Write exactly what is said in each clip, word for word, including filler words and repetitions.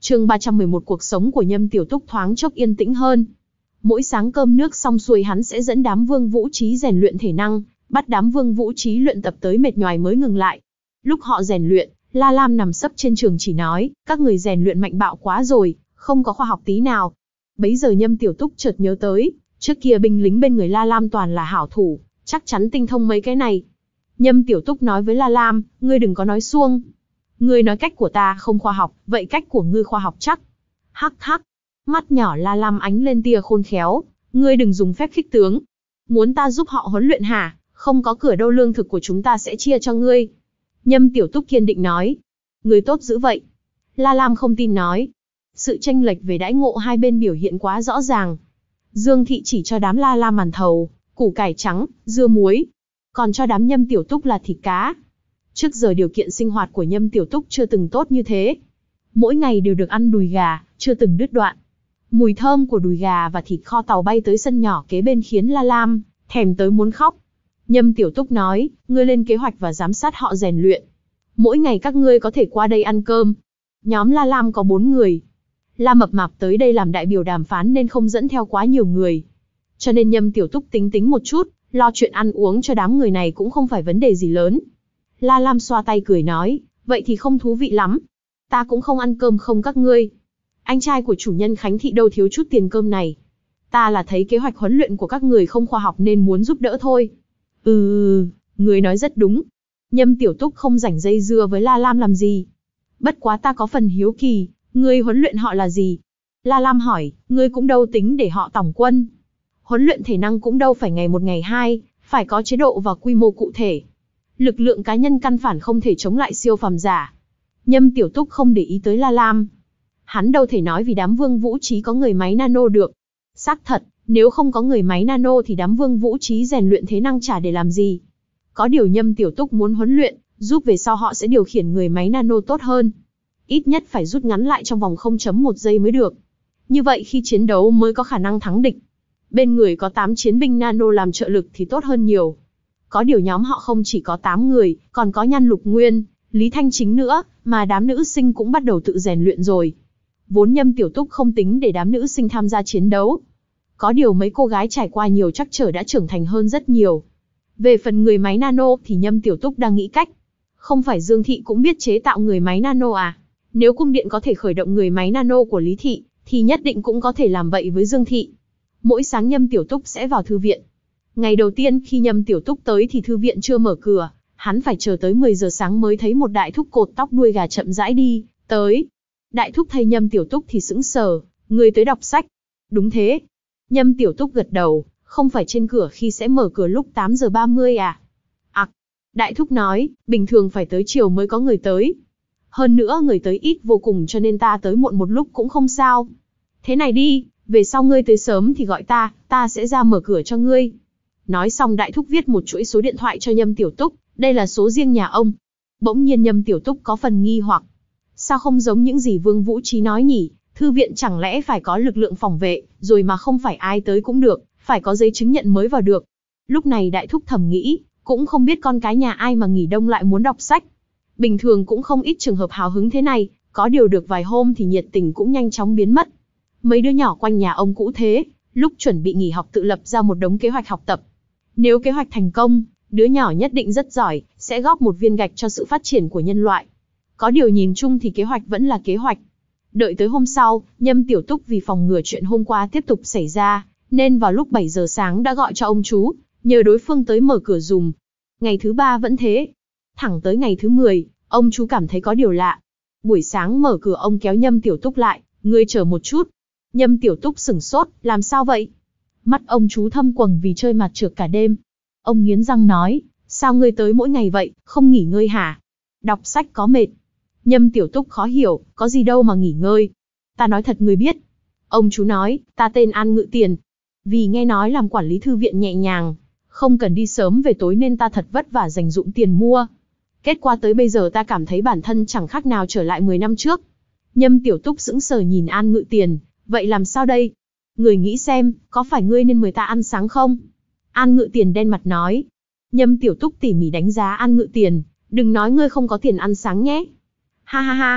Chương ba trăm mười một cuộc sống của Nhâm Tiểu Túc thoáng chốc yên tĩnh hơn. Mỗi sáng cơm nước xong xuôi hắn sẽ dẫn đám Vương Vũ Trí rèn luyện thể năng, bắt đám Vương Vũ Trí luyện tập tới mệt nhoài mới ngừng lại. Lúc họ rèn luyện, La Lam nằm sấp trên trường chỉ nói, các người rèn luyện mạnh bạo quá rồi, không có khoa học tí nào. Bấy giờ Nhâm Tiểu Túc chợt nhớ tới, trước kia binh lính bên người La Lam toàn là hảo thủ, chắc chắn tinh thông mấy cái này. Nhâm Tiểu Túc nói với La Lam, ngươi đừng có nói suông. Ngươi nói cách của ta không khoa học, vậy cách của ngươi khoa học chắc. Hắc hắc, mắt nhỏ La Lam ánh lên tia khôn khéo, ngươi đừng dùng phép khích tướng. Muốn ta giúp họ huấn luyện hả? Không có cửa đâu, lương thực của chúng ta sẽ chia cho ngươi. Nhâm Tiểu Túc kiên định nói. Ngươi tốt dữ vậy. La Lam không tin nói. Sự chênh lệch về đãi ngộ hai bên biểu hiện quá rõ ràng. Dương Thị chỉ cho đám La Lam màn thầu, củ cải trắng, dưa muối. Còn cho đám Nhâm Tiểu Túc là thịt cá. Trước giờ điều kiện sinh hoạt của Nhâm Tiểu Túc chưa từng tốt như thế. Mỗi ngày đều được ăn đùi gà, chưa từng đứt đoạn. Mùi thơm của đùi gà và thịt kho tàu bay tới sân nhỏ kế bên khiến La Lam thèm tới muốn khóc. Nhâm Tiểu Túc nói, ngươi lên kế hoạch và giám sát họ rèn luyện. Mỗi ngày các ngươi có thể qua đây ăn cơm. Nhóm La Lam có bốn người. La Mập Mạp tới đây làm đại biểu đàm phán nên không dẫn theo quá nhiều người. Cho nên Nhâm Tiểu Túc tính tính một chút, lo chuyện ăn uống cho đám người này cũng không phải vấn đề gì lớn. La Lam xoa tay cười nói, vậy thì không thú vị lắm. Ta cũng không ăn cơm không các ngươi. Anh trai của chủ nhân Khánh Thị đâu thiếu chút tiền cơm này. Ta là thấy kế hoạch huấn luyện của các người không khoa học nên muốn giúp đỡ thôi. Ừ, người nói rất đúng. Nhâm Tiểu Túc không rảnh dây dưa với La Lam làm gì. Bất quá ta có phần hiếu kỳ, ngươi huấn luyện họ là gì? La Lam hỏi, ngươi cũng đâu tính để họ tòng quân. Huấn luyện thể năng cũng đâu phải ngày một ngày hai, phải có chế độ và quy mô cụ thể. Lực lượng cá nhân căn bản không thể chống lại siêu phàm giả. Nhâm Tiểu Túc không để ý tới La Lam. Hắn đâu thể nói vì đám Vương Vũ Trí có người máy nano được. Xác thật, nếu không có người máy nano thì đám Vương Vũ Trí rèn luyện thế năng chả để làm gì. Có điều Nhâm Tiểu Túc muốn huấn luyện, giúp về sau họ sẽ điều khiển người máy nano tốt hơn. Ít nhất phải rút ngắn lại trong vòng không phẩy một giây mới được. Như vậy khi chiến đấu mới có khả năng thắng địch. Bên người có tám chiến binh nano làm trợ lực thì tốt hơn nhiều. Có điều nhóm họ không chỉ có tám người, còn có Nhan Lục Nguyên, Lý Thanh Chính nữa, mà đám nữ sinh cũng bắt đầu tự rèn luyện rồi. Vốn Nhâm Tiểu Túc không tính để đám nữ sinh tham gia chiến đấu. Có điều mấy cô gái trải qua nhiều trắc trở đã trưởng thành hơn rất nhiều. Về phần người máy nano thì Nhâm Tiểu Túc đang nghĩ cách. Không phải Dương Thị cũng biết chế tạo người máy nano à? Nếu cung điện có thể khởi động người máy nano của Lý Thị, thì nhất định cũng có thể làm vậy với Dương Thị. Mỗi sáng Nhâm Tiểu Túc sẽ vào thư viện. Ngày đầu tiên khi Nhâm Tiểu Túc tới thì thư viện chưa mở cửa, hắn phải chờ tới mười giờ sáng mới thấy một đại thúc cột tóc đuôi gà chậm rãi đi tới. Đại thúc thấy Nhâm Tiểu Túc thì sững sờ, người tới đọc sách. Đúng thế. Nhâm Tiểu Túc gật đầu, không phải trên cửa khi sẽ mở cửa lúc tám giờ ba mươi à? Ặc. Đại thúc nói, bình thường phải tới chiều mới có người tới. Hơn nữa người tới ít vô cùng cho nên ta tới muộn một lúc cũng không sao. Thế này đi, về sau ngươi tới sớm thì gọi ta, ta sẽ ra mở cửa cho ngươi. Nói xong đại thúc viết một chuỗi số điện thoại cho Nhâm Tiểu Túc, đây là số riêng nhà ông. Bỗng nhiên Nhâm Tiểu Túc có phần nghi hoặc. Sao không giống những gì Vương Vũ Trí nói nhỉ? Thư viện chẳng lẽ phải có lực lượng phòng vệ, rồi mà không phải ai tới cũng được, phải có giấy chứng nhận mới vào được. Lúc này đại thúc thầm nghĩ, cũng không biết con cái nhà ai mà nghỉ đông lại muốn đọc sách. Bình thường cũng không ít trường hợp hào hứng thế này, có điều được vài hôm thì nhiệt tình cũng nhanh chóng biến mất. Mấy đứa nhỏ quanh nhà ông cũ thế, lúc chuẩn bị nghỉ học tự lập ra một đống kế hoạch học tập. Nếu kế hoạch thành công, đứa nhỏ nhất định rất giỏi, sẽ góp một viên gạch cho sự phát triển của nhân loại. Có điều nhìn chung thì kế hoạch vẫn là kế hoạch. Đợi tới hôm sau, Nhâm Tiểu Túc vì phòng ngừa chuyện hôm qua tiếp tục xảy ra, nên vào lúc bảy giờ sáng đã gọi cho ông chú, nhờ đối phương tới mở cửa dùm. Ngày thứ ba vẫn thế. Thẳng tới ngày thứ mười, ông chú cảm thấy có điều lạ. Buổi sáng mở cửa ông kéo Nhâm Tiểu Túc lại, ngươi chờ một chút. Nhâm Tiểu Túc sửng sốt, làm sao vậy? Mắt ông chú thâm quầng vì chơi mặt trược cả đêm. Ông nghiến răng nói, sao ngươi tới mỗi ngày vậy, không nghỉ ngơi hả? Đọc sách có mệt. Nhâm Tiểu Túc khó hiểu, có gì đâu mà nghỉ ngơi. Ta nói thật ngươi biết. Ông chú nói, ta tên An Ngự Tiền. Vì nghe nói làm quản lý thư viện nhẹ nhàng, không cần đi sớm về tối nên ta thật vất vả dành dụm tiền mua. Kết quả tới bây giờ ta cảm thấy bản thân chẳng khác nào trở lại mười năm trước. Nhâm Tiểu Túc sững sờ nhìn An Ngự Tiền, vậy làm sao đây? Người nghĩ xem, có phải ngươi nên mời ta ăn sáng không? An Ngự Tiền đen mặt nói. Nhâm Tiểu Túc tỉ mỉ đánh giá An Ngự Tiền, đừng nói ngươi không có tiền ăn sáng nhé. Ha ha ha.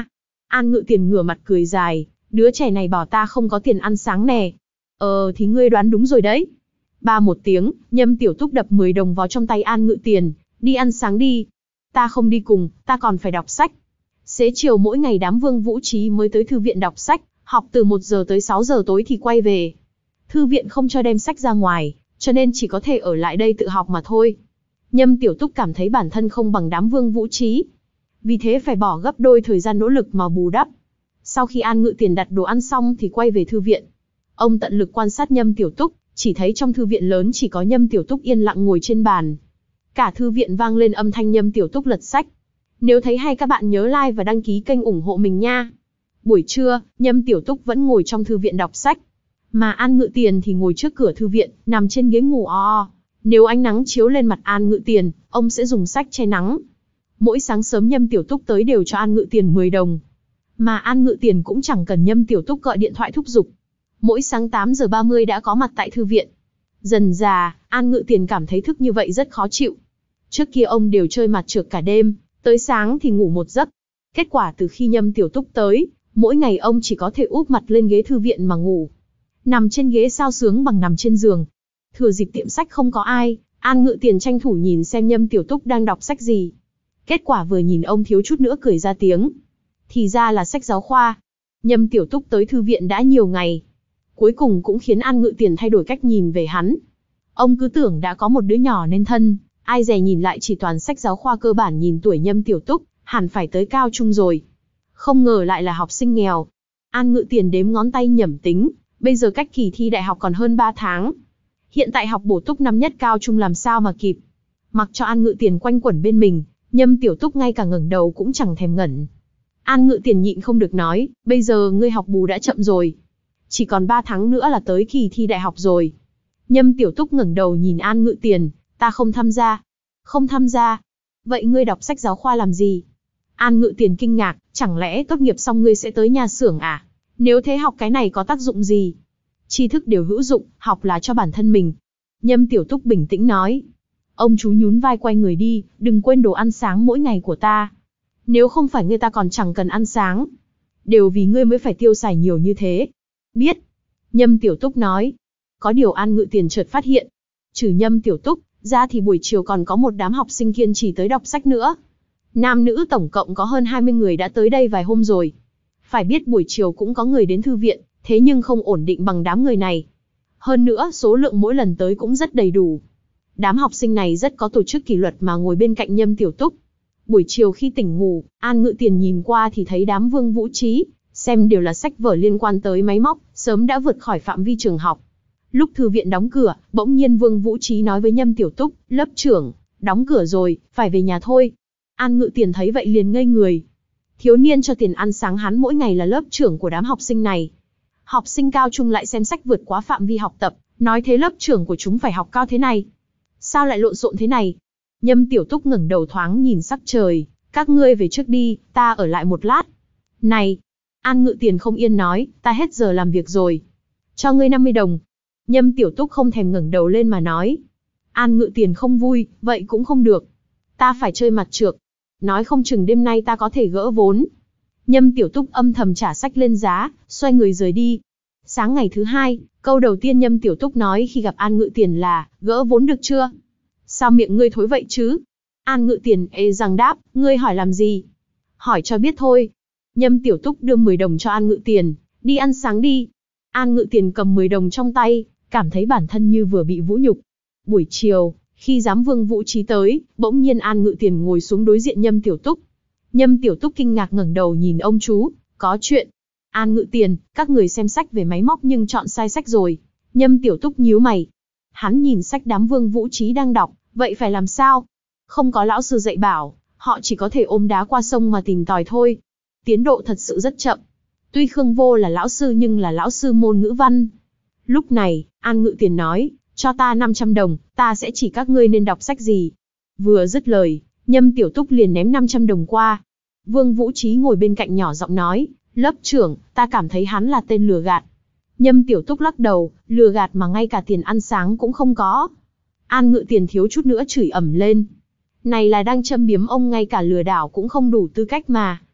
An Ngự Tiền ngửa mặt cười dài, đứa trẻ này bảo ta không có tiền ăn sáng nè. Ờ thì ngươi đoán đúng rồi đấy. Ba một tiếng, Nhâm Tiểu Túc đập mười đồng vào trong tay An Ngự Tiền, đi ăn sáng đi. Ta không đi cùng, ta còn phải đọc sách. Xế chiều mỗi ngày đám Vương Vũ Trí mới tới thư viện đọc sách, học từ một giờ tới sáu giờ tối thì quay về. Thư viện không cho đem sách ra ngoài, cho nên chỉ có thể ở lại đây tự học mà thôi. Nhâm Tiểu Túc cảm thấy bản thân không bằng đám Vương Vũ Trí, vì thế phải bỏ gấp đôi thời gian nỗ lực mà bù đắp. Sau khi An Ngự Tiền đặt đồ ăn xong thì quay về thư viện. Ông tận lực quan sát Nhâm Tiểu Túc, chỉ thấy trong thư viện lớn chỉ có Nhâm Tiểu Túc yên lặng ngồi trên bàn. Cả thư viện vang lên âm thanh Nhâm Tiểu Túc lật sách. Nếu thấy hay các bạn nhớ like và đăng ký kênh ủng hộ mình nha. Buổi trưa, Nhâm Tiểu Túc vẫn ngồi trong thư viện đọc sách, mà An Ngự Tiền thì ngồi trước cửa thư viện, nằm trên ghế ngủ o o. Nếu ánh nắng chiếu lên mặt An Ngự Tiền, ông sẽ dùng sách che nắng. Mỗi sáng sớm Nhâm Tiểu Túc tới đều cho An Ngự Tiền mười đồng. Mà An Ngự Tiền cũng chẳng cần Nhâm Tiểu Túc gọi điện thoại thúc giục. Mỗi sáng tám giờ ba mươi đã có mặt tại thư viện. Dần dà, An Ngự Tiền cảm thấy thức như vậy rất khó chịu. Trước kia ông đều chơi mặt trược cả đêm, tới sáng thì ngủ một giấc. Kết quả từ khi Nhâm Tiểu Túc tới, mỗi ngày ông chỉ có thể úp mặt lên ghế thư viện mà ngủ. Nằm trên ghế sao sướng bằng nằm trên giường. Thừa dịp tiệm sách không có ai, An Ngự Tiền tranh thủ nhìn xem Nhâm Tiểu Túc đang đọc sách gì. Kết quả vừa nhìn ông thiếu chút nữa cười ra tiếng. Thì ra là sách giáo khoa. Nhâm Tiểu Túc tới thư viện đã nhiều ngày, cuối cùng cũng khiến An Ngự Tiền thay đổi cách nhìn về hắn. Ông cứ tưởng đã có một đứa nhỏ nên thân, ai dè nhìn lại chỉ toàn sách giáo khoa cơ bản, nhìn tuổi Nhâm Tiểu Túc, hẳn phải tới cao trung rồi. Không ngờ lại là học sinh nghèo. An Ngự Tiền đếm ngón tay nhẩm tính, bây giờ cách kỳ thi đại học còn hơn ba tháng. Hiện tại học bổ túc năm nhất cao trung làm sao mà kịp. Mặc cho An Ngự Tiền quanh quẩn bên mình, Nhâm Tiểu Túc ngay cả ngẩng đầu cũng chẳng thèm ngẩng. An Ngự Tiền nhịn không được nói, bây giờ ngươi học bù đã chậm rồi. Chỉ còn ba tháng nữa là tới kỳ thi đại học rồi. Nhâm Tiểu Túc ngẩng đầu nhìn An Ngự Tiền, ta không tham gia. Không tham gia? Vậy ngươi đọc sách giáo khoa làm gì? An Ngự Tiền kinh ngạc, chẳng lẽ tốt nghiệp xong ngươi sẽ tới nhà xưởng à? Nếu thế học cái này có tác dụng gì? Tri thức đều hữu dụng, học là cho bản thân mình. Nhâm Tiểu Túc bình tĩnh nói. Ông chú nhún vai quay người đi, đừng quên đồ ăn sáng mỗi ngày của ta. Nếu không phải ngươi ta còn chẳng cần ăn sáng. Đều vì ngươi mới phải tiêu xài nhiều như thế. Biết. Nhâm Tiểu Túc nói. Có điều An Ngự Tiền chợt phát hiện. Trừ Nhâm Tiểu Túc ra thì buổi chiều còn có một đám học sinh kiên trì tới đọc sách nữa. Nam nữ tổng cộng có hơn hai mươi người đã tới đây vài hôm rồi. Phải biết buổi chiều cũng có người đến thư viện, thế nhưng không ổn định bằng đám người này. Hơn nữa số lượng mỗi lần tới cũng rất đầy đủ. Đám học sinh này rất có tổ chức kỷ luật mà ngồi bên cạnh Nhâm Tiểu Túc. Buổi chiều khi tỉnh ngủ, An Ngự Tiền nhìn qua thì thấy đám Vương Vũ Trí, xem đều là sách vở liên quan tới máy móc, sớm đã vượt khỏi phạm vi trường học. Lúc thư viện đóng cửa, bỗng nhiên Vương Vũ Trí nói với Nhâm Tiểu Túc, lớp trưởng, đóng cửa rồi, phải về nhà thôi. An Ngự Tiền thấy vậy liền ngây người. Thiếu niên cho tiền ăn sáng hắn mỗi ngày là lớp trưởng của đám học sinh này. Học sinh cao trung lại xem sách vượt quá phạm vi học tập, nói thế lớp trưởng của chúng phải học cao thế này. Sao lại lộn xộn thế này? Nhâm Tiểu Túc ngẩng đầu thoáng nhìn sắc trời, các ngươi về trước đi, ta ở lại một lát. Này! An Ngự Tiền không yên nói, ta hết giờ làm việc rồi. Cho ngươi năm mươi đồng. Nhâm Tiểu Túc không thèm ngẩng đầu lên mà nói. An Ngự Tiền không vui, vậy cũng không được. Ta phải chơi mặt trược. Nói không chừng đêm nay ta có thể gỡ vốn. Nhâm Tiểu Túc âm thầm trả sách lên giá, xoay người rời đi. Sáng ngày thứ hai, câu đầu tiên Nhâm Tiểu Túc nói khi gặp An Ngự Tiền là, gỡ vốn được chưa? Sao miệng ngươi thối vậy chứ? An Ngự Tiền ê rằng đáp, ngươi hỏi làm gì? Hỏi cho biết thôi. Nhâm Tiểu Túc đưa mười đồng cho An Ngự Tiền, đi ăn sáng đi. An Ngự Tiền cầm mười đồng trong tay, cảm thấy bản thân như vừa bị vũ nhục. Buổi chiều, khi giám Vương Vũ Trí tới, bỗng nhiên An Ngự Tiền ngồi xuống đối diện Nhâm Tiểu Túc. Nhâm Tiểu Túc kinh ngạc ngẩng đầu nhìn ông chú, có chuyện. An Ngự Tiền, các người xem sách về máy móc nhưng chọn sai sách rồi. Nhâm Tiểu Túc nhíu mày. Hắn nhìn sách đám Vương Vũ Trí đang đọc, vậy phải làm sao? Không có lão sư dạy bảo, họ chỉ có thể ôm đá qua sông mà tìm tòi thôi. Tiến độ thật sự rất chậm. Tuy Khương Vô là lão sư nhưng là lão sư môn ngữ văn. Lúc này, An Ngự Tiền nói, cho ta năm trăm đồng, ta sẽ chỉ các ngươi nên đọc sách gì. Vừa dứt lời, Nhâm Tiểu Túc liền ném năm trăm đồng qua. Vương Vũ Trí ngồi bên cạnh nhỏ giọng nói, lớp trưởng, ta cảm thấy hắn là tên lừa gạt. Nhâm Tiểu Túc lắc đầu, lừa gạt mà ngay cả tiền ăn sáng cũng không có. An Ngự Tiền thiếu chút nữa chửi ầm lên. Này là đang châm biếm ông, ngay cả lừa đảo cũng không đủ tư cách mà.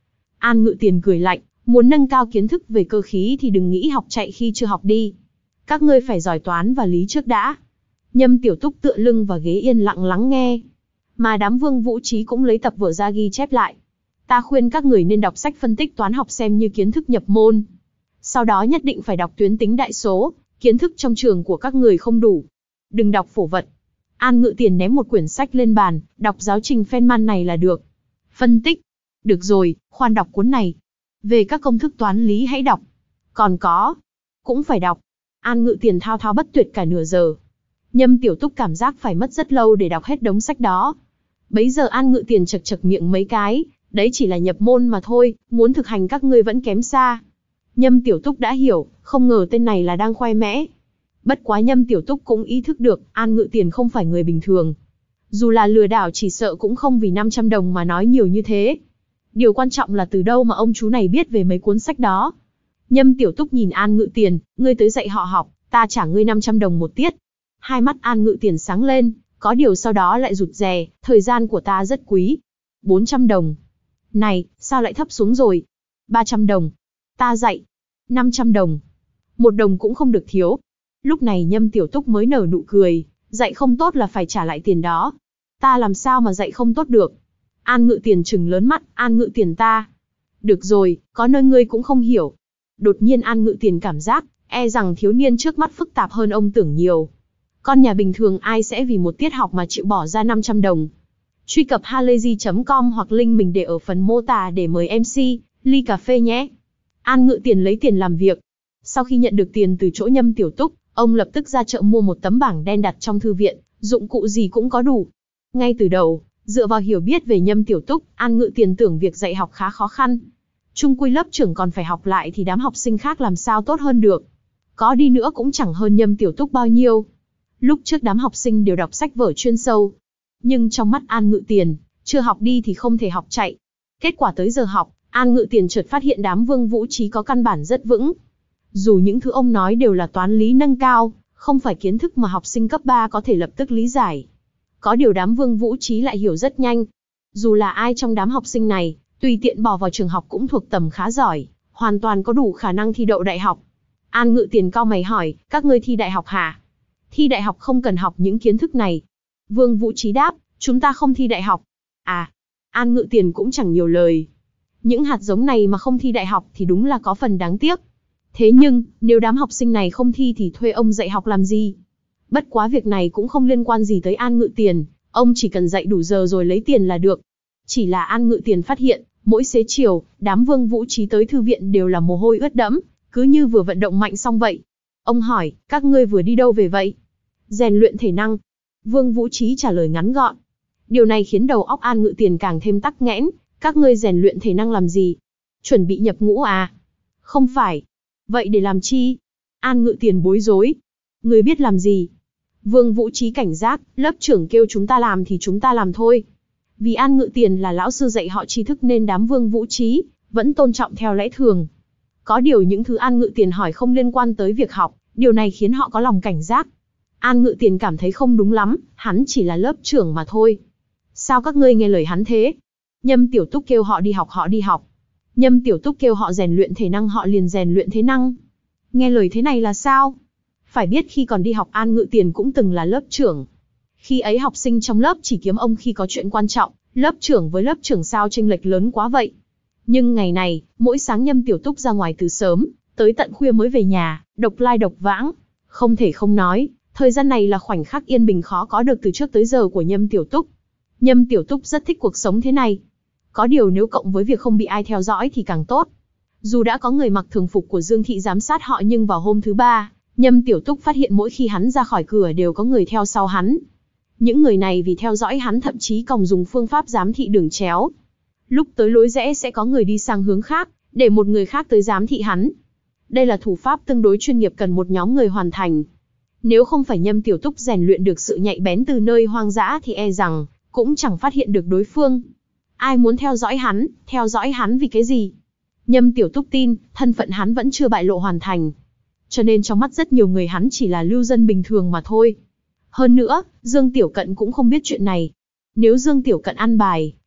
An Ngự Tiền cười lạnh, muốn nâng cao kiến thức về cơ khí thì đừng nghĩ học chạy khi chưa học đi. Các ngươi phải giỏi toán và lý trước đã. Nhâm Tiểu Túc tựa lưng vào ghế yên lặng lắng nghe. Mà đám Vương Vũ Trí cũng lấy tập vở ra ghi chép lại. Ta khuyên các người nên đọc sách phân tích toán học xem như kiến thức nhập môn. Sau đó nhất định phải đọc tuyến tính đại số, kiến thức trong trường của các người không đủ. Đừng đọc phổ vật. An Ngự Tiền ném một quyển sách lên bàn, đọc giáo trình Feynman này là được. Phân tích. Được rồi, khoan đọc cuốn này. Về các công thức toán lý hãy đọc. Còn có. Cũng phải đọc. An Ngự Tiền thao thao bất tuyệt cả nửa giờ. Nhâm Tiểu Túc cảm giác phải mất rất lâu để đọc hết đống sách đó. Bấy giờ An Ngự Tiền chật chật miệng mấy cái, đấy chỉ là nhập môn mà thôi, muốn thực hành các ngươi vẫn kém xa. Nhâm Tiểu Túc đã hiểu, không ngờ tên này là đang khoe mẽ. Bất quá Nhâm Tiểu Túc cũng ý thức được, An Ngự Tiền không phải người bình thường. Dù là lừa đảo chỉ sợ cũng không vì năm trăm đồng mà nói nhiều như thế. Điều quan trọng là từ đâu mà ông chú này biết về mấy cuốn sách đó. Nhâm Tiểu Túc nhìn An Ngự Tiền, ngươi tới dạy họ học, ta trả ngươi năm trăm đồng một tiết. Hai mắt An Ngự Tiền sáng lên, có điều sau đó lại rụt rè, thời gian của ta rất quý. bốn trăm đồng. Này, sao lại thấp xuống rồi? ba trăm đồng. Ta dạy. năm trăm đồng. Một đồng cũng không được thiếu. Lúc này Nhâm Tiểu Túc mới nở nụ cười, dạy không tốt là phải trả lại tiền đó. Ta làm sao mà dạy không tốt được? An Ngự Tiền trừng lớn mắt, An Ngự Tiền ta. Được rồi, có nơi ngươi cũng không hiểu. Đột nhiên An Ngự Tiền cảm giác, e rằng thiếu niên trước mắt phức tạp hơn ông tưởng nhiều. Con nhà bình thường ai sẽ vì một tiết học mà chịu bỏ ra năm trăm đồng. Truy cập halayzi chấm com hoặc link mình để ở phần mô tả để mời em xê, ly cà phê nhé. An Ngự Tiền lấy tiền làm việc. Sau khi nhận được tiền từ chỗ Nhâm Tiểu Túc, ông lập tức ra chợ mua một tấm bảng đen đặt trong thư viện, dụng cụ gì cũng có đủ. Ngay từ đầu, dựa vào hiểu biết về Nhâm Tiểu Túc, An Ngự Tiền tưởng việc dạy học khá khó khăn. Chung quy lớp trưởng còn phải học lại thì đám học sinh khác làm sao tốt hơn được. Có đi nữa cũng chẳng hơn Nhâm Tiểu Túc bao nhiêu. Lúc trước đám học sinh đều đọc sách vở chuyên sâu. Nhưng trong mắt An Ngự Tiền, chưa học đi thì không thể học chạy. Kết quả tới giờ học, An Ngự Tiền chợt phát hiện đám Vương Vũ Trí có căn bản rất vững. Dù những thứ ông nói đều là toán lý nâng cao, không phải kiến thức mà học sinh cấp ba có thể lập tức lý giải. Có điều đám Vương Vũ Trí lại hiểu rất nhanh. Dù là ai trong đám học sinh này, tùy tiện bỏ vào trường học cũng thuộc tầm khá giỏi, hoàn toàn có đủ khả năng thi đậu đại học. An Ngự Tiền cau mày hỏi, các ngươi thi đại học hả? Thi đại học không cần học những kiến thức này. Vương Vũ Trí đáp, chúng ta không thi đại học. À, An Ngự Tiền cũng chẳng nhiều lời. Những hạt giống này mà không thi đại học thì đúng là có phần đáng tiếc. Thế nhưng, nếu đám học sinh này không thi thì thuê ông dạy học làm gì? Bất quá việc này cũng không liên quan gì tới An Ngự Tiền, ông chỉ cần dạy đủ giờ rồi lấy tiền là được. Chỉ là An Ngự Tiền phát hiện, mỗi xế chiều, đám Vương Vũ Trí tới thư viện đều là mồ hôi ướt đẫm, cứ như vừa vận động mạnh xong vậy. Ông hỏi, các ngươi vừa đi đâu về vậy? Rèn luyện thể năng. Vương Vũ Trí trả lời ngắn gọn. Điều này khiến đầu óc An Ngự Tiền càng thêm tắc nghẽn, các ngươi rèn luyện thể năng làm gì? Chuẩn bị nhập ngũ à? Không phải. Vậy để làm chi? An Ngự Tiền bối rối. Ngươi biết làm gì? Vương Vũ Trí cảnh giác, lớp trưởng kêu chúng ta làm thì chúng ta làm thôi. Vì An Ngự Tiền là lão sư dạy họ tri thức nên đám Vương Vũ Trí vẫn tôn trọng theo lẽ thường. Có điều những thứ An Ngự Tiền hỏi không liên quan tới việc học, điều này khiến họ có lòng cảnh giác. An Ngự Tiền cảm thấy không đúng lắm, hắn chỉ là lớp trưởng mà thôi. Sao các ngươi nghe lời hắn thế? Nhâm Tiểu Túc kêu họ đi học họ đi học. Nhâm Tiểu Túc kêu họ rèn luyện thể năng họ liền rèn luyện thế năng. Nghe lời thế này là sao? Phải biết khi còn đi học An Ngự Tiền cũng từng là lớp trưởng. Khi ấy học sinh trong lớp chỉ kiếm ông khi có chuyện quan trọng, lớp trưởng với lớp trưởng sao chênh lệch lớn quá vậy. Nhưng ngày này, mỗi sáng Nhâm Tiểu Túc ra ngoài từ sớm, tới tận khuya mới về nhà, độc lai độc vãng. Không thể không nói, thời gian này là khoảnh khắc yên bình khó có được từ trước tới giờ của Nhâm Tiểu Túc. Nhâm Tiểu Túc rất thích cuộc sống thế này. Có điều nếu cộng với việc không bị ai theo dõi thì càng tốt. Dù đã có người mặc thường phục của Dương Thị giám sát họ nhưng vào hôm thứ ba, Nhâm Tiểu Túc phát hiện mỗi khi hắn ra khỏi cửa đều có người theo sau hắn. Những người này vì theo dõi hắn thậm chí còn dùng phương pháp giám thị đường chéo. Lúc tới lối rẽ sẽ có người đi sang hướng khác, để một người khác tới giám thị hắn. Đây là thủ pháp tương đối chuyên nghiệp cần một nhóm người hoàn thành. Nếu không phải Nhâm Tiểu Túc rèn luyện được sự nhạy bén từ nơi hoang dã thì e rằng cũng chẳng phát hiện được đối phương. Ai muốn theo dõi hắn, theo dõi hắn vì cái gì? Nhâm Tiểu Túc tin, thân phận hắn vẫn chưa bại lộ hoàn thành. Cho nên trong mắt rất nhiều người hắn chỉ là lưu dân bình thường mà thôi. Hơn nữa, Dương Tiểu Cận cũng không biết chuyện này. Nếu Dương Tiểu Cận ăn bài,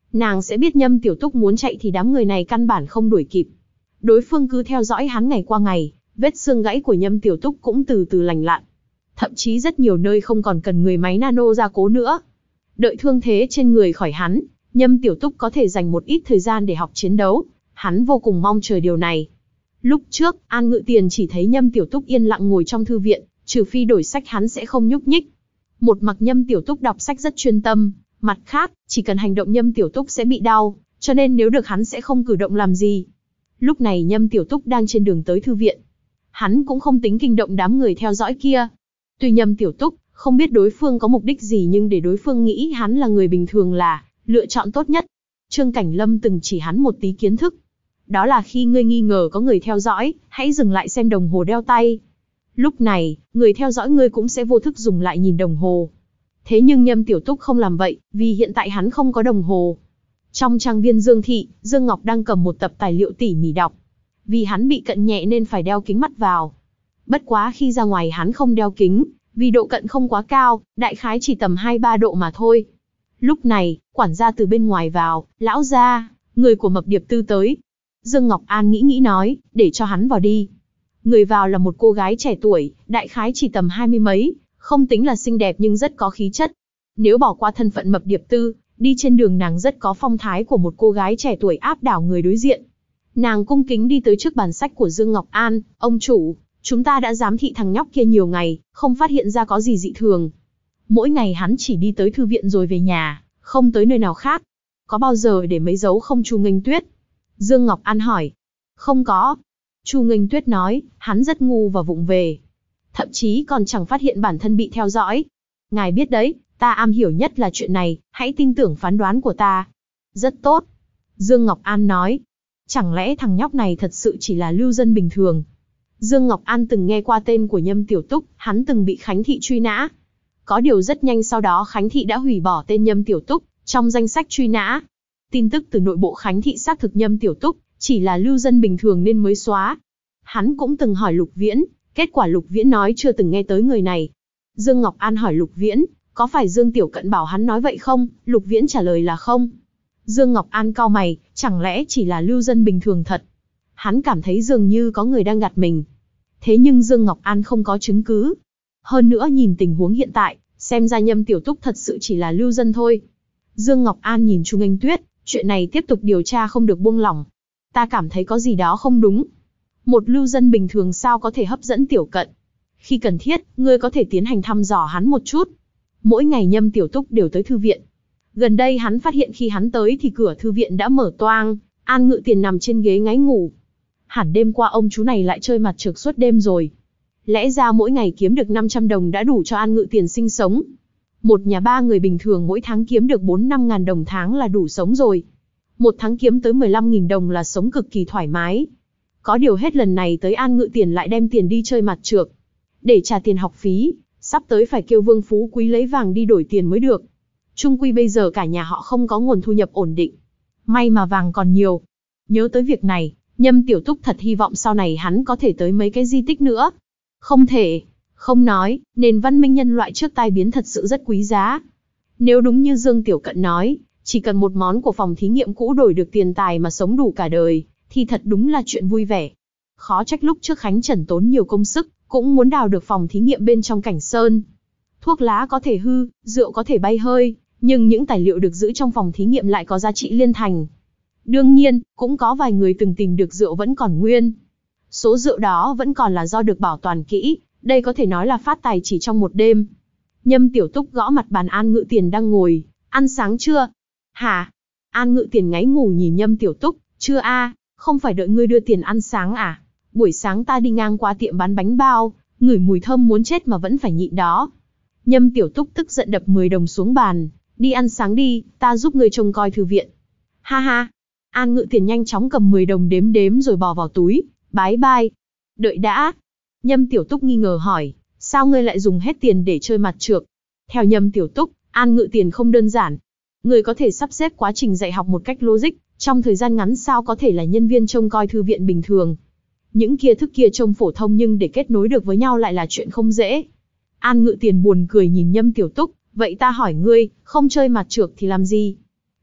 Nàng sẽ biết Nhâm Tiểu Túc muốn chạy thì đám người này căn bản không đuổi kịp. Đối phương cứ theo dõi hắn ngày qua ngày, vết xương gãy của Nhâm Tiểu Túc cũng từ từ lành lặn. Thậm chí rất nhiều nơi không còn cần người máy nano gia cố nữa. Đợi thương thế trên người khỏi hắn, Nhâm Tiểu Túc có thể dành một ít thời gian để học chiến đấu. Hắn vô cùng mong chờ điều này. Lúc trước, An Ngự Tiền chỉ thấy Nhâm Tiểu Túc yên lặng ngồi trong thư viện, trừ phi đổi sách hắn sẽ không nhúc nhích. Một mặt Nhâm Tiểu Túc đọc sách rất chuyên tâm, mặt khác, chỉ cần hành động Nhâm Tiểu Túc sẽ bị đau, cho nên nếu được hắn sẽ không cử động làm gì. Lúc này Nhâm Tiểu Túc đang trên đường tới thư viện. Hắn cũng không tính kinh động đám người theo dõi kia. Tuy Nhâm Tiểu Túc không biết đối phương có mục đích gì nhưng để đối phương nghĩ hắn là người bình thường là lựa chọn tốt nhất. Trương Cảnh Lâm từng chỉ hắn một tí kiến thức. Đó là khi ngươi nghi ngờ có người theo dõi, hãy dừng lại xem đồng hồ đeo tay. Lúc này, người theo dõi ngươi cũng sẽ vô thức dùng lại nhìn đồng hồ. Thế nhưng Nhâm Tiểu Túc không làm vậy, vì hiện tại hắn không có đồng hồ. Trong trang viên Dương Thị, Dương Ngọc đang cầm một tập tài liệu tỉ mỉ đọc. Vì hắn bị cận nhẹ nên phải đeo kính mắt vào. Bất quá khi ra ngoài hắn không đeo kính, vì độ cận không quá cao, đại khái chỉ tầm hai ba độ mà thôi. Lúc này, quản gia từ bên ngoài vào, lão gia, người của Mập Điệp Tư tới. Dương Ngọc An nghĩ nghĩ nói, để cho hắn vào đi. Người vào là một cô gái trẻ tuổi, đại khái chỉ tầm hai mươi mấy, không tính là xinh đẹp nhưng rất có khí chất. Nếu bỏ qua thân phận Mập Điệp Tư, đi trên đường nàng rất có phong thái của một cô gái trẻ tuổi áp đảo người đối diện. Nàng cung kính đi tới trước bàn sách của Dương Ngọc An, ông chủ, chúng ta đã giám thị thằng nhóc kia nhiều ngày, không phát hiện ra có gì dị thường. Mỗi ngày hắn chỉ đi tới thư viện rồi về nhà, không tới nơi nào khác. Có bao giờ để mấy dấu không Chu Nghênh Tuyết? Dương Ngọc An hỏi. Không có. Chu Nghênh Tuyết nói, hắn rất ngu và vụng về. Thậm chí còn chẳng phát hiện bản thân bị theo dõi. Ngài biết đấy, ta am hiểu nhất là chuyện này, hãy tin tưởng phán đoán của ta. Rất tốt. Dương Ngọc An nói. Chẳng lẽ thằng nhóc này thật sự chỉ là lưu dân bình thường? Dương Ngọc An từng nghe qua tên của Nhâm Tiểu Túc, hắn từng bị Khánh Thị truy nã. Có điều rất nhanh sau đó Khánh Thị đã hủy bỏ tên Nhâm Tiểu Túc trong danh sách truy nã. Tin tức từ nội bộ Khánh Thị xác thực Nhâm Tiểu Túc chỉ là lưu dân bình thường nên mới xóa. Hắn cũng từng hỏi Lục Viễn, kết quả Lục Viễn nói chưa từng nghe tới người này. Dương Ngọc An hỏi Lục Viễn, có phải Dương Tiểu Cận bảo hắn nói vậy không? Lục Viễn trả lời là không. Dương Ngọc An cau mày, chẳng lẽ chỉ là lưu dân bình thường thật? Hắn cảm thấy dường như có người đang gạt mình. Thế nhưng Dương Ngọc An không có chứng cứ. Hơn nữa nhìn tình huống hiện tại, xem ra Nhâm Tiểu Túc thật sự chỉ là lưu dân thôi. Dương Ngọc An nhìn Chu Nghênh Tuyết, chuyện này tiếp tục điều tra không được buông lỏng. Ta cảm thấy có gì đó không đúng. Một lưu dân bình thường sao có thể hấp dẫn Tiểu Cận? Khi cần thiết, ngươi có thể tiến hành thăm dò hắn một chút. Mỗi ngày Nhâm Tiểu Túc đều tới thư viện. Gần đây hắn phát hiện khi hắn tới thì cửa thư viện đã mở toang, An Ngự Tiền nằm trên ghế ngáy ngủ. Hẳn đêm qua ông chú này lại chơi mặt trược suốt đêm rồi. Lẽ ra mỗi ngày kiếm được năm trăm đồng đã đủ cho An Ngự Tiền sinh sống. Một nhà ba người bình thường mỗi tháng kiếm được bốn năm ngàn đồng tháng là đủ sống rồi. Một tháng kiếm tới mười lăm nghìn đồng là sống cực kỳ thoải mái. Có điều hết lần này tới An Ngự Tiền lại đem tiền đi chơi mặt trược. Để trả tiền học phí, sắp tới phải kêu Vương Phú Quý lấy vàng đi đổi tiền mới được. Chung quy bây giờ cả nhà họ không có nguồn thu nhập ổn định. May mà vàng còn nhiều. Nhớ tới việc này, Nhâm Tiểu Túc thật hy vọng sau này hắn có thể tới mấy cái di tích nữa. Không thể, không nói, nền văn minh nhân loại trước tai biến thật sự rất quý giá. Nếu đúng như Dương Tiểu Cận nói, chỉ cần một món của phòng thí nghiệm cũ đổi được tiền tài mà sống đủ cả đời, thì thật đúng là chuyện vui vẻ. Khó trách lúc trước Khánh Trần tốn nhiều công sức, cũng muốn đào được phòng thí nghiệm bên trong cảnh sơn. Thuốc lá có thể hư, rượu có thể bay hơi, nhưng những tài liệu được giữ trong phòng thí nghiệm lại có giá trị liên thành. Đương nhiên, cũng có vài người từng tìm được rượu vẫn còn nguyên. Số rượu đó vẫn còn là do được bảo toàn kỹ, đây có thể nói là phát tài chỉ trong một đêm. Nhâm Tiểu Túc gõ mặt bàn An Ngự Tiền đang ngồi, ăn sáng chưa? Hả? An Ngự Tiền ngáy ngủ nhìn Nhâm Tiểu Túc, chưa a, không phải đợi ngươi đưa tiền ăn sáng à? Buổi sáng ta đi ngang qua tiệm bán bánh bao, ngửi mùi thơm muốn chết mà vẫn phải nhịn đó. Nhâm Tiểu Túc tức giận đập mười đồng xuống bàn, đi ăn sáng đi, ta giúp ngươi trông coi thư viện. Ha ha. An Ngự Tiền nhanh chóng cầm mười đồng đếm đếm rồi bỏ vào túi, bái bai. Đợi đã. Nhâm Tiểu Túc nghi ngờ hỏi, sao ngươi lại dùng hết tiền để chơi mặt trược? Theo Nhâm Tiểu Túc, An Ngự Tiền không đơn giản. Ngươi có thể sắp xếp quá trình dạy học một cách logic, trong thời gian ngắn sao có thể là nhân viên trông coi thư viện bình thường. Những kia thức kia trông phổ thông nhưng để kết nối được với nhau lại là chuyện không dễ. An Ngự Tiền buồn cười nhìn Nhâm Tiểu Túc, vậy ta hỏi ngươi, không chơi mặt trược thì làm gì?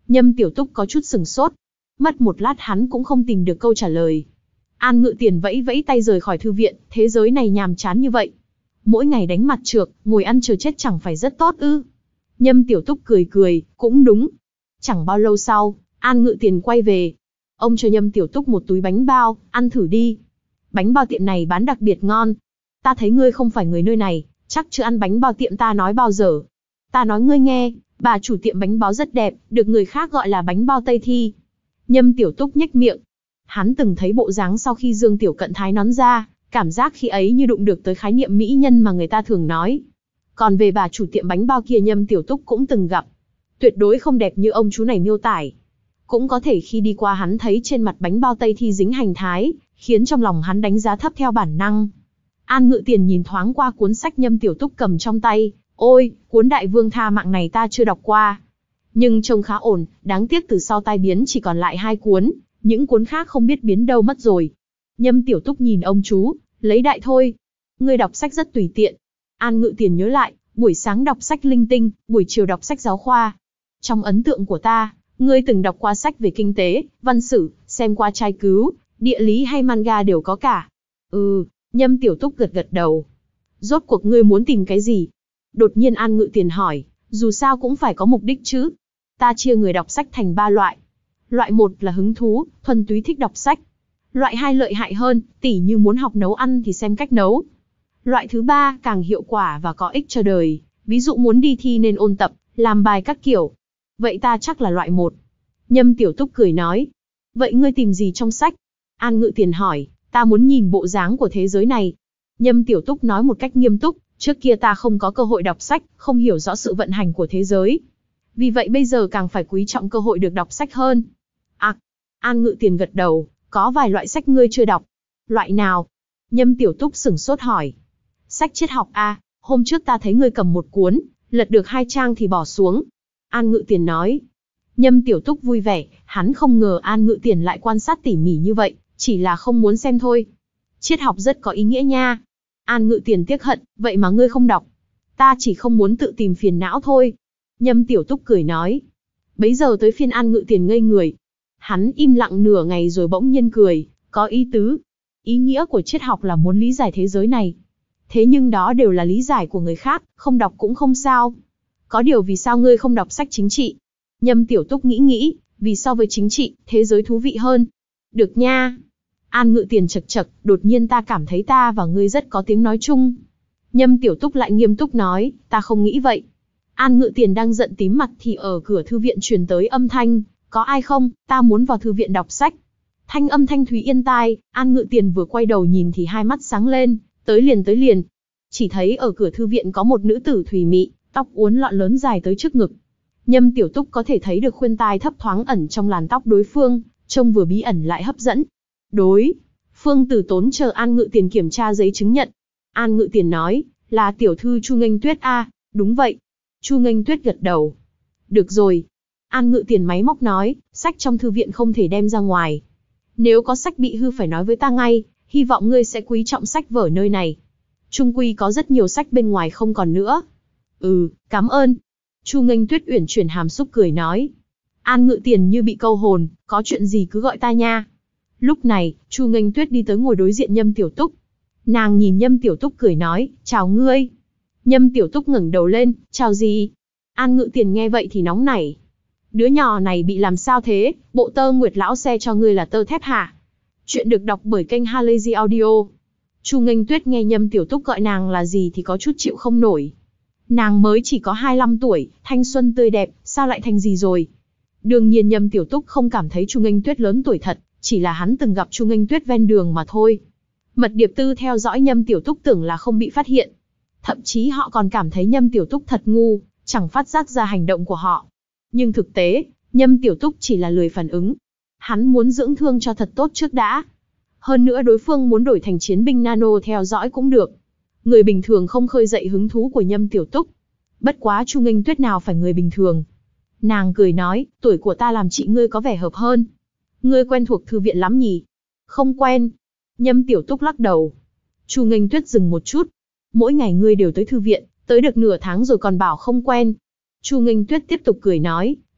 Nhâm Tiểu Túc có chút sừng sốt. Mất một lát hắn cũng không tìm được câu trả lời. An Ngự Tiền vẫy vẫy tay rời khỏi thư viện, thế giới này nhàm chán như vậy. Mỗi ngày đánh mặt trược, ngồi ăn chờ chết chẳng phải rất tốt ư. Nhâm Tiểu Túc cười cười, cũng đúng. Chẳng bao lâu sau, An Ngự Tiền quay về. Ông cho Nhâm Tiểu Túc một túi bánh bao, ăn thử đi. Bánh bao tiệm này bán đặc biệt ngon. Ta thấy ngươi không phải người nơi này, chắc chưa ăn bánh bao tiệm ta nói bao giờ. Ta nói ngươi nghe, bà chủ tiệm bánh bao rất đẹp, được người khác gọi là bánh bao Tây Thi. Nhâm Tiểu Túc nhếch miệng. Hắn từng thấy bộ dáng sau khi Dương Tiểu Cận thái nón ra, cảm giác khi ấy như đụng được tới khái niệm mỹ nhân mà người ta thường nói. Còn về bà chủ tiệm bánh bao kia Nhâm Tiểu Túc cũng từng gặp. Tuyệt đối không đẹp như ông chú này miêu tả. Cũng có thể khi đi qua hắn thấy trên mặt bánh bao Tây Thi dính hành thái, khiến trong lòng hắn đánh giá thấp theo bản năng. An Ngự Tiền nhìn thoáng qua cuốn sách Nhâm Tiểu Túc cầm trong tay. Ôi, cuốn Đại Vương Tha Mạng này ta chưa đọc qua. Nhưng trông khá ổn, đáng tiếc từ sau tai biến chỉ còn lại hai cuốn, những cuốn khác không biết biến đâu mất rồi. Nhâm Tiểu Túc nhìn ông chú, lấy đại thôi. Ngươi đọc sách rất tùy tiện. An Ngự Tiền nhớ lại, buổi sáng đọc sách linh tinh, buổi chiều đọc sách giáo khoa. Trong ấn tượng của ta, ngươi từng đọc qua sách về kinh tế, văn sử, xem qua trai cứu, địa lý hay manga đều có cả. Ừ, Nhâm Tiểu Túc gật gật đầu. Rốt cuộc ngươi muốn tìm cái gì? Đột nhiên An Ngự Tiền hỏi, dù sao cũng phải có mục đích chứ. Ta chia người đọc sách thành ba loại. Loại một là hứng thú, thuần túy thích đọc sách. Loại hai lợi hại hơn, tỉ như muốn học nấu ăn thì xem cách nấu. Loại thứ ba càng hiệu quả và có ích cho đời, ví dụ muốn đi thi nên ôn tập, làm bài các kiểu. Vậy ta chắc là loại một. Nhâm Tiểu Túc cười nói. Vậy ngươi tìm gì trong sách? An Ngự Tiền hỏi, ta muốn nhìn bộ dáng của thế giới này. Nhâm Tiểu Túc nói một cách nghiêm túc, trước kia ta không có cơ hội đọc sách, không hiểu rõ sự vận hành của thế giới. Vì vậy bây giờ càng phải quý trọng cơ hội được đọc sách hơn. À, An Ngự Tiền gật đầu, có vài loại sách ngươi chưa đọc. Loại nào? Nhâm Tiểu Túc sửng sốt hỏi. Sách triết học à, hôm trước ta thấy ngươi cầm một cuốn, lật được hai trang thì bỏ xuống. An Ngự Tiền nói. Nhâm Tiểu Túc vui vẻ, hắn không ngờ An Ngự Tiền lại quan sát tỉ mỉ như vậy, chỉ là không muốn xem thôi. Triết học rất có ý nghĩa nha. An Ngự Tiền tiếc hận, vậy mà ngươi không đọc. Ta chỉ không muốn tự tìm phiền não thôi. Nhâm Tiểu Túc cười nói. Bấy giờ tới phiên An Ngự Tiền ngây người. Hắn im lặng nửa ngày rồi bỗng nhiên cười, có ý tứ. Ý nghĩa của triết học là muốn lý giải thế giới này. Thế nhưng đó đều là lý giải của người khác, không đọc cũng không sao. Có điều vì sao ngươi không đọc sách chính trị? Nhâm Tiểu Túc nghĩ nghĩ, vì so với chính trị, thế giới thú vị hơn. Được nha. An Ngự Tiền chật chật, đột nhiên ta cảm thấy ta và ngươi rất có tiếng nói chung. Nhâm Tiểu Túc lại nghiêm túc nói, ta không nghĩ vậy. An Ngự Tiền đang giận tím mặt thì ở cửa thư viện truyền tới âm thanh, có ai không, ta muốn vào thư viện đọc sách. Thanh âm thanh thúy yên tai, An Ngự Tiền vừa quay đầu nhìn thì hai mắt sáng lên, tới liền tới liền. Chỉ thấy ở cửa thư viện có một nữ tử thùy mị, tóc uốn lọn lớn dài tới trước ngực. Nhâm Tiểu Túc có thể thấy được khuyên tai thấp thoáng ẩn trong làn tóc đối phương, trông vừa bí ẩn lại hấp dẫn. Đối phương Tử Tốn chờ An Ngự Tiền kiểm tra giấy chứng nhận. An Ngự Tiền nói, là tiểu thư Chu Nghênh Tuyết a? À, đúng vậy. Chu Nghênh Tuyết gật đầu. Được rồi. An Ngự Tiền máy móc nói, sách trong thư viện không thể đem ra ngoài. Nếu có sách bị hư phải nói với ta ngay, hy vọng ngươi sẽ quý trọng sách vở nơi này. Trung quy có rất nhiều sách bên ngoài không còn nữa. Ừ, cảm ơn. Chu Nghênh Tuyết uyển chuyển hàm xúc cười nói. An Ngự Tiền như bị câu hồn, có chuyện gì cứ gọi ta nha. Lúc này, Chu Nghênh Tuyết đi tới ngồi đối diện Nhâm Tiểu Túc. Nàng nhìn Nhâm Tiểu Túc cười nói, chào ngươi. Nhâm Tiểu Túc ngẩng đầu lên, chào gì? An Ngự Tiền nghe vậy thì nóng nảy. Đứa nhỏ này bị làm sao thế, bộ tơ Nguyệt lão xe cho ngươi là tơ thép hả? Chuyện được đọc bởi kênh Halazy Audio. Chu Nghênh Tuyết nghe Nhâm Tiểu Túc gọi nàng là gì thì có chút chịu không nổi. Nàng mới chỉ có hai mươi lăm tuổi, thanh xuân tươi đẹp, sao lại thành gì rồi? Đương nhiên Nhâm Tiểu Túc không cảm thấy Chu Nghênh Tuyết lớn tuổi thật, chỉ là hắn từng gặp Chu Nghênh Tuyết ven đường mà thôi. Mật điệp tư theo dõi Nhâm Tiểu Túc tưởng là không bị phát hiện. Thậm chí họ còn cảm thấy Nhâm Tiểu Túc thật ngu, chẳng phát giác ra hành động của họ. Nhưng thực tế, Nhâm Tiểu Túc chỉ là lười phản ứng. Hắn muốn dưỡng thương cho thật tốt trước đã. Hơn nữa đối phương muốn đổi thành chiến binh nano theo dõi cũng được. Người bình thường không khơi dậy hứng thú của Nhâm Tiểu Túc. Bất quá Chu Nghênh Tuyết nào phải người bình thường. Nàng cười nói, tuổi của ta làm chị ngươi có vẻ hợp hơn. Ngươi quen thuộc thư viện lắm nhỉ? Không quen. Nhâm Tiểu Túc lắc đầu. Chu Nghênh Tuyết dừng một chút. Mỗi ngày ngươi đều tới thư viện, tới được nửa tháng rồi còn bảo không quen. Chu Nghênh Tuyết tiếp tục cười nói,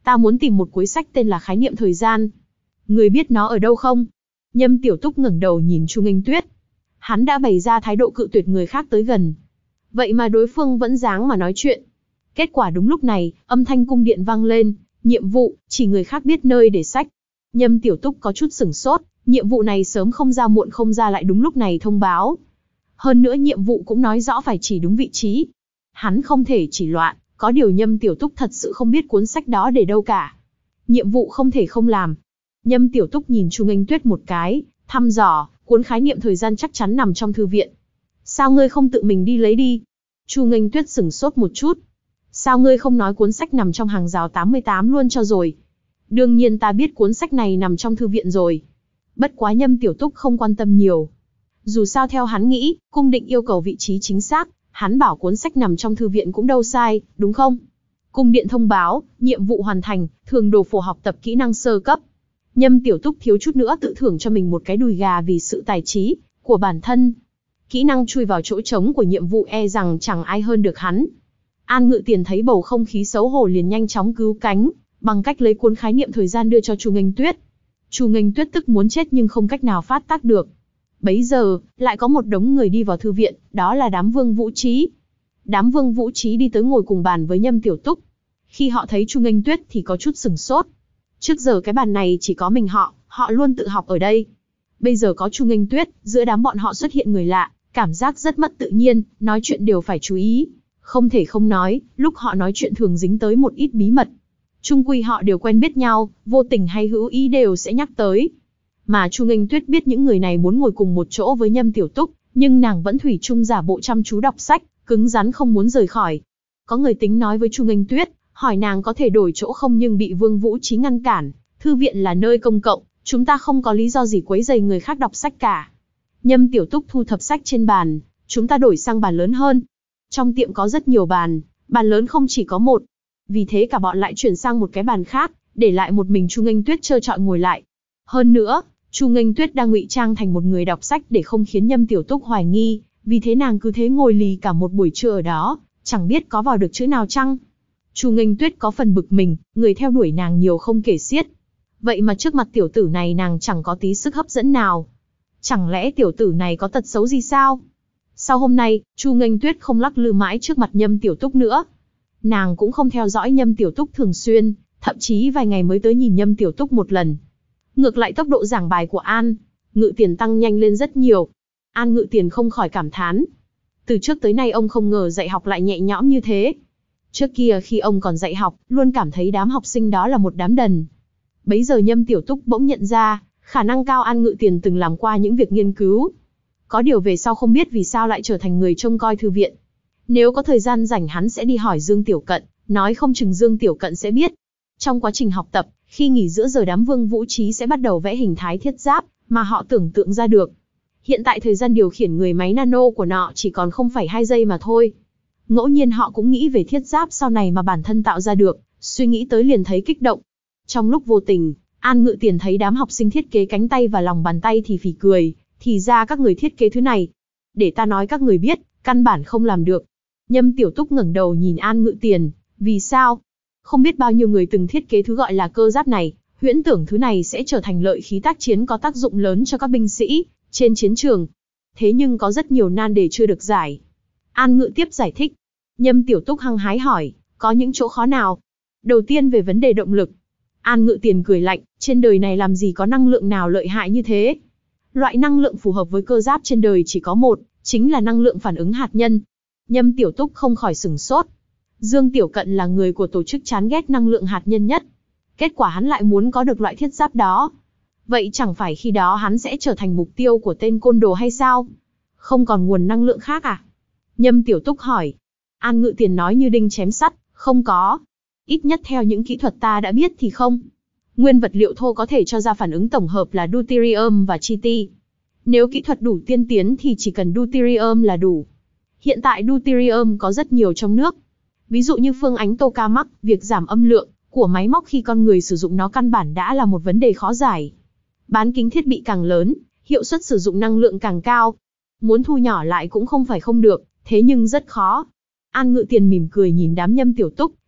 Ta muốn tìm một cuối sách tên là Khái niệm thời gian. Người biết nó ở đâu không? Nhâm Tiểu Túc ngẩng đầu nhìn Chu Nghênh Tuyết. Hắn đã bày ra thái độ cự tuyệt người khác tới gần. Vậy mà đối phương vẫn dáng mà nói chuyện. Kết quả đúng lúc này, âm thanh cung điện vang lên, nhiệm vụ, chỉ người khác biết nơi để sách. Nhâm Tiểu Túc có chút sửng sốt, nhiệm vụ này sớm không ra muộn không ra lại đúng lúc này thông báo. Hơn nữa nhiệm vụ cũng nói rõ phải chỉ đúng vị trí. Hắn không thể chỉ loạn, có điều Nhâm Tiểu Túc thật sự không biết cuốn sách đó để đâu cả. Nhiệm vụ không thể không làm. Nhâm Tiểu Túc nhìn Chu Nghênh Tuyết một cái, thăm dò, cuốn khái niệm thời gian chắc chắn nằm trong thư viện. Sao ngươi không tự mình đi lấy đi? Chu Nghênh Tuyết sửng sốt một chút. Sao ngươi không nói cuốn sách nằm trong hàng rào tám mươi tám luôn cho rồi? Đương nhiên ta biết cuốn sách này nằm trong thư viện rồi. Bất quá Nhâm Tiểu Túc không quan tâm nhiều. Dù sao theo hắn nghĩ, cung định yêu cầu vị trí chính xác, hắn bảo cuốn sách nằm trong thư viện cũng đâu sai, đúng không? Cung điện thông báo, nhiệm vụ hoàn thành, thường đồ phổ học tập kỹ năng sơ cấp. Nhâm Tiểu Túc thiếu chút nữa tự thưởng cho mình một cái đùi gà vì sự tài trí của bản thân. Kỹ năng chui vào chỗ trống của nhiệm vụ e rằng chẳng ai hơn được hắn. An Ngự Tiền thấy bầu không khí xấu hổ liền nhanh chóng cứu cánh, bằng cách lấy cuốn khái niệm thời gian đưa cho Chu Nghênh Tuyết. Chu Nghênh Tuyết tức muốn chết nhưng không cách nào phát tác được. Bấy giờ, lại có một đống người đi vào thư viện, đó là đám Vương Vũ Trí. Đám Vương Vũ Trí đi tới ngồi cùng bàn với Nhâm Tiểu Túc. Khi họ thấy Chu Nghênh Tuyết thì có chút sửng sốt. Trước giờ cái bàn này chỉ có mình họ, họ luôn tự học ở đây. Bây giờ có Chu Nghênh Tuyết, giữa đám bọn họ xuất hiện người lạ, cảm giác rất mất tự nhiên, nói chuyện đều phải chú ý. Không thể không nói, lúc họ nói chuyện thường dính tới một ít bí mật. Chung quy họ đều quen biết nhau, vô tình hay hữu ý đều sẽ nhắc tới. Mà Chu Nghênh Tuyết biết những người này muốn ngồi cùng một chỗ với Nhâm Tiểu Túc, nhưng nàng vẫn thủy chung giả bộ chăm chú đọc sách, cứng rắn không muốn rời khỏi. Có người tính nói với Chu Nghênh Tuyết, hỏi nàng có thể đổi chỗ không nhưng bị Vương Vũ Trí ngăn cản. Thư viện là nơi công cộng, chúng ta không có lý do gì quấy rầy người khác đọc sách cả. Nhâm Tiểu Túc thu thập sách trên bàn, chúng ta đổi sang bàn lớn hơn. Trong tiệm có rất nhiều bàn, bàn lớn không chỉ có một. Vì thế cả bọn lại chuyển sang một cái bàn khác, để lại một mình Chu Nghênh Tuyết trơ trọi ngồi lại. Hơn nữa, Chu Nghênh Tuyết đang ngụy trang thành một người đọc sách để không khiến Nhâm Tiểu Túc hoài nghi, vì thế nàng cứ thế ngồi lì cả một buổi trưa ở đó, chẳng biết có vào được chữ nào chăng. Chu Nghênh Tuyết có phần bực mình, người theo đuổi nàng nhiều không kể xiết. Vậy mà trước mặt tiểu tử này nàng chẳng có tí sức hấp dẫn nào. Chẳng lẽ tiểu tử này có tật xấu gì sao? Sau hôm nay, Chu Nghênh Tuyết không lắc lư mãi trước mặt Nhâm Tiểu Túc nữa. Nàng cũng không theo dõi Nhâm Tiểu Túc thường xuyên, thậm chí vài ngày mới tới nhìn Nhâm Tiểu Túc một lần. Ngược lại tốc độ giảng bài của An Ngự Tiền tăng nhanh lên rất nhiều. An Ngự Tiền không khỏi cảm thán. Từ trước tới nay ông không ngờ dạy học lại nhẹ nhõm như thế. Trước kia khi ông còn dạy học, luôn cảm thấy đám học sinh đó là một đám đần. Bấy giờ Nhâm Tiểu Túc bỗng nhận ra, khả năng cao An Ngự Tiền từng làm qua những việc nghiên cứu. Có điều về sau không biết vì sao lại trở thành người trông coi thư viện. Nếu có thời gian rảnh hắn sẽ đi hỏi Dương Tiểu Cận, nói không chừng Dương Tiểu Cận sẽ biết. Trong quá trình học tập, khi nghỉ giữa giờ đám Vương Vũ Trí sẽ bắt đầu vẽ hình thái thiết giáp, mà họ tưởng tượng ra được. Hiện tại thời gian điều khiển người máy nano của nó chỉ còn không phẩy hai giây mà thôi. Ngẫu nhiên họ cũng nghĩ về thiết giáp sau này mà bản thân tạo ra được, suy nghĩ tới liền thấy kích động. Trong lúc vô tình, An Ngự Tiền thấy đám học sinh thiết kế cánh tay và lòng bàn tay thì phì cười, thì ra các người thiết kế thứ này. Để ta nói các người biết, căn bản không làm được. Nhâm Tiểu Túc ngẩng đầu nhìn An Ngự Tiền, vì sao? Không biết bao nhiêu người từng thiết kế thứ gọi là cơ giáp này, huyễn tưởng thứ này sẽ trở thành lợi khí tác chiến có tác dụng lớn cho các binh sĩ trên chiến trường. Thế nhưng có rất nhiều nan đề chưa được giải. An Ngự tiếp giải thích. Nhâm Tiểu Túc hăng hái hỏi, có những chỗ khó nào? Đầu tiên về vấn đề động lực. An Ngự Tiền cười lạnh, trên đời này làm gì có năng lượng nào lợi hại như thế? Loại năng lượng phù hợp với cơ giáp trên đời chỉ có một, chính là năng lượng phản ứng hạt nhân. Nhâm Tiểu Túc không khỏi sửng sốt. Dương Tiểu Cận là người của tổ chức chán ghét năng lượng hạt nhân nhất. Kết quả hắn lại muốn có được loại thiết giáp đó. Vậy chẳng phải khi đó hắn sẽ trở thành mục tiêu của tên côn đồ hay sao? Không còn nguồn năng lượng khác à? Nhâm Tiểu Túc hỏi. An Ngự Tiền nói như đinh chém sắt, không có. Ít nhất theo những kỹ thuật ta đã biết thì không. Nguyên vật liệu thô có thể cho ra phản ứng tổng hợp là deuterium và triti. Nếu kỹ thuật đủ tiên tiến thì chỉ cần deuterium là đủ. Hiện tại deuterium có rất nhiều trong nước. Ví dụ như phương ánh tokamak, việc giảm âm lượng của máy móc khi con người sử dụng nó căn bản đã là một vấn đề khó giải. Bán kính thiết bị càng lớn, hiệu suất sử dụng năng lượng càng cao. Muốn thu nhỏ lại cũng không phải không được, thế nhưng rất khó. An Ngự Tiền mỉm cười nhìn đám Nhâm Tiểu Túc,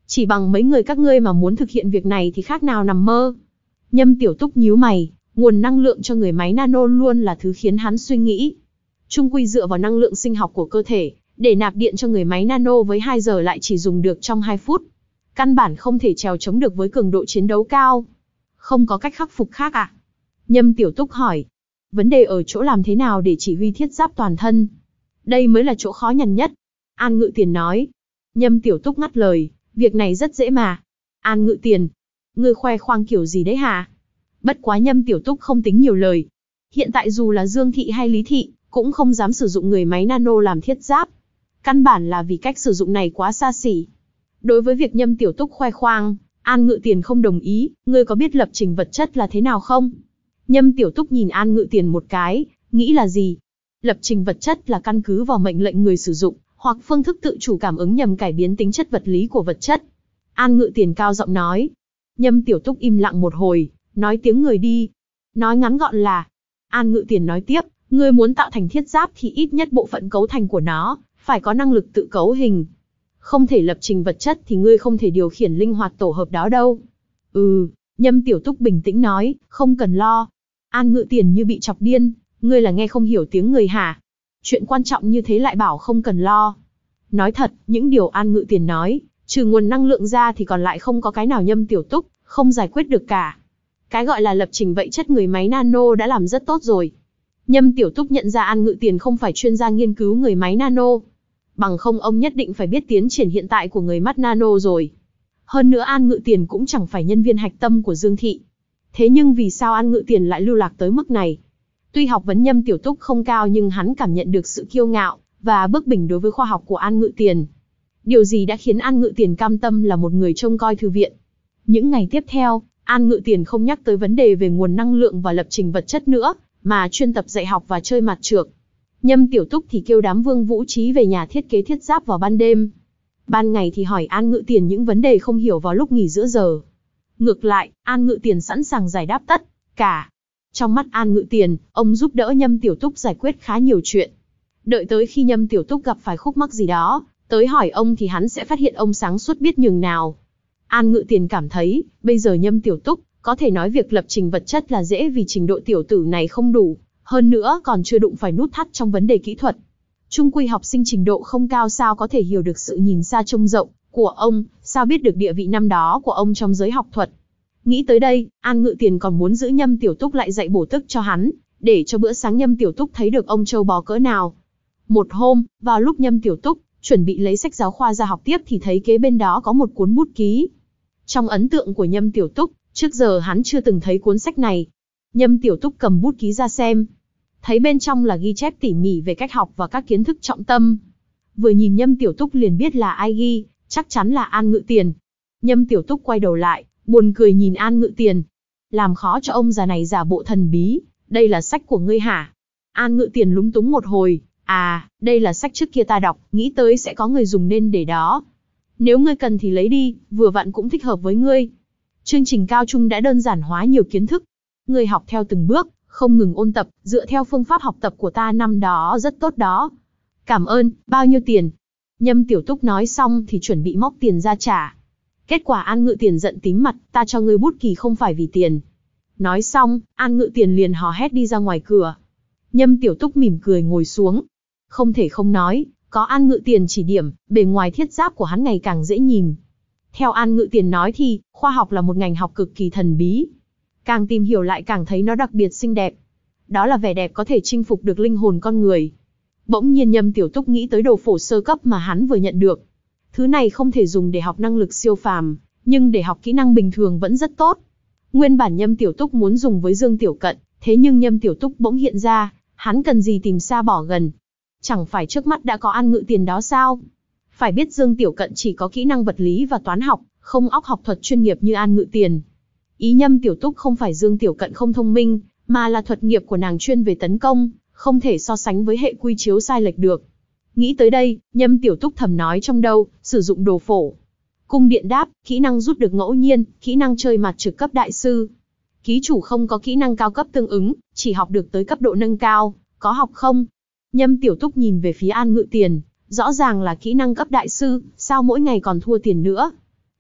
Chỉ bằng mấy người các ngươi mà muốn thực hiện việc này thì khác nào nằm mơ. Nhâm Tiểu Túc nhíu mày, nguồn năng lượng cho người máy nano luôn là thứ khiến hắn suy nghĩ. Chung quy dựa vào năng lượng sinh học của cơ thể, để nạp điện cho người máy nano với hai giờ lại chỉ dùng được trong hai phút. Căn bản không thể trèo chống được với cường độ chiến đấu cao. Không có cách khắc phục khác à? Nhâm Tiểu Túc hỏi. Vấn đề ở chỗ làm thế nào để chỉ huy thiết giáp toàn thân. Đây mới là chỗ khó nhằn nhất. An Ngự Tiền nói. Nhâm Tiểu Túc ngắt lời. Việc này rất dễ mà. An Ngự Tiền. Ngươi khoe khoang kiểu gì đấy hả? Bất quá Nhâm Tiểu Túc không tính nhiều lời. Hiện tại dù là Dương Thị hay Lý Thị, cũng không dám sử dụng người máy nano làm thiết giáp. Căn bản là vì cách sử dụng này quá xa xỉ. Đối với việc Nhâm Tiểu Túc khoe khoang, An Ngự Tiền không đồng ý. Ngươi có biết lập trình vật chất là thế nào không? Nhâm Tiểu Túc nhìn An Ngự Tiền một cái, nghĩ là gì? Lập trình vật chất là căn cứ vào mệnh lệnh người sử dụng, hoặc phương thức tự chủ cảm ứng nhằm cải biến tính chất vật lý của vật chất. An Ngự Tiền cao giọng nói. Nhâm Tiểu Túc im lặng một hồi, nói tiếng người đi. Nói ngắn gọn là, An Ngự Tiền nói tiếp, ngươi muốn tạo thành thiết giáp thì ít nhất bộ phận cấu thành của nó, phải có năng lực tự cấu hình. Không thể lập trình vật chất thì ngươi không thể điều khiển linh hoạt tổ hợp đó đâu. Ừ, Nhâm Tiểu Túc bình tĩnh nói, không cần lo. An Ngự Tiền như bị chọc điên, ngươi là nghe không hiểu tiếng người hả? Chuyện quan trọng như thế lại bảo không cần lo. Nói thật, những điều An Ngự Tiền nói, trừ nguồn năng lượng ra thì còn lại không có cái nào Nhâm Tiểu Túc không giải quyết được cả. Cái gọi là lập trình vậy chất người máy nano đã làm rất tốt rồi. Nhâm Tiểu Túc nhận ra An Ngự Tiền không phải chuyên gia nghiên cứu người máy nano. Bằng không ông nhất định phải biết tiến triển hiện tại của người mắt nano rồi. Hơn nữa An Ngự Tiền cũng chẳng phải nhân viên hạch tâm của Dương Thị. Thế nhưng vì sao An Ngự Tiền lại lưu lạc tới mức này? Tuy học vấn Nhâm Tiểu Túc không cao nhưng hắn cảm nhận được sự kiêu ngạo và bướng bỉnh đối với khoa học của An Ngự Tiền. Điều gì đã khiến An Ngự Tiền cam tâm là một người trông coi thư viện? Những ngày tiếp theo, An Ngự Tiền không nhắc tới vấn đề về nguồn năng lượng và lập trình vật chất nữa, mà chuyên tập dạy học và chơi mặt trược. Nhâm Tiểu Túc thì kêu đám Vương Vũ Trí về nhà thiết kế thiết giáp vào ban đêm. Ban ngày thì hỏi An Ngự Tiền những vấn đề không hiểu vào lúc nghỉ giữa giờ. Ngược lại, An Ngự Tiền sẵn sàng giải đáp tất cả. Trong mắt An Ngự Tiền, ông giúp đỡ Nhâm Tiểu Túc giải quyết khá nhiều chuyện. Đợi tới khi Nhâm Tiểu Túc gặp phải khúc mắc gì đó, tới hỏi ông thì hắn sẽ phát hiện ông sáng suốt biết nhường nào. An Ngự Tiền cảm thấy, bây giờ Nhâm Tiểu Túc có thể nói việc lập trình vật chất là dễ vì trình độ tiểu tử này không đủ, hơn nữa còn chưa đụng phải nút thắt trong vấn đề kỹ thuật. Chung quy học sinh trình độ không cao sao có thể hiểu được sự nhìn xa trông rộng của ông, sao biết được địa vị năm đó của ông trong giới học thuật. Nghĩ tới đây, An Ngự Tiền còn muốn giữ Nhâm Tiểu Túc lại dạy bổ tức cho hắn, để cho bữa sáng Nhâm Tiểu Túc thấy được ông trâu bò cỡ nào. Một hôm, vào lúc Nhâm Tiểu Túc chuẩn bị lấy sách giáo khoa ra học tiếp thì thấy kế bên đó có một cuốn bút ký. Trong ấn tượng của Nhâm Tiểu Túc, trước giờ hắn chưa từng thấy cuốn sách này. Nhâm Tiểu Túc cầm bút ký ra xem. Thấy bên trong là ghi chép tỉ mỉ về cách học và các kiến thức trọng tâm. Vừa nhìn Nhâm Tiểu Túc liền biết là ai ghi, chắc chắn là An Ngự Tiền. Nhâm Tiểu Túc quay đầu lại, buồn cười nhìn An Ngự Tiền. Làm khó cho ông già này giả bộ thần bí, đây là sách của ngươi hả? An Ngự Tiền lúng túng một hồi, à, đây là sách trước kia ta đọc, nghĩ tới sẽ có người dùng nên để đó. Nếu ngươi cần thì lấy đi, vừa vặn cũng thích hợp với ngươi. Chương trình cao trung đã đơn giản hóa nhiều kiến thức. Ngươi học theo từng bước, không ngừng ôn tập, dựa theo phương pháp học tập của ta năm đó rất tốt đó. Cảm ơn, bao nhiêu tiền? Nhâm Tiểu Túc nói xong thì chuẩn bị móc tiền ra trả. Kết quả An Ngự Tiền giận tím mặt, ta cho ngươi bút ký không phải vì tiền. Nói xong, An Ngự Tiền liền hò hét đi ra ngoài cửa. Nhâm Tiểu Túc mỉm cười ngồi xuống. Không thể không nói, có An Ngự Tiền chỉ điểm, bề ngoài thiết giáp của hắn ngày càng dễ nhìn. Theo An Ngự Tiền nói thì, khoa học là một ngành học cực kỳ thần bí. Càng tìm hiểu lại càng thấy nó đặc biệt xinh đẹp. Đó là vẻ đẹp có thể chinh phục được linh hồn con người. Bỗng nhiên Nhâm Tiểu Túc nghĩ tới đồ phổ sơ cấp mà hắn vừa nhận được. Thứ này không thể dùng để học năng lực siêu phàm, nhưng để học kỹ năng bình thường vẫn rất tốt. Nguyên bản Nhâm Tiểu Túc muốn dùng với Dương Tiểu Cận, thế nhưng Nhâm Tiểu Túc bỗng hiện ra, hắn cần gì tìm xa bỏ gần. Chẳng phải trước mắt đã có An Ngự Tiền đó sao? Phải biết Dương Tiểu Cận chỉ có kỹ năng vật lý và toán học, không óc học thuật chuyên nghiệp như An Ngự Tiền. Ý Nhâm Tiểu Túc không phải Dương Tiểu Cận không thông minh, mà là thuật nghiệp của nàng chuyên về tấn công, không thể so sánh với hệ quy chiếu sai lệch được. Nghĩ tới đây, Nhâm Tiểu Túc thầm nói trong đầu, sử dụng đồ phổ. Cung điện đáp, kỹ năng rút được ngẫu nhiên, kỹ năng chơi mặt trực cấp đại sư. Ký chủ không có kỹ năng cao cấp tương ứng, chỉ học được tới cấp độ nâng cao, có học không? Nhâm Tiểu Túc nhìn về phía An Ngự Tiền, rõ ràng là kỹ năng cấp đại sư, sao mỗi ngày còn thua tiền nữa?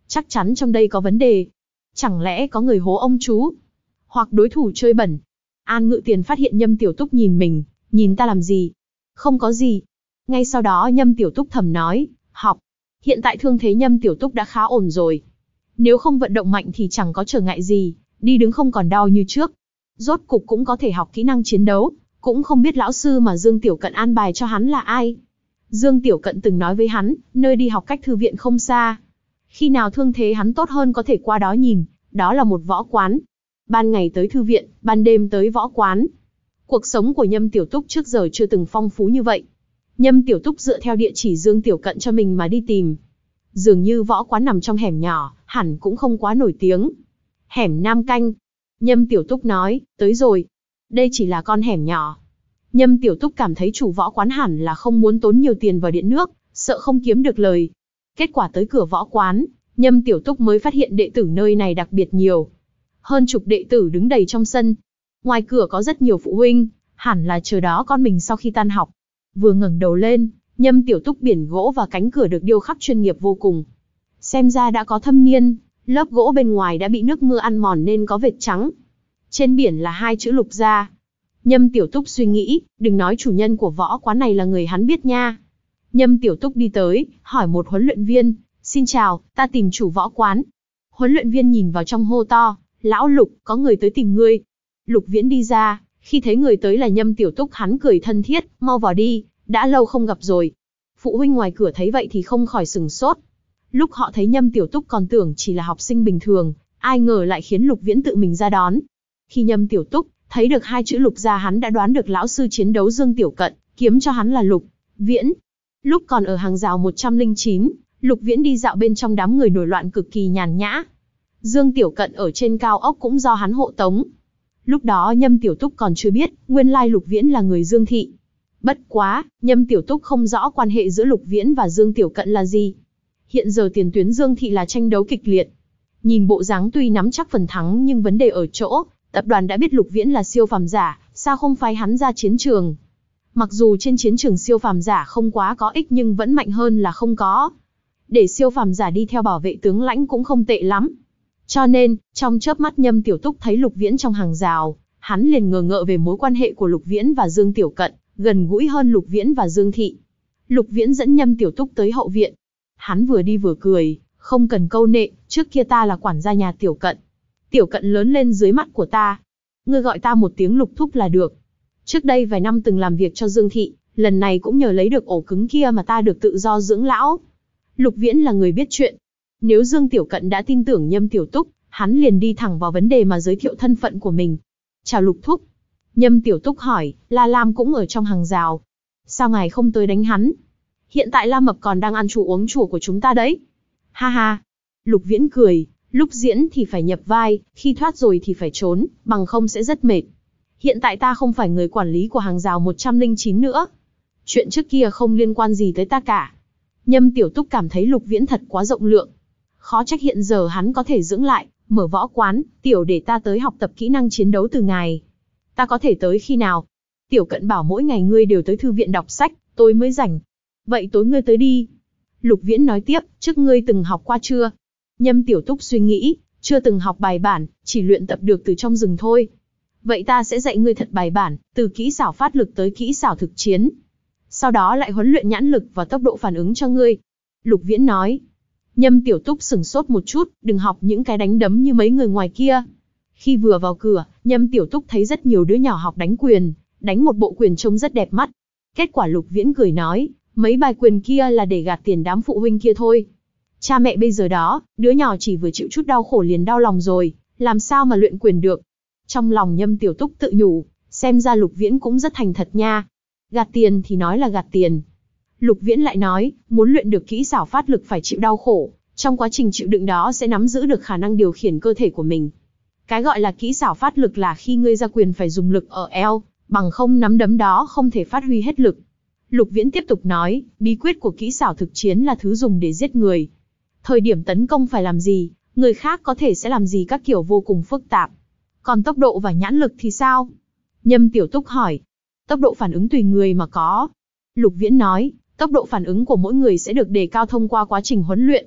Chắc chắn trong đây có vấn đề. Chẳng lẽ có người hố ông chú? Hoặc đối thủ chơi bẩn? An Ngự Tiền phát hiện Nhâm Tiểu Túc nhìn mình, nhìn ta làm gì? Không có gì. Ngay sau đó Nhâm Tiểu Túc thầm nói, học. Hiện tại thương thế Nhâm Tiểu Túc đã khá ổn rồi. Nếu không vận động mạnh thì chẳng có trở ngại gì, đi đứng không còn đau như trước. Rốt cục cũng có thể học kỹ năng chiến đấu, cũng không biết lão sư mà Dương Tiểu Cận an bài cho hắn là ai. Dương Tiểu Cận từng nói với hắn, nơi đi học cách thư viện không xa. Khi nào thương thế hắn tốt hơn có thể qua đó nhìn, đó là một võ quán. Ban ngày tới thư viện, ban đêm tới võ quán. Cuộc sống của Nhâm Tiểu Túc trước giờ chưa từng phong phú như vậy. Nhâm Tiểu Túc dựa theo địa chỉ Dương Tiểu Cận cho mình mà đi tìm. Dường như võ quán nằm trong hẻm nhỏ, hẳn cũng không quá nổi tiếng. Hẻm Nam Canh. Nhâm Tiểu Túc nói, tới rồi. Đây chỉ là con hẻm nhỏ. Nhâm Tiểu Túc cảm thấy chủ võ quán hẳn là không muốn tốn nhiều tiền vào điện nước, sợ không kiếm được lời. Kết quả tới cửa võ quán, Nhâm Tiểu Túc mới phát hiện đệ tử nơi này đặc biệt nhiều. Hơn chục đệ tử đứng đầy trong sân. Ngoài cửa có rất nhiều phụ huynh, hẳn là chờ đó con mình sau khi tan học. Vừa ngẩng đầu lên, Nhâm Tiểu Túc biển gỗ và cánh cửa được điêu khắc chuyên nghiệp vô cùng. Xem ra đã có thâm niên, lớp gỗ bên ngoài đã bị nước mưa ăn mòn nên có vệt trắng. Trên biển là hai chữ Lục Gia. Nhâm Tiểu Túc suy nghĩ, đừng nói chủ nhân của võ quán này là người hắn biết nha. Nhâm Tiểu Túc đi tới, hỏi một huấn luyện viên, xin chào, ta tìm chủ võ quán. Huấn luyện viên nhìn vào trong hô to, lão Lục, có người tới tìm ngươi. Lục Viễn đi ra, khi thấy người tới là Nhâm Tiểu Túc hắn cười thân thiết, mau vào đi, đã lâu không gặp rồi. Phụ huynh ngoài cửa thấy vậy thì không khỏi sừng sốt. Lúc họ thấy Nhâm Tiểu Túc còn tưởng chỉ là học sinh bình thường, ai ngờ lại khiến Lục Viễn tự mình ra đón. Khi Nhâm Tiểu Túc thấy được hai chữ Lục Gia hắn đã đoán được lão sư chiến đấu Dương Tiểu Cận kiếm cho hắn là Lục Viễn. Lúc còn ở hàng rào một trăm lẻ chín, Lục Viễn đi dạo bên trong đám người nổi loạn cực kỳ nhàn nhã. Dương Tiểu Cận ở trên cao ốc cũng do hắn hộ tống. Lúc đó Nhâm Tiểu Túc còn chưa biết, nguyên lai Lục Viễn là người Dương thị. Bất quá, Nhâm Tiểu Túc không rõ quan hệ giữa Lục Viễn và Dương Tiểu Cận là gì. Hiện giờ tiền tuyến Dương thị là tranh đấu kịch liệt. Nhìn bộ dáng tuy nắm chắc phần thắng nhưng vấn đề ở chỗ, tập đoàn đã biết Lục Viễn là siêu phàm giả, sao không phái hắn ra chiến trường? Mặc dù trên chiến trường siêu phàm giả không quá có ích nhưng vẫn mạnh hơn là không có. Để siêu phàm giả đi theo bảo vệ tướng lãnh cũng không tệ lắm. Cho nên, trong chớp mắt Nhâm Tiểu Túc thấy Lục Viễn trong hàng rào, hắn liền ngờ ngợ về mối quan hệ của Lục Viễn và Dương Tiểu Cận, gần gũi hơn Lục Viễn và Dương thị. Lục Viễn dẫn Nhâm Tiểu Túc tới hậu viện. Hắn vừa đi vừa cười, không cần câu nệ, trước kia ta là quản gia nhà Tiểu Cận. Tiểu Cận lớn lên dưới mắt của ta. Ngươi gọi ta một tiếng Lục Thúc là được. Trước đây vài năm từng làm việc cho Dương thị, lần này cũng nhờ lấy được ổ cứng kia mà ta được tự do dưỡng lão. Lục Viễn là người biết chuyện. Nếu Dương Tiểu Cận đã tin tưởng Nhâm Tiểu Túc, hắn liền đi thẳng vào vấn đề mà giới thiệu thân phận của mình. Chào Lục Thúc. Nhâm Tiểu Túc hỏi, La Lam cũng ở trong hàng rào. Sao ngài không tới đánh hắn? Hiện tại La Mập còn đang ăn chùa uống chùa của chúng ta đấy. Ha ha. Lục Viễn cười, lúc diễn thì phải nhập vai, khi thoát rồi thì phải trốn, bằng không sẽ rất mệt. Hiện tại ta không phải người quản lý của hàng rào một trăm lẻ chín nữa. Chuyện trước kia không liên quan gì tới ta cả. Nhâm Tiểu Túc cảm thấy Lục Viễn thật quá rộng lượng. Khó trách hiện giờ hắn có thể dưỡng lại, mở võ quán, tiểu để ta tới học tập kỹ năng chiến đấu từ ngài. Ta có thể tới khi nào? Tiểu Cận bảo mỗi ngày ngươi đều tới thư viện đọc sách, tôi mới rảnh. Vậy tối ngươi tới đi. Lục Viễn nói tiếp, trước ngươi từng học qua chưa? Nhâm Tiểu Túc suy nghĩ, chưa từng học bài bản, chỉ luyện tập được từ trong rừng thôi. Vậy ta sẽ dạy ngươi thật bài bản, từ kỹ xảo phát lực tới kỹ xảo thực chiến. Sau đó lại huấn luyện nhãn lực và tốc độ phản ứng cho ngươi. Lục Viễn nói. Nhâm Tiểu Túc sửng sốt một chút, đừng học những cái đánh đấm như mấy người ngoài kia. Khi vừa vào cửa, Nhâm Tiểu Túc thấy rất nhiều đứa nhỏ học đánh quyền, đánh một bộ quyền trông rất đẹp mắt. Kết quả Lục Viễn cười nói, mấy bài quyền kia là để gạt tiền đám phụ huynh kia thôi. Cha mẹ bây giờ đó, đứa nhỏ chỉ vừa chịu chút đau khổ liền đau lòng rồi, làm sao mà luyện quyền được. Trong lòng Nhâm Tiểu Túc tự nhủ, xem ra Lục Viễn cũng rất thành thật nha. Gạt tiền thì nói là gạt tiền. Lục Viễn lại nói, muốn luyện được kỹ xảo phát lực phải chịu đau khổ, trong quá trình chịu đựng đó sẽ nắm giữ được khả năng điều khiển cơ thể của mình. Cái gọi là kỹ xảo phát lực là khi ngươi ra quyền phải dùng lực ở eo, bằng không nắm đấm đó không thể phát huy hết lực. Lục Viễn tiếp tục nói, bí quyết của kỹ xảo thực chiến là thứ dùng để giết người. Thời điểm tấn công phải làm gì, người khác có thể sẽ làm gì các kiểu vô cùng phức tạp. Còn tốc độ và nhãn lực thì sao? Nhâm Tiểu Túc hỏi. Tốc độ phản ứng tùy người mà có. Lục Viễn nói, tốc độ phản ứng của mỗi người sẽ được đề cao thông qua quá trình huấn luyện.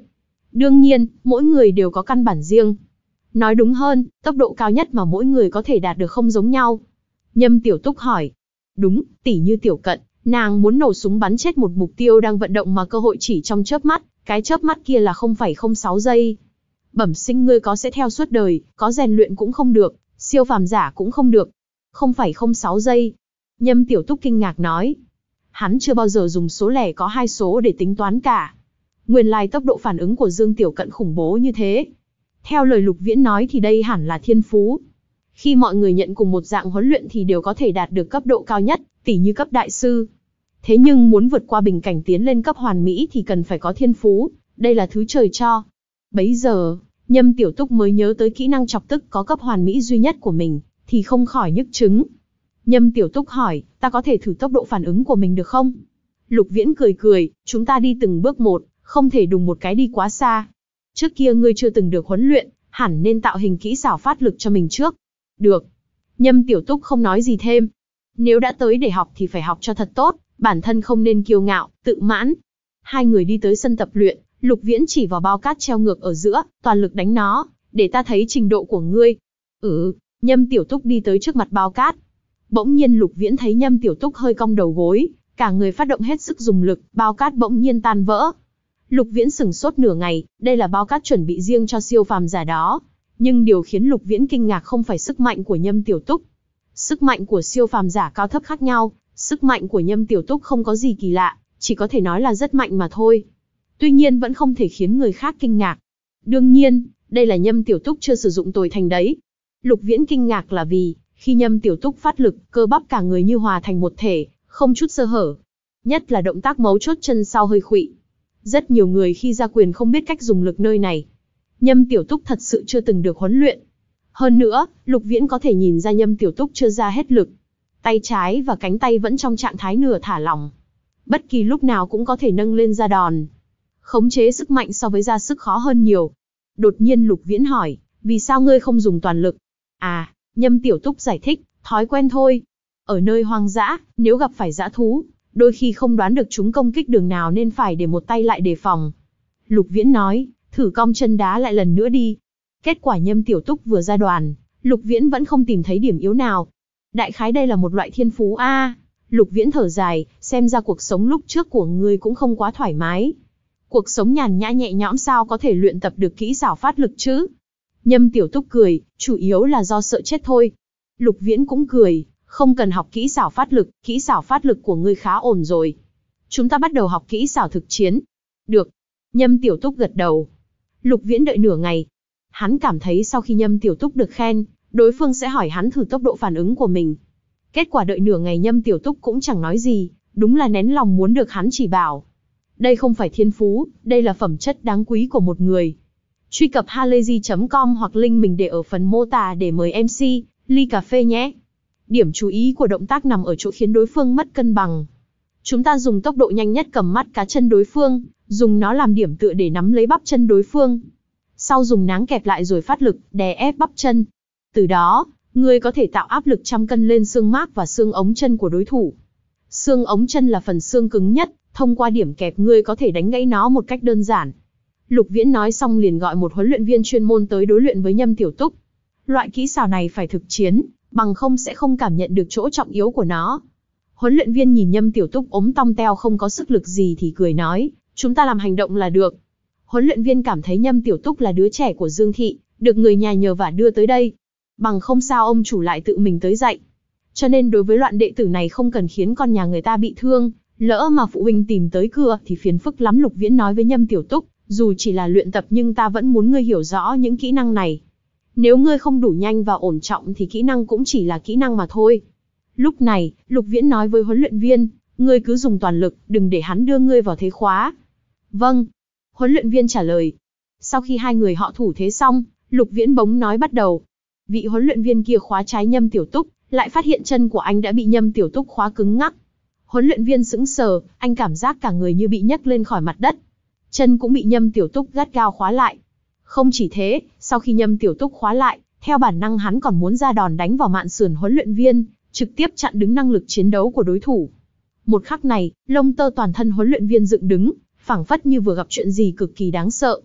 Đương nhiên, mỗi người đều có căn bản riêng. Nói đúng hơn, tốc độ cao nhất mà mỗi người có thể đạt được không giống nhau. Nhâm Tiểu Túc hỏi. Đúng, tỉ như Tiểu Cận, nàng muốn nổ súng bắn chết một mục tiêu đang vận động mà cơ hội chỉ trong chớp mắt, cái chớp mắt kia là không phẩy không sáu giây. Bẩm sinh ngươi có sẽ theo suốt đời, có rèn luyện cũng không được, siêu phàm giả cũng không được. không phẩy không sáu giây. Nhâm Tiểu Túc kinh ngạc nói. Hắn chưa bao giờ dùng số lẻ có hai số để tính toán cả. Nguyên lai tốc độ phản ứng của Dương Tiểu Cận khủng bố như thế. Theo lời Lục Viễn nói thì đây hẳn là thiên phú. Khi mọi người nhận cùng một dạng huấn luyện thì đều có thể đạt được cấp độ cao nhất, tỉ như cấp đại sư. Thế nhưng muốn vượt qua bình cảnh tiến lên cấp hoàn mỹ thì cần phải có thiên phú, đây là thứ trời cho. Bấy giờ, Nhâm Tiểu Túc mới nhớ tới kỹ năng chọc tức có cấp hoàn mỹ duy nhất của mình, thì không khỏi nhức chứng. Nhâm Tiểu Túc hỏi, ta có thể thử tốc độ phản ứng của mình được không? Lục Viễn cười cười, chúng ta đi từng bước một, không thể đùng một cái đi quá xa. Trước kia ngươi chưa từng được huấn luyện, hẳn nên tạo hình kỹ xảo phát lực cho mình trước. Được. Nhâm Tiểu Túc không nói gì thêm. Nếu đã tới để học thì phải học cho thật tốt, bản thân không nên kiêu ngạo, tự mãn. Hai người đi tới sân tập luyện, Lục Viễn chỉ vào bao cát treo ngược ở giữa, toàn lực đánh nó, để ta thấy trình độ của ngươi. Ừ, Nhâm Tiểu Túc đi tới trước mặt bao cát. Bỗng nhiên Lục Viễn thấy Nhâm Tiểu Túc hơi cong đầu gối, cả người phát động hết sức dùng lực, bao cát bỗng nhiên tan vỡ. Lục Viễn sửng sốt nửa ngày, đây là bao cát chuẩn bị riêng cho siêu phàm giả đó. Nhưng điều khiến Lục Viễn kinh ngạc không phải sức mạnh của Nhâm Tiểu Túc. Sức mạnh của siêu phàm giả cao thấp khác nhau, sức mạnh của Nhâm Tiểu Túc không có gì kỳ lạ, chỉ có thể nói là rất mạnh mà thôi. Tuy nhiên vẫn không thể khiến người khác kinh ngạc. Đương nhiên, đây là Nhâm Tiểu Túc chưa sử dụng tồi thành đấy. Lục Viễn kinh ngạc là vì, khi Nhâm Tiểu Túc phát lực, cơ bắp cả người như hòa thành một thể, không chút sơ hở. Nhất là động tác mấu chốt chân sau hơi khuỵu. Rất nhiều người khi ra quyền không biết cách dùng lực nơi này. Nhâm Tiểu Túc thật sự chưa từng được huấn luyện. Hơn nữa, Lục Viễn có thể nhìn ra Nhâm Tiểu Túc chưa ra hết lực. Tay trái và cánh tay vẫn trong trạng thái nửa thả lỏng. Bất kỳ lúc nào cũng có thể nâng lên ra đòn. Khống chế sức mạnh so với ra sức khó hơn nhiều. Đột nhiên Lục Viễn hỏi, vì sao ngươi không dùng toàn lực? À, Nhâm Tiểu Túc giải thích, thói quen thôi. Ở nơi hoang dã, nếu gặp phải dã thú, đôi khi không đoán được chúng công kích đường nào nên phải để một tay lại đề phòng. Lục Viễn nói, thử cong chân đá lại lần nữa đi. Kết quả Nhâm Tiểu Túc vừa ra đoàn, Lục Viễn vẫn không tìm thấy điểm yếu nào. Đại khái đây là một loại thiên phú a. À, Lục Viễn thở dài, xem ra cuộc sống lúc trước của ngươi cũng không quá thoải mái. Cuộc sống nhàn nhã nhẹ nhõm sao có thể luyện tập được kỹ xảo phát lực chứ? Nhâm Tiểu Túc cười, chủ yếu là do sợ chết thôi. Lục Viễn cũng cười, không cần học kỹ xảo phát lực, kỹ xảo phát lực của ngươi khá ổn rồi. Chúng ta bắt đầu học kỹ xảo thực chiến. Được. Nhâm Tiểu Túc gật đầu. Lục Viễn đợi nửa ngày. Hắn cảm thấy sau khi Nhâm Tiểu Túc được khen, đối phương sẽ hỏi hắn thử tốc độ phản ứng của mình. Kết quả đợi nửa ngày Nhâm Tiểu Túc cũng chẳng nói gì, đúng là nén lòng muốn được hắn chỉ bảo. Đây không phải thiên phú, đây là phẩm chất đáng quý của một người. Truy cập halayzi chấm com hoặc link mình để ở phần mô tả để mời em xê, ly cà phê nhé. Điểm chú ý của động tác nằm ở chỗ khiến đối phương mất cân bằng. Chúng ta dùng tốc độ nhanh nhất cầm mắt cá chân đối phương, dùng nó làm điểm tựa để nắm lấy bắp chân đối phương. Sau dùng náng kẹp lại rồi phát lực, đè ép bắp chân. Từ đó, ngươi có thể tạo áp lực trăm cân lên xương mác và xương ống chân của đối thủ. Xương ống chân là phần xương cứng nhất, thông qua điểm kẹp ngươi có thể đánh gãy nó một cách đơn giản. Lục Viễn nói xong liền gọi một huấn luyện viên chuyên môn tới đối luyện với Nhâm Tiểu Túc. Loại kỹ xảo này phải thực chiến, bằng không sẽ không cảm nhận được chỗ trọng yếu của nó. Huấn luyện viên nhìn Nhâm Tiểu Túc ốm tong teo không có sức lực gì thì cười nói, chúng ta làm hành động là được. Huấn luyện viên cảm thấy Nhâm Tiểu Túc là đứa trẻ của Dương Thị, được người nhà nhờ vả đưa tới đây. Bằng không sao ông chủ lại tự mình tới dạy. Cho nên đối với loạn đệ tử này không cần khiến con nhà người ta bị thương, lỡ mà phụ huynh tìm tới cửa thì phiền phức lắm. Lục Viễn nói với Nhâm Tiểu Túc, dù chỉ là luyện tập nhưng ta vẫn muốn ngươi hiểu rõ những kỹ năng này. Nếu ngươi không đủ nhanh và ổn trọng thì kỹ năng cũng chỉ là kỹ năng mà thôi. Lúc này, Lục Viễn nói với huấn luyện viên, ngươi cứ dùng toàn lực, đừng để hắn đưa ngươi vào thế khóa. Vâng. Huấn luyện viên trả lời. Sau khi hai người họ thủ thế xong, Lục Viễn bỗng nói bắt đầu. Vị huấn luyện viên kia khóa trái Nhâm Tiểu Túc, lại phát hiện chân của anh đã bị Nhâm Tiểu Túc khóa cứng ngắc. Huấn luyện viên sững sờ, anh cảm giác cả người như bị nhấc lên khỏi mặt đất. Chân cũng bị Nhâm Tiểu Túc gắt gao khóa lại. Không chỉ thế, sau khi Nhâm Tiểu Túc khóa lại, theo bản năng hắn còn muốn ra đòn đánh vào mạn sườn huấn luyện viên, trực tiếp chặn đứng năng lực chiến đấu của đối thủ. Một khắc này, lông tơ toàn thân huấn luyện viên dựng đứng, phảng phất như vừa gặp chuyện gì cực kỳ đáng sợ.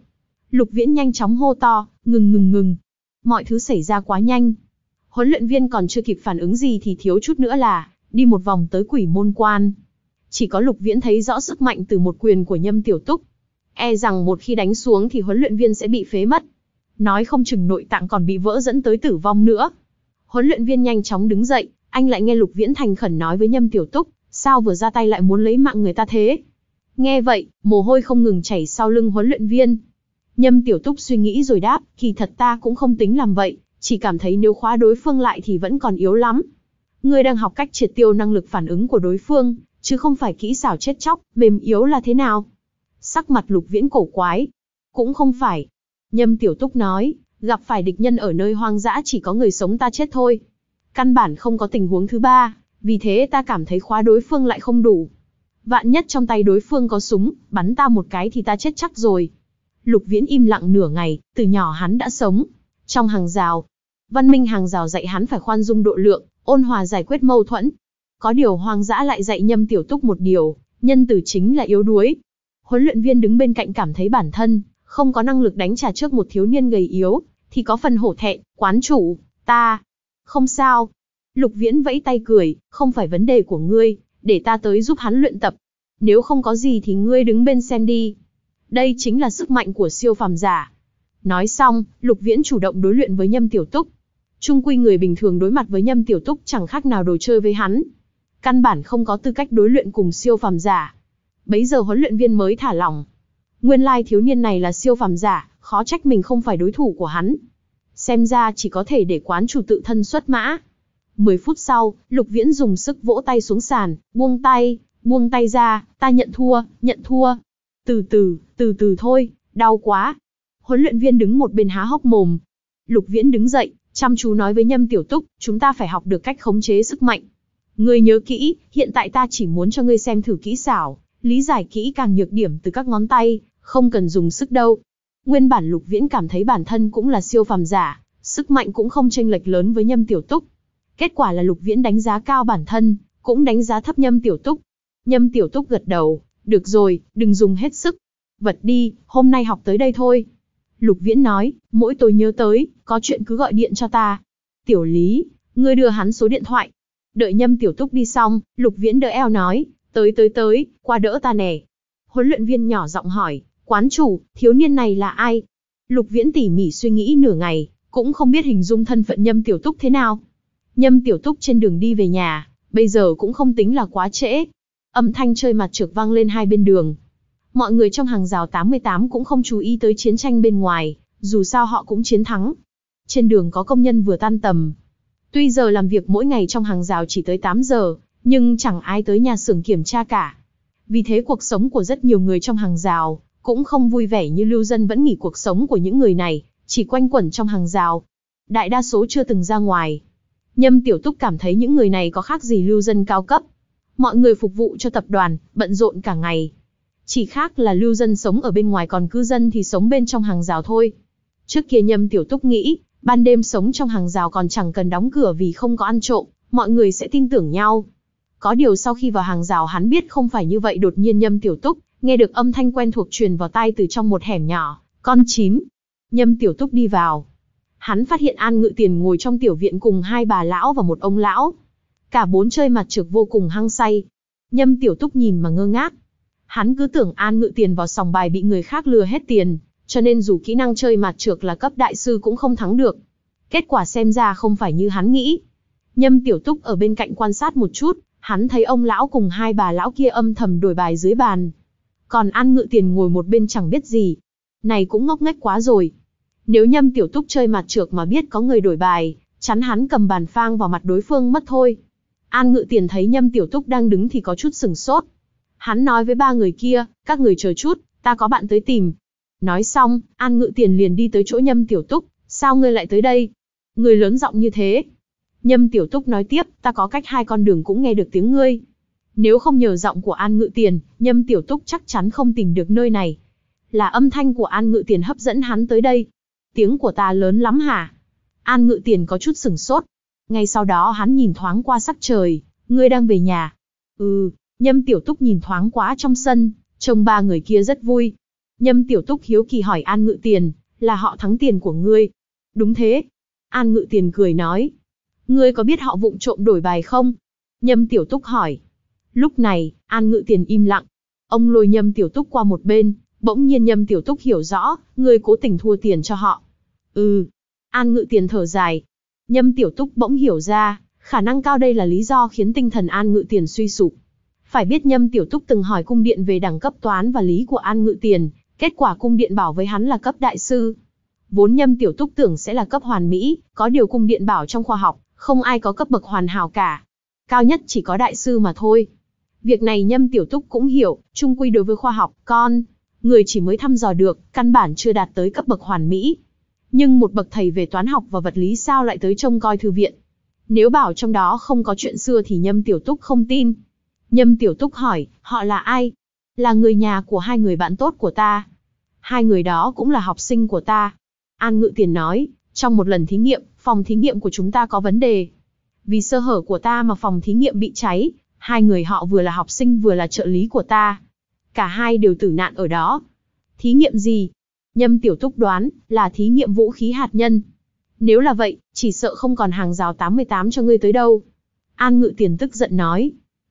Lục Viễn nhanh chóng hô to, ngừng ngừng ngừng. Mọi thứ xảy ra quá nhanh. Huấn luyện viên còn chưa kịp phản ứng gì thì thiếu chút nữa là đi một vòng tới Quỷ Môn Quan. Chỉ có Lục Viễn thấy rõ sức mạnh từ một quyền của Nhâm Tiểu Túc. E rằng một khi đánh xuống thì huấn luyện viên sẽ bị phế mất. Nói không chừng nội tạng còn bị vỡ dẫn tới tử vong nữa. Huấn luyện viên nhanh chóng đứng dậy, anh lại nghe Lục Viễn thành khẩn nói với Nhâm Tiểu Túc, sao vừa ra tay lại muốn lấy mạng người ta thế? Nghe vậy, mồ hôi không ngừng chảy sau lưng huấn luyện viên. Nhâm Tiểu Túc suy nghĩ rồi đáp, kỳ thật ta cũng không tính làm vậy, chỉ cảm thấy nếu khóa đối phương lại thì vẫn còn yếu lắm. Ngươi đang học cách triệt tiêu năng lực phản ứng của đối phương, chứ không phải kỹ xảo chết chóc, mềm yếu là thế nào? Sắc mặt Lục Viễn cổ quái. Cũng không phải. Nhâm Tiểu Túc nói, gặp phải địch nhân ở nơi hoang dã chỉ có người sống ta chết thôi. Căn bản không có tình huống thứ ba, vì thế ta cảm thấy khóa đối phương lại không đủ. Vạn nhất trong tay đối phương có súng, bắn ta một cái thì ta chết chắc rồi. Lục Viễn im lặng nửa ngày, từ nhỏ hắn đã sống trong hàng rào. Văn minh hàng rào dạy hắn phải khoan dung độ lượng, ôn hòa giải quyết mâu thuẫn. Có điều hoang dã lại dạy Nhâm Tiểu Túc một điều, nhân từ chính là yếu đuối. Huấn luyện viên đứng bên cạnh cảm thấy bản thân không có năng lực đánh trả trước một thiếu niên gầy yếu, thì có phần hổ thẹn. Quán chủ, ta không sao. Lục Viễn vẫy tay cười, không phải vấn đề của ngươi, để ta tới giúp hắn luyện tập. Nếu không có gì thì ngươi đứng bên xem đi. Đây chính là sức mạnh của siêu phàm giả. Nói xong, Lục Viễn chủ động đối luyện với Nhâm Tiểu Túc. Chung quy người bình thường đối mặt với Nhâm Tiểu Túc chẳng khác nào đồ chơi với hắn. Căn bản không có tư cách đối luyện cùng siêu phàm giả. Bấy giờ huấn luyện viên mới thả lỏng. Nguyên lai thiếu niên này là siêu phàm giả, khó trách mình không phải đối thủ của hắn. Xem ra chỉ có thể để quán chủ tự thân xuất mã. Mười phút sau, Lục Viễn dùng sức vỗ tay xuống sàn, buông tay, buông tay ra, ta nhận thua, nhận thua. Từ từ, từ từ thôi, đau quá. Huấn luyện viên đứng một bên há hốc mồm. Lục Viễn đứng dậy, chăm chú nói với Nhâm Tiểu Túc, chúng ta phải học được cách khống chế sức mạnh. Ngươi nhớ kỹ, hiện tại ta chỉ muốn cho ngươi xem thử kỹ xảo, lý giải kỹ càng nhược điểm từ các ngón tay, không cần dùng sức đâu. Nguyên bản Lục Viễn cảm thấy bản thân cũng là siêu phàm giả, sức mạnh cũng không chênh lệch lớn với Nhâm Tiểu Túc. Kết quả là Lục Viễn đánh giá cao bản thân, cũng đánh giá thấp Nhâm Tiểu Túc. Nhâm Tiểu Túc gật đầu, được rồi, đừng dùng hết sức. Vật đi, hôm nay học tới đây thôi. Lục Viễn nói, mỗi tối nhớ tới, có chuyện cứ gọi điện cho ta. Tiểu Lý, ngươi đưa hắn số điện thoại. Đợi Nhâm Tiểu Túc đi xong, Lục Viễn đỡ eo nói, tới tới tới, qua đỡ ta nè. Huấn luyện viên nhỏ giọng hỏi, quán chủ, thiếu niên này là ai? Lục Viễn tỉ mỉ suy nghĩ nửa ngày, cũng không biết hình dung thân phận Nhâm Tiểu Túc thế nào. Nhâm Tiểu Túc trên đường đi về nhà, bây giờ cũng không tính là quá trễ. Âm thanh chơi mặt trược vang lên hai bên đường. Mọi người trong hàng rào tám mươi tám cũng không chú ý tới chiến tranh bên ngoài, dù sao họ cũng chiến thắng. Trên đường có công nhân vừa tan tầm. Tuy giờ làm việc mỗi ngày trong hàng rào chỉ tới tám giờ, nhưng chẳng ai tới nhà xưởng kiểm tra cả. Vì thế cuộc sống của rất nhiều người trong hàng rào cũng không vui vẻ như lưu dân vẫn nghĩ cuộc sống của những người này, chỉ quanh quẩn trong hàng rào. Đại đa số chưa từng ra ngoài. Nhâm Tiểu Túc cảm thấy những người này có khác gì lưu dân cao cấp. Mọi người phục vụ cho tập đoàn, bận rộn cả ngày. Chỉ khác là lưu dân sống ở bên ngoài còn cư dân thì sống bên trong hàng rào thôi. Trước kia Nhâm Tiểu Túc nghĩ, ban đêm sống trong hàng rào còn chẳng cần đóng cửa vì không có ăn trộm, mọi người sẽ tin tưởng nhau. Có điều sau khi vào hàng rào hắn biết không phải như vậy. Đột nhiên Nhâm Tiểu Túc nghe được âm thanh quen thuộc truyền vào tai từ trong một hẻm nhỏ. Con chín. Nhâm Tiểu Túc đi vào. Hắn phát hiện An Ngự Tiền ngồi trong tiểu viện cùng hai bà lão và một ông lão. Cả bốn chơi mặt trược vô cùng hăng say. Nhâm Tiểu Túc nhìn mà ngơ ngác. Hắn cứ tưởng An Ngự Tiền vào sòng bài bị người khác lừa hết tiền, cho nên dù kỹ năng chơi mặt trược là cấp đại sư cũng không thắng được. Kết quả xem ra không phải như hắn nghĩ. Nhâm Tiểu Túc ở bên cạnh quan sát một chút, hắn thấy ông lão cùng hai bà lão kia âm thầm đổi bài dưới bàn. Còn An Ngự Tiền ngồi một bên chẳng biết gì. Này cũng ngốc nghếch quá rồi. Nếu Nhâm Tiểu Túc chơi mặt trược mà biết có người đổi bài, chắn hắn cầm bàn phang vào mặt đối phương mất thôi. An Ngự Tiền thấy Nhâm Tiểu Túc đang đứng thì có chút sừng sốt. Hắn nói với ba người kia, các người chờ chút, ta có bạn tới tìm. Nói xong, An Ngự Tiền liền đi tới chỗ Nhâm Tiểu Túc, sao ngươi lại tới đây? Người lớn giọng như thế. Nhâm Tiểu Túc nói tiếp, ta có cách hai con đường cũng nghe được tiếng ngươi. Nếu không nhờ giọng của An Ngự Tiền, Nhâm Tiểu Túc chắc chắn không tìm được nơi này. Là âm thanh của An Ngự Tiền hấp dẫn hắn tới đây. Tiếng của ta lớn lắm hả? An Ngự Tiền có chút sửng sốt. Ngay sau đó hắn nhìn thoáng qua sắc trời, ngươi đang về nhà. Ừ, Nhâm Tiểu Túc nhìn thoáng quá trong sân, trông ba người kia rất vui. Nhâm Tiểu Túc hiếu kỳ hỏi An Ngự Tiền, là họ Thắng tiền của ngươi? Đúng thế. An Ngự Tiền cười nói. Ngươi có biết họ vụng trộm đổi bài không? Nhâm Tiểu Túc hỏi. Lúc này, An Ngự Tiền im lặng. Ông lôi Nhâm Tiểu Túc qua một bên, bỗng nhiên Nhâm Tiểu Túc hiểu rõ, ngươi cố tình thua tiền cho họ. Ừ. An Ngự Tiền thở dài. Nhâm Tiểu Túc bỗng hiểu ra, khả năng cao đây là lý do khiến tinh thần An Ngự Tiền suy sụp. Phải biết Nhâm Tiểu Túc từng hỏi cung điện về đẳng cấp toán và lý của An Ngự Tiền, kết quả cung điện bảo với hắn là cấp đại sư. Vốn Nhâm Tiểu Túc tưởng sẽ là cấp hoàn mỹ, có điều cung điện bảo trong khoa học, không ai có cấp bậc hoàn hảo cả. Cao nhất chỉ có đại sư mà thôi. Việc này Nhâm Tiểu Túc cũng hiểu, chung quy đối với khoa học, con, người chỉ mới thăm dò được, căn bản chưa đạt tới cấp bậc hoàn mỹ. Nhưng một bậc thầy về toán học và vật lý sao lại tới trông coi thư viện? Nếu bảo trong đó không có chuyện xưa thì Nhâm Tiểu Túc không tin. Nhâm Tiểu Túc hỏi, họ là ai? Là người nhà của hai người bạn tốt của ta. Hai người đó cũng là học sinh của ta. An Ngự Tiền nói, trong một lần thí nghiệm, phòng thí nghiệm của chúng ta có vấn đề. Vì sơ hở của ta mà phòng thí nghiệm bị cháy, hai người họ vừa là học sinh vừa là trợ lý của ta. Cả hai đều tử nạn ở đó. Thí nghiệm gì? Nhâm Tiểu Túc đoán, là thí nghiệm vũ khí hạt nhân. Nếu là vậy, chỉ sợ không còn hàng rào tám mươi tám cho ngươi tới đâu. An Ngự Tiền tức giận nói.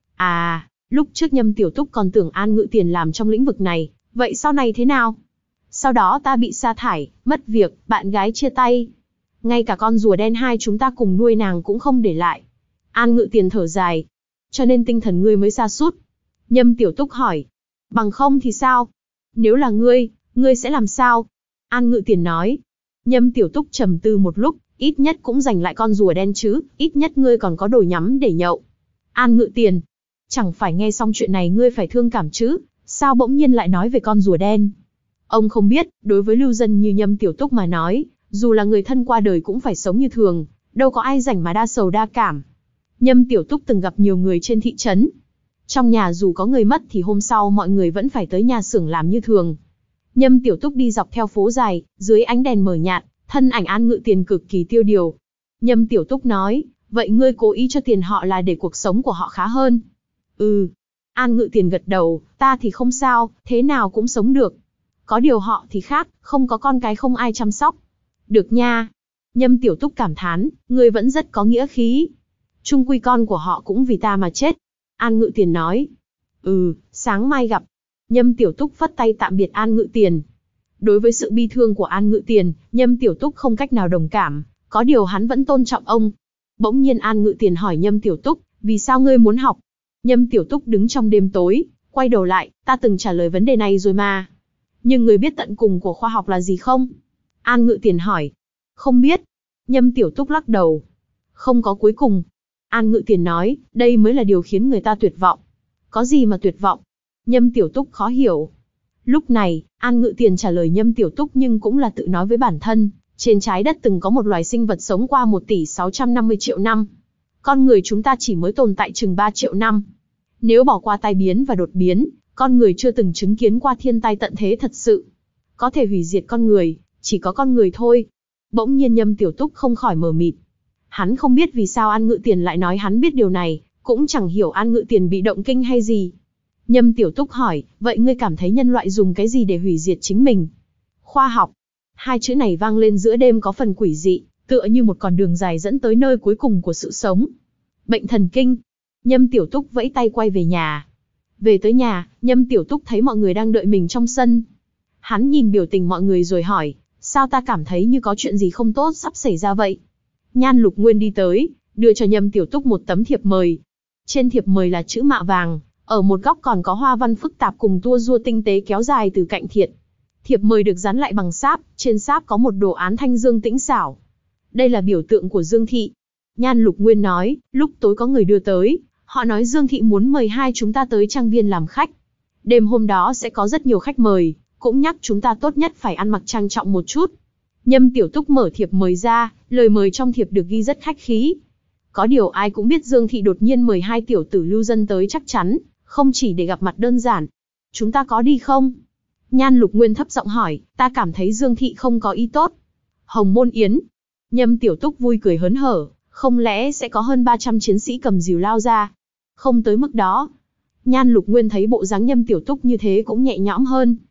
À, lúc trước Nhâm Tiểu Túc còn tưởng An Ngự Tiền làm trong lĩnh vực này, vậy sau này thế nào? Sau đó ta bị sa thải, mất việc, bạn gái chia tay. Ngay cả con rùa đen hai chúng ta cùng nuôi nàng cũng không để lại. An Ngự Tiền thở dài. Cho nên tinh thần ngươi mới sa sút. Nhâm Tiểu Túc hỏi. Bằng không thì sao? Nếu là ngươi, ngươi sẽ làm sao? An Ngự Tiền nói. Nhâm Tiểu Túc trầm tư một lúc, ít nhất cũng giành lại con rùa đen chứ, ít nhất ngươi còn có đồ nhắm để nhậu. An Ngự Tiền. Chẳng phải nghe xong chuyện này ngươi phải thương cảm chứ, sao bỗng nhiên lại nói về con rùa đen? Ông không biết, đối với lưu dân như Nhâm Tiểu Túc mà nói, dù là người thân qua đời cũng phải sống như thường, đâu có ai rảnh mà đa sầu đa cảm. Nhâm Tiểu Túc từng gặp nhiều người trên thị trấn. Trong nhà dù có người mất thì hôm sau mọi người vẫn phải tới nhà xưởng làm như thường. Nhâm Tiểu Túc đi dọc theo phố dài, dưới ánh đèn mờ nhạt, thân ảnh An Ngự Tiền cực kỳ tiêu điều. Nhâm Tiểu Túc nói, vậy ngươi cố ý cho tiền họ là để cuộc sống của họ khá hơn? Ừ. An Ngự Tiền gật đầu, ta thì không sao, thế nào cũng sống được. Có điều họ thì khác, không có con cái không ai chăm sóc. Được nha. Nhâm Tiểu Túc cảm thán, ngươi vẫn rất có nghĩa khí. Chung quy con của họ cũng vì ta mà chết. An Ngự Tiền nói. Ừ, sáng mai gặp. Nhâm Tiểu Túc phất tay tạm biệt An Ngự Tiền. Đối với sự bi thương của An Ngự Tiền, Nhâm Tiểu Túc không cách nào đồng cảm, có điều hắn vẫn tôn trọng ông. Bỗng nhiên An Ngự Tiền hỏi Nhâm Tiểu Túc, vì sao ngươi muốn học? Nhâm Tiểu Túc đứng trong đêm tối, quay đầu lại, ta từng trả lời vấn đề này rồi mà. Nhưng ngươi biết tận cùng của khoa học là gì không? An Ngự Tiền hỏi. Không biết. Nhâm Tiểu Túc lắc đầu. Không có cuối cùng. An Ngự Tiền nói, đây mới là điều khiến người ta tuyệt vọng. Có gì mà tuyệt vọng? Nhâm Tiểu Túc khó hiểu. Lúc này, An Ngự Tiền trả lời Nhâm Tiểu Túc nhưng cũng là tự nói với bản thân, trên trái đất từng có một loài sinh vật sống qua một tỷ sáu trăm năm mươi triệu năm. Con người chúng ta chỉ mới tồn tại chừng ba triệu năm. Nếu bỏ qua tai biến và đột biến, con người chưa từng chứng kiến qua thiên tai tận thế thật sự. Có thể hủy diệt con người, chỉ có con người thôi. Bỗng nhiên Nhâm Tiểu Túc không khỏi mờ mịt. Hắn không biết vì sao An Ngự Tiền lại nói hắn biết điều này, cũng chẳng hiểu An Ngự Tiền bị động kinh hay gì. Nhâm Tiểu Túc hỏi, vậy ngươi cảm thấy nhân loại dùng cái gì để hủy diệt chính mình? Khoa học. Hai chữ này vang lên giữa đêm có phần quỷ dị, tựa như một con đường dài dẫn tới nơi cuối cùng của sự sống. Bệnh thần kinh. Nhâm Tiểu Túc vẫy tay quay về nhà. Về tới nhà, Nhâm Tiểu Túc thấy mọi người đang đợi mình trong sân. Hắn nhìn biểu tình mọi người rồi hỏi, sao ta cảm thấy như có chuyện gì không tốt sắp xảy ra vậy? Nhan Lục Nguyên đi tới, đưa cho Nhâm Tiểu Túc một tấm thiệp mời. Trên thiệp mời là chữ mạ vàng, ở một góc còn có hoa văn phức tạp cùng tua rua tinh tế kéo dài từ cạnh thiệp. Thiệp mời được dán lại bằng sáp, trên sáp có một đồ án thanh dương tĩnh xảo. Đây là biểu tượng của Dương Thị. Nhan Lục Nguyên nói, lúc tối có người đưa tới, họ nói Dương Thị muốn mời hai chúng ta tới trang viên làm khách. Đêm hôm đó sẽ có rất nhiều khách mời, cũng nhắc chúng ta tốt nhất phải ăn mặc trang trọng một chút. Nhâm Tiểu Túc mở thiệp mời ra, lời mời trong thiệp được ghi rất khách khí. Có điều ai cũng biết Dương Thị đột nhiên mời hai tiểu tử lưu dân tới chắc chắn, không chỉ để gặp mặt đơn giản. Chúng ta có đi không? Nhan Lục Nguyên thấp giọng hỏi, ta cảm thấy Dương Thị không có ý tốt. Hồng Môn Yến. Nhâm Tiểu Túc vui cười hớn hở, không lẽ sẽ có hơn ba trăm chiến sĩ cầm rìu lao ra? Không tới mức đó. Nhan Lục Nguyên thấy bộ dáng Nhâm Tiểu Túc như thế cũng nhẹ nhõm hơn.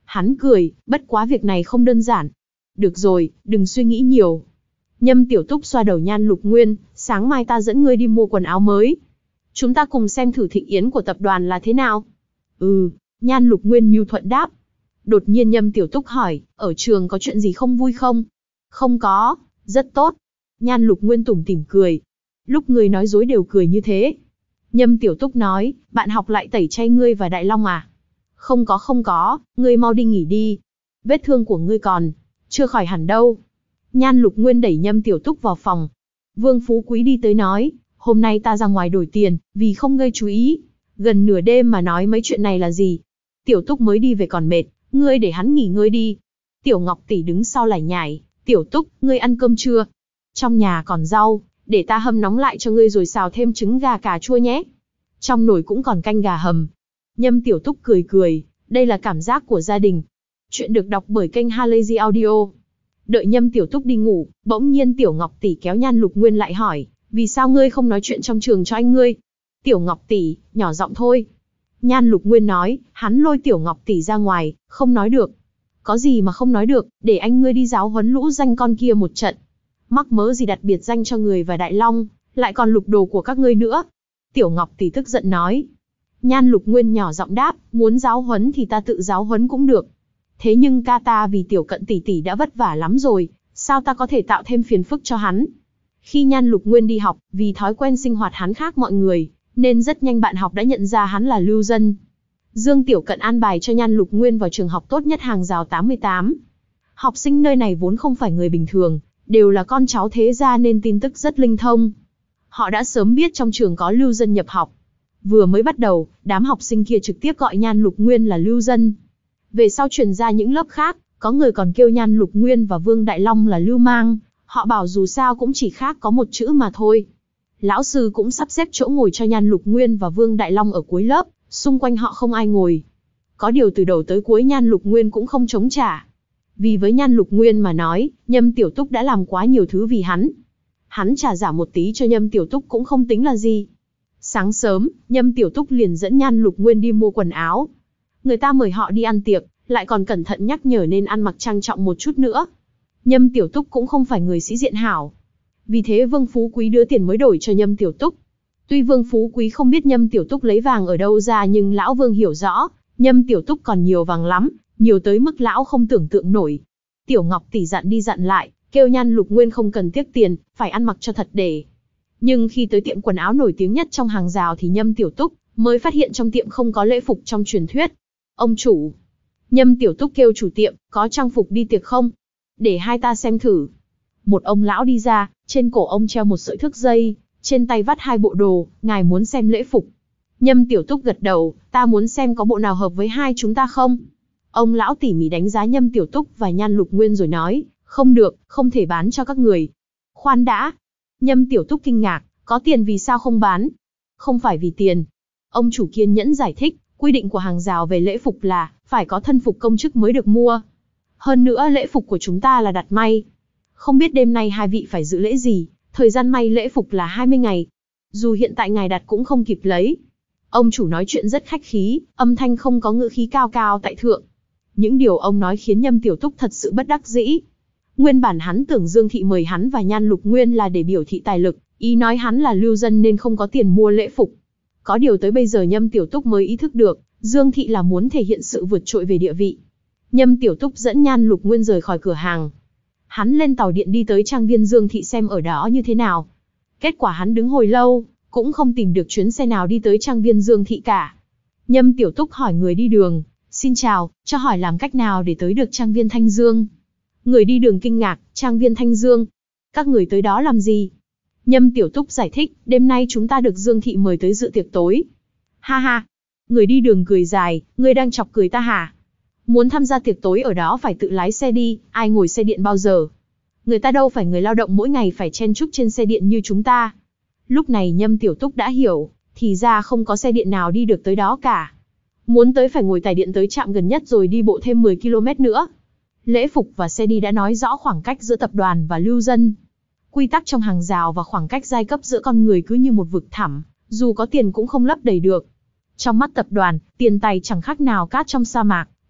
Hắn cười, bất quá việc này không đơn giản. Được rồi, đừng suy nghĩ nhiều. Nhâm Tiểu Túc xoa đầu Nhan Lục Nguyên, sáng mai ta dẫn ngươi đi mua quần áo mới. Chúng ta cùng xem thử thịnh yến của tập đoàn là thế nào. Ừ, Nhan Lục Nguyên nhu thuận đáp. Đột nhiên Nhâm Tiểu Túc hỏi, ở trường có chuyện gì không vui không? Không có, rất tốt. Nhan Lục Nguyên tủm tỉm cười. Lúc ngươi nói dối đều cười như thế. Nhâm Tiểu Túc nói, bạn học lại tẩy chay ngươi và Đại Long à? Không có không có, ngươi mau đi nghỉ đi. Vết thương của ngươi còn chưa khỏi hẳn đâu. Nhan Lục Nguyên đẩy Nhâm Tiểu Túc vào phòng. Vương Phú Quý đi tới nói, hôm nay ta ra ngoài đổi tiền, vì không gây chú ý. Gần nửa đêm mà nói mấy chuyện này là gì? Tiểu Túc mới đi về còn mệt, ngươi để hắn nghỉ ngơi đi. Tiểu Ngọc tỷ đứng sau lải nhải, Tiểu Túc, ngươi ăn cơm chưa? Trong nhà còn rau, để ta hâm nóng lại cho ngươi rồi xào thêm trứng gà cà chua nhé. Trong nồi cũng còn canh gà hầm. Nhâm Tiểu Túc cười cười, đây là cảm giác của gia đình. Chuyện được đọc bởi kênh Halazy Audio. Đợi Nhâm Tiểu Túc đi ngủ, bỗng nhiên Tiểu Ngọc tỷ kéo Nhan Lục Nguyên lại hỏi, vì sao ngươi không nói chuyện trong trường cho anh ngươi? Tiểu Ngọc tỷ, nhỏ giọng thôi. Nhan Lục Nguyên nói, hắn lôi Tiểu Ngọc tỷ ra ngoài, không nói được. Có gì mà không nói được, để anh ngươi đi giáo huấn lũ danh con kia một trận. Mắc mớ gì đặt biệt danh cho người và Đại Long, lại còn lục đồ của các ngươi nữa. Tiểu Ngọc tỷ tức giận nói. Nhan Lục Nguyên nhỏ giọng đáp, muốn giáo huấn thì ta tự giáo huấn cũng được. Thế nhưng ca ta vì Tiểu Cận tỷ tỷ đã vất vả lắm rồi, sao ta có thể tạo thêm phiền phức cho hắn? Khi Nhan Lục Nguyên đi học, vì thói quen sinh hoạt hắn khác mọi người, nên rất nhanh bạn học đã nhận ra hắn là lưu dân. Dương Tiểu Cận an bài cho Nhan Lục Nguyên vào trường học tốt nhất hàng rào tám mươi tám. Học sinh nơi này vốn không phải người bình thường, đều là con cháu thế gia nên tin tức rất linh thông. Họ đã sớm biết trong trường có lưu dân nhập học. Vừa mới bắt đầu, đám học sinh kia trực tiếp gọi Nhan Lục Nguyên là lưu dân. Về sau truyền ra những lớp khác, có người còn kêu Nhan Lục Nguyên và Vương Đại Long là lưu mang. Họ bảo dù sao cũng chỉ khác có một chữ mà thôi. Lão sư cũng sắp xếp chỗ ngồi cho Nhan Lục Nguyên và Vương Đại Long ở cuối lớp, xung quanh họ không ai ngồi. Có điều từ đầu tới cuối Nhan Lục Nguyên cũng không chống trả. Vì với Nhan Lục Nguyên mà nói, Nhâm Tiểu Túc đã làm quá nhiều thứ vì hắn. Hắn trả giả một tí cho Nhâm Tiểu Túc cũng không tính là gì. Sáng sớm, Nhâm Tiểu Túc liền dẫn Nhan Lục Nguyên đi mua quần áo. Người ta mời họ đi ăn tiệc, lại còn cẩn thận nhắc nhở nên ăn mặc trang trọng một chút nữa. Nhâm Tiểu Túc cũng không phải người sĩ diện hảo. Vì thế Vương Phú Quý đưa tiền mới đổi cho Nhâm Tiểu Túc. Tuy Vương Phú Quý không biết Nhâm Tiểu Túc lấy vàng ở đâu ra nhưng lão Vương hiểu rõ, Nhâm Tiểu Túc còn nhiều vàng lắm, nhiều tới mức lão không tưởng tượng nổi. Tiểu Ngọc tỷ dặn đi dặn lại, kêu Nhan Lục Nguyên không cần tiếc tiền, phải ăn mặc cho thật để. Nhưng khi tới tiệm quần áo nổi tiếng nhất trong hàng rào thì Nhâm Tiểu Túc mới phát hiện trong tiệm không có lễ phục trong truyền thuyết. Ông chủ. Nhâm Tiểu Túc kêu chủ tiệm, có trang phục đi tiệc không? Để hai ta xem thử. Một ông lão đi ra, trên cổ ông treo một sợi thước dây, trên tay vắt hai bộ đồ, ngài muốn xem lễ phục. Nhâm Tiểu Túc gật đầu, ta muốn xem có bộ nào hợp với hai chúng ta không? Ông lão tỉ mỉ đánh giá Nhâm Tiểu Túc và Nhan Lục Nguyên rồi nói, không được, không thể bán cho các người. Khoan đã. Nhâm Tiểu Túc kinh ngạc, có tiền vì sao không bán? Không phải vì tiền. Ông chủ kiên nhẫn giải thích, quy định của hàng rào về lễ phục là, phải có thân phục công chức mới được mua. Hơn nữa lễ phục của chúng ta là đặt may. Không biết đêm nay hai vị phải dự lễ gì, thời gian may lễ phục là hai mươi ngày. Dù hiện tại ngài đặt cũng không kịp lấy. Ông chủ nói chuyện rất khách khí, âm thanh không có ngữ khí cao cao tại thượng. Những điều ông nói khiến Nhâm Tiểu Túc thật sự bất đắc dĩ. Nguyên bản hắn tưởng Dương Thị mời hắn và Nhan Lục Nguyên là để biểu thị tài lực, ý nói hắn là lưu dân nên không có tiền mua lễ phục. Có điều tới bây giờ Nhâm Tiểu Túc mới ý thức được, Dương Thị là muốn thể hiện sự vượt trội về địa vị. Nhâm Tiểu Túc dẫn Nhan Lục Nguyên rời khỏi cửa hàng. Hắn lên tàu điện đi tới trang viên Dương Thị xem ở đó như thế nào. Kết quả hắn đứng hồi lâu, cũng không tìm được chuyến xe nào đi tới trang viên Dương Thị cả. Nhâm Tiểu Túc hỏi người đi đường, xin chào, cho hỏi làm cách nào để tới được trang viên Thanh Dương. Người đi đường kinh ngạc, trang viên Thanh Dương. Các người tới đó làm gì? Nhâm Tiểu Túc giải thích, đêm nay chúng ta được Dương Thị mời tới dự tiệc tối. Ha ha. Người đi đường cười dài, ngươi đang chọc cười ta hả? Muốn tham gia tiệc tối ở đó phải tự lái xe đi, ai ngồi xe điện bao giờ? Người ta đâu phải người lao động mỗi ngày phải chen chúc trên xe điện như chúng ta. Lúc này Nhâm Tiểu Túc đã hiểu, thì ra không có xe điện nào đi được tới đó cả. Muốn tới phải ngồi tàu điện tới trạm gần nhất rồi đi bộ thêm mười ki lô mét nữa. Lễ phục và xe đi đã nói rõ khoảng cách giữa tập đoàn và lưu dân. Quy tắc trong hàng rào và khoảng cách giai cấp giữa con người cứ như một vực thẳm, dù có tiền cũng không lấp đầy được. Trong mắt tập đoàn, tiền tài chẳng khác nào cát trong sa mạc,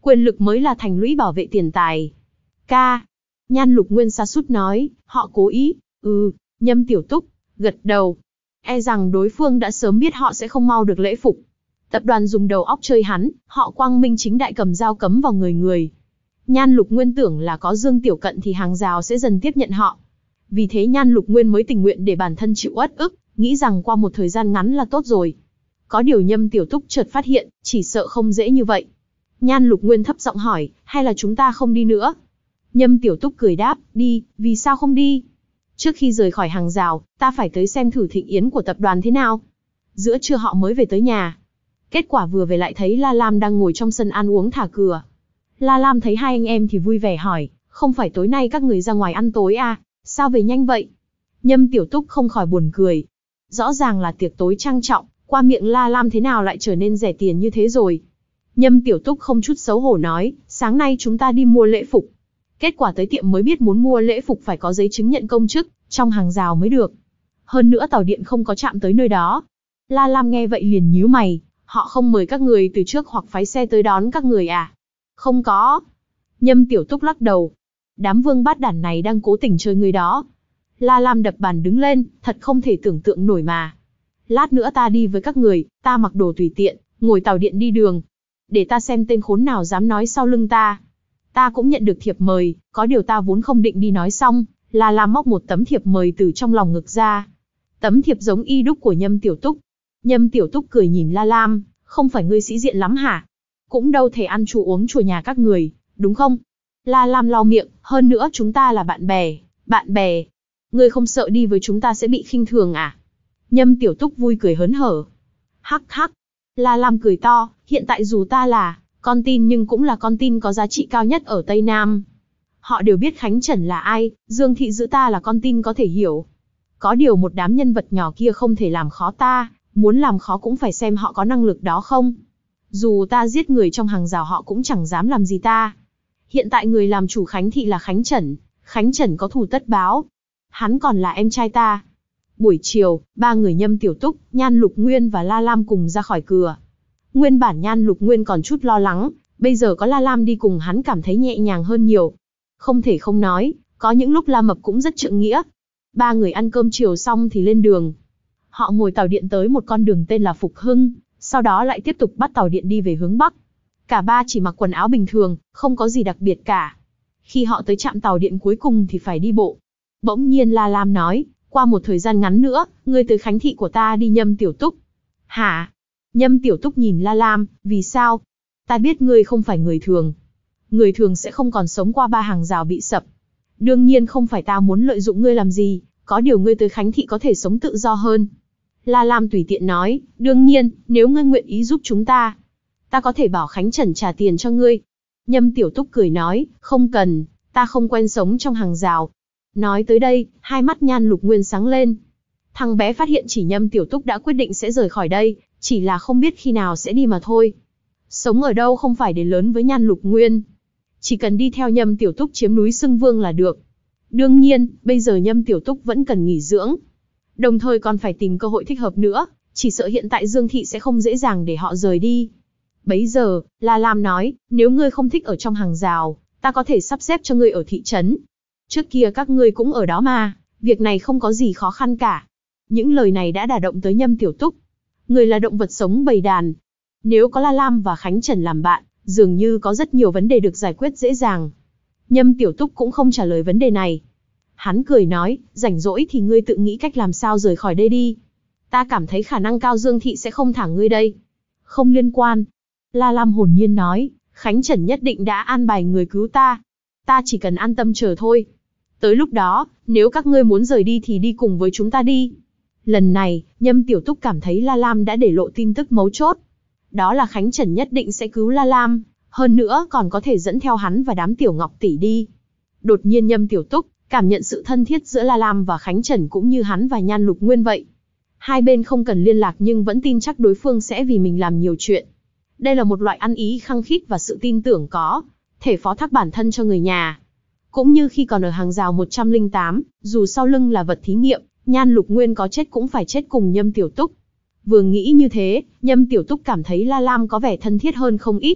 quyền lực mới là thành lũy bảo vệ tiền tài. Ca. Nhan Lục Nguyên sa sút nói, họ cố ý. Ừ, Nhâm Tiểu Túc gật đầu. E rằng đối phương đã sớm biết họ sẽ không mau được lễ phục. Tập đoàn dùng đầu óc chơi hắn, họ quang minh chính đại cầm dao cấm vào người người. Nhan Lục Nguyên tưởng là có Dương Tiểu Cận thì hàng rào sẽ dần tiếp nhận họ. Vì thế Nhan Lục Nguyên mới tình nguyện để bản thân chịu uất ức, nghĩ rằng qua một thời gian ngắn là tốt rồi. Có điều Nhâm Tiểu Túc chợt phát hiện, chỉ sợ không dễ như vậy. Nhan Lục Nguyên thấp giọng hỏi, hay là chúng ta không đi nữa? Nhâm Tiểu Túc cười đáp, đi, vì sao không đi? Trước khi rời khỏi hàng rào, ta phải tới xem thử thịnh yến của tập đoàn thế nào. Giữa trưa họ mới về tới nhà. Kết quả vừa về lại thấy La Lam đang ngồi trong sân ăn uống thả cửa. La Lam thấy hai anh em thì vui vẻ hỏi, không phải tối nay các người ra ngoài ăn tối à, sao về nhanh vậy? Nhâm Tiểu Túc không khỏi buồn cười. Rõ ràng là tiệc tối trang trọng, qua miệng La Lam thế nào lại trở nên rẻ tiền như thế rồi? Nhâm Tiểu Túc không chút xấu hổ nói, sáng nay chúng ta đi mua lễ phục. Kết quả tới tiệm mới biết muốn mua lễ phục phải có giấy chứng nhận công chức, trong hàng rào mới được. Hơn nữa tàu điện không có chạm tới nơi đó. La Lam nghe vậy liền nhíu mày, họ không mời các người từ trước hoặc phái xe tới đón các người à? Không có. Nhâm Tiểu Túc lắc đầu. Đám vương bát đản này đang cố tình chơi người đó. La Lam đập bàn đứng lên, thật không thể tưởng tượng nổi mà. Lát nữa ta đi với các người, ta mặc đồ tùy tiện, ngồi tàu điện đi đường. Để ta xem tên khốn nào dám nói sau lưng ta. Ta cũng nhận được thiệp mời, có điều ta vốn không định đi nói xong, La Lam móc một tấm thiệp mời từ trong lòng ngực ra. Tấm thiệp giống y đúc của Nhâm Tiểu Túc. Nhâm Tiểu Túc cười nhìn La Lam, không phải ngươi sĩ diện lắm hả? Cũng đâu thể ăn chùa uống chùa nhà các người, đúng không? La Lam lau miệng, hơn nữa chúng ta là bạn bè, bạn bè. Ngươi không sợ đi với chúng ta sẽ bị khinh thường à? Nhâm Tiểu Túc vui cười hớn hở. Hắc hắc. La Lam cười to, hiện tại dù ta là con tin nhưng cũng là con tin có giá trị cao nhất ở Tây Nam. Họ đều biết Khánh Trần là ai, Dương Thị giữ ta là con tin có thể hiểu. Có điều một đám nhân vật nhỏ kia không thể làm khó ta, muốn làm khó cũng phải xem họ có năng lực đó không. Dù ta giết người trong hàng rào họ cũng chẳng dám làm gì ta. Hiện tại người làm chủ Khánh Thị là Khánh Trần, Khánh Trần có thù tất báo. Hắn còn là em trai ta. Buổi chiều, ba người Nhâm Tiểu Túc, Nhan Lục Nguyên và La Lam cùng ra khỏi cửa. Nguyên bản Nhan Lục Nguyên còn chút lo lắng, bây giờ có La Lam đi cùng hắn cảm thấy nhẹ nhàng hơn nhiều. Không thể không nói, có những lúc La Mập cũng rất trượng nghĩa. Ba người ăn cơm chiều xong thì lên đường. Họ ngồi tàu điện tới một con đường tên là Phục Hưng, sau đó lại tiếp tục bắt tàu điện đi về hướng Bắc. Cả ba chỉ mặc quần áo bình thường, không có gì đặc biệt cả. Khi họ tới trạm tàu điện cuối cùng thì phải đi bộ. Bỗng nhiên La Lam nói, qua một thời gian ngắn nữa, ngươi tới Khánh Thị của ta đi. Nhâm Tiểu Túc. Hả? Nhâm Tiểu Túc nhìn La Lam, vì sao? Ta biết ngươi không phải người thường. Người thường sẽ không còn sống qua ba hàng rào bị sập. Đương nhiên không phải ta muốn lợi dụng ngươi làm gì, có điều ngươi tới Khánh Thị có thể sống tự do hơn. La Lam tùy tiện nói, đương nhiên, nếu ngươi nguyện ý giúp chúng ta, ta có thể bảo Khánh Trần trả tiền cho ngươi. Nhâm Tiểu Túc cười nói, không cần, ta không quen sống trong hàng rào. Nói tới đây, hai mắt Nhan Lục Nguyên sáng lên. Thằng bé phát hiện chỉ Nhâm Tiểu Túc đã quyết định sẽ rời khỏi đây, chỉ là không biết khi nào sẽ đi mà thôi. Sống ở đâu không phải để lớn với Nhan Lục Nguyên. Chỉ cần đi theo Nhâm Tiểu Túc chiếm núi Xưng Vương là được. Đương nhiên, bây giờ Nhâm Tiểu Túc vẫn cần nghỉ dưỡng. Đồng thời còn phải tìm cơ hội thích hợp nữa, chỉ sợ hiện tại Dương Thị sẽ không dễ dàng để họ rời đi. Bấy giờ, La Lam nói, nếu ngươi không thích ở trong hàng rào, ta có thể sắp xếp cho ngươi ở thị trấn. Trước kia các ngươi cũng ở đó mà, việc này không có gì khó khăn cả. Những lời này đã đả động tới Nhâm Tiểu Túc. Người là động vật sống bầy đàn. Nếu có La Lam và Khánh Trần làm bạn, dường như có rất nhiều vấn đề được giải quyết dễ dàng. Nhâm Tiểu Túc cũng không trả lời vấn đề này. Hắn cười nói, rảnh rỗi thì ngươi tự nghĩ cách làm sao rời khỏi đây đi. Ta cảm thấy khả năng cao Dương Thị sẽ không thả ngươi đây. Không liên quan. La Lam hồn nhiên nói, Khánh Trần nhất định đã an bài người cứu ta. Ta chỉ cần an tâm chờ thôi. Tới lúc đó, nếu các ngươi muốn rời đi thì đi cùng với chúng ta đi. Lần này, Nhâm Tiểu Túc cảm thấy La Lam đã để lộ tin tức mấu chốt. Đó là Khánh Trần nhất định sẽ cứu La Lam, hơn nữa còn có thể dẫn theo hắn và đám Tiểu Ngọc tỷ đi. Đột nhiên Nhâm Tiểu Túc cảm nhận sự thân thiết giữa La Lam và Khánh Trần cũng như hắn và Nhan Lục Nguyên vậy. Hai bên không cần liên lạc nhưng vẫn tin chắc đối phương sẽ vì mình làm nhiều chuyện. Đây là một loại ăn ý khăng khít và sự tin tưởng có thể phó thác bản thân cho người nhà. Cũng như khi còn ở hàng rào một trăm lẻ tám, dù sau lưng là vật thí nghiệm, Nhan Lục Nguyên có chết cũng phải chết cùng Nhâm Tiểu Túc. Vừa nghĩ như thế, Nhâm Tiểu Túc cảm thấy La Lam có vẻ thân thiết hơn không ít.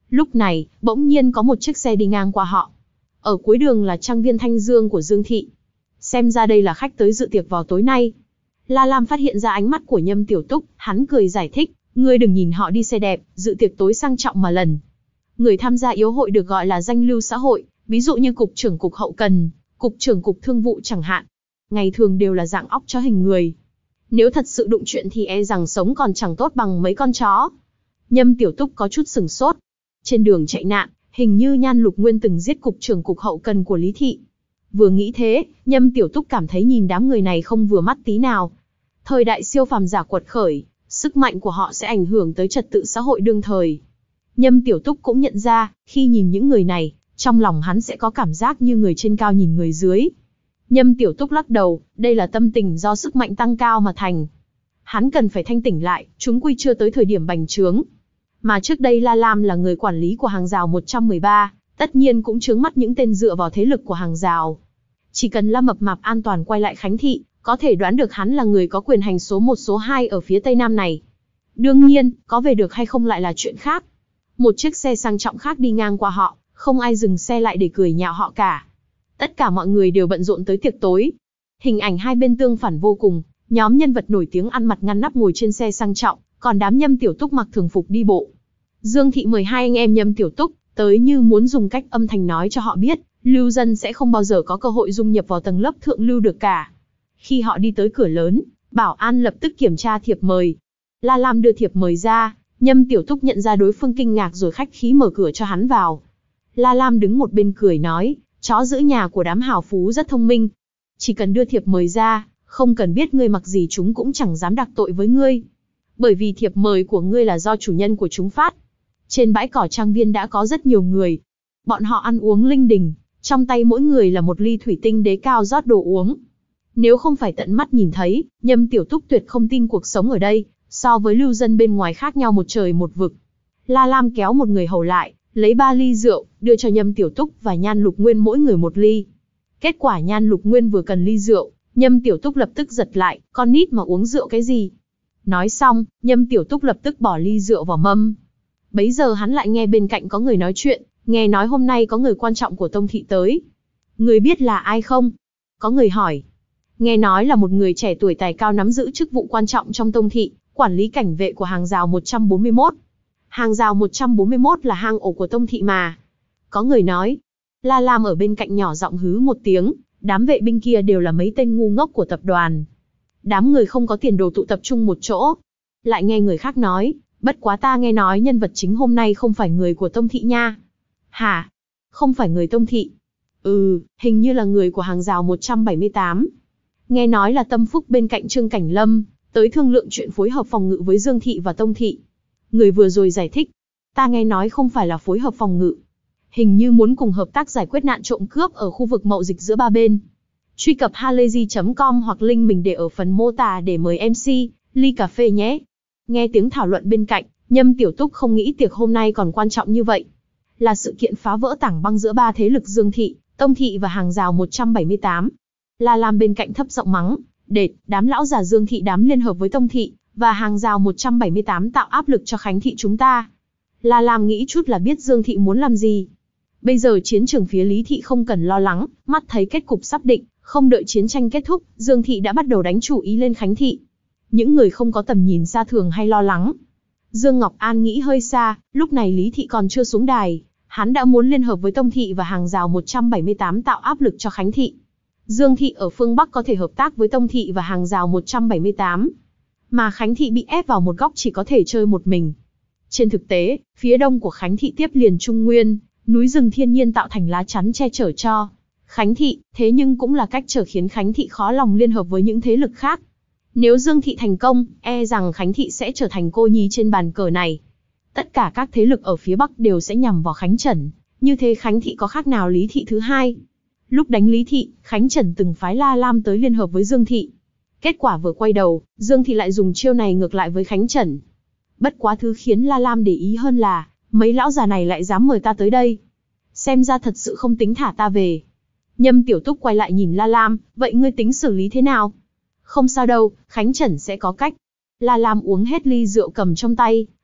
Lúc này, bỗng nhiên có một chiếc xe đi ngang qua họ. Ở cuối đường là trang viên Thanh Dương của Dương Thị. Xem ra đây là khách tới dự tiệc vào tối nay. La Lam phát hiện ra ánh mắt của Nhâm Tiểu Túc, hắn cười giải thích, ngươi đừng nhìn họ đi xe đẹp, dự tiệc tối sang trọng mà lần. Người tham gia yến hội được gọi là danh lưu xã hội, ví dụ như cục trưởng cục hậu cần, cục trưởng cục thương vụ chẳng hạn. Ngày thường đều là dạng óc chó hình người. Nếu thật sự đụng chuyện thì e rằng sống còn chẳng tốt bằng mấy con chó. Nhâm Tiểu Túc có chút sửng sốt. Trên đường chạy nạn, hình như Nhan Lục Nguyên từng giết cục trưởng cục hậu cần của Lý Thị. Vừa nghĩ thế, Nhâm Tiểu Túc cảm thấy nhìn đám người này không vừa mắt tí nào. Thời đại siêu phàm giả quật khởi, sức mạnh của họ sẽ ảnh hưởng tới trật tự xã hội đương thời. Nhâm Tiểu Túc cũng nhận ra, khi nhìn những người này, trong lòng hắn sẽ có cảm giác như người trên cao nhìn người dưới. Nhâm Tiểu Túc lắc đầu, đây là tâm tình do sức mạnh tăng cao mà thành. Hắn cần phải thanh tỉnh lại, chúng quy chưa tới thời điểm bành trướng. Mà trước đây La Lam là người quản lý của hàng rào một trăm mười ba, tất nhiên cũng chướng mắt những tên dựa vào thế lực của hàng rào. Chỉ cần La Mập Mạp an toàn quay lại Khánh Thị, có thể đoán được hắn là người có quyền hành số một số hai ở phía tây nam này. Đương nhiên, có về được hay không lại là chuyện khác. Một chiếc xe sang trọng khác đi ngang qua họ, không ai dừng xe lại để cười nhạo họ cả. Tất cả mọi người đều bận rộn tới tiệc tối. Hình ảnh hai bên tương phản vô cùng, nhóm nhân vật nổi tiếng ăn mặc ngăn nắp ngồi trên xe sang trọng, còn đám Nhâm Tiểu Túc mặc thường phục đi bộ. Dương Thị mời hai anh em Nhâm Tiểu Túc tới như muốn dùng cách âm thanh nói cho họ biết, lưu dân sẽ không bao giờ có cơ hội dung nhập vào tầng lớp thượng lưu được cả. Khi họ đi tới cửa lớn, bảo an lập tức kiểm tra thiệp mời. La Lam đưa thiệp mời ra, Nhâm Tiểu Túc nhận ra đối phương kinh ngạc rồi khách khí mở cửa cho hắn vào. La Lam đứng một bên cười nói, chó giữ nhà của đám hào phú rất thông minh. Chỉ cần đưa thiệp mời ra, không cần biết ngươi mặc gì chúng cũng chẳng dám đặc tội với ngươi. Bởi vì thiệp mời của ngươi là do chủ nhân của chúng phát. Trên bãi cỏ trang viên đã có rất nhiều người. Bọn họ ăn uống linh đình, trong tay mỗi người là một ly thủy tinh đế cao rót đồ uống. Nếu không phải tận mắt nhìn thấy, Nhâm Tiểu Túc tuyệt không tin cuộc sống ở đây, so với lưu dân bên ngoài khác nhau một trời một vực. La Lam kéo một người hầu lại, lấy ba ly rượu, đưa cho Nhâm Tiểu Túc và Nhan Lục Nguyên mỗi người một ly. Kết quả Nhan Lục Nguyên vừa cần ly rượu, Nhâm Tiểu Túc lập tức giật lại, con nít mà uống rượu cái gì. Nói xong, Nhâm Tiểu Túc lập tức bỏ ly rượu vào mâm. Bấy giờ hắn lại nghe bên cạnh có người nói chuyện, nghe nói hôm nay có người quan trọng của Tông Thị tới. Người biết là ai không? Có người hỏi. Nghe nói là một người trẻ tuổi tài cao nắm giữ chức vụ quan trọng trong Tông Thị, quản lý cảnh vệ của hàng rào một trăm bốn mươi mốt. Hàng rào một trăm bốn mươi mốt là hang ổ của Tông Thị mà. Có người nói. La Lam ở bên cạnh nhỏ giọng hứ một tiếng, đám vệ binh kia đều là mấy tên ngu ngốc của tập đoàn. Đám người không có tiền đồ tụ tập trung một chỗ. Lại nghe người khác nói, bất quá ta nghe nói nhân vật chính hôm nay không phải người của Tông Thị nha. Hả? Không phải người Tông Thị? Ừ, hình như là người của hàng rào một trăm bảy mươi tám. Nghe nói là Tâm Phúc bên cạnh Trương Cảnh Lâm, tới thương lượng chuyện phối hợp phòng ngự với Dương Thị và Tông Thị. Người vừa rồi giải thích, ta nghe nói không phải là phối hợp phòng ngự. Hình như muốn cùng hợp tác giải quyết nạn trộm cướp ở khu vực mậu dịch giữa ba bên. Truy cập halayzi chấm com hoặc link mình để ở phần mô tả để mời em xê, ly cà phê nhé. Nghe tiếng thảo luận bên cạnh, Nhâm Tiểu Túc không nghĩ tiệc hôm nay còn quan trọng như vậy. Là sự kiện phá vỡ tảng băng giữa ba thế lực Dương Thị, Tông Thị và hàng rào một trăm bảy mươi tám. La Lam bên cạnh thấp giọng mắng, đệt, đám lão già Dương Thị đám liên hợp với Tông Thị, và hàng rào một trăm bảy mươi tám tạo áp lực cho Khánh Thị chúng ta. La Lam nghĩ chút là biết Dương Thị muốn làm gì. Bây giờ chiến trường phía Lý Thị không cần lo lắng, mắt thấy kết cục sắp định, không đợi chiến tranh kết thúc, Dương Thị đã bắt đầu đánh chủ ý lên Khánh Thị. Những người không có tầm nhìn xa thường hay lo lắng. Dương Ngọc An nghĩ hơi xa, lúc này Lý Thị còn chưa xuống đài, hắn đã muốn liên hợp với Tông Thị và hàng rào một trăm bảy mươi tám tạo áp lực cho Khánh Thị. Dương Thị ở phương Bắc có thể hợp tác với Tông Thị và hàng rào một trăm bảy mươi tám. Mà Khánh Thị bị ép vào một góc chỉ có thể chơi một mình. Trên thực tế, phía đông của Khánh Thị tiếp liền Trung Nguyên, núi rừng thiên nhiên tạo thành lá chắn che chở cho Khánh Thị, thế nhưng cũng là cách trở khiến Khánh Thị khó lòng liên hợp với những thế lực khác. Nếu Dương Thị thành công, e rằng Khánh Thị sẽ trở thành cô nhi trên bàn cờ này. Tất cả các thế lực ở phía Bắc đều sẽ nhằm vào Khánh Trần, như thế Khánh Thị có khác nào Lý Thị thứ hai. Lúc đánh Lý Thị, Khánh Trần từng phái La Lam tới liên hợp với Dương Thị. Kết quả vừa quay đầu, Dương Thị lại dùng chiêu này ngược lại với Khánh Trần. Bất quá thứ khiến La Lam để ý hơn là, mấy lão già này lại dám mời ta tới đây. Xem ra thật sự không tính thả ta về. Nhâm Tiểu Túc quay lại nhìn La Lam, vậy ngươi tính xử lý thế nào? Không sao đâu, Khánh Trần sẽ có cách. La Lam uống hết ly rượu cầm trong tay,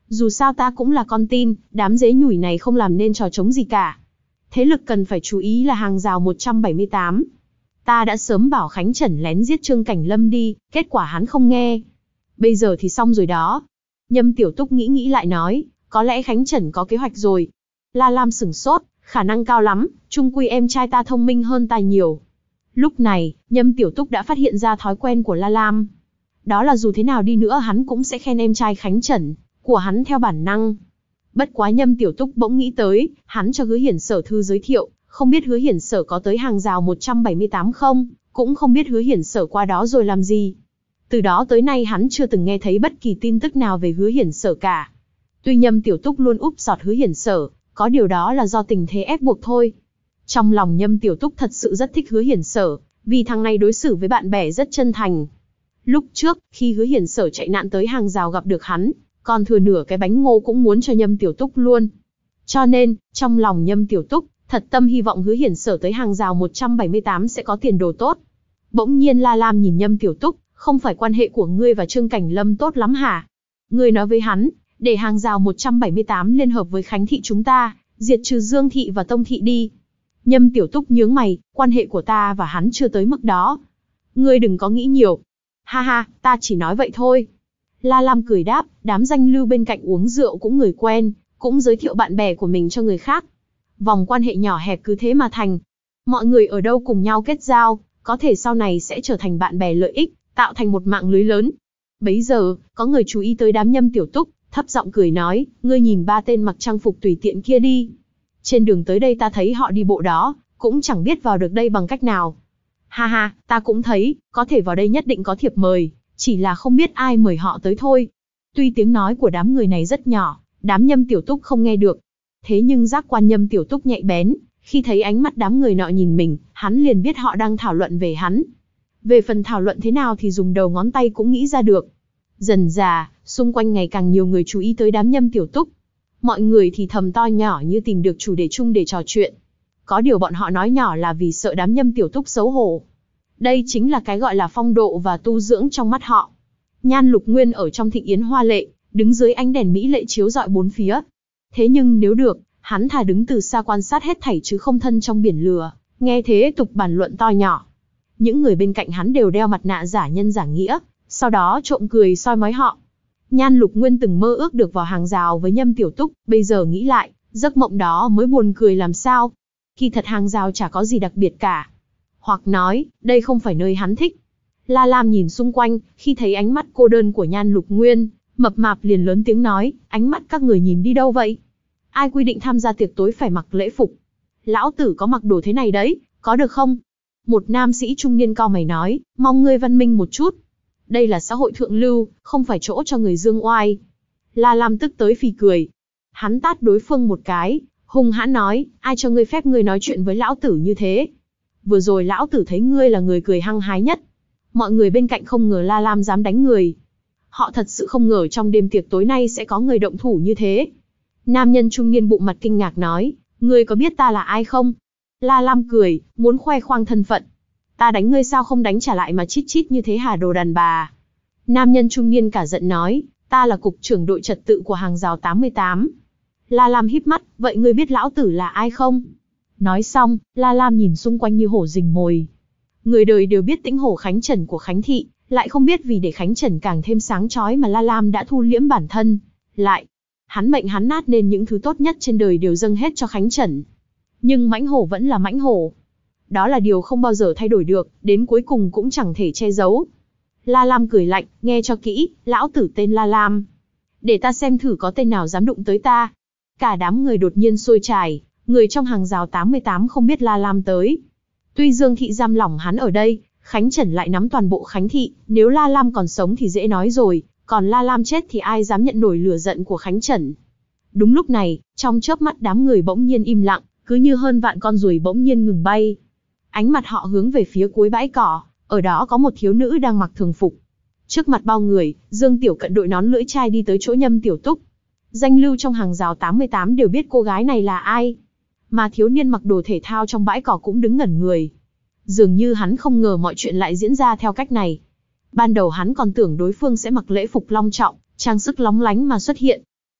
Dù sao ta cũng là con tin, đám dế nhủi này không làm nên trò trống gì cả. Thế lực cần phải chú ý là hàng rào một trăm bảy mươi tám. Ta đã sớm bảo Khánh Trần lén giết Trương Cảnh Lâm đi, kết quả hắn không nghe. Bây giờ thì xong rồi đó. Nhâm Tiểu Túc nghĩ nghĩ lại nói, có lẽ Khánh Trần có kế hoạch rồi. La Lam sửng sốt, khả năng cao lắm, chung quy em trai ta thông minh hơn ta nhiều. Lúc này, Nhâm Tiểu Túc đã phát hiện ra thói quen của La Lam. Đó là dù thế nào đi nữa hắn cũng sẽ khen em trai Khánh Trần của hắn theo bản năng. Bất quá Nhâm Tiểu Túc bỗng nghĩ tới, hắn cho Hứa Hiển Sở thư giới thiệu, không biết Hứa Hiển Sở có tới hàng rào một trăm bảy mươi tám không, cũng không biết Hứa Hiển Sở qua đó rồi làm gì. Từ đó tới nay hắn chưa từng nghe thấy bất kỳ tin tức nào về Hứa Hiển Sở cả. Tuy Nhâm Tiểu Túc luôn úp sọt Hứa Hiển Sở, có điều đó là do tình thế ép buộc thôi. Trong lòng Nhâm Tiểu Túc thật sự rất thích Hứa Hiển Sở, vì thằng này đối xử với bạn bè rất chân thành. Lúc trước, khi Hứa Hiển Sở chạy nạn tới hàng rào gặp được hắn, còn thừa nửa cái bánh ngô cũng muốn cho Nhâm Tiểu Túc luôn. Cho nên, trong lòng Nhâm Tiểu Túc, thật tâm hy vọng Hứa Hiển Sở tới hàng rào một trăm bảy mươi tám sẽ có tiền đồ tốt. Bỗng nhiên La Lam nhìn Nhâm Tiểu Túc, không phải quan hệ của ngươi và Trương Cảnh Lâm tốt lắm hả? Ngươi nói với hắn, để hàng rào một trăm bảy mươi tám liên hợp với Khánh thị chúng ta, diệt trừ Dương thị và Tông thị đi. Nhâm Tiểu Túc nhướng mày, quan hệ của ta và hắn chưa tới mức đó. Ngươi đừng có nghĩ nhiều. Ha ha, ta chỉ nói vậy thôi. La Lam cười đáp, đám danh lưu bên cạnh uống rượu cũng người quen, cũng giới thiệu bạn bè của mình cho người khác. Vòng quan hệ nhỏ hẹp cứ thế mà thành. Mọi người ở đâu cùng nhau kết giao, có thể sau này sẽ trở thành bạn bè lợi ích, tạo thành một mạng lưới lớn. Bấy giờ, có người chú ý tới đám Nhâm Tiểu Túc, thấp giọng cười nói, ngươi nhìn ba tên mặc trang phục tùy tiện kia đi. Trên đường tới đây ta thấy họ đi bộ đó, cũng chẳng biết vào được đây bằng cách nào. Ha ha, ta cũng thấy, có thể vào đây nhất định có thiệp mời, chỉ là không biết ai mời họ tới thôi. Tuy tiếng nói của đám người này rất nhỏ, đám Nhâm Tiểu Túc không nghe được. Thế nhưng giác quan Nhâm Tiểu Túc nhạy bén, khi thấy ánh mắt đám người nọ nhìn mình, hắn liền biết họ đang thảo luận về hắn. Về phần thảo luận thế nào thì dùng đầu ngón tay cũng nghĩ ra được. Dần dà, xung quanh ngày càng nhiều người chú ý tới đám Nhâm Tiểu Túc. Mọi người thì thầm to nhỏ như tìm được chủ đề chung để trò chuyện. Có điều bọn họ nói nhỏ là vì sợ đám Nhâm Tiểu Túc xấu hổ. Đây chính là cái gọi là phong độ và tu dưỡng trong mắt họ. Nhan Lục Nguyên ở trong thịnh yến hoa lệ, đứng dưới ánh đèn mỹ lệ chiếu rọi bốn phía. Thế nhưng nếu được, hắn thà đứng từ xa quan sát hết thảy chứ không thân trong biển lửa, nghe thế tục bàn luận to nhỏ. Những người bên cạnh hắn đều đeo mặt nạ giả nhân giả nghĩa, sau đó trộm cười soi mói họ. Nhan Lục Nguyên từng mơ ước được vào hàng rào với Nhâm Tiểu Túc, bây giờ nghĩ lại, giấc mộng đó mới buồn cười làm sao. Kỳ thật hàng rào chả có gì đặc biệt cả. Hoặc nói, đây không phải nơi hắn thích. La Lam nhìn xung quanh, khi thấy ánh mắt cô đơn của Nhan Lục Nguyên, mập mạp liền lớn tiếng nói, ánh mắt các người nhìn đi đâu vậy? Ai quy định tham gia tiệc tối phải mặc lễ phục? Lão tử có mặc đồ thế này đấy, có được không? Một nam sĩ trung niên cau mày nói, mong ngươi văn minh một chút. Đây là xã hội thượng lưu, không phải chỗ cho người dương oai. La Lam tức tới phì cười. Hắn tát đối phương một cái, hung hãn nói, ai cho ngươi phép ngươi nói chuyện với lão tử như thế? Vừa rồi lão tử thấy ngươi là người cười hăng hái nhất. Mọi người bên cạnh không ngờ La Lam dám đánh người. Họ thật sự không ngờ trong đêm tiệc tối nay sẽ có người động thủ như thế. Nam nhân trung niên bụng mặt kinh ngạc nói, ngươi có biết ta là ai không? La Lam cười, muốn khoe khoang thân phận. Ta đánh ngươi sao không đánh trả lại mà chít chít như thế hả đồ đàn bà? Nam nhân trung niên cả giận nói, ta là cục trưởng đội trật tự của hàng rào tám mươi tám. La Lam híp mắt, vậy ngươi biết lão tử là ai không? Nói xong, La Lam nhìn xung quanh như hổ rình mồi. Người đời đều biết tĩnh hổ Khánh Trần của Khánh thị, lại không biết vì để Khánh Trần càng thêm sáng chói mà La Lam đã thu liễm bản thân. Lại, hắn mệnh hắn nát nên những thứ tốt nhất trên đời đều dâng hết cho Khánh Trần. Nhưng mãnh hổ vẫn là mãnh hổ. Đó là điều không bao giờ thay đổi được, đến cuối cùng cũng chẳng thể che giấu. La Lam cười lạnh, nghe cho kỹ, lão tử tên La Lam. Để ta xem thử có tên nào dám đụng tới ta. Cả đám người đột nhiên sôi trào, người trong hàng rào tám mươi tám không biết La Lam tới. Tuy Dương thị giam lỏng hắn ở đây, Khánh Trần lại nắm toàn bộ Khánh thị, nếu La Lam còn sống thì dễ nói rồi, còn La Lam chết thì ai dám nhận nổi lửa giận của Khánh Trần. Đúng lúc này, trong chớp mắt đám người bỗng nhiên im lặng, cứ như hơn vạn con ruồi bỗng nhiên ngừng bay. Ánh mặt họ hướng về phía cuối bãi cỏ, ở đó có một thiếu nữ đang mặc thường phục. Trước mặt bao người, Dương Tiểu Cận đội nón lưỡi chai đi tới chỗ Nhâm Tiểu Túc. Danh lưu trong hàng rào tám mươi tám đều biết cô gái này là ai. Mà thiếu niên mặc đồ thể thao trong bãi cỏ cũng đứng ngẩn người. Dường như hắn không ngờ mọi chuyện lại diễn ra theo cách này. Ban đầu hắn còn tưởng đối phương sẽ mặc lễ phục long trọng, trang sức lóng lánh mà xuất hiện.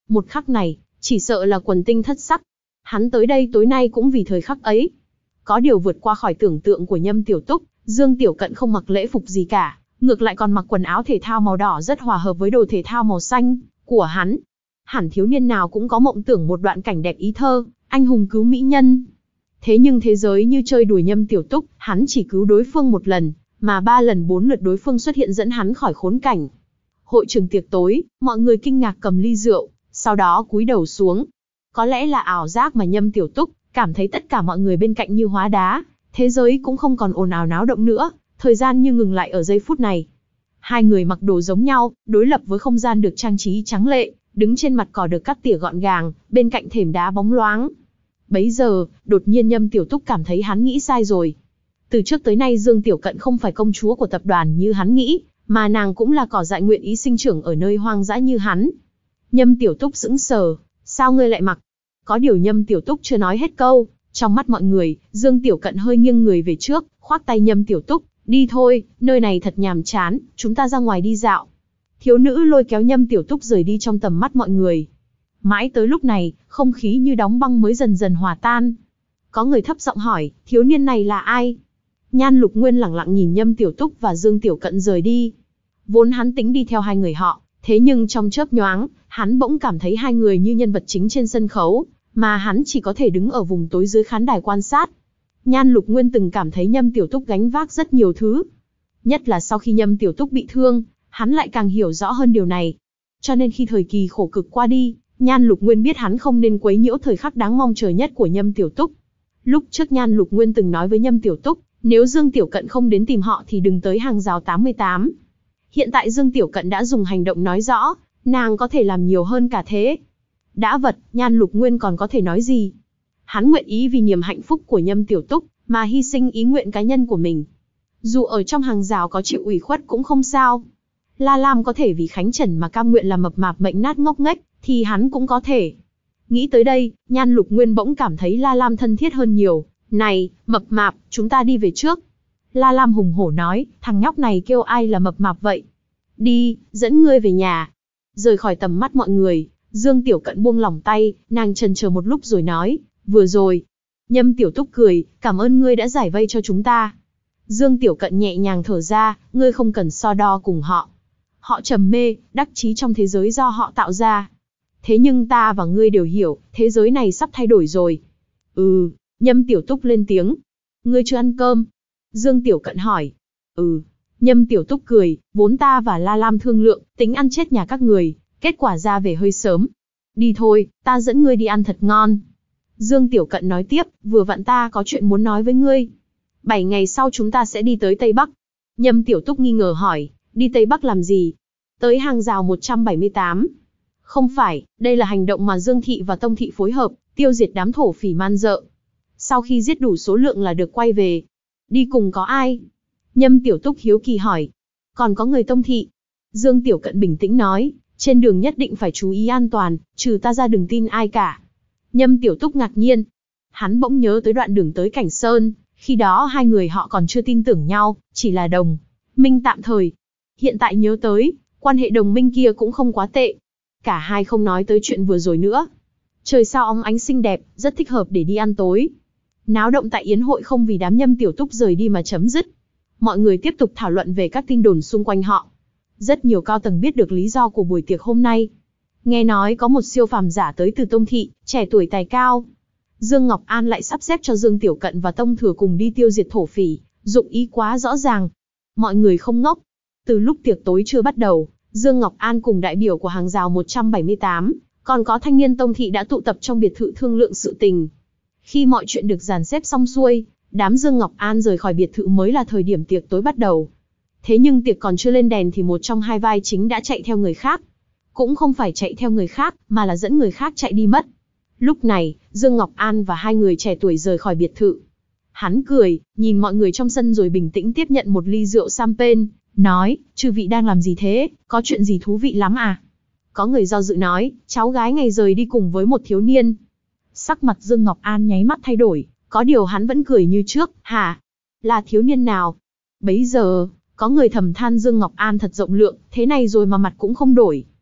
Một khắc này, chỉ sợ là quần tinh thất sắc. Hắn tới đây tối nay cũng vì thời khắc ấy. Có điều vượt qua khỏi tưởng tượng của Nhâm Tiểu Túc, Dương Tiểu Cận không mặc lễ phục gì cả, ngược lại còn mặc quần áo thể thao màu đỏ rất hòa hợp với đồ thể thao màu xanh của hắn. Hẳn thiếu niên nào cũng có mộng tưởng một đoạn cảnh đẹp ý thơ, anh hùng cứu mỹ nhân. Thế nhưng thế giới như chơi đùa Nhâm Tiểu Túc, hắn chỉ cứu đối phương một lần, mà ba lần bốn lượt đối phương xuất hiện dẫn hắn khỏi khốn cảnh. Hội trường tiệc tối, mọi người kinh ngạc cầm ly rượu, sau đó cúi đầu xuống. Có lẽ là ảo giác mà Nhâm Tiểu Túc cảm thấy tất cả mọi người bên cạnh như hóa đá, thế giới cũng không còn ồn ào náo động nữa, thời gian như ngừng lại ở giây phút này. Hai người mặc đồ giống nhau, đối lập với không gian được trang trí trắng lệ, đứng trên mặt cỏ được cắt tỉa gọn gàng, bên cạnh thềm đá bóng loáng. Bấy giờ, đột nhiên Nhâm Tiểu Túc cảm thấy hắn nghĩ sai rồi. Từ trước tới nay Dương Tiểu Cận không phải công chúa của tập đoàn như hắn nghĩ, mà nàng cũng là cỏ dại nguyện ý sinh trưởng ở nơi hoang dã như hắn. Nhâm Tiểu Túc sững sờ, sao ngươi lại mặc? Có điều Nhâm Tiểu Túc chưa nói hết câu, trong mắt mọi người, Dương Tiểu Cận hơi nghiêng người về trước, khoác tay Nhâm Tiểu Túc, đi thôi, nơi này thật nhàm chán, chúng ta ra ngoài đi dạo. Thiếu nữ lôi kéo Nhâm Tiểu Túc rời đi trong tầm mắt mọi người. Mãi tới lúc này, không khí như đóng băng mới dần dần hòa tan. Có người thấp giọng hỏi, thiếu niên này là ai? Nhan Lục Nguyên lẳng lặng nhìn Nhâm Tiểu Túc và Dương Tiểu Cận rời đi. Vốn hắn tính đi theo hai người họ, thế nhưng trong chớp nhoáng, hắn bỗng cảm thấy hai người như nhân vật chính trên sân khấu, mà hắn chỉ có thể đứng ở vùng tối dưới khán đài quan sát. Nhan Lục Nguyên từng cảm thấy Nhâm Tiểu Túc gánh vác rất nhiều thứ. Nhất là sau khi Nhâm Tiểu Túc bị thương, hắn lại càng hiểu rõ hơn điều này. Cho nên khi thời kỳ khổ cực qua đi, Nhan Lục Nguyên biết hắn không nên quấy nhiễu thời khắc đáng mong chờ nhất của Nhâm Tiểu Túc. Lúc trước Nhan Lục Nguyên từng nói với Nhâm Tiểu Túc, nếu Dương Tiểu Cận không đến tìm họ thì đừng tới hàng rào tám mươi tám. Hiện tại Dương Tiểu Cận đã dùng hành động nói rõ, nàng có thể làm nhiều hơn cả thế. Đã vật, Nhan Lục Nguyên còn có thể nói gì? Hắn nguyện ý vì niềm hạnh phúc của Nhâm Tiểu Túc, mà hy sinh ý nguyện cá nhân của mình. Dù ở trong hàng rào có chịu ủy khuất cũng không sao. La Lam có thể vì Khánh Trần mà cam nguyện là mập mạp mệnh nát ngốc nghếch, thì hắn cũng có thể. Nghĩ tới đây, Nhan Lục Nguyên bỗng cảm thấy La Lam thân thiết hơn nhiều. Này, mập mạp, chúng ta đi về trước. La Lam hùng hổ nói, thằng nhóc này kêu ai là mập mạp vậy? Đi, dẫn ngươi về nhà. Rời khỏi tầm mắt mọi người, Dương Tiểu Cận buông lỏng tay, nàng chần chờ một lúc rồi nói, vừa rồi. Nhâm Tiểu Túc cười, cảm ơn ngươi đã giải vây cho chúng ta. Dương Tiểu Cận nhẹ nhàng thở ra, ngươi không cần so đo cùng họ. Họ trầm mê, đắc chí trong thế giới do họ tạo ra. Thế nhưng ta và ngươi đều hiểu, thế giới này sắp thay đổi rồi. Ừ, Nhâm Tiểu Túc lên tiếng. Ngươi chưa ăn cơm? Dương Tiểu Cận hỏi. Ừ. Nhâm Tiểu Túc cười, vốn ta và La Lam thương lượng, tính ăn chết nhà các người, kết quả ra về hơi sớm. Đi thôi, ta dẫn ngươi đi ăn thật ngon. Dương Tiểu Cận nói tiếp, vừa vặn ta có chuyện muốn nói với ngươi. Bảy ngày sau chúng ta sẽ đi tới Tây Bắc. Nhâm Tiểu Túc nghi ngờ hỏi, đi Tây Bắc làm gì? Tới hàng rào một trăm bảy mươi tám. Không phải, đây là hành động mà Dương Thị và Tông Thị phối hợp, tiêu diệt đám thổ phỉ man dợ. Sau khi giết đủ số lượng là được quay về. Đi cùng có ai? Nhâm Tiểu Túc hiếu kỳ hỏi. Còn có người Tông Thị. Dương Tiểu Cận bình tĩnh nói, trên đường nhất định phải chú ý an toàn, trừ ta ra đừng tin ai cả. Nhâm Tiểu Túc ngạc nhiên. Hắn bỗng nhớ tới đoạn đường tới Cảnh Sơn, khi đó hai người họ còn chưa tin tưởng nhau, chỉ là đồng minh tạm thời. Hiện tại nhớ tới, quan hệ đồng minh kia cũng không quá tệ. Cả hai không nói tới chuyện vừa rồi nữa. Trời sao óng ánh xinh đẹp, rất thích hợp để đi ăn tối. Náo động tại yến hội không vì đám Nhâm Tiểu Túc rời đi mà chấm dứt. Mọi người tiếp tục thảo luận về các tin đồn xung quanh họ. Rất nhiều cao tầng biết được lý do của buổi tiệc hôm nay. Nghe nói có một siêu phàm giả tới từ Tông Thị, trẻ tuổi tài cao. Dương Ngọc An lại sắp xếp cho Dương Tiểu Cận và Tông Thừa cùng đi tiêu diệt thổ phỉ, dụng ý quá rõ ràng. Mọi người không ngốc. Từ lúc tiệc tối chưa bắt đầu, Dương Ngọc An cùng đại biểu của hàng rào một trăm bảy mươi tám, còn có thanh niên Tông Thị đã tụ tập trong biệt thự thương lượng sự tình. Khi mọi chuyện được dàn xếp xong xuôi, đám Dương Ngọc An rời khỏi biệt thự mới là thời điểm tiệc tối bắt đầu. Thế nhưng tiệc còn chưa lên đèn thì một trong hai vai chính đã chạy theo người khác. Cũng không phải chạy theo người khác, mà là dẫn người khác chạy đi mất. Lúc này, Dương Ngọc An và hai người trẻ tuổi rời khỏi biệt thự. Hắn cười, nhìn mọi người trong sân rồi bình tĩnh tiếp nhận một ly rượu champagne, nói, chư vị đang làm gì thế, có chuyện gì thú vị lắm à? Có người do dự nói, cháu gái ngày rời đi cùng với một thiếu niên. Sắc mặt Dương Ngọc An nháy mắt thay đổi, có điều hắn vẫn cười như trước, hả? Là thiếu niên nào? Bấy giờ, có người thầm than Dương Ngọc An thật rộng lượng, thế này rồi mà mặt cũng không đổi.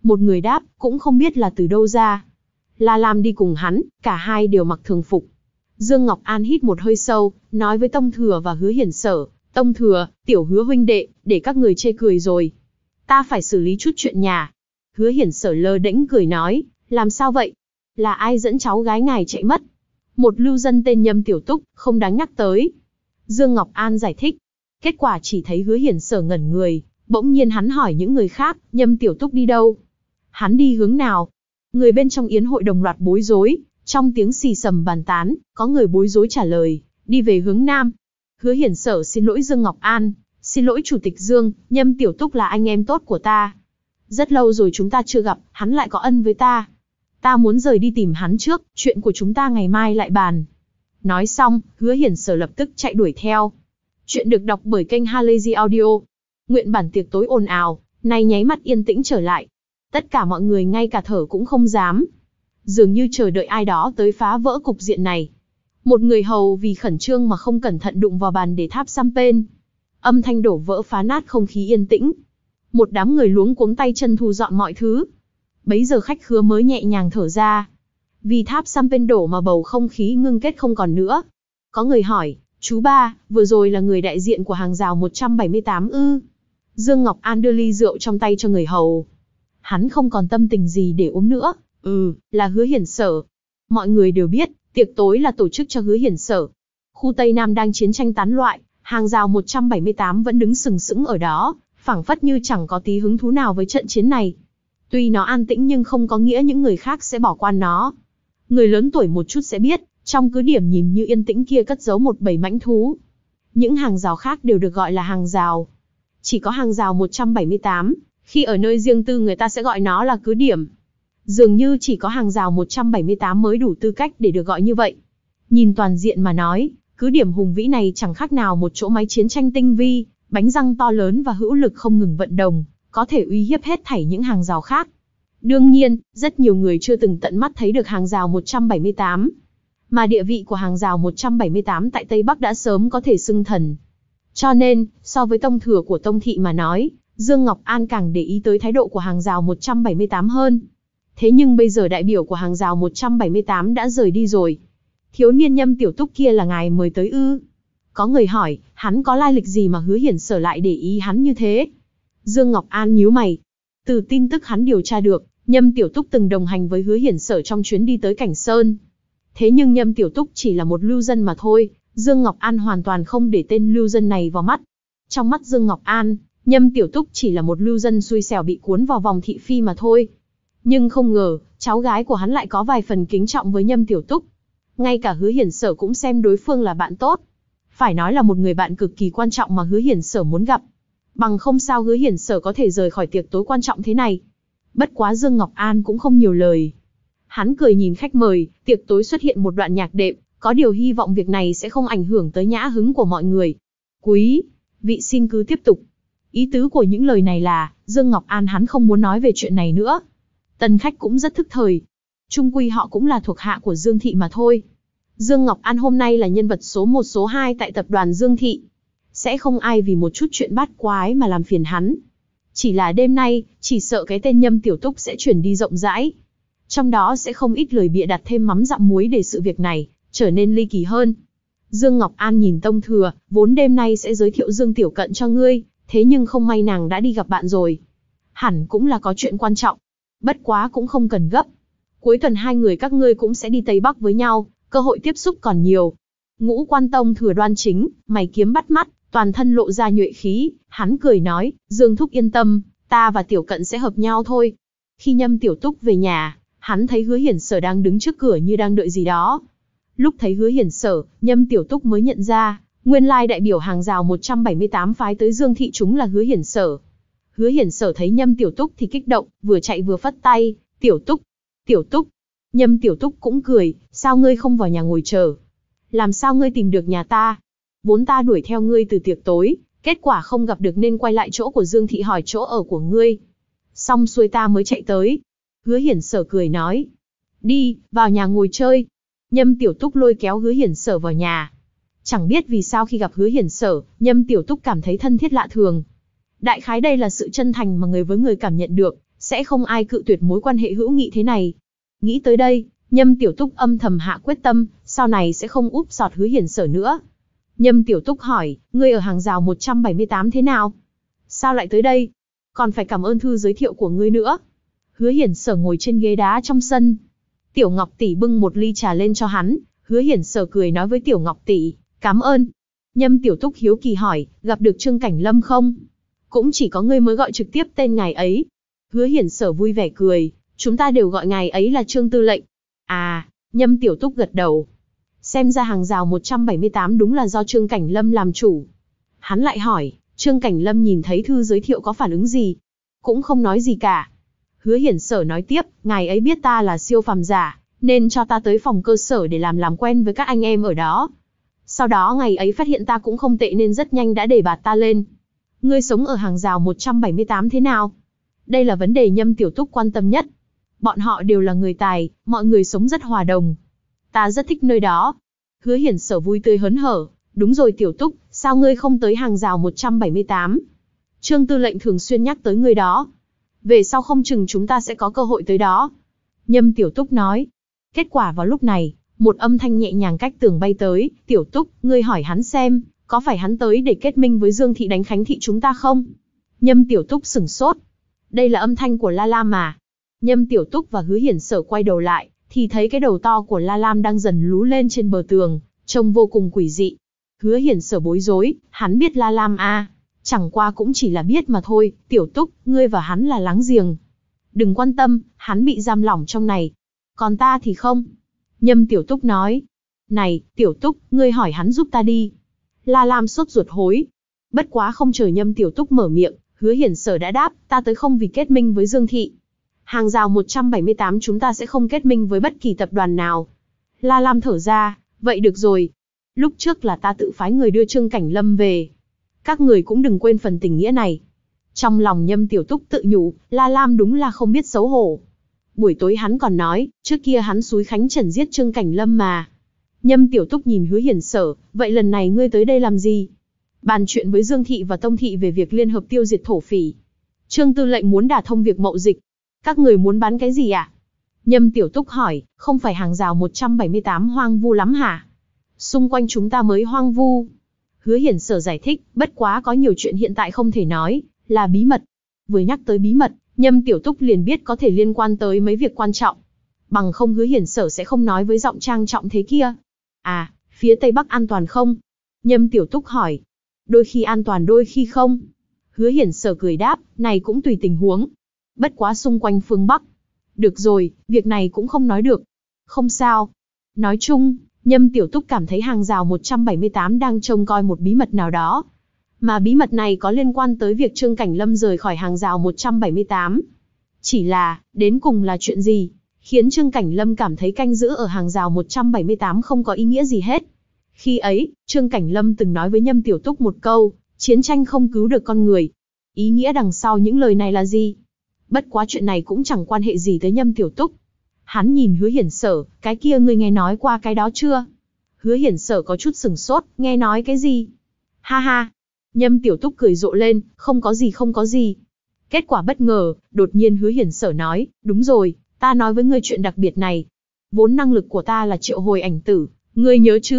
Một người đáp, cũng không biết là từ đâu ra. La Lam đi cùng hắn, cả hai đều mặc thường phục. Dương Ngọc An hít một hơi sâu, nói với Tông Thừa và Hứa Hiển Sở, Tông Thừa, Tiểu Hứa huynh đệ, để các người chê cười rồi. Ta phải xử lý chút chuyện nhà. Hứa Hiển Sở lơ đễnh cười nói, làm sao vậy? Là ai dẫn cháu gái ngài chạy mất? Một lưu dân tên Nhâm Tiểu Túc, không đáng nhắc tới. Dương Ngọc An giải thích. Kết quả chỉ thấy Hứa Hiển Sở ngẩn người, bỗng nhiên hắn hỏi những người khác, Nhâm Tiểu Túc đi đâu? Hắn đi hướng nào? Người bên trong yến hội đồng loạt bối rối, trong tiếng xì xầm bàn tán, có người bối rối trả lời, đi về hướng nam. Hứa Hiển Sở xin lỗi Dương Ngọc An, xin lỗi Chủ tịch Dương, Nhâm Tiểu Túc là anh em tốt của ta. Rất lâu rồi chúng ta chưa gặp, hắn lại có ân với ta. Ta muốn rời đi tìm hắn trước, chuyện của chúng ta ngày mai lại bàn. Nói xong, Hứa Hiển Sở lập tức chạy đuổi theo. Chuyện được đọc bởi kênh Halazy Audio. Nguyện bản tiệc tối ồn ào, nay nháy mắt yên tĩnh trở lại. Tất cả mọi người ngay cả thở cũng không dám. Dường như chờ đợi ai đó tới phá vỡ cục diện này. Một người hầu vì khẩn trương mà không cẩn thận đụng vào bàn để tháp champagne. Âm thanh đổ vỡ phá nát không khí yên tĩnh. Một đám người luống cuống tay chân thu dọn mọi thứ. Bấy giờ khách khứa mới nhẹ nhàng thở ra. Vì tháp champagne đổ mà bầu không khí ngưng kết không còn nữa. Có người hỏi, chú ba, vừa rồi là người đại diện của hàng rào một trăm bảy mươi tám ư? Dương Ngọc An đưa ly rượu trong tay cho người hầu. Hắn không còn tâm tình gì để uống nữa. Ừ, là Hứa Hiển Sở. Mọi người đều biết, tiệc tối là tổ chức cho Hứa Hiển Sở. Khu Tây Nam đang chiến tranh tán loại, hàng rào một trăm bảy mươi tám vẫn đứng sừng sững ở đó, phảng phất như chẳng có tí hứng thú nào với trận chiến này. Tuy nó an tĩnh nhưng không có nghĩa những người khác sẽ bỏ qua nó. Người lớn tuổi một chút sẽ biết, trong cứ điểm nhìn như yên tĩnh kia cất giấu một bầy mãnh thú. Những hàng rào khác đều được gọi là hàng rào. Chỉ có hàng rào một trăm bảy mươi tám, khi ở nơi riêng tư người ta sẽ gọi nó là cứ điểm. Dường như chỉ có hàng rào một trăm bảy mươi tám mới đủ tư cách để được gọi như vậy. Nhìn toàn diện mà nói, cứ điểm hùng vĩ này chẳng khác nào một chỗ máy chiến tranh tinh vi, bánh răng to lớn và hữu lực không ngừng vận động, có thể uy hiếp hết thảy những hàng rào khác. Đương nhiên, rất nhiều người chưa từng tận mắt thấy được hàng rào một trăm bảy mươi tám. Mà địa vị của hàng rào một trăm bảy mươi tám tại Tây Bắc đã sớm có thể xưng thần. Cho nên, so với Tông Thừa của Tông Thị mà nói, Dương Ngọc An càng để ý tới thái độ của hàng rào một trăm bảy mươi tám hơn. Thế nhưng bây giờ đại biểu của hàng rào một trăm bảy mươi tám đã rời đi rồi. Thiếu niên Nhâm Tiểu Túc kia là ngài mời tới ư? Có người hỏi, hắn có lai lịch gì mà Hứa Hiển Sở lại để ý hắn như thế? Dương Ngọc An nhíu mày. Từ tin tức hắn điều tra được, Nhâm Tiểu Túc từng đồng hành với Hứa Hiển Sở trong chuyến đi tới Cảnh Sơn. Thế nhưng Nhâm Tiểu Túc chỉ là một lưu dân mà thôi, Dương Ngọc An hoàn toàn không để tên lưu dân này vào mắt. Trong mắt Dương Ngọc An, Nhâm Tiểu Túc chỉ là một lưu dân xui xẻo bị cuốn vào vòng thị phi mà thôi. Nhưng không ngờ, cháu gái của hắn lại có vài phần kính trọng với Nhâm Tiểu Túc. Ngay cả Hứa Hiển Sở cũng xem đối phương là bạn tốt. Phải nói là một người bạn cực kỳ quan trọng mà Hứa Hiển Sở muốn gặp. Bằng không sao Hứa Hiển Sở có thể rời khỏi tiệc tối quan trọng thế này. Bất quá Dương Ngọc An cũng không nhiều lời. Hắn cười nhìn khách mời, tiệc tối xuất hiện một đoạn nhạc đệm, có điều hy vọng việc này sẽ không ảnh hưởng tới nhã hứng của mọi người. Quý vị xin cứ tiếp tục. Ý tứ của những lời này là, Dương Ngọc An hắn không muốn nói về chuyện này nữa. Tân khách cũng rất thức thời. Chung quy họ cũng là thuộc hạ của Dương Thị mà thôi. Dương Ngọc An hôm nay là nhân vật số một số hai tại tập đoàn Dương Thị. Sẽ không ai vì một chút chuyện bát quái mà làm phiền hắn. Chỉ là đêm nay, chỉ sợ cái tên Nhâm Tiểu Túc sẽ chuyển đi rộng rãi. Trong đó sẽ không ít lời bịa đặt thêm mắm dặm muối để sự việc này trở nên ly kỳ hơn. Dương Ngọc An nhìn Tông Thừa, vốn đêm nay sẽ giới thiệu Dương Tiểu Cận cho ngươi, thế nhưng không may nàng đã đi gặp bạn rồi. Hẳn cũng là có chuyện quan trọng. Bất quá cũng không cần gấp. Cuối tuần hai người các ngươi cũng sẽ đi Tây Bắc với nhau, cơ hội tiếp xúc còn nhiều. Ngũ Quan Tông Thừa đoan chính, mày kiếm bắt mắt, toàn thân lộ ra nhuệ khí, hắn cười nói, Dương Thúc yên tâm, ta và Tiểu Cận sẽ hợp nhau thôi. Khi Nhâm Tiểu Túc về nhà, hắn thấy Hứa Hiển Sở đang đứng trước cửa như đang đợi gì đó. Lúc thấy Hứa Hiển Sở, Nhâm Tiểu Túc mới nhận ra, nguyên lai đại biểu hàng rào một trăm bảy mươi tám phái tới Dương Thị chúng là Hứa Hiển Sở. Hứa Hiển Sở thấy Nhâm Tiểu Túc thì kích động, vừa chạy vừa phất tay, Tiểu Túc, Tiểu Túc. Nhâm Tiểu Túc cũng cười, sao ngươi không vào nhà ngồi chờ? Làm sao ngươi tìm được nhà ta? Vốn ta đuổi theo ngươi từ tiệc tối, kết quả không gặp được nên quay lại chỗ của Dương Thị hỏi chỗ ở của ngươi. Xong xuôi ta mới chạy tới. Hứa Hiển Sở cười nói, đi, vào nhà ngồi chơi. Nhâm Tiểu Túc lôi kéo Hứa Hiển Sở vào nhà. Chẳng biết vì sao khi gặp Hứa Hiển Sở, Nhâm Tiểu Túc cảm thấy thân thiết lạ thường. Đại khái đây là sự chân thành mà người với người cảm nhận được, sẽ không ai cự tuyệt mối quan hệ hữu nghị thế này. Nghĩ tới đây, Nhâm Tiểu Túc âm thầm hạ quyết tâm, sau này sẽ không úp sọt Hứa Hiển Sở nữa. Nhâm Tiểu Túc hỏi, ngươi ở hàng rào một trăm bảy mươi tám thế nào? Sao lại tới đây? Còn phải cảm ơn thư giới thiệu của ngươi nữa. Hứa Hiển Sở ngồi trên ghế đá trong sân. Tiểu Ngọc tỷ bưng một ly trà lên cho hắn, Hứa Hiển Sở cười nói với Tiểu Ngọc tỷ, cảm ơn. Nhâm Tiểu Túc hiếu kỳ hỏi, gặp được Trương Cảnh Lâm không? Cũng chỉ có ngươi mới gọi trực tiếp tên ngài ấy. Hứa Hiển Sở vui vẻ cười, chúng ta đều gọi ngài ấy là Trương Tư lệnh. À, Nhâm Tiểu Túc gật đầu. Xem ra hàng rào một trăm bảy mươi tám đúng là do Trương Cảnh Lâm làm chủ. Hắn lại hỏi, Trương Cảnh Lâm nhìn thấy thư giới thiệu có phản ứng gì? Cũng không nói gì cả. Hứa Hiển Sở nói tiếp, ngài ấy biết ta là siêu phàm giả, nên cho ta tới phòng cơ sở để làm làm quen với các anh em ở đó. Sau đó ngày ấy phát hiện ta cũng không tệ nên rất nhanh đã đề bạt ta lên. Ngươi sống ở hàng rào một trăm bảy mươi tám thế nào? Đây là vấn đề Nhâm Tiểu Túc quan tâm nhất. Bọn họ đều là người tài, mọi người sống rất hòa đồng. Ta rất thích nơi đó. Hứa Hiển Sở vui tươi hớn hở. Đúng rồi Tiểu Túc, sao ngươi không tới hàng rào một trăm bảy mươi tám? Trương Tư lệnh thường xuyên nhắc tới ngươi đó. Về sau không chừng chúng ta sẽ có cơ hội tới đó. Nhâm Tiểu Túc nói. Kết quả vào lúc này, một âm thanh nhẹ nhàng cách tường bay tới. Tiểu Túc, ngươi hỏi hắn xem, có phải hắn tới để kết minh với Dương Thị đánh Khánh Thị chúng ta không? Nhâm Tiểu Túc sửng sốt. Đây là âm thanh của La Lam mà. Nhâm Tiểu Túc và Hứa Hiển Sở quay đầu lại, thì thấy cái đầu to của La Lam đang dần lú lên trên bờ tường, trông vô cùng quỷ dị. Hứa Hiển Sở bối rối, hắn biết La Lam à, chẳng qua cũng chỉ là biết mà thôi. Tiểu Túc, ngươi và hắn là láng giềng. Đừng quan tâm, hắn bị giam lỏng trong này. Còn ta thì không. Nhâm Tiểu Túc nói. Này, Tiểu Túc, ngươi hỏi hắn giúp ta đi. La Lam sốt ruột hối. Bất quá không chờ Nhâm Tiểu Túc mở miệng, Hứa Hiển Sở đã đáp, ta tới không vì kết minh với Dương Thị. Hàng rào một trăm bảy mươi tám chúng ta sẽ không kết minh với bất kỳ tập đoàn nào. La Lam thở ra, vậy được rồi. Lúc trước là ta tự phái người đưa Trương Cảnh Lâm về. Các người cũng đừng quên phần tình nghĩa này. Trong lòng Nhâm Tiểu Túc tự nhủ, La Lam đúng là không biết xấu hổ. Buổi tối hắn còn nói, trước kia hắn xúi Khánh Trần giết Trương Cảnh Lâm mà. Nhâm Tiểu Túc nhìn Hứa Hiển Sở, vậy lần này ngươi tới đây làm gì? Bàn chuyện với Dương Thị và Tông Thị về việc liên hợp tiêu diệt thổ phỉ. Trương Tư lệnh muốn đả thông việc mậu dịch. Các người muốn bán cái gì ạ? À? Nhâm Tiểu Túc hỏi, không phải hàng rào một trăm bảy mươi tám hoang vu lắm hả? Xung quanh chúng ta mới hoang vu. Hứa Hiển Sở giải thích, bất quá có nhiều chuyện hiện tại không thể nói, là bí mật. Vừa nhắc tới bí mật, Nhâm Tiểu Túc liền biết có thể liên quan tới mấy việc quan trọng. Bằng không Hứa Hiển Sở sẽ không nói với giọng trang trọng thế kia. À, phía Tây Bắc an toàn không? Nhâm Tiểu Túc hỏi. Đôi khi an toàn đôi khi không. Hứa Hiển Sở cười đáp, này cũng tùy tình huống. Bất quá xung quanh phương Bắc. Được rồi, việc này cũng không nói được. Không sao. Nói chung, Nhâm Tiểu Túc cảm thấy hàng rào một trăm bảy mươi tám đang trông coi một bí mật nào đó. Mà bí mật này có liên quan tới việc Trương Cảnh Lâm rời khỏi hàng rào một trăm bảy mươi tám. Chỉ là, đến cùng là chuyện gì, khiến Trương Cảnh Lâm cảm thấy canh giữ ở hàng rào một trăm bảy mươi tám không có ý nghĩa gì hết. Khi ấy, Trương Cảnh Lâm từng nói với Nhâm Tiểu Túc một câu, chiến tranh không cứu được con người. Ý nghĩa đằng sau những lời này là gì? Bất quá chuyện này cũng chẳng quan hệ gì tới Nhâm Tiểu Túc. Hắn nhìn Hứa Hiển Sở, cái kia ngươi nghe nói qua cái đó chưa? Hứa Hiển Sở có chút sừng sốt, nghe nói cái gì? Ha ha! Nhâm Tiểu Túc cười rộ lên, không có gì không có gì. Kết quả bất ngờ, đột nhiên Hứa Hiển Sở nói, đúng rồi, ta nói với ngươi chuyện đặc biệt này. Vốn năng lực của ta là triệu hồi ảnh tử, ngươi nhớ chứ?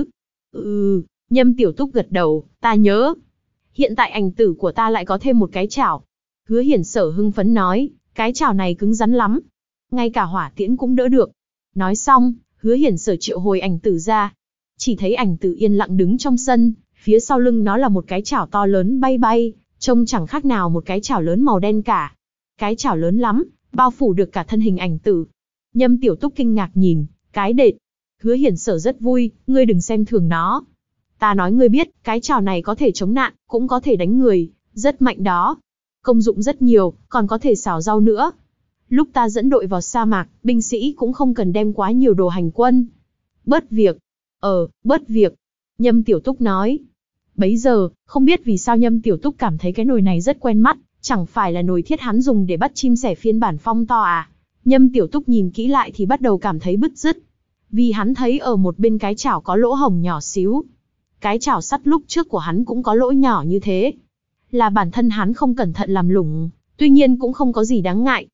Ừ, Nhâm Tiểu Túc gật đầu, ta nhớ. Hiện tại ảnh tử của ta lại có thêm một cái chảo. Hứa Hiển Sở hưng phấn nói, cái chảo này cứng rắn lắm. Ngay cả hỏa tiễn cũng đỡ được. Nói xong, Hứa Hiển Sở triệu hồi ảnh tử ra. Chỉ thấy ảnh tử yên lặng đứng trong sân, phía sau lưng nó là một cái chảo to lớn bay bay, trông chẳng khác nào một cái chảo lớn màu đen cả. Cái chảo lớn lắm, bao phủ được cả thân hình ảnh tử. Nhâm Tiểu Túc kinh ngạc nhìn, cái đệt. Hứa Hiển Sở rất vui, ngươi đừng xem thường nó. Ta nói ngươi biết, cái chảo này có thể chống nạn, cũng có thể đánh người, rất mạnh đó. Công dụng rất nhiều, còn có thể xào rau nữa. Lúc ta dẫn đội vào sa mạc, binh sĩ cũng không cần đem quá nhiều đồ hành quân. Bớt việc. Ờ, bớt việc. Nhâm Tiểu Túc nói. Bấy giờ, không biết vì sao Nhâm Tiểu Túc cảm thấy cái nồi này rất quen mắt, chẳng phải là nồi thiết hắn dùng để bắt chim sẻ phiên bản phong to à? Nhâm Tiểu Túc nhìn kỹ lại thì bắt đầu cảm thấy bứt rứt. Vì hắn thấy ở một bên cái chảo có lỗ hổng nhỏ xíu. Cái chảo sắt lúc trước của hắn cũng có lỗ nhỏ như thế. Là bản thân hắn không cẩn thận làm lủng, tuy nhiên cũng không có gì đáng ngại.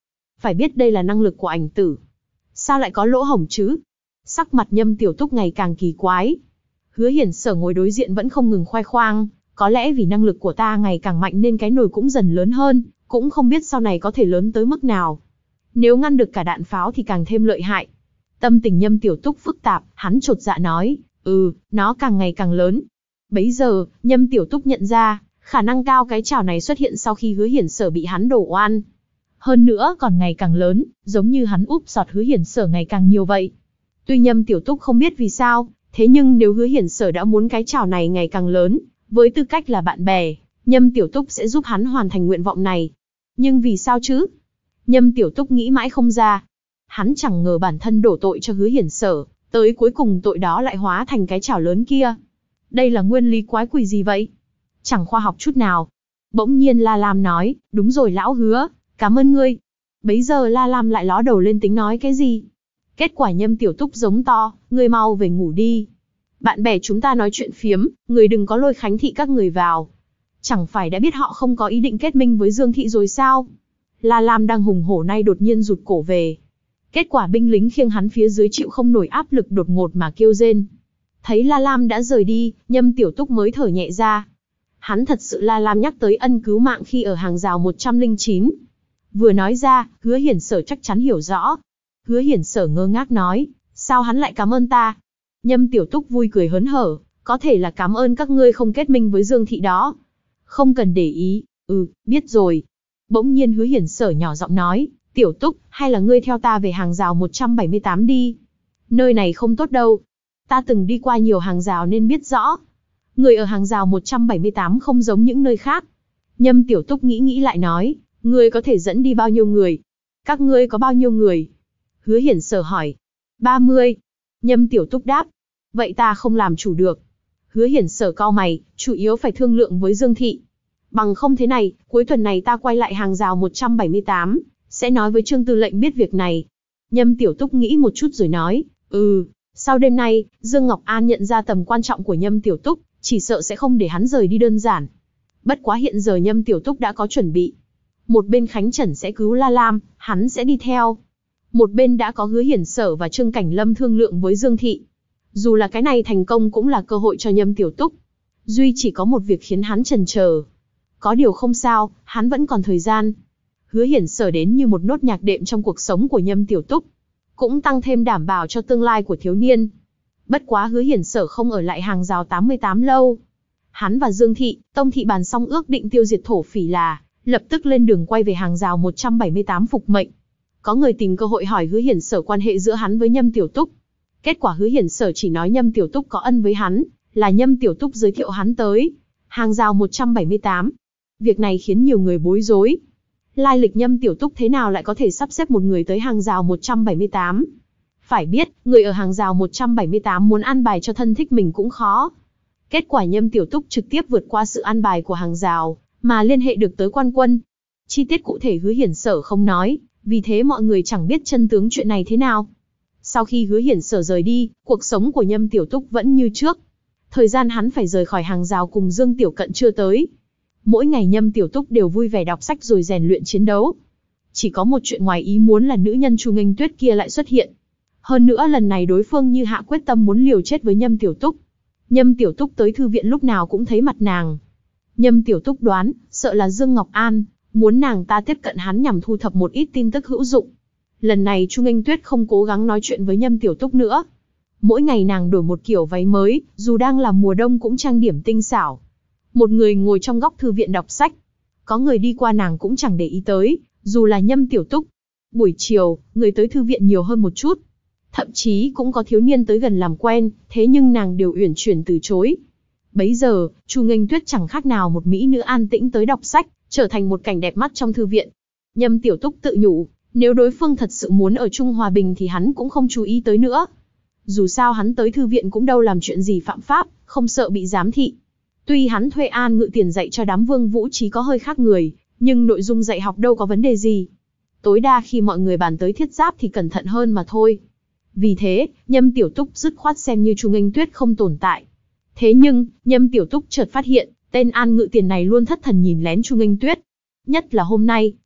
phải biết đây là năng lực của ảnh tử. Sao lại có lỗ hổng chứ? Sắc mặt Nhâm Tiểu Túc ngày càng kỳ quái. Hứa Hiển Sở ngồi đối diện vẫn không ngừng khoe khoang, có lẽ vì năng lực của ta ngày càng mạnh nên cái nồi cũng dần lớn hơn, cũng không biết sau này có thể lớn tới mức nào. Nếu ngăn được cả đạn pháo thì càng thêm lợi hại. Tâm tình Nhâm Tiểu Túc phức tạp, hắn chột dạ nói, ừ, nó càng ngày càng lớn. Bấy giờ, Nhâm Tiểu Túc nhận ra, khả năng cao cái chảo này xuất hiện sau khi Hứa Hiển Sở bị hắn đổ oan. Hơn nữa còn ngày càng lớn, giống như hắn úp sọt Hứa Hiển Sở ngày càng nhiều vậy. Tuy Nhâm Tiểu Túc không biết vì sao, thế nhưng nếu Hứa Hiển Sở đã muốn cái chảo này ngày càng lớn, với tư cách là bạn bè, Nhâm Tiểu Túc sẽ giúp hắn hoàn thành nguyện vọng này. Nhưng vì sao chứ? Nhâm Tiểu Túc nghĩ mãi không ra. Hắn chẳng ngờ bản thân đổ tội cho Hứa Hiển Sở, tới cuối cùng tội đó lại hóa thành cái chảo lớn kia. Đây là nguyên lý quái quỷ gì vậy? Chẳng khoa học chút nào. Bỗng nhiên La Lam nói, đúng rồi lão Hứa, cảm ơn ngươi. Bấy giờ La Lam lại ló đầu lên tính nói cái gì? Kết quả Nhâm Tiểu Túc giống to, ngươi mau về ngủ đi. Bạn bè chúng ta nói chuyện phiếm, người đừng có lôi Khánh Thị các người vào. Chẳng phải đã biết họ không có ý định kết minh với Dương Thị rồi sao? La Lam đang hùng hổ nay đột nhiên rụt cổ về. Kết quả binh lính khiêng hắn phía dưới chịu không nổi áp lực đột ngột mà kêu rên. Thấy La Lam đã rời đi, Nhâm Tiểu Túc mới thở nhẹ ra. Hắn thật sự La Lam nhắc tới ân cứu mạng khi ở hàng rào một trăm lẻ chín. Vừa nói ra, Hứa Hiển Sở chắc chắn hiểu rõ. Hứa Hiển Sở ngơ ngác nói, sao hắn lại cảm ơn ta? Nhâm Tiểu Túc vui cười hớn hở, có thể là cảm ơn các ngươi không kết minh với Dương Thị đó. Không cần để ý, ừ, biết rồi. Bỗng nhiên Hứa Hiển Sở nhỏ giọng nói, Tiểu Túc, hay là ngươi theo ta về hàng rào một trăm bảy mươi tám đi. Nơi này không tốt đâu. Ta từng đi qua nhiều hàng rào nên biết rõ. Người ở hàng rào một trăm bảy mươi tám không giống những nơi khác. Nhâm Tiểu Túc nghĩ nghĩ lại nói, ngươi có thể dẫn đi bao nhiêu người? Các ngươi có bao nhiêu người? Hứa Hiển Sở hỏi. ba mươi. Nhâm Tiểu Túc đáp. Vậy ta không làm chủ được. Hứa Hiển Sở cau mày, chủ yếu phải thương lượng với Dương Thị. Bằng không thế này, cuối tuần này ta quay lại hàng rào một trăm bảy mươi tám, sẽ nói với Trương Tư lệnh biết việc này. Nhâm Tiểu Túc nghĩ một chút rồi nói, ừ, sau đêm nay, Dương Ngọc An nhận ra tầm quan trọng của Nhâm Tiểu Túc, chỉ sợ sẽ không để hắn rời đi đơn giản. Bất quá hiện giờ Nhâm Tiểu Túc đã có chuẩn bị. Một bên Khánh Trần sẽ cứu La Lam, hắn sẽ đi theo. Một bên đã có Hứa Hiển Sở và Trương Cảnh Lâm thương lượng với Dương Thị. Dù là cái này thành công cũng là cơ hội cho Nhâm Tiểu Túc. Duy chỉ có một việc khiến hắn chần chờ. Có điều không sao, hắn vẫn còn thời gian. Hứa Hiển Sở đến như một nốt nhạc đệm trong cuộc sống của Nhâm Tiểu Túc. Cũng tăng thêm đảm bảo cho tương lai của thiếu niên. Bất quá Hứa Hiển Sở không ở lại hàng rào tám mươi tám lâu. Hắn và Dương Thị, Tông Thị bàn xong ước định tiêu diệt thổ phỉ là, lập tức lên đường quay về hàng rào một trăm bảy mươi tám phục mệnh. Có người tìm cơ hội hỏi Hứa Hiển Sở quan hệ giữa hắn với Nhâm Tiểu Túc. Kết quả Hứa Hiển Sở chỉ nói Nhâm Tiểu Túc có ân với hắn, là Nhâm Tiểu Túc giới thiệu hắn tới hàng rào một trăm bảy mươi tám. Việc này khiến nhiều người bối rối. Lai lịch Nhâm Tiểu Túc thế nào lại có thể sắp xếp một người tới hàng rào một trăm bảy mươi tám? Phải biết, người ở hàng rào một trăm bảy mươi tám muốn an bài cho thân thích mình cũng khó. Kết quả Nhâm Tiểu Túc trực tiếp vượt qua sự an bài của hàng rào, mà liên hệ được tới quan quân. Chi tiết cụ thể Hứa Hiển Sở không nói, vì thế mọi người chẳng biết chân tướng chuyện này thế nào. Sau khi Hứa Hiển Sở rời đi, cuộc sống của Nhâm Tiểu Túc vẫn như trước. Thời gian hắn phải rời khỏi hàng rào cùng Dương Tiểu Cận chưa tới. Mỗi ngày Nhâm Tiểu Túc đều vui vẻ đọc sách rồi rèn luyện chiến đấu. Chỉ có một chuyện ngoài ý muốn là nữ nhân Chu Nghênh Tuyết kia lại xuất hiện. Hơn nữa lần này đối phương như hạ quyết tâm muốn liều chết với Nhâm Tiểu Túc. Nhâm Tiểu Túc tới thư viện lúc nào cũng thấy mặt nàng. Nhâm Tiểu Túc đoán, sợ là Dương Ngọc An, muốn nàng ta tiếp cận hắn nhằm thu thập một ít tin tức hữu dụng. Lần này Chu Nghênh Tuyết không cố gắng nói chuyện với Nhâm Tiểu Túc nữa. Mỗi ngày nàng đổi một kiểu váy mới, dù đang là mùa đông cũng trang điểm tinh xảo. Một người ngồi trong góc thư viện đọc sách. Có người đi qua nàng cũng chẳng để ý tới, dù là Nhâm Tiểu Túc. Buổi chiều, người tới thư viện nhiều hơn một chút. Thậm chí cũng có thiếu niên tới gần làm quen, thế nhưng nàng đều uyển chuyển từ chối. Bấy giờ, Chu Nghênh Tuyết chẳng khác nào một mỹ nữ an tĩnh tới đọc sách, trở thành một cảnh đẹp mắt trong thư viện. Nhâm Tiểu Túc tự nhủ, nếu đối phương thật sự muốn ở chung hòa bình thì hắn cũng không chú ý tới nữa. Dù sao hắn tới thư viện cũng đâu làm chuyện gì phạm pháp, không sợ bị giám thị. Tuy hắn thuê An Ngự Tiền dạy cho đám Vương Vũ Trí có hơi khác người, nhưng nội dung dạy học đâu có vấn đề gì. Tối đa khi mọi người bàn tới thiết giáp thì cẩn thận hơn mà thôi. Vì thế, Nhâm Tiểu Túc dứt khoát xem như Chu Nghênh Tuyết không tồn tại. Thế nhưng, Nhâm Tiểu Túc chợt phát hiện, tên An Ngự Tiền này luôn thất thần nhìn lén Chu Nghênh Tuyết. Nhất là hôm nay,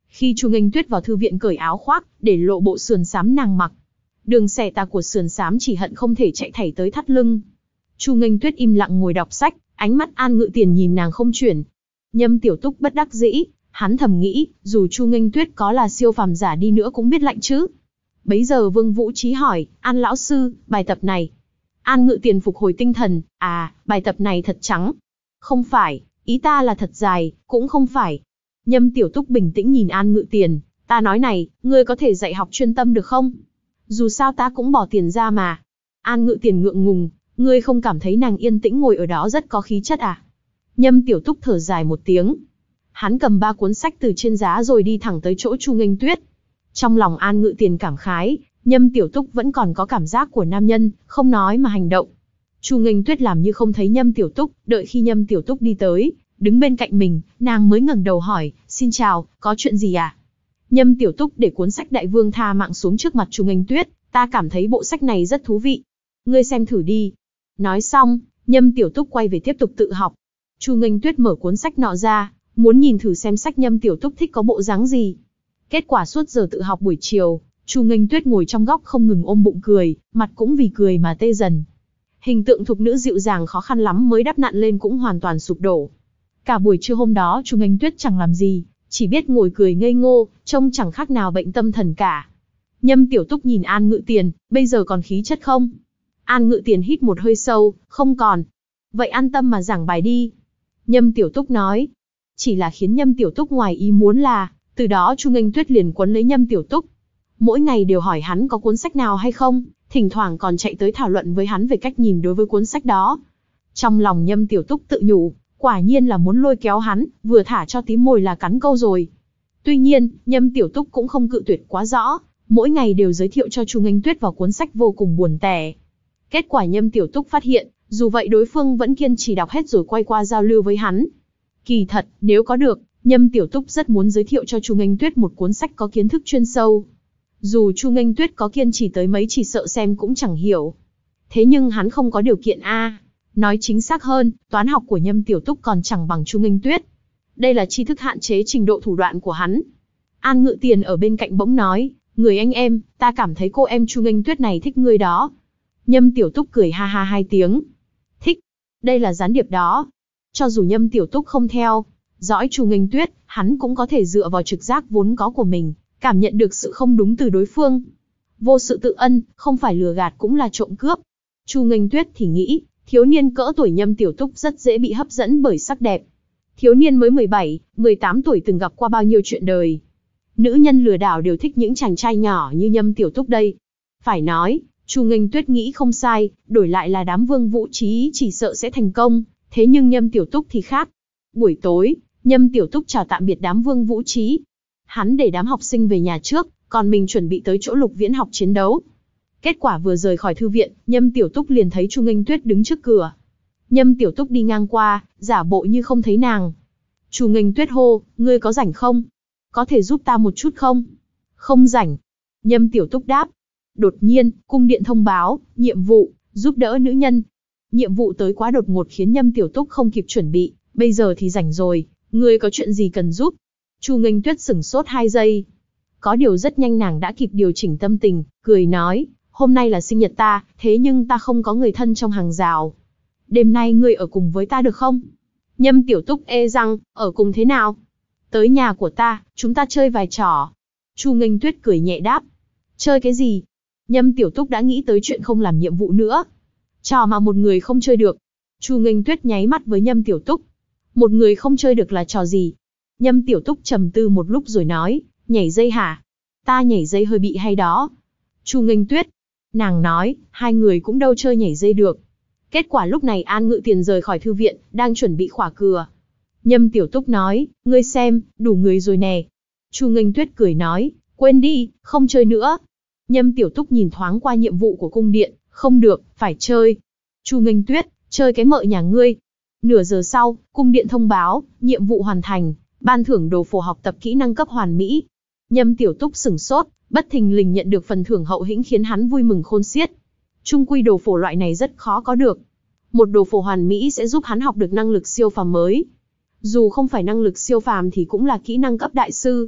Khi Chu Nghênh Tuyết vào thư viện cởi áo khoác, để lộ bộ sườn xám nàng mặc. Đường xẻ tà của sườn xám chỉ hận không thể chạy thảy tới thắt lưng. Chu Nghênh Tuyết im lặng ngồi đọc sách, ánh mắt An Ngự Tiền nhìn nàng không chuyển. Nhâm Tiểu Túc bất đắc dĩ, hắn thầm nghĩ, dù Chu Nghênh Tuyết có là siêu phàm giả đi nữa cũng biết lạnh chứ. Bấy giờ Vương Vũ Trí hỏi, An lão sư, bài tập này. An Ngự Tiền phục hồi tinh thần, à, bài tập này thật trắng. Không phải, ý ta là thật dài, cũng không phải. Nhâm Tiểu Túc bình tĩnh nhìn An Ngự Tiền, ta nói này, ngươi có thể dạy học chuyên tâm được không? Dù sao ta cũng bỏ tiền ra mà. An Ngự Tiền ngượng ngùng, ngươi không cảm thấy nàng yên tĩnh ngồi ở đó rất có khí chất à? Nhâm Tiểu Túc thở dài một tiếng. Hắn cầm ba cuốn sách từ trên giá rồi đi thẳng tới chỗ Chu Nghênh Tuyết. Trong lòng An Ngự Tiền cảm khái, Nhâm Tiểu Túc vẫn còn có cảm giác của nam nhân, không nói mà hành động. Chu Nghênh Tuyết làm như không thấy Nhâm Tiểu Túc, đợi khi Nhâm Tiểu Túc đi tới, đứng bên cạnh mình, nàng mới ngẩng đầu hỏi, xin chào, có chuyện gì à? Nhâm Tiểu Túc để cuốn sách Đại Vương Tha Mạng xuống trước mặt Chu Nghênh Tuyết, ta cảm thấy bộ sách này rất thú vị. Ngươi xem thử đi. Nói xong, Nhâm Tiểu Túc quay về tiếp tục tự học. Chu Nghênh Tuyết mở cuốn sách nọ ra, muốn nhìn thử xem sách Nhâm Tiểu Túc thích có bộ dáng gì. Kết quả suốt giờ tự học buổi chiều, Chu Nghênh Tuyết ngồi trong góc không ngừng ôm bụng cười, mặt cũng vì cười mà tê dần. Hình tượng thục nữ dịu dàng khó khăn lắm mới đắp nặn lên cũng hoàn toàn sụp đổ. Cả buổi trưa hôm đó Chu Nghênh Tuyết chẳng làm gì, chỉ biết ngồi cười ngây ngô, trông chẳng khác nào bệnh tâm thần cả. Nhâm Tiểu Túc nhìn An Ngự Tiền, bây giờ còn khí chất không? An Ngự Tiền hít một hơi sâu, không còn. Vậy an tâm mà giảng bài đi. Nhâm Tiểu Túc nói. Chỉ là khiến Nhâm Tiểu Túc ngoài ý muốn là, từ đó Chu Nghênh Tuyết liền quấn lấy Nhâm Tiểu Túc. Mỗi ngày đều hỏi hắn có cuốn sách nào hay không, thỉnh thoảng còn chạy tới thảo luận với hắn về cách nhìn đối với cuốn sách đó. Trong lòng Nhâm Tiểu Túc tự nhủ, quả nhiên là muốn lôi kéo hắn, vừa thả cho tí mồi là cắn câu rồi. Tuy nhiên, Nhâm Tiểu Túc cũng không cự tuyệt quá rõ, mỗi ngày đều giới thiệu cho Chu Nghênh Tuyết vào cuốn sách vô cùng buồn tẻ. Kết quả Nhâm Tiểu Túc phát hiện, dù vậy đối phương vẫn kiên trì đọc hết rồi quay qua giao lưu với hắn. Kỳ thật, nếu có được, Nhâm Tiểu Túc rất muốn giới thiệu cho Chu Nghênh Tuyết một cuốn sách có kiến thức chuyên sâu. Dù Chu Nghênh Tuyết có kiên trì tới mấy chỉ sợ xem cũng chẳng hiểu. Thế nhưng hắn không có điều kiện a. Nói chính xác hơn, toán học của Nhâm Tiểu Túc còn chẳng bằng Chu Nghênh Tuyết. Đây là tri thức hạn chế trình độ thủ đoạn của hắn. An Ngự Tiền ở bên cạnh bỗng nói, người anh em, ta cảm thấy cô em Chu Nghênh Tuyết này thích ngươi đó. Nhâm Tiểu Túc cười ha ha hai tiếng. Thích? Đây là gián điệp đó. Cho dù Nhâm Tiểu Túc không theo dõi Chu Nghênh Tuyết, hắn cũng có thể dựa vào trực giác vốn có của mình, cảm nhận được sự không đúng từ đối phương. Vô sự tự ân, không phải lừa gạt cũng là trộm cướp. Chu Nghênh Tuyết thì nghĩ, thiếu niên cỡ tuổi Nhâm Tiểu Túc rất dễ bị hấp dẫn bởi sắc đẹp. Thiếu niên mới mười bảy, mười tám tuổi từng gặp qua bao nhiêu chuyện đời. Nữ nhân lừa đảo đều thích những chàng trai nhỏ như Nhâm Tiểu Túc đây. Phải nói, Chu Nghênh Tuyết nghĩ không sai, đổi lại là đám Vương Vũ Trí chỉ sợ sẽ thành công, thế nhưng Nhâm Tiểu Túc thì khác. Buổi tối, Nhâm Tiểu Túc chào tạm biệt đám Vương Vũ Trí. Hắn để đám học sinh về nhà trước, còn mình chuẩn bị tới chỗ Lục Viễn học chiến đấu. Kết quả vừa rời khỏi thư viện, Nhâm Tiểu Túc liền thấy Chu Nghênh Tuyết đứng trước cửa. Nhâm Tiểu Túc đi ngang qua, giả bộ như không thấy nàng. Chu Nghênh Tuyết hô, ngươi có rảnh không? Có thể giúp ta một chút không? Không rảnh. Nhâm Tiểu Túc đáp. Đột nhiên, cung điện thông báo, nhiệm vụ, giúp đỡ nữ nhân. Nhiệm vụ tới quá đột ngột khiến Nhâm Tiểu Túc không kịp chuẩn bị, bây giờ thì rảnh rồi, ngươi có chuyện gì cần giúp? Chu Nghênh Tuyết sửng sốt hai giây. Có điều rất nhanh nàng đã kịp điều chỉnh tâm tình, cười nói, hôm nay là sinh nhật ta, thế nhưng ta không có người thân trong hàng rào. Đêm nay ngươi ở cùng với ta được không? Nhâm Tiểu Túc ê răng, ở cùng thế nào? Tới nhà của ta, chúng ta chơi vài trò. Chu Nghênh Tuyết cười nhẹ đáp. Chơi cái gì? Nhâm Tiểu Túc đã nghĩ tới chuyện không làm nhiệm vụ nữa. Trò mà một người không chơi được. Chu Nghênh Tuyết nháy mắt với Nhâm Tiểu Túc. Một người không chơi được là trò gì? Nhâm Tiểu Túc trầm tư một lúc rồi nói, nhảy dây hả? Ta nhảy dây hơi bị hay đó. Chu Nghênh Tuyết. Nàng nói, hai người cũng đâu chơi nhảy dây được. Kết quả lúc này An Ngự Tiền rời khỏi thư viện, đang chuẩn bị khỏa cửa. Nhâm Tiểu Túc nói, ngươi xem, đủ người rồi nè. Chu Nghênh Tuyết cười nói, quên đi, không chơi nữa. Nhâm Tiểu Túc nhìn thoáng qua nhiệm vụ của cung điện, không được, phải chơi. Chu Nghênh Tuyết, chơi cái mợ nhà ngươi. Nửa giờ sau, cung điện thông báo, nhiệm vụ hoàn thành, ban thưởng đồ phổ học tập kỹ năng cấp hoàn mỹ. Nhâm Tiểu Túc sửng sốt, bất thình lình nhận được phần thưởng hậu hĩnh khiến hắn vui mừng khôn xiết. Chung quy đồ phổ loại này rất khó có được. Một đồ phổ hoàn mỹ sẽ giúp hắn học được năng lực siêu phàm mới. Dù không phải năng lực siêu phàm thì cũng là kỹ năng cấp đại sư.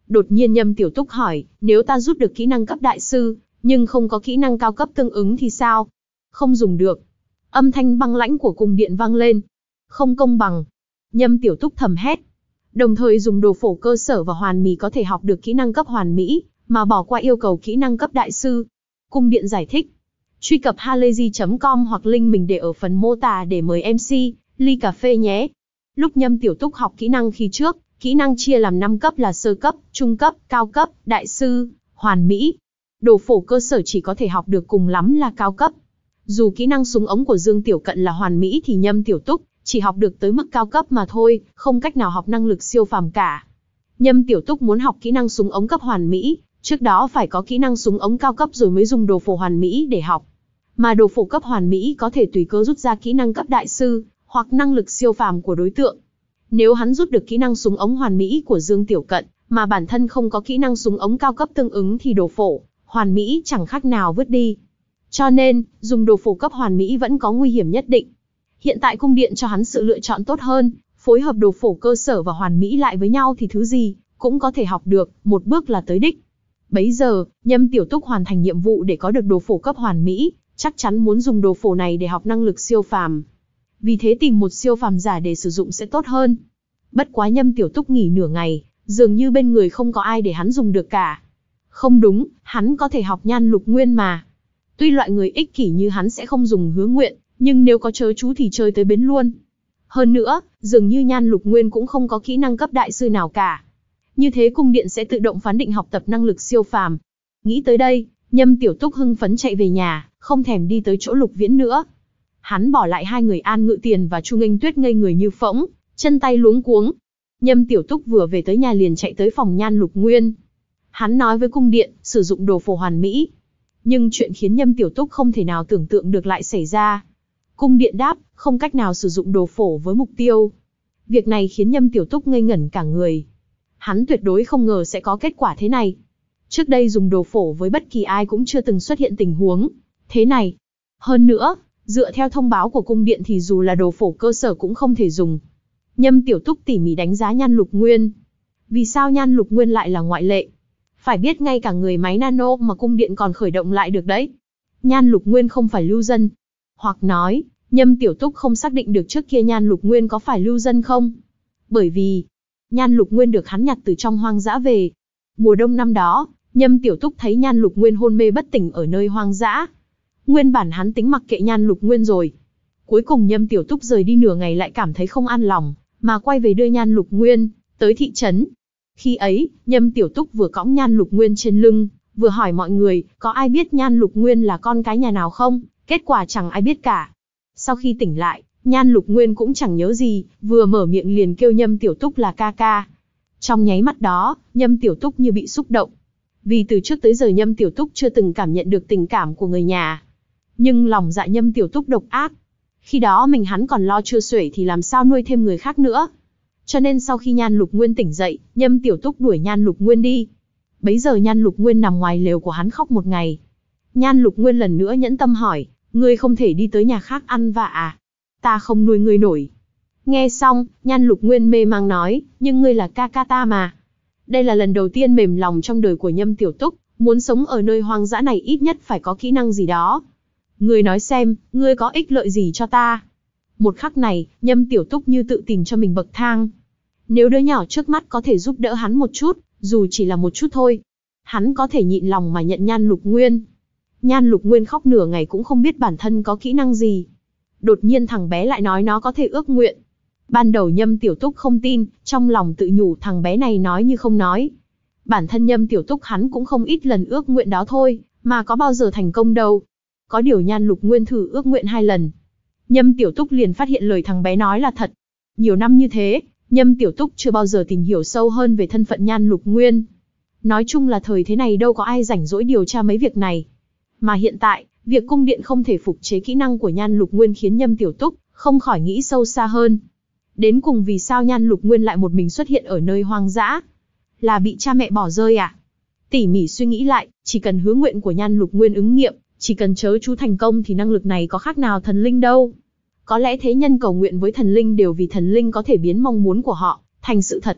Đột nhiên Nhâm Tiểu Túc hỏi, nếu ta rút được kỹ năng cấp đại sư, nhưng không có kỹ năng cao cấp tương ứng thì sao? Không dùng được. Âm thanh băng lãnh của cung điện vang lên. Không công bằng. Nhâm Tiểu Túc thầm hét. Đồng thời dùng đồ phổ cơ sở và hoàn mỹ có thể học được kỹ năng cấp hoàn mỹ, mà bỏ qua yêu cầu kỹ năng cấp đại sư. Cung điện giải thích. Truy cập halayzi chấm com hoặc link mình để ở phần mô tả để mời em xê, ly cà phê nhé. Lúc Nhâm Tiểu Túc học kỹ năng khi trước, kỹ năng chia làm năm cấp là sơ cấp, trung cấp, cao cấp, đại sư, hoàn mỹ. Đồ phổ cơ sở chỉ có thể học được cùng lắm là cao cấp. Dù kỹ năng súng ống của Dương Tiểu Cận là hoàn mỹ thì Nhâm Tiểu Túc chỉ học được tới mức cao cấp mà thôi, không cách nào học năng lực siêu phàm cả. Nhâm Tiểu Túc muốn học kỹ năng súng ống cấp hoàn mỹ, trước đó phải có kỹ năng súng ống cao cấp rồi mới dùng đồ phổ hoàn mỹ để học. Mà đồ phổ cấp hoàn mỹ có thể tùy cơ rút ra kỹ năng cấp đại sư, hoặc năng lực siêu phàm của đối tượng. Nếu hắn rút được kỹ năng súng ống hoàn mỹ của Dương Tiểu Cận, mà bản thân không có kỹ năng súng ống cao cấp tương ứng thì đồ phổ hoàn mỹ chẳng khác nào vứt đi. Cho nên, dùng đồ phổ cấp hoàn mỹ vẫn có nguy hiểm nhất định. Hiện tại cung điện cho hắn sự lựa chọn tốt hơn, phối hợp đồ phổ cơ sở và hoàn mỹ lại với nhau thì thứ gì cũng có thể học được, một bước là tới đích. Bấy giờ, Nhâm Tiểu Túc hoàn thành nhiệm vụ để có được đồ phổ cấp hoàn mỹ, chắc chắn muốn dùng đồ phổ này để học năng lực siêu phàm. Vì thế tìm một siêu phàm giả để sử dụng sẽ tốt hơn. Bất quá Nhâm Tiểu Túc nghỉ nửa ngày, dường như bên người không có ai để hắn dùng được cả. Không đúng, hắn có thể học Nhan Lục Nguyên mà. Tuy loại người ích kỷ như hắn sẽ không dùng hứa nguyện, nhưng nếu có chớ chú thì chơi tới bến luôn. Hơn nữa, dường như Nhan Lục Nguyên cũng không có kỹ năng cấp đại sư nào cả. Như thế cung điện sẽ tự động phán định học tập năng lực siêu phàm. Nghĩ tới đây, Nhâm Tiểu Túc hưng phấn chạy về nhà, không thèm đi tới chỗ Lục Viễn nữa. Hắn bỏ lại hai người An Ngự Tiền và Chu Nghênh Tuyết ngây người như phỗng, chân tay luống cuống. Nhâm Tiểu Túc vừa về tới nhà liền chạy tới phòng Nhan Lục Nguyên. Hắn nói với cung điện, sử dụng đồ phổ hoàn mỹ. Nhưng chuyện khiến Nhâm Tiểu Túc không thể nào tưởng tượng được lại xảy ra. Cung điện đáp, không cách nào sử dụng đồ phổ với mục tiêu. Việc này khiến Nhâm Tiểu Túc ngây ngẩn cả người. Hắn tuyệt đối không ngờ sẽ có kết quả thế này. Trước đây dùng đồ phổ với bất kỳ ai cũng chưa từng xuất hiện tình huống thế này. Hơn nữa, dựa theo thông báo của cung điện thì dù là đồ phổ cơ sở cũng không thể dùng. Nhâm Tiểu Túc tỉ mỉ đánh giá Nhan Lục Nguyên. Vì sao Nhan Lục Nguyên lại là ngoại lệ? Phải biết ngay cả người máy nano mà cung điện còn khởi động lại được đấy. Nhan Lục Nguyên không phải lưu dân. Hoặc nói, Nhâm Tiểu Túc không xác định được trước kia Nhan Lục Nguyên có phải lưu dân không. Bởi vì, Nhan Lục Nguyên được hắn nhặt từ trong hoang dã về. Mùa đông năm đó, Nhâm Tiểu Túc thấy Nhan Lục Nguyên hôn mê bất tỉnh ở nơi hoang dã. Nguyên bản hắn tính mặc kệ Nhan Lục Nguyên rồi. Cuối cùng Nhâm Tiểu Túc rời đi nửa ngày lại cảm thấy không an lòng, mà quay về đưa Nhan Lục Nguyên tới thị trấn. Khi ấy, Nhâm Tiểu Túc vừa cõng Nhan Lục Nguyên trên lưng, vừa hỏi mọi người, có ai biết Nhan Lục Nguyên là con cái nhà nào không? Kết quả chẳng ai biết cả. Sau khi tỉnh lại, Nhan Lục Nguyên cũng chẳng nhớ gì, vừa mở miệng liền kêu Nhâm Tiểu Túc là ca ca. Trong nháy mắt đó, Nhâm Tiểu Túc như bị xúc động. Vì từ trước tới giờ Nhâm Tiểu Túc chưa từng cảm nhận được tình cảm của người nhà. Nhưng lòng dạ Nhâm Tiểu Túc độc ác. Khi đó mình hắn còn lo chưa xuể thì làm sao nuôi thêm người khác nữa. Cho nên sau khi Nhan Lục Nguyên tỉnh dậy, Nhâm Tiểu Túc đuổi Nhan Lục Nguyên đi. Bấy giờ Nhan Lục Nguyên nằm ngoài lều của hắn khóc một ngày. Nhan Lục Nguyên lần nữa nhẫn tâm hỏi, ngươi không thể đi tới nhà khác ăn vạ à? Ta không nuôi ngươi nổi. Nghe xong, Nhan Lục Nguyên mê mang nói, nhưng ngươi là ca ca ta mà. Đây là lần đầu tiên mềm lòng trong đời của Nhâm Tiểu Túc, muốn sống ở nơi hoang dã này ít nhất phải có kỹ năng gì đó. Ngươi nói xem, ngươi có ích lợi gì cho ta? Một khắc này, Nhâm Tiểu Túc như tự tìm cho mình bậc thang. Nếu đứa nhỏ trước mắt có thể giúp đỡ hắn một chút, dù chỉ là một chút thôi, hắn có thể nhịn lòng mà nhận Nhan Lục Nguyên. Nhan Lục Nguyên khóc nửa ngày cũng không biết bản thân có kỹ năng gì. Đột nhiên thằng bé lại nói nó có thể ước nguyện. Ban đầu Nhâm Tiểu Túc không tin, trong lòng tự nhủ thằng bé này nói như không nói. Bản thân Nhâm Tiểu Túc hắn cũng không ít lần ước nguyện đó thôi, mà có bao giờ thành công đâu. Có điều Nhan Lục Nguyên thử ước nguyện hai lần. Nhâm Tiểu Túc liền phát hiện lời thằng bé nói là thật. Nhiều năm như thế, Nhâm Tiểu Túc chưa bao giờ tìm hiểu sâu hơn về thân phận Nhan Lục Nguyên. Nói chung là thời thế này đâu có ai rảnh rỗi điều tra mấy việc này. Mà hiện tại, việc cung điện không thể phục chế kỹ năng của Nhan Lục Nguyên khiến Nhâm Tiểu Túc không khỏi nghĩ sâu xa hơn. Đến cùng vì sao Nhan Lục Nguyên lại một mình xuất hiện ở nơi hoang dã? Là bị cha mẹ bỏ rơi à? Tỉ mỉ suy nghĩ lại, chỉ cần hứa nguyện của Nhan Lục Nguyên ứng nghiệm, chỉ cần chớ chú thành công thì năng lực này có khác nào thần linh đâu. Có lẽ thế nhân cầu nguyện với thần linh đều vì thần linh có thể biến mong muốn của họ thành sự thật.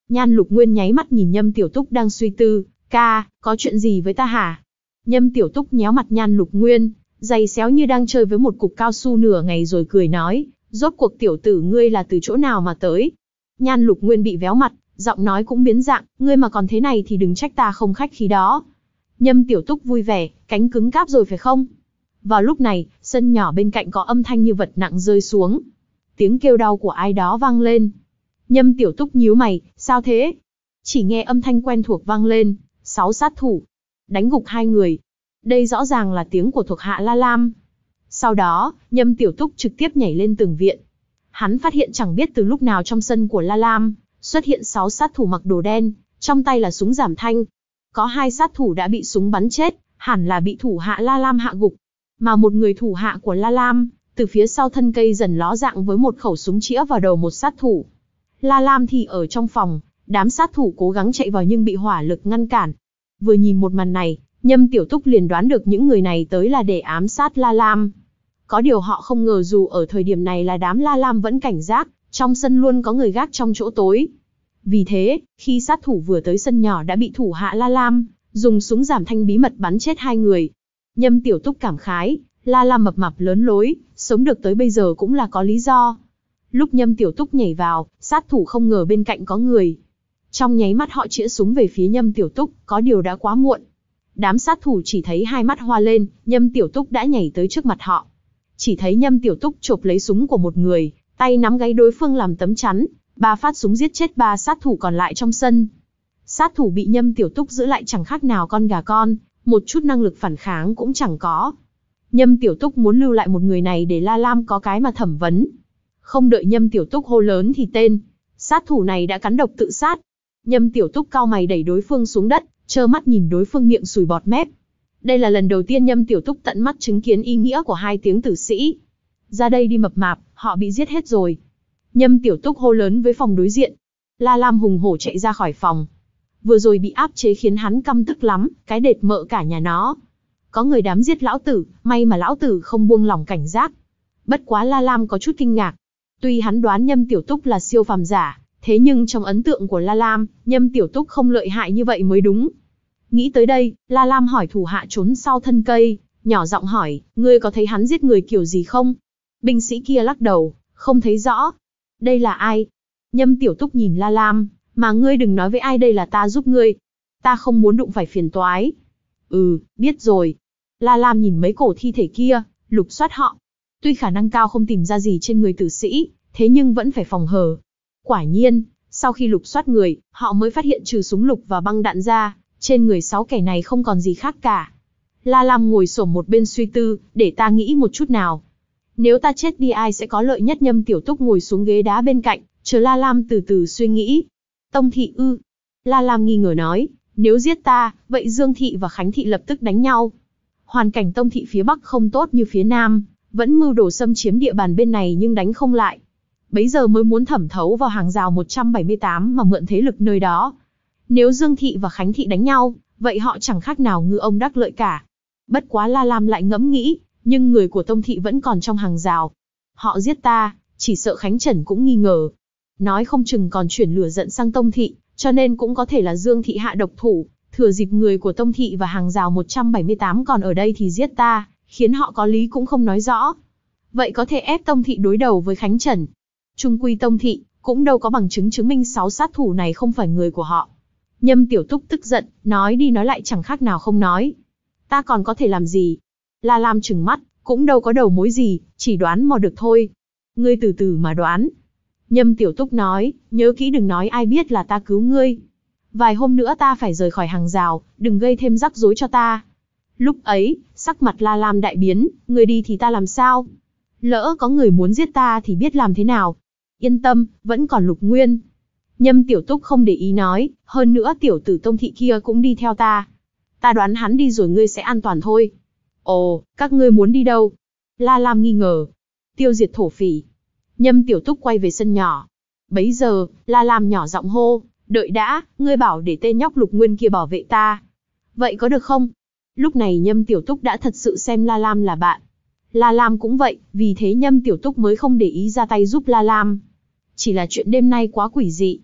Nhan Lục Nguyên nháy mắt nhìn Nhâm Tiểu Túc đang suy tư, ca, có chuyện gì với ta hả? Nhâm Tiểu Túc nhéo mặt Nhan Lục Nguyên, giày xéo như đang chơi với một cục cao su nửa ngày rồi cười nói, rốt cuộc tiểu tử ngươi là từ chỗ nào mà tới? Nhan Lục Nguyên bị véo mặt, giọng nói cũng biến dạng, ngươi mà còn thế này thì đừng trách ta không khách khí đó. Nhâm Tiểu Túc vui vẻ, cánh cứng cáp rồi phải không? Vào lúc này, sân nhỏ bên cạnh có âm thanh như vật nặng rơi xuống. Tiếng kêu đau của ai đó vang lên. Nhâm Tiểu Túc nhíu mày, sao thế? Chỉ nghe âm thanh quen thuộc vang lên, sáu sát thủ. Đánh gục hai người. Đây rõ ràng là tiếng của thuộc hạ La Lam. Sau đó, Nhâm Tiểu Túc trực tiếp nhảy lên tường viện. Hắn phát hiện chẳng biết từ lúc nào trong sân của La Lam, xuất hiện sáu sát thủ mặc đồ đen, trong tay là súng giảm thanh. Có hai sát thủ đã bị súng bắn chết, hẳn là bị thủ hạ La Lam hạ gục. Mà một người thủ hạ của La Lam, từ phía sau thân cây dần ló dạng với một khẩu súng chĩa vào đầu một sát thủ. La Lam thì ở trong phòng, đám sát thủ cố gắng chạy vào nhưng bị hỏa lực ngăn cản. Vừa nhìn một màn này, Nhâm Tiểu Túc liền đoán được những người này tới là để ám sát La Lam. Có điều họ không ngờ dù ở thời điểm này là đám La Lam vẫn cảnh giác, trong sân luôn có người gác trong chỗ tối. Vì thế, khi sát thủ vừa tới sân nhỏ đã bị thủ hạ La Lam dùng súng giảm thanh bí mật bắn chết hai người. Nhâm Tiểu Túc cảm khái, La Lam mập mạp lớn lối, sống được tới bây giờ cũng là có lý do. Lúc Nhâm Tiểu Túc nhảy vào, sát thủ không ngờ bên cạnh có người. Trong nháy mắt họ chĩa súng về phía Nhâm Tiểu Túc, có điều đã quá muộn. Đám sát thủ chỉ thấy hai mắt hoa lên, Nhâm Tiểu Túc đã nhảy tới trước mặt họ. Chỉ thấy Nhâm Tiểu Túc chộp lấy súng của một người, tay nắm gáy đối phương làm tấm chắn, ba phát súng giết chết ba sát thủ còn lại trong sân. Sát thủ bị Nhâm Tiểu Túc giữ lại chẳng khác nào con gà con, một chút năng lực phản kháng cũng chẳng có. Nhâm Tiểu Túc muốn lưu lại một người này để La Lam có cái mà thẩm vấn. Không đợi Nhâm Tiểu Túc hô lớn thì tên sát thủ này đã cắn độc tự sát. Nhâm Tiểu Túc cau mày đẩy đối phương xuống đất, trơ mắt nhìn đối phương miệng sùi bọt mép. Đây là lần đầu tiên Nhâm Tiểu Túc tận mắt chứng kiến ý nghĩa của hai tiếng tử sĩ. Ra đây đi mập mạp, họ bị giết hết rồi. Nhâm Tiểu Túc hô lớn với phòng đối diện. La Lam hùng hổ chạy ra khỏi phòng. Vừa rồi bị áp chế khiến hắn căm tức lắm, cái đệt mợ cả nhà nó. Có người dám giết lão tử, may mà lão tử không buông lỏng cảnh giác. Bất quá La Lam có chút kinh ngạc. Tuy hắn đoán Nhâm Tiểu Túc là siêu phàm giả, thế nhưng trong ấn tượng của La Lam, Nhâm Tiểu Túc không lợi hại như vậy mới đúng. Nghĩ tới đây, La Lam hỏi thủ hạ trốn sau thân cây, nhỏ giọng hỏi, ngươi có thấy hắn giết người kiểu gì không? Binh sĩ kia lắc đầu, không thấy rõ. Đây là ai? Nhâm Tiểu Túc nhìn La Lam, mà ngươi đừng nói với ai đây là ta giúp ngươi. Ta không muốn đụng phải phiền toái. Ừ, biết rồi. La Lam nhìn mấy cổ thi thể kia, lục soát họ. Tuy khả năng cao không tìm ra gì trên người tử sĩ, thế nhưng vẫn phải phòng hờ. Quả nhiên, sau khi lục soát người, họ mới phát hiện trừ súng lục và băng đạn ra, trên người sáu kẻ này không còn gì khác cả. La Lam ngồi xổm một bên suy tư, để ta nghĩ một chút nào. Nếu ta chết đi ai sẽ có lợi nhất? Nhâm Tiểu Túc ngồi xuống ghế đá bên cạnh, chờ La Lam từ từ suy nghĩ. Tông Thị ư? La Lam nghi ngờ nói, nếu giết ta, vậy Dương Thị và Khánh Thị lập tức đánh nhau. Hoàn cảnh Tông Thị phía Bắc không tốt như phía Nam, vẫn mưu đồ xâm chiếm địa bàn bên này nhưng đánh không lại. Bấy giờ mới muốn thẩm thấu vào hàng rào một trăm bảy mươi tám mà mượn thế lực nơi đó. Nếu Dương Thị và Khánh Thị đánh nhau, vậy họ chẳng khác nào ngư ông đắc lợi cả. Bất quá La Lam lại ngẫm nghĩ, nhưng người của Tông Thị vẫn còn trong hàng rào. Họ giết ta, chỉ sợ Khánh Trần cũng nghi ngờ. Nói không chừng còn chuyển lửa giận sang Tông Thị, cho nên cũng có thể là Dương Thị hạ độc thủ, thừa dịp người của Tông Thị và hàng rào một trăm bảy mươi tám còn ở đây thì giết ta, khiến họ có lý cũng không nói rõ. Vậy có thể ép Tông Thị đối đầu với Khánh Trần. Trung quy Tông Thị cũng đâu có bằng chứng chứng minh sáu sát thủ này không phải người của họ. Nhâm Tiểu Túc tức giận, nói đi nói lại chẳng khác nào không nói. Ta còn có thể làm gì? La Lam trừng mắt, cũng đâu có đầu mối gì, chỉ đoán mò được thôi. Ngươi từ từ mà đoán. Nhâm Tiểu Túc nói, nhớ kỹ đừng nói ai biết là ta cứu ngươi. Vài hôm nữa ta phải rời khỏi hàng rào, đừng gây thêm rắc rối cho ta. Lúc ấy, sắc mặt La Lam đại biến, người đi thì ta làm sao? Lỡ có người muốn giết ta thì biết làm thế nào? Yên tâm, vẫn còn Lục Nguyên. Nhâm Tiểu Túc không để ý nói, hơn nữa tiểu tử Tông Thị kia cũng đi theo ta. Ta đoán hắn đi rồi ngươi sẽ an toàn thôi. Ồ, các ngươi muốn đi đâu? La Lam nghi ngờ. Tiêu diệt thổ phỉ. Nhâm Tiểu Túc quay về sân nhỏ. Bấy giờ, La Lam nhỏ giọng hô, đợi đã, ngươi bảo để tên nhóc Lục Nguyên kia bảo vệ ta. Vậy có được không? Lúc này Nhâm Tiểu Túc đã thật sự xem La Lam là bạn. La Lam cũng vậy, vì thế Nhâm Tiểu Túc mới không để ý ra tay giúp La Lam. Chỉ là chuyện đêm nay quá quỷ dị.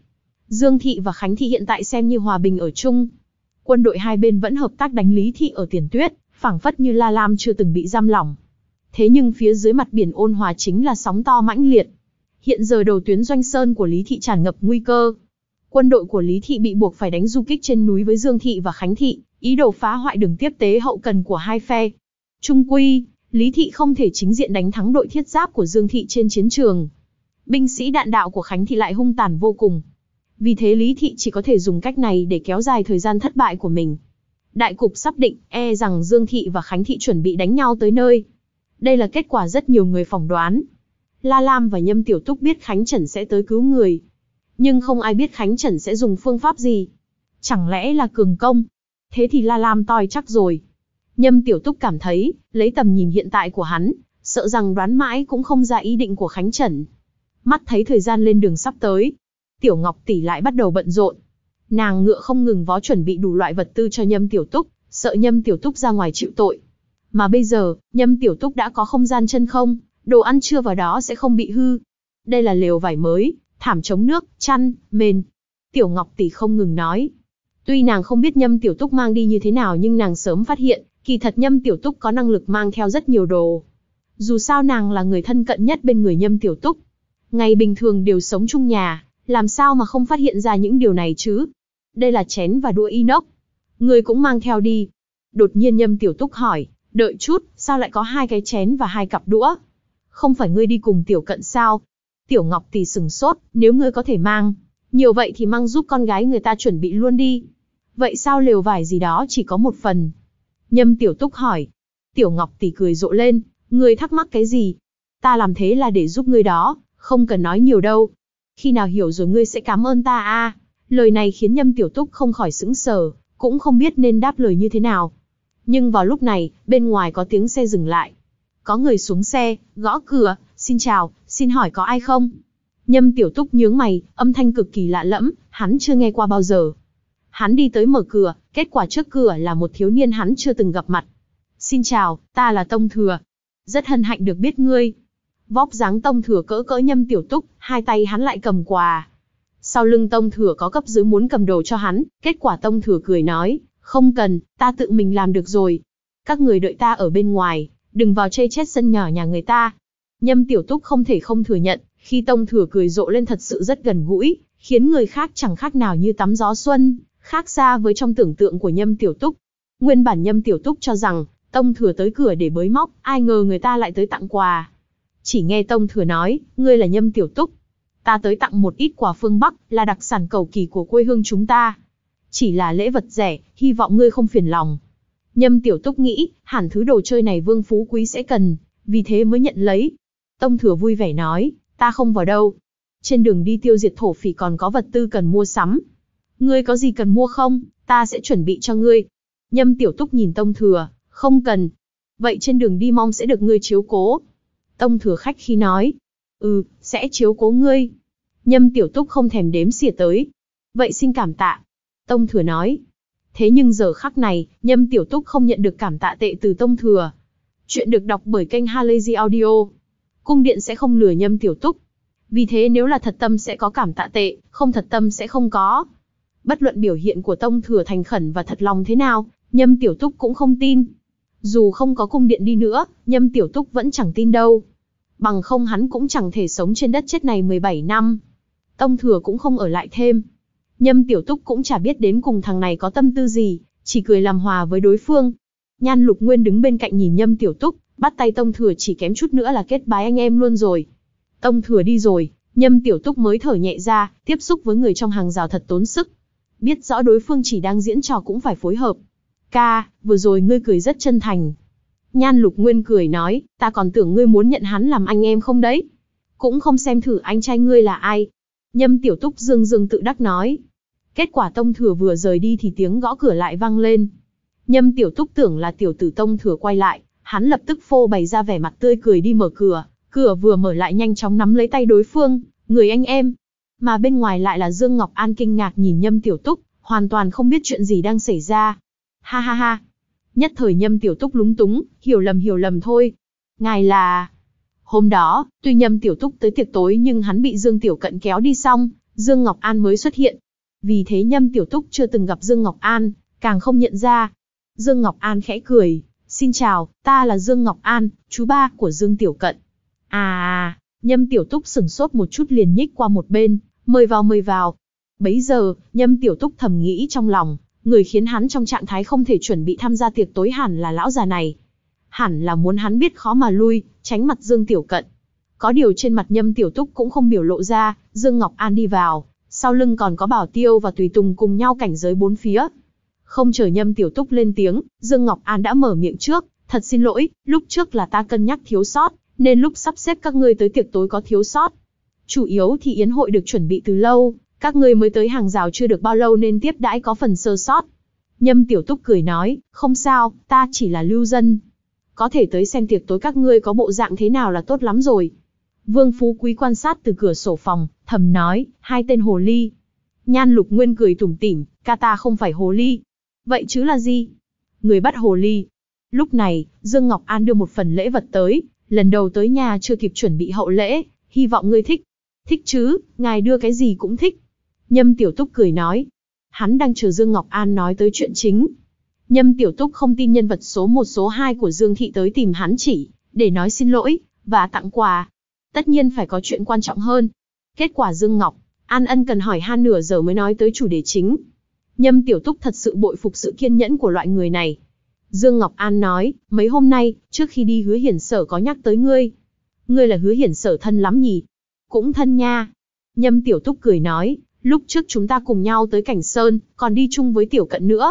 Dương Thị và Khánh Thị hiện tại xem như hòa bình ở chung. Quân đội hai bên vẫn hợp tác đánh Lý Thị ở Tiền Tuyết, phảng phất như La Lam chưa từng bị giam lỏng. Thế nhưng phía dưới mặt biển ôn hòa chính là sóng to mãnh liệt. Hiện giờ đầu tuyến doanh sơn của Lý Thị tràn ngập nguy cơ. Quân đội của Lý Thị bị buộc phải đánh du kích trên núi với Dương Thị và Khánh Thị, ý đồ phá hoại đường tiếp tế hậu cần của hai phe. Trung quy, Lý Thị không thể chính diện đánh thắng đội thiết giáp của Dương Thị trên chiến trường. Binh sĩ đạn đạo của Khánh Thị lại hung tàn vô cùng. Vì thế Lý Thị chỉ có thể dùng cách này để kéo dài thời gian thất bại của mình. Đại cục sắp định, e rằng Dương Thị và Khánh Thị chuẩn bị đánh nhau tới nơi. Đây là kết quả rất nhiều người phỏng đoán. La Lam và Nhâm Tiểu Túc biết Khánh Trần sẽ tới cứu người. Nhưng không ai biết Khánh Trần sẽ dùng phương pháp gì. Chẳng lẽ là cường công? Thế thì La Lam toi chắc rồi. Nhâm Tiểu Túc cảm thấy, lấy tầm nhìn hiện tại của hắn, sợ rằng đoán mãi cũng không ra ý định của Khánh Trần. Mắt thấy thời gian lên đường sắp tới, Tiểu Ngọc tỷ lại bắt đầu bận rộn. Nàng ngựa không ngừng vó chuẩn bị đủ loại vật tư cho Nhâm Tiểu Túc, sợ Nhâm Tiểu Túc ra ngoài chịu tội. Mà bây giờ, Nhâm Tiểu Túc đã có không gian chân không, đồ ăn trưa vào đó sẽ không bị hư. Đây là lều vải mới, thảm chống nước, chăn, mền. Tiểu Ngọc tỷ không ngừng nói. Tuy nàng không biết Nhâm Tiểu Túc mang đi như thế nào nhưng nàng sớm phát hiện, kỳ thật Nhâm Tiểu Túc có năng lực mang theo rất nhiều đồ. Dù sao nàng là người thân cận nhất bên người Nhâm Tiểu Túc. Ngày bình thường đều sống chung nhà, làm sao mà không phát hiện ra những điều này chứ? Đây là chén và đũa inox. Ngươi cũng mang theo đi. Đột nhiên Nhâm Tiểu Túc hỏi, đợi chút, sao lại có hai cái chén và hai cặp đũa? Không phải ngươi đi cùng Tiểu Cận sao? Tiểu Ngọc tỷ sừng sốt, nếu ngươi có thể mang nhiều vậy thì mang giúp con gái người ta chuẩn bị luôn đi. Vậy sao lều vải gì đó chỉ có một phần? Nhâm Tiểu Túc hỏi. Tiểu Ngọc tỷ cười rộ lên, ngươi thắc mắc cái gì? Ta làm thế là để giúp ngươi đó, không cần nói nhiều đâu. Khi nào hiểu rồi ngươi sẽ cảm ơn ta a. Lời này khiến Nhâm Tiểu Túc không khỏi sững sờ, cũng không biết nên đáp lời như thế nào. Nhưng vào lúc này, bên ngoài có tiếng xe dừng lại. Có người xuống xe, gõ cửa, xin chào, xin hỏi có ai không? Nhâm Tiểu Túc nhướng mày, âm thanh cực kỳ lạ lẫm, hắn chưa nghe qua bao giờ. Hắn đi tới mở cửa, kết quả trước cửa là một thiếu niên hắn chưa từng gặp mặt. Xin chào, ta là Tông Thừa. Rất hân hạnh được biết ngươi. Vóc dáng Tông Thừa cỡ cỡ Nhâm Tiểu Túc, hai tay hắn lại cầm quà. Sau lưng Tông Thừa có cấp dưới muốn cầm đồ cho hắn, kết quả Tông Thừa cười nói, không cần, ta tự mình làm được rồi. Các người đợi ta ở bên ngoài, đừng vào chê chết sân nhỏ nhà người ta. Nhâm Tiểu Túc không thể không thừa nhận, khi Tông Thừa cười rộ lên thật sự rất gần gũi, khiến người khác chẳng khác nào như tắm gió xuân, khác xa với trong tưởng tượng của Nhâm Tiểu Túc. Nguyên bản Nhâm Tiểu Túc cho rằng, Tông Thừa tới cửa để bới móc, ai ngờ người ta lại tới tặng quà. Chỉ nghe Tông Thừa nói, ngươi là Nhâm Tiểu Túc. Ta tới tặng một ít quà phương Bắc, là đặc sản cầu kỳ của quê hương chúng ta. Chỉ là lễ vật rẻ, hy vọng ngươi không phiền lòng. Nhâm Tiểu Túc nghĩ, hẳn thứ đồ chơi này Vương Phú Quý sẽ cần, vì thế mới nhận lấy. Tông Thừa vui vẻ nói, ta không vào đâu. Trên đường đi tiêu diệt thổ phỉ còn có vật tư cần mua sắm. Ngươi có gì cần mua không, ta sẽ chuẩn bị cho ngươi. Nhâm Tiểu Túc nhìn Tông Thừa, không cần. Vậy trên đường đi mong sẽ được ngươi chiếu cố. Tông Thừa khách khí nói, ừ, sẽ chiếu cố ngươi. Nhâm Tiểu Túc không thèm đếm xỉa tới. Vậy xin cảm tạ. Tông Thừa nói. Thế nhưng giờ khắc này, Nhâm Tiểu Túc không nhận được cảm tạ tệ từ Tông Thừa. Chuyện được đọc bởi kênh Halazy Audio. Cung điện sẽ không lừa Nhâm Tiểu Túc. Vì thế nếu là thật tâm sẽ có cảm tạ tệ, không thật tâm sẽ không có. Bất luận biểu hiện của Tông Thừa thành khẩn và thật lòng thế nào, Nhâm Tiểu Túc cũng không tin. Dù không có cung điện đi nữa, Nhâm Tiểu Túc vẫn chẳng tin đâu. Bằng không hắn cũng chẳng thể sống trên đất chết này mười bảy năm. Tông Thừa cũng không ở lại thêm. Nhâm Tiểu Túc cũng chả biết đến cùng thằng này có tâm tư gì, chỉ cười làm hòa với đối phương. Nhan Lục Nguyên đứng bên cạnh nhìn Nhâm Tiểu Túc, bắt tay Tông Thừa chỉ kém chút nữa là kết bái anh em luôn rồi. Tông Thừa đi rồi, Nhâm Tiểu Túc mới thở nhẹ ra, tiếp xúc với người trong hàng rào thật tốn sức. Biết rõ đối phương chỉ đang diễn trò cũng phải phối hợp. Ca, vừa rồi ngươi cười rất chân thành. Nhan Lục Nguyên cười nói, ta còn tưởng ngươi muốn nhận hắn làm anh em không đấy. Cũng không xem thử anh trai ngươi là ai. Nhâm Tiểu Túc dương dương tự đắc nói. Kết quả Tông Thừa vừa rời đi thì tiếng gõ cửa lại vang lên. Nhâm Tiểu Túc tưởng là tiểu tử Tông Thừa quay lại, hắn lập tức phô bày ra vẻ mặt tươi cười đi mở cửa. Cửa vừa mở lại nhanh chóng nắm lấy tay đối phương, người anh em. Mà bên ngoài lại là Dương Ngọc An kinh ngạc nhìn Nhâm Tiểu Túc, hoàn toàn không biết chuyện gì đang xảy ra. Ha ha ha. Nhất thời Nhâm Tiểu Túc lúng túng, hiểu lầm hiểu lầm thôi. Ngài là... Hôm đó, tuy Nhâm Tiểu Túc tới tiệc tối nhưng hắn bị Dương Tiểu Cận kéo đi xong, Dương Ngọc An mới xuất hiện. Vì thế Nhâm Tiểu Túc chưa từng gặp Dương Ngọc An, càng không nhận ra. Dương Ngọc An khẽ cười, xin chào, ta là Dương Ngọc An, chú ba của Dương Tiểu Cận. À, Nhâm Tiểu Túc sửng sốt một chút liền nhích qua một bên, mời vào mời vào. Bấy giờ, Nhâm Tiểu Túc thầm nghĩ trong lòng, người khiến hắn trong trạng thái không thể chuẩn bị tham gia tiệc tối hẳn là lão già này. Hẳn là muốn hắn biết khó mà lui, tránh mặt Dương Tiểu Cận. Có điều trên mặt Nhâm Tiểu Túc cũng không biểu lộ ra, Dương Ngọc An đi vào, sau lưng còn có Bảo Tiêu và Tùy Tùng cùng nhau cảnh giới bốn phía. Không chờ Nhâm Tiểu Túc lên tiếng, Dương Ngọc An đã mở miệng trước, thật xin lỗi, lúc trước là ta cân nhắc thiếu sót, nên lúc sắp xếp các ngươi tới tiệc tối có thiếu sót. Chủ yếu thì yến hội được chuẩn bị từ lâu, các ngươi mới tới hàng rào chưa được bao lâu nên tiếp đãi có phần sơ sót. Nhâm Tiểu Túc cười nói, không sao, ta chỉ là lưu dân. Có thể tới xem tiệc tối các ngươi có bộ dạng thế nào là tốt lắm rồi. Vương Phú Quý quan sát từ cửa sổ phòng, thầm nói, hai tên hồ ly. Nhan Lục Nguyên cười tủm tỉm, ca ta không phải hồ ly. Vậy chứ là gì? Người bắt hồ ly. Lúc này, Dương Ngọc An đưa một phần lễ vật tới, lần đầu tới nhà chưa kịp chuẩn bị hậu lễ, hy vọng ngươi thích. Thích chứ, ngài đưa cái gì cũng thích. Nhâm Tiểu Túc cười nói. Hắn đang chờ Dương Ngọc An nói tới chuyện chính. Nhâm Tiểu Túc không tin nhân vật số một số hai của Dương Thị tới tìm hắn chỉ để nói xin lỗi và tặng quà. Tất nhiên phải có chuyện quan trọng hơn. Kết quả Dương Ngọc An ân cần hỏi han nửa giờ mới nói tới chủ đề chính. Nhâm Tiểu Túc thật sự bội phục sự kiên nhẫn của loại người này. Dương Ngọc An nói, mấy hôm nay, trước khi đi Hứa Hiển Sở có nhắc tới ngươi. Ngươi là Hứa Hiển Sở thân lắm nhỉ? Cũng thân nha. Nhâm Tiểu Túc cười nói, lúc trước chúng ta cùng nhau tới Cảnh Sơn, còn đi chung với Tiểu Cận nữa.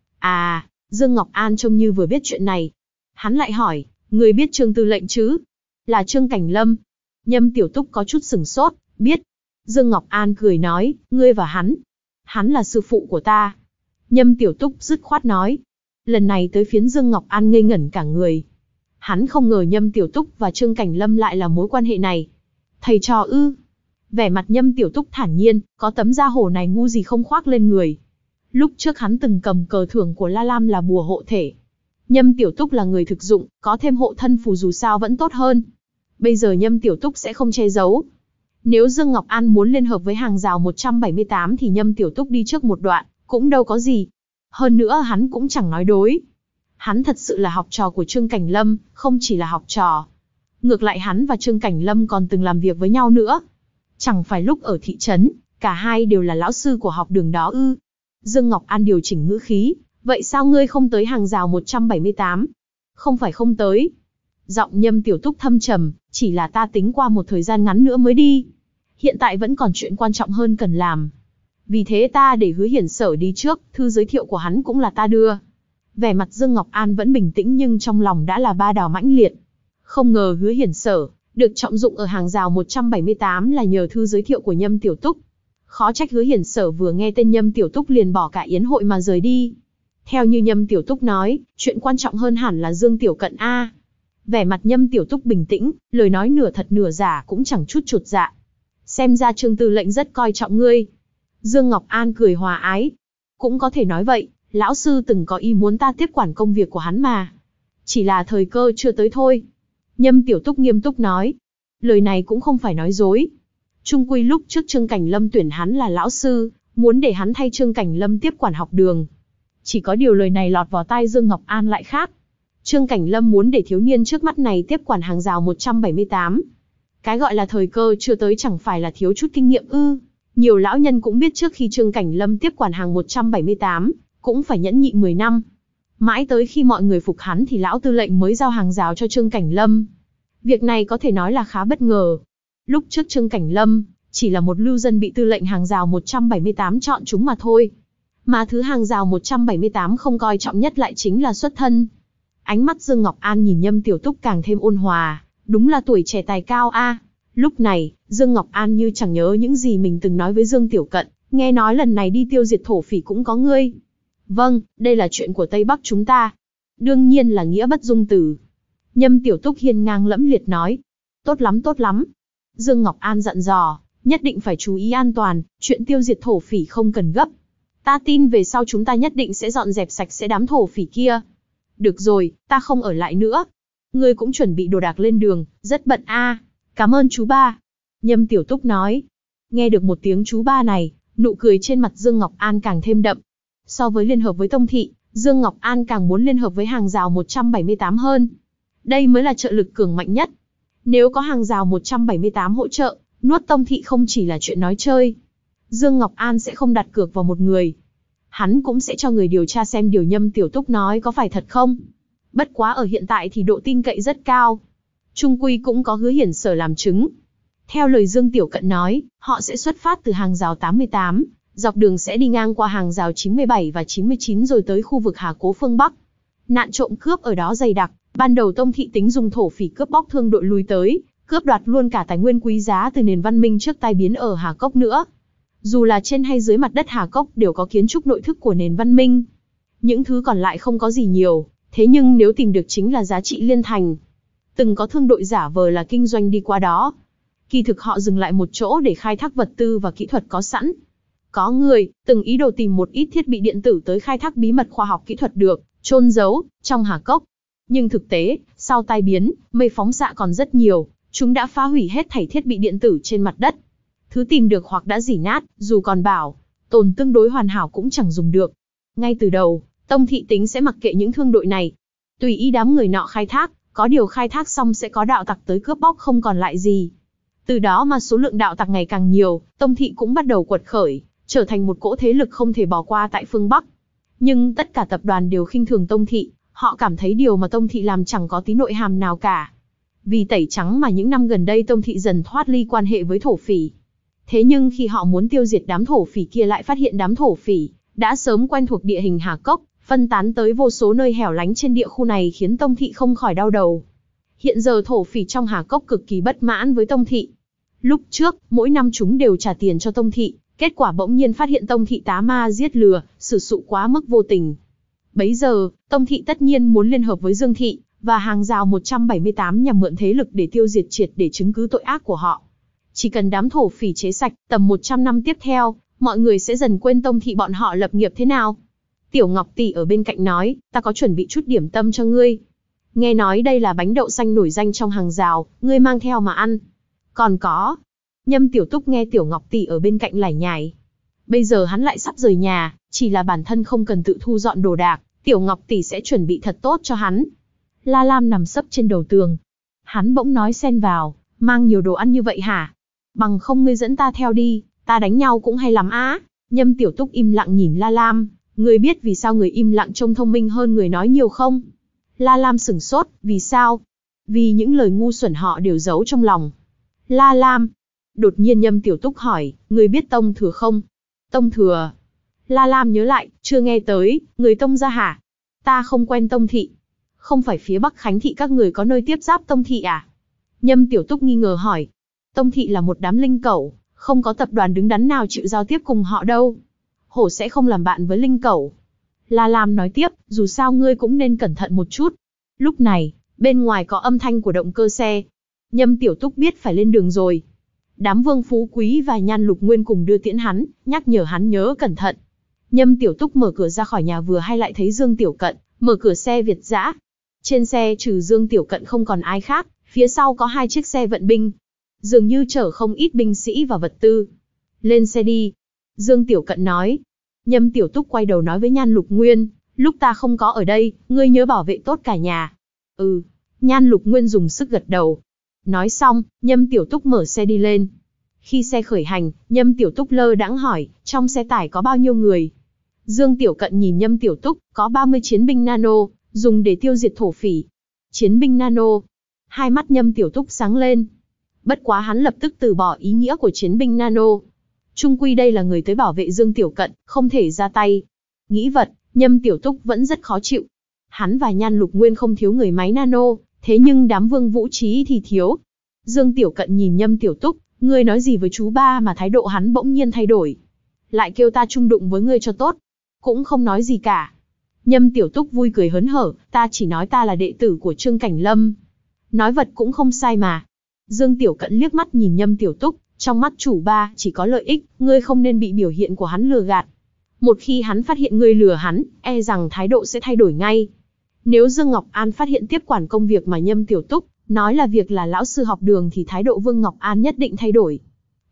À, Dương Ngọc An trông như vừa biết chuyện này. Hắn lại hỏi, ngươi biết Trương Tư lệnh chứ? Là Trương Cảnh Lâm. Nhâm Tiểu Túc có chút sửng sốt, biết. Dương Ngọc An cười nói, ngươi và hắn. Hắn là sư phụ của ta. Nhâm Tiểu Túc dứt khoát nói. Lần này tới phiến Dương Ngọc An ngây ngẩn cả người. Hắn không ngờ Nhâm Tiểu Túc và Trương Cảnh Lâm lại là mối quan hệ này. Thầy trò ư? Vẻ mặt Nhâm Tiểu Túc thản nhiên, có tấm da hổ này ngu gì không khoác lên người. Lúc trước hắn từng cầm cờ thưởng của La Lam là bùa hộ thể. Nhâm Tiểu Túc là người thực dụng, có thêm hộ thân phù dù sao vẫn tốt hơn. Bây giờ Nhâm Tiểu Túc sẽ không che giấu. Nếu Dương Ngọc An muốn liên hợp với hàng rào một trăm bảy mươi tám thì Nhâm Tiểu Túc đi trước một đoạn, cũng đâu có gì. Hơn nữa hắn cũng chẳng nói dối. Hắn thật sự là học trò của Trương Cảnh Lâm, không chỉ là học trò. Ngược lại hắn và Trương Cảnh Lâm còn từng làm việc với nhau nữa. Chẳng phải lúc ở thị trấn, cả hai đều là lão sư của học đường đó ư? Dương Ngọc An điều chỉnh ngữ khí, vậy sao ngươi không tới hàng rào một trăm bảy mươi tám? Không phải không tới. Giọng Nhâm Tiểu Túc thâm trầm, chỉ là ta tính qua một thời gian ngắn nữa mới đi. Hiện tại vẫn còn chuyện quan trọng hơn cần làm. Vì thế ta để Hứa Hiển Sở đi trước, thư giới thiệu của hắn cũng là ta đưa. Vẻ mặt Dương Ngọc An vẫn bình tĩnh nhưng trong lòng đã là ba đào mãnh liệt. Không ngờ Hứa Hiển Sở được trọng dụng ở hàng rào một trăm bảy mươi tám là nhờ thư giới thiệu của Nhâm Tiểu Túc. Khó trách Hứa Hiển Sở vừa nghe tên Nhâm Tiểu Túc liền bỏ cả yến hội mà rời đi. Theo như Nhâm Tiểu Túc nói, chuyện quan trọng hơn hẳn là Dương Tiểu Cận a. Vẻ mặt Nhâm Tiểu Túc bình tĩnh, lời nói nửa thật nửa giả cũng chẳng chút chột dạ. Xem ra Trương Tư lệnh rất coi trọng ngươi. Dương Ngọc An cười hòa ái. Cũng có thể nói vậy, lão sư từng có ý muốn ta tiếp quản công việc của hắn mà. Chỉ là thời cơ chưa tới thôi. Nhâm Tiểu Túc nghiêm túc nói. Lời này cũng không phải nói dối. Chung quy lúc trước Trương Cảnh Lâm tuyển hắn là lão sư, muốn để hắn thay Trương Cảnh Lâm tiếp quản học đường. Chỉ có điều lời này lọt vào tai Dương Ngọc An lại khác. Trương Cảnh Lâm muốn để thiếu niên trước mắt này tiếp quản hàng rào một trăm bảy mươi tám. Cái gọi là thời cơ chưa tới chẳng phải là thiếu chút kinh nghiệm ư? Nhiều lão nhân cũng biết trước khi Trương Cảnh Lâm tiếp quản hàng một trăm bảy mươi tám, cũng phải nhẫn nhịn mười năm. Mãi tới khi mọi người phục hắn thì lão tư lệnh mới giao hàng rào cho Trương Cảnh Lâm. Việc này có thể nói là khá bất ngờ. Lúc trước Trương Cảnh Lâm chỉ là một lưu dân bị tư lệnh hàng rào một trăm bảy mươi tám chọn chúng mà thôi. Mà thứ hàng rào một trăm bảy mươi tám không coi trọng nhất lại chính là xuất thân. Ánh mắt Dương Ngọc An nhìn Nhâm Tiểu Túc càng thêm ôn hòa, đúng là tuổi trẻ tài cao a. Lúc này, Dương Ngọc An như chẳng nhớ những gì mình từng nói với Dương Tiểu Cận, nghe nói lần này đi tiêu diệt thổ phỉ cũng có ngươi. Vâng, đây là chuyện của Tây Bắc chúng ta. Đương nhiên là nghĩa bất dung từ. Nhâm Tiểu Túc hiên ngang lẫm liệt nói. Tốt lắm tốt lắm. Dương Ngọc An dặn dò, nhất định phải chú ý an toàn, chuyện tiêu diệt thổ phỉ không cần gấp. Ta tin về sau chúng ta nhất định sẽ dọn dẹp sạch sẽ đám thổ phỉ kia. Được rồi, ta không ở lại nữa. Ngươi cũng chuẩn bị đồ đạc lên đường, rất bận a. À. Cảm ơn chú ba. Nhâm Tiểu Túc nói. Nghe được một tiếng chú ba này, nụ cười trên mặt Dương Ngọc An càng thêm đậm. So với liên hợp với Tông Thị, Dương Ngọc An càng muốn liên hợp với hàng rào một trăm bảy mươi tám hơn. Đây mới là trợ lực cường mạnh nhất. Nếu có hàng rào một trăm bảy mươi tám hỗ trợ, nuốt Tông Thị không chỉ là chuyện nói chơi. Dương Ngọc An sẽ không đặt cược vào một người. Hắn cũng sẽ cho người điều tra xem điều Nhâm Tiểu Túc nói có phải thật không. Bất quá ở hiện tại thì độ tin cậy rất cao. Trung quy cũng có Hứa Hiển Sở làm chứng. Theo lời Dương Tiểu Cận nói, họ sẽ xuất phát từ hàng rào tám mươi tám, dọc đường sẽ đi ngang qua hàng rào chín mươi bảy và chín mươi chín rồi tới khu vực Hà Cố phương Bắc. Nạn trộm cướp ở đó dày đặc, ban đầu Tông Thị tính dùng thổ phỉ cướp bóc thương đội lui tới, cướp đoạt luôn cả tài nguyên quý giá từ nền văn minh trước tai biến ở Hà Cốc nữa. Dù là trên hay dưới mặt đất Hà Cốc đều có kiến trúc nội thức của nền văn minh. Những thứ còn lại không có gì nhiều, thế nhưng nếu tìm được chính là giá trị liên thành. Từng có thương đội giả vờ là kinh doanh đi qua đó. Kỳ thực họ dừng lại một chỗ để khai thác vật tư và kỹ thuật có sẵn. Có người từng ý đồ tìm một ít thiết bị điện tử tới khai thác bí mật khoa học kỹ thuật được chôn giấu trong Hà Cốc. Nhưng thực tế, sau tai biến, mây phóng xạ còn rất nhiều, chúng đã phá hủy hết thảy thiết bị điện tử trên mặt đất. Thứ tìm được hoặc đã rỉ nát, dù còn bảo tồn tương đối hoàn hảo cũng chẳng dùng được. Ngay từ đầu, Tông Thị tính sẽ mặc kệ những thương đội này, tùy ý đám người nọ khai thác, có điều khai thác xong sẽ có đạo tặc tới cướp bóc không còn lại gì. Từ đó mà số lượng đạo tặc ngày càng nhiều, Tông Thị cũng bắt đầu quật khởi, trở thành một cỗ thế lực không thể bỏ qua tại phương Bắc. Nhưng tất cả tập đoàn đều khinh thường Tông Thị, họ cảm thấy điều mà Tông Thị làm chẳng có tí nội hàm nào cả. Vì tẩy trắng mà những năm gần đây Tông Thị dần thoát ly quan hệ với thổ phỉ. Thế nhưng khi họ muốn tiêu diệt đám thổ phỉ kia lại phát hiện đám thổ phỉ đã sớm quen thuộc địa hình Hà Cốc, phân tán tới vô số nơi hẻo lánh trên địa khu này khiến Tông Thị không khỏi đau đầu. Hiện giờ thổ phỉ trong Hà Cốc cực kỳ bất mãn với Tông Thị. Lúc trước, mỗi năm chúng đều trả tiền cho Tông Thị, kết quả bỗng nhiên phát hiện Tông Thị tá ma giết lừa, sử dụng quá mức vô tình. Bấy giờ, Tông Thị tất nhiên muốn liên hợp với Dương Thị, và hàng rào một trăm bảy mươi tám nhằm mượn thế lực để tiêu diệt triệt để chứng cứ tội ác của họ. Chỉ cần đám thổ phỉ chế sạch, tầm một trăm năm tiếp theo, mọi người sẽ dần quên Tông Thị bọn họ lập nghiệp thế nào. Tiểu Ngọc tỷ ở bên cạnh nói, ta có chuẩn bị chút điểm tâm cho ngươi. Nghe nói đây là bánh đậu xanh nổi danh trong hàng rào, ngươi mang theo mà ăn. Còn có. Nhâm Tiểu Túc nghe Tiểu Ngọc tỷ ở bên cạnh lải nhải. Bây giờ hắn lại sắp rời nhà, chỉ là bản thân không cần tự thu dọn đồ đạc, Tiểu Ngọc tỷ sẽ chuẩn bị thật tốt cho hắn. La Lam nằm sấp trên đầu tường. Hắn bỗng nói xen vào, mang nhiều đồ ăn như vậy hả? Bằng không ngươi dẫn ta theo đi, ta đánh nhau cũng hay lắm á. Nhâm Tiểu Túc im lặng nhìn La Lam, ngươi biết vì sao người im lặng trông thông minh hơn người nói nhiều không? La Lam sửng sốt, vì sao? Vì những lời ngu xuẩn họ đều giấu trong lòng. La Lam. Đột nhiên Nhâm Tiểu Túc hỏi, ngươi biết Tông Thừa không? Tông Thừa. La Lam nhớ lại, chưa nghe tới, người Tông gia hả? Ta không quen Tông Thị. Không phải phía Bắc Khánh Thị các người có nơi tiếp giáp Tông Thị à? Nhâm Tiểu Túc nghi ngờ hỏi. Tông Thị là một đám linh cẩu, không có tập đoàn đứng đắn nào chịu giao tiếp cùng họ đâu. Hổ sẽ không làm bạn với linh cẩu. La Lam nói tiếp, dù sao ngươi cũng nên cẩn thận một chút. Lúc này, bên ngoài có âm thanh của động cơ xe. Nhâm Tiểu Túc biết phải lên đường rồi. Đám Vương Phú Quý và Nhan Lục Nguyên cùng đưa tiễn hắn, nhắc nhở hắn nhớ cẩn thận. Nhâm Tiểu Túc mở cửa ra khỏi nhà vừa hay lại thấy Dương Tiểu Cận, mở cửa xe Việt dã. Trên xe trừ Dương Tiểu Cận không còn ai khác, phía sau có hai chiếc xe vận binh. Dường như chở không ít binh sĩ và vật tư. Lên xe đi. Dương Tiểu Cận nói. Nhâm Tiểu Túc quay đầu nói với Nhan Lục Nguyên, lúc ta không có ở đây, ngươi nhớ bảo vệ tốt cả nhà. Ừ. Nhan Lục Nguyên dùng sức gật đầu. Nói xong, Nhâm Tiểu Túc mở xe đi lên. Khi xe khởi hành, Nhâm Tiểu Túc lơ đãng hỏi, trong xe tải có bao nhiêu người? Dương Tiểu Cận nhìn Nhâm Tiểu Túc, có ba mươi chiến binh nano, dùng để tiêu diệt thổ phỉ. Chiến binh nano. Hai mắt Nhâm Tiểu Túc sáng lên. Bất quá hắn lập tức từ bỏ ý nghĩa của chiến binh nano. Trung quy đây là người tới bảo vệ Dương Tiểu Cận, không thể ra tay. Nghĩ vật, Nhâm Tiểu Túc vẫn rất khó chịu. Hắn và Nhan Lục Nguyên không thiếu người máy nano, thế nhưng đám Vương Vũ Trí thì thiếu. Dương Tiểu Cận nhìn Nhâm Tiểu Túc, ngươi nói gì với chú ba mà thái độ hắn bỗng nhiên thay đổi. Lại kêu ta chung đụng với ngươi cho tốt. Cũng không nói gì cả. Nhâm Tiểu Túc vui cười hớn hở, ta chỉ nói ta là đệ tử của Trương Cảnh Lâm. Nói vật cũng không sai mà. Dương Tiểu Cận liếc mắt nhìn Nhâm Tiểu Túc, trong mắt chủ ba chỉ có lợi ích, ngươi không nên bị biểu hiện của hắn lừa gạt. Một khi hắn phát hiện ngươi lừa hắn, e rằng thái độ sẽ thay đổi ngay. Nếu Dương Ngọc An phát hiện tiếp quản công việc mà Nhâm Tiểu Túc nói là việc là lão sư học đường thì thái độ Vương Ngọc An nhất định thay đổi.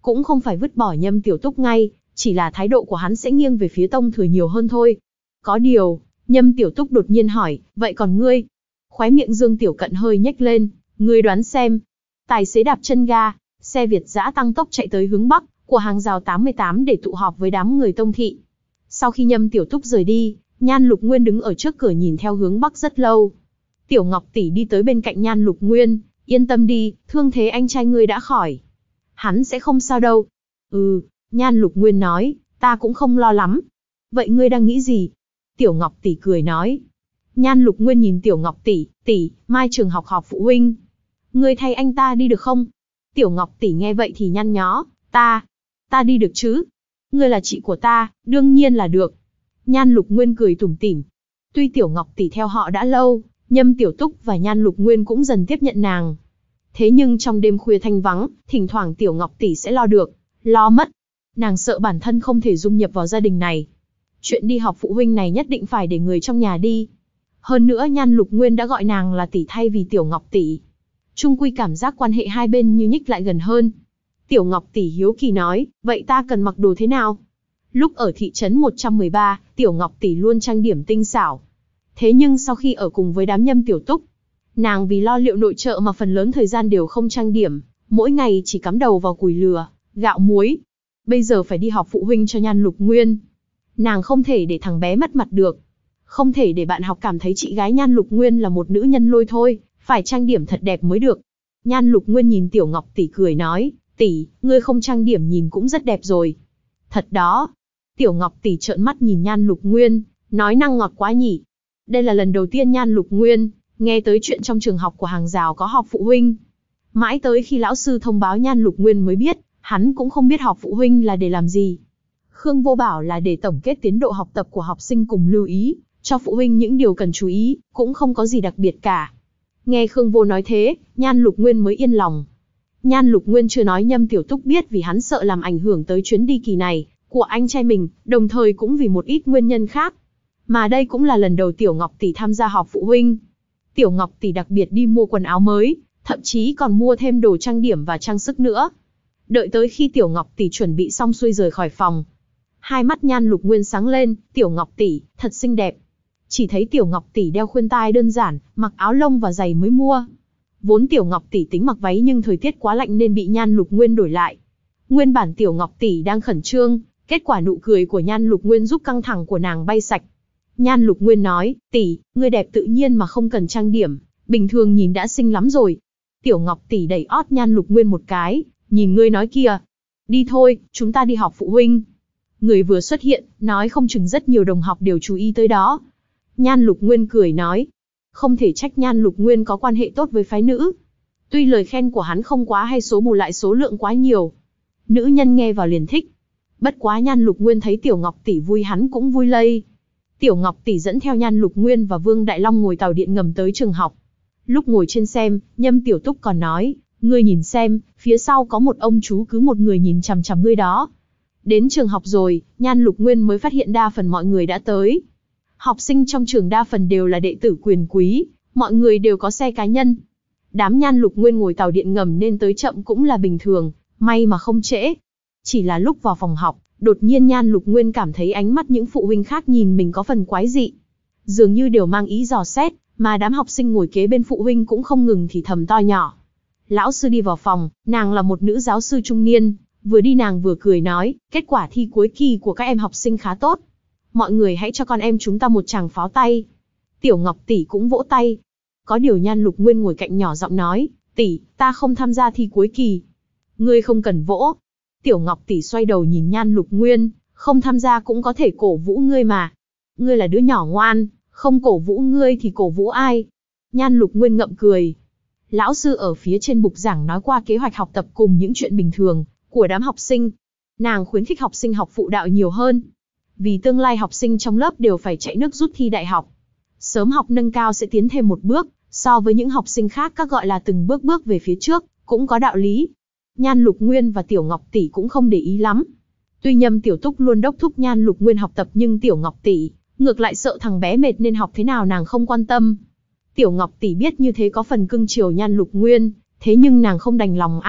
cũng không phải vứt bỏ Nhâm Tiểu Túc ngay, chỉ là thái độ của hắn sẽ nghiêng về phía tông thừa nhiều hơn thôi. Có điều, Nhâm Tiểu Túc đột nhiên hỏi, vậy còn ngươi? Khóe miệng Dương Tiểu Cận hơi nhếch lên, ngươi đoán xem. Tài xế đạp chân ga, xe Việt dã tăng tốc chạy tới hướng bắc của hàng rào tám mươi tám để tụ họp với đám người tông thị. Sau khi Nhâm Tiểu Túc rời đi, Nhan Lục Nguyên đứng ở trước cửa nhìn theo hướng bắc rất lâu. Tiểu Ngọc tỷ đi tới bên cạnh Nhan Lục Nguyên, yên tâm đi, thương thế anh trai ngươi đã khỏi. Hắn sẽ không sao đâu. Ừ, Nhan Lục Nguyên nói, ta cũng không lo lắm. Vậy ngươi đang nghĩ gì? Tiểu Ngọc tỷ cười nói. Nhan Lục Nguyên nhìn Tiểu Ngọc tỷ, tỷ, mai trường học họp phụ huynh. Ngươi thay anh ta đi được không? Tiểu Ngọc tỷ nghe vậy thì nhăn nhó, ta, ta đi được chứ? Ngươi là chị của ta, đương nhiên là được. Nhan Lục Nguyên cười tủm tỉm. Tuy Tiểu Ngọc tỷ theo họ đã lâu, Nhâm Tiểu Túc và Nhan Lục Nguyên cũng dần tiếp nhận nàng. Thế nhưng trong đêm khuya thanh vắng, thỉnh thoảng Tiểu Ngọc tỷ sẽ lo được, lo mất. Nàng sợ bản thân không thể dung nhập vào gia đình này. Chuyện đi học phụ huynh này nhất định phải để người trong nhà đi. Hơn nữa Nhan Lục Nguyên đã gọi nàng là tỷ thay vì Tiểu Ngọc tỷ. Chung quy cảm giác quan hệ hai bên như nhích lại gần hơn. Tiểu Ngọc tỷ hiếu kỳ nói, vậy ta cần mặc đồ thế nào? Lúc ở thị trấn một trăm mười ba, Tiểu Ngọc tỷ luôn trang điểm tinh xảo. Thế nhưng sau khi ở cùng với đám Nhâm Tiểu Túc, nàng vì lo liệu nội trợ mà phần lớn thời gian đều không trang điểm, mỗi ngày chỉ cắm đầu vào củi lửa, gạo muối. Bây giờ phải đi học phụ huynh cho Nhan Lục Nguyên. Nàng không thể để thằng bé mất mặt được. Không thể để bạn học cảm thấy chị gái Nhan Lục Nguyên là một nữ nhân lôi thôi, phải trang điểm thật đẹp mới được. Nhan Lục Nguyên nhìn Tiểu Ngọc tỷ cười nói, tỷ, ngươi không trang điểm nhìn cũng rất đẹp rồi. Thật đó. Tiểu Ngọc tỷ trợn mắt nhìn Nhan Lục Nguyên, nói năng ngọt quá nhỉ. Đây là lần đầu tiên Nhan Lục Nguyên nghe tới chuyện trong trường học của hàng rào có họp phụ huynh. Mãi tới khi lão sư thông báo Nhan Lục Nguyên mới biết, hắn cũng không biết họp phụ huynh là để làm gì. Khương Vô bảo là để tổng kết tiến độ học tập của học sinh cùng lưu ý, cho phụ huynh những điều cần chú ý, cũng không có gì đặc biệt cả. Nghe Khương Vô nói thế, Nhan Lục Nguyên mới yên lòng. Nhan Lục Nguyên chưa nói Nhâm Tiểu Túc biết vì hắn sợ làm ảnh hưởng tới chuyến đi kỳ này của anh trai mình, đồng thời cũng vì một ít nguyên nhân khác. Mà đây cũng là lần đầu Tiểu Ngọc tỷ tham gia họp phụ huynh. Tiểu Ngọc tỷ đặc biệt đi mua quần áo mới, thậm chí còn mua thêm đồ trang điểm và trang sức nữa. Đợi tới khi Tiểu Ngọc tỷ chuẩn bị xong xuôi rời khỏi phòng, hai mắt Nhan Lục Nguyên sáng lên, Tiểu Ngọc tỷ, thật xinh đẹp. Chỉ thấy Tiểu Ngọc tỷ đeo khuyên tai đơn giản, mặc áo lông và giày mới mua. Vốn Tiểu Ngọc tỷ tính mặc váy nhưng thời tiết quá lạnh nên bị Nhan Lục Nguyên đổi lại. Nguyên bản Tiểu Ngọc tỷ đang khẩn trương, kết quả nụ cười của Nhan Lục Nguyên giúp căng thẳng của nàng bay sạch. Nhan Lục Nguyên nói, tỷ, ngươi đẹp tự nhiên mà không cần trang điểm, bình thường nhìn đã xinh lắm rồi. Tiểu Ngọc tỷ đẩy ót Nhan Lục Nguyên một cái, nhìn ngươi nói kìa. Đi thôi, chúng ta đi họp phụ huynh. Người vừa xuất hiện, nói không chừng rất nhiều đồng học đều chú ý tới đó. Nhan Lục Nguyên cười nói, không thể trách Nhan Lục Nguyên có quan hệ tốt với phái nữ. Tuy lời khen của hắn không quá hay số bù lại số lượng quá nhiều. Nữ nhân nghe vào liền thích. Bất quá Nhan Lục Nguyên thấy Tiểu Ngọc tỷ vui hắn cũng vui lây. Tiểu Ngọc tỷ dẫn theo Nhan Lục Nguyên và Vương Đại Long ngồi tàu điện ngầm tới trường học. Lúc ngồi trên xem, Nhâm Tiểu Túc còn nói, ngươi nhìn xem, phía sau có một ông chú cứ một người nhìn chằm chằm ngươi đó. Đến trường học rồi, Nhan Lục Nguyên mới phát hiện đa phần mọi người đã tới. Học sinh trong trường đa phần đều là đệ tử quyền quý, mọi người đều có xe cá nhân. Đám Nhan Lục Nguyên ngồi tàu điện ngầm nên tới chậm cũng là bình thường, may mà không trễ. Chỉ là lúc vào phòng học, đột nhiên Nhan Lục Nguyên cảm thấy ánh mắt những phụ huynh khác nhìn mình có phần quái dị. Dường như đều mang ý dò xét, mà đám học sinh ngồi kế bên phụ huynh cũng không ngừng thì thầm to nhỏ. Lão sư đi vào phòng, nàng là một nữ giáo sư trung niên, vừa đi nàng vừa cười nói, kết quả thi cuối kỳ của các em học sinh khá tốt. Mọi người hãy cho con em chúng ta một tràng pháo tay. Tiểu Ngọc tỷ cũng vỗ tay. Có điều Nhan Lục Nguyên ngồi cạnh nhỏ giọng nói, tỷ, ta không tham gia thi cuối kỳ. Ngươi không cần vỗ. Tiểu Ngọc tỷ xoay đầu nhìn Nhan Lục Nguyên, không tham gia cũng có thể cổ vũ ngươi mà. Ngươi là đứa nhỏ ngoan, không cổ vũ ngươi thì cổ vũ ai? Nhan Lục Nguyên ngậm cười. Lão sư ở phía trên bục giảng nói qua kế hoạch học tập cùng những chuyện bình thường của đám học sinh. Nàng khuyến khích học sinh học phụ đạo nhiều hơn. Vì tương lai học sinh trong lớp đều phải chạy nước rút thi đại học. Sớm học nâng cao sẽ tiến thêm một bước, so với những học sinh khác các gọi là từng bước bước về phía trước, cũng có đạo lý. Nhan Lục Nguyên và Tiểu Ngọc tỷ cũng không để ý lắm. Tuy Nhâm Tiểu Túc luôn đốc thúc Nhan Lục Nguyên học tập nhưng Tiểu Ngọc tỷ ngược lại sợ thằng bé mệt nên học thế nào nàng không quan tâm. Tiểu Ngọc tỷ biết như thế có phần cưng chiều Nhan Lục Nguyên, thế nhưng nàng không đành lòng a.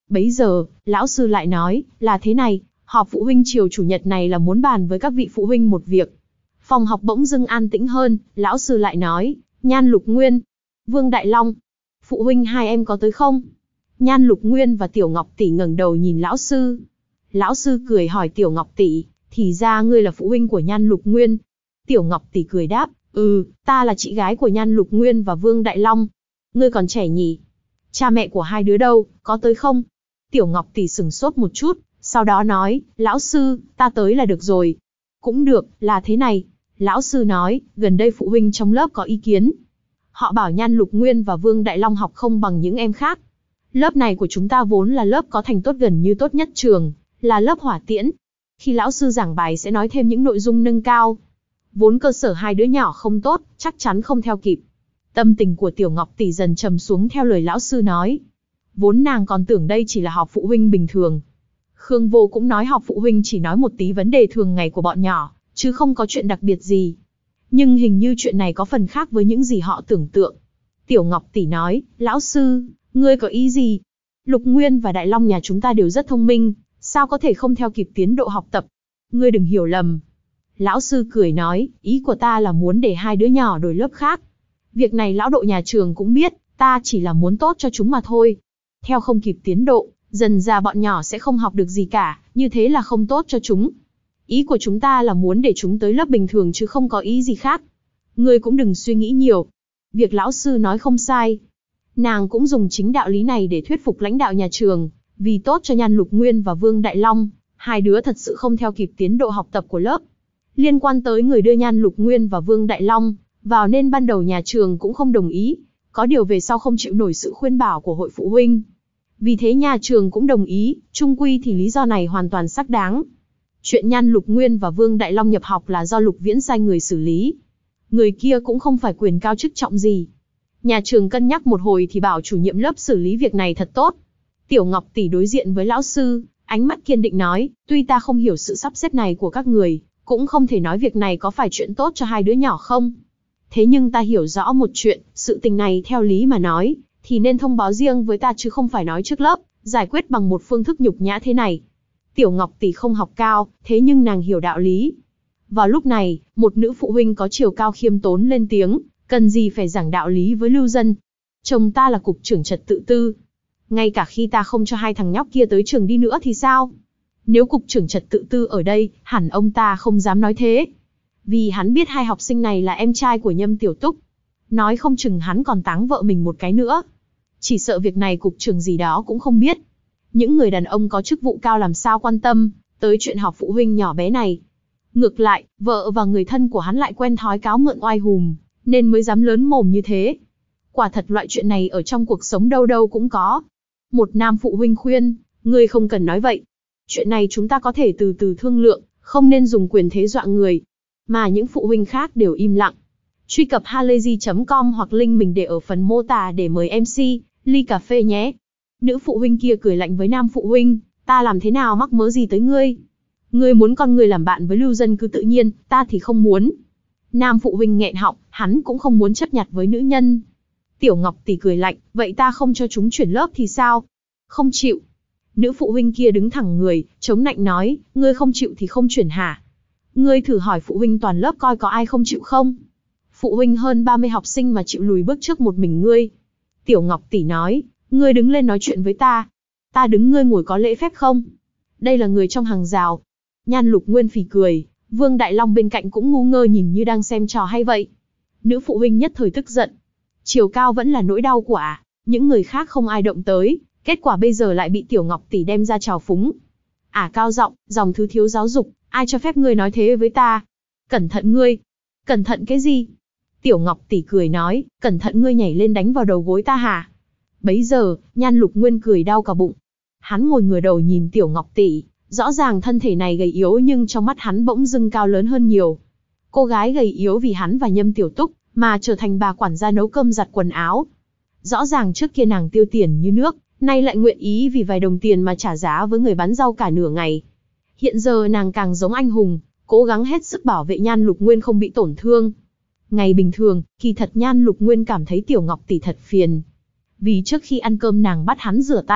Bấy giờ, lão sư lại nói, là thế này, họp phụ huynh chiều chủ nhật này là muốn bàn với các vị phụ huynh một việc. Phòng học bỗng dưng an tĩnh hơn, lão sư lại nói, Nhan Lục Nguyên, Vương Đại Long, phụ huynh hai em có tới không? Nhan Lục Nguyên và Tiểu Ngọc Tỷ ngẩng đầu nhìn lão sư. Lão sư cười hỏi Tiểu Ngọc Tỷ, thì ra ngươi là phụ huynh của Nhan Lục Nguyên. Tiểu Ngọc Tỷ cười đáp, ừ, ta là chị gái của Nhan Lục Nguyên và Vương Đại Long. Ngươi còn trẻ nhỉ? Cha mẹ của hai đứa đâu, có tới không? Tiểu Ngọc Tỷ sửng sốt một chút, sau đó nói, lão sư, ta tới là được rồi. Cũng được, là thế này. Lão sư nói, gần đây phụ huynh trong lớp có ý kiến. Họ bảo Nhan Lục Nguyên và Vương Đại Long học không bằng những em khác. Lớp này của chúng ta vốn là lớp có thành tốt gần như tốt nhất trường, là lớp hỏa tiễn. Khi lão sư giảng bài sẽ nói thêm những nội dung nâng cao. Vốn cơ sở hai đứa nhỏ không tốt, chắc chắn không theo kịp. Tâm tình của Tiểu Ngọc Tỷ dần trầm xuống theo lời lão sư nói. Vốn nàng còn tưởng đây chỉ là họp phụ huynh bình thường. Khương Vô cũng nói họp phụ huynh chỉ nói một tí vấn đề thường ngày của bọn nhỏ, chứ không có chuyện đặc biệt gì. Nhưng hình như chuyện này có phần khác với những gì họ tưởng tượng. Tiểu Ngọc Tỷ nói, lão sư, ngươi có ý gì? Lục Nguyên và Đại Long nhà chúng ta đều rất thông minh, sao có thể không theo kịp tiến độ học tập? Ngươi đừng hiểu lầm. Lão sư cười nói, ý của ta là muốn để hai đứa nhỏ đổi lớp khác. Việc này lão độ nhà trường cũng biết, ta chỉ là muốn tốt cho chúng mà thôi. Theo không kịp tiến độ, dần ra bọn nhỏ sẽ không học được gì cả, như thế là không tốt cho chúng. Ý của chúng ta là muốn để chúng tới lớp bình thường chứ không có ý gì khác. Ngươi cũng đừng suy nghĩ nhiều. Việc lão sư nói không sai. Nàng cũng dùng chính đạo lý này để thuyết phục lãnh đạo nhà trường, vì tốt cho Nhan Lục Nguyên và Vương Đại Long, hai đứa thật sự không theo kịp tiến độ học tập của lớp. Liên quan tới người đưa Nhan Lục Nguyên và Vương Đại Long vào nên ban đầu nhà trường cũng không đồng ý, có điều về sau không chịu nổi sự khuyên bảo của hội phụ huynh. Vì thế nhà trường cũng đồng ý, chung quy thì lý do này hoàn toàn xác đáng. Chuyện Nhan Lục Nguyên và Vương Đại Long nhập học là do Lục Viễn sai người xử lý. Người kia cũng không phải quyền cao chức trọng gì. Nhà trường cân nhắc một hồi thì bảo chủ nhiệm lớp xử lý việc này thật tốt. Tiểu Ngọc Tỷ đối diện với lão sư, ánh mắt kiên định nói, tuy ta không hiểu sự sắp xếp này của các người, cũng không thể nói việc này có phải chuyện tốt cho hai đứa nhỏ không. Thế nhưng ta hiểu rõ một chuyện, sự tình này theo lý mà nói, thì nên thông báo riêng với ta chứ không phải nói trước lớp, giải quyết bằng một phương thức nhục nhã thế này. Tiểu Ngọc Tỷ không học cao, thế nhưng nàng hiểu đạo lý. Vào lúc này, một nữ phụ huynh có chiều cao khiêm tốn lên tiếng, cần gì phải giảng đạo lý với lưu dân. Chồng ta là cục trưởng trật tự tư. Ngay cả khi ta không cho hai thằng nhóc kia tới trường đi nữa thì sao? Nếu cục trưởng trật tự tư ở đây, hẳn ông ta không dám nói thế. Vì hắn biết hai học sinh này là em trai của Nhâm Tiểu Túc. Nói không chừng hắn còn táng vợ mình một cái nữa. Chỉ sợ việc này cục trưởng gì đó cũng không biết. Những người đàn ông có chức vụ cao làm sao quan tâm tới chuyện họp phụ huynh nhỏ bé này. Ngược lại, vợ và người thân của hắn lại quen thói cáo mượn oai hùm, nên mới dám lớn mồm như thế. Quả thật loại chuyện này ở trong cuộc sống đâu đâu cũng có. Một nam phụ huynh khuyên, ngươi không cần nói vậy. Chuyện này chúng ta có thể từ từ thương lượng, không nên dùng quyền thế dọa người. Mà những phụ huynh khác đều im lặng. Truy cập halayzi chấm com hoặc link mình để ở phần mô tả để mời em xê, ly cà phê nhé. Nữ phụ huynh kia cười lạnh với nam phụ huynh, ta làm thế nào mắc mớ gì tới ngươi? Ngươi muốn con ngươi làm bạn với lưu dân cứ tự nhiên, ta thì không muốn. Nam phụ huynh nghẹn họng, hắn cũng không muốn chấp nhặt với nữ nhân. Tiểu Ngọc Tỷ cười lạnh, vậy ta không cho chúng chuyển lớp thì sao? Không chịu. Nữ phụ huynh kia đứng thẳng người, chống nạnh nói, ngươi không chịu thì không chuyển hả? Ngươi thử hỏi phụ huynh toàn lớp coi có ai không chịu không? Phụ huynh hơn ba mươi học sinh mà chịu lùi bước trước một mình ngươi. Tiểu Ngọc Tỷ nói, ngươi đứng lên nói chuyện với ta. Ta đứng ngươi ngồi có lễ phép không? Đây là người trong hàng rào. Nhan Lục Nguyên phì cười, Vương Đại Long bên cạnh cũng ngu ngơ nhìn như đang xem trò hay vậy. Nữ phụ huynh nhất thời tức giận. Chiều cao vẫn là nỗi đau của ả, những người khác không ai động tới, kết quả bây giờ lại bị Tiểu Ngọc Tỷ đem ra trào phúng. Ả cao giọng, dòng thứ thiếu giáo dục, ai cho phép ngươi nói thế với ta? Cẩn thận ngươi. Cẩn thận cái gì? Tiểu Ngọc Tỷ cười nói, cẩn thận ngươi nhảy lên đánh vào đầu gối ta hả? Bấy giờ, Nhan Lục Nguyên cười đau cả bụng. Hắn ngồi ngửa đầu nhìn Tiểu Ngọc Tỷ, rõ ràng thân thể này gầy yếu nhưng trong mắt hắn bỗng dưng cao lớn hơn nhiều. Cô gái gầy yếu vì hắn và Nhâm Tiểu Túc, mà trở thành bà quản gia nấu cơm giặt quần áo. Rõ ràng trước kia nàng tiêu tiền như nước, nay lại nguyện ý vì vài đồng tiền mà trả giá với người bán rau cả nửa ngày. Hiện giờ nàng càng giống anh hùng, cố gắng hết sức bảo vệ Nhan Lục Nguyên không bị tổn thương. Ngày bình thường, kỳ thật Nhan Lục Nguyên cảm thấy Tiểu Ngọc Tỷ thật phiền. Vì trước khi ăn cơm nàng bắt hắn rửa tay,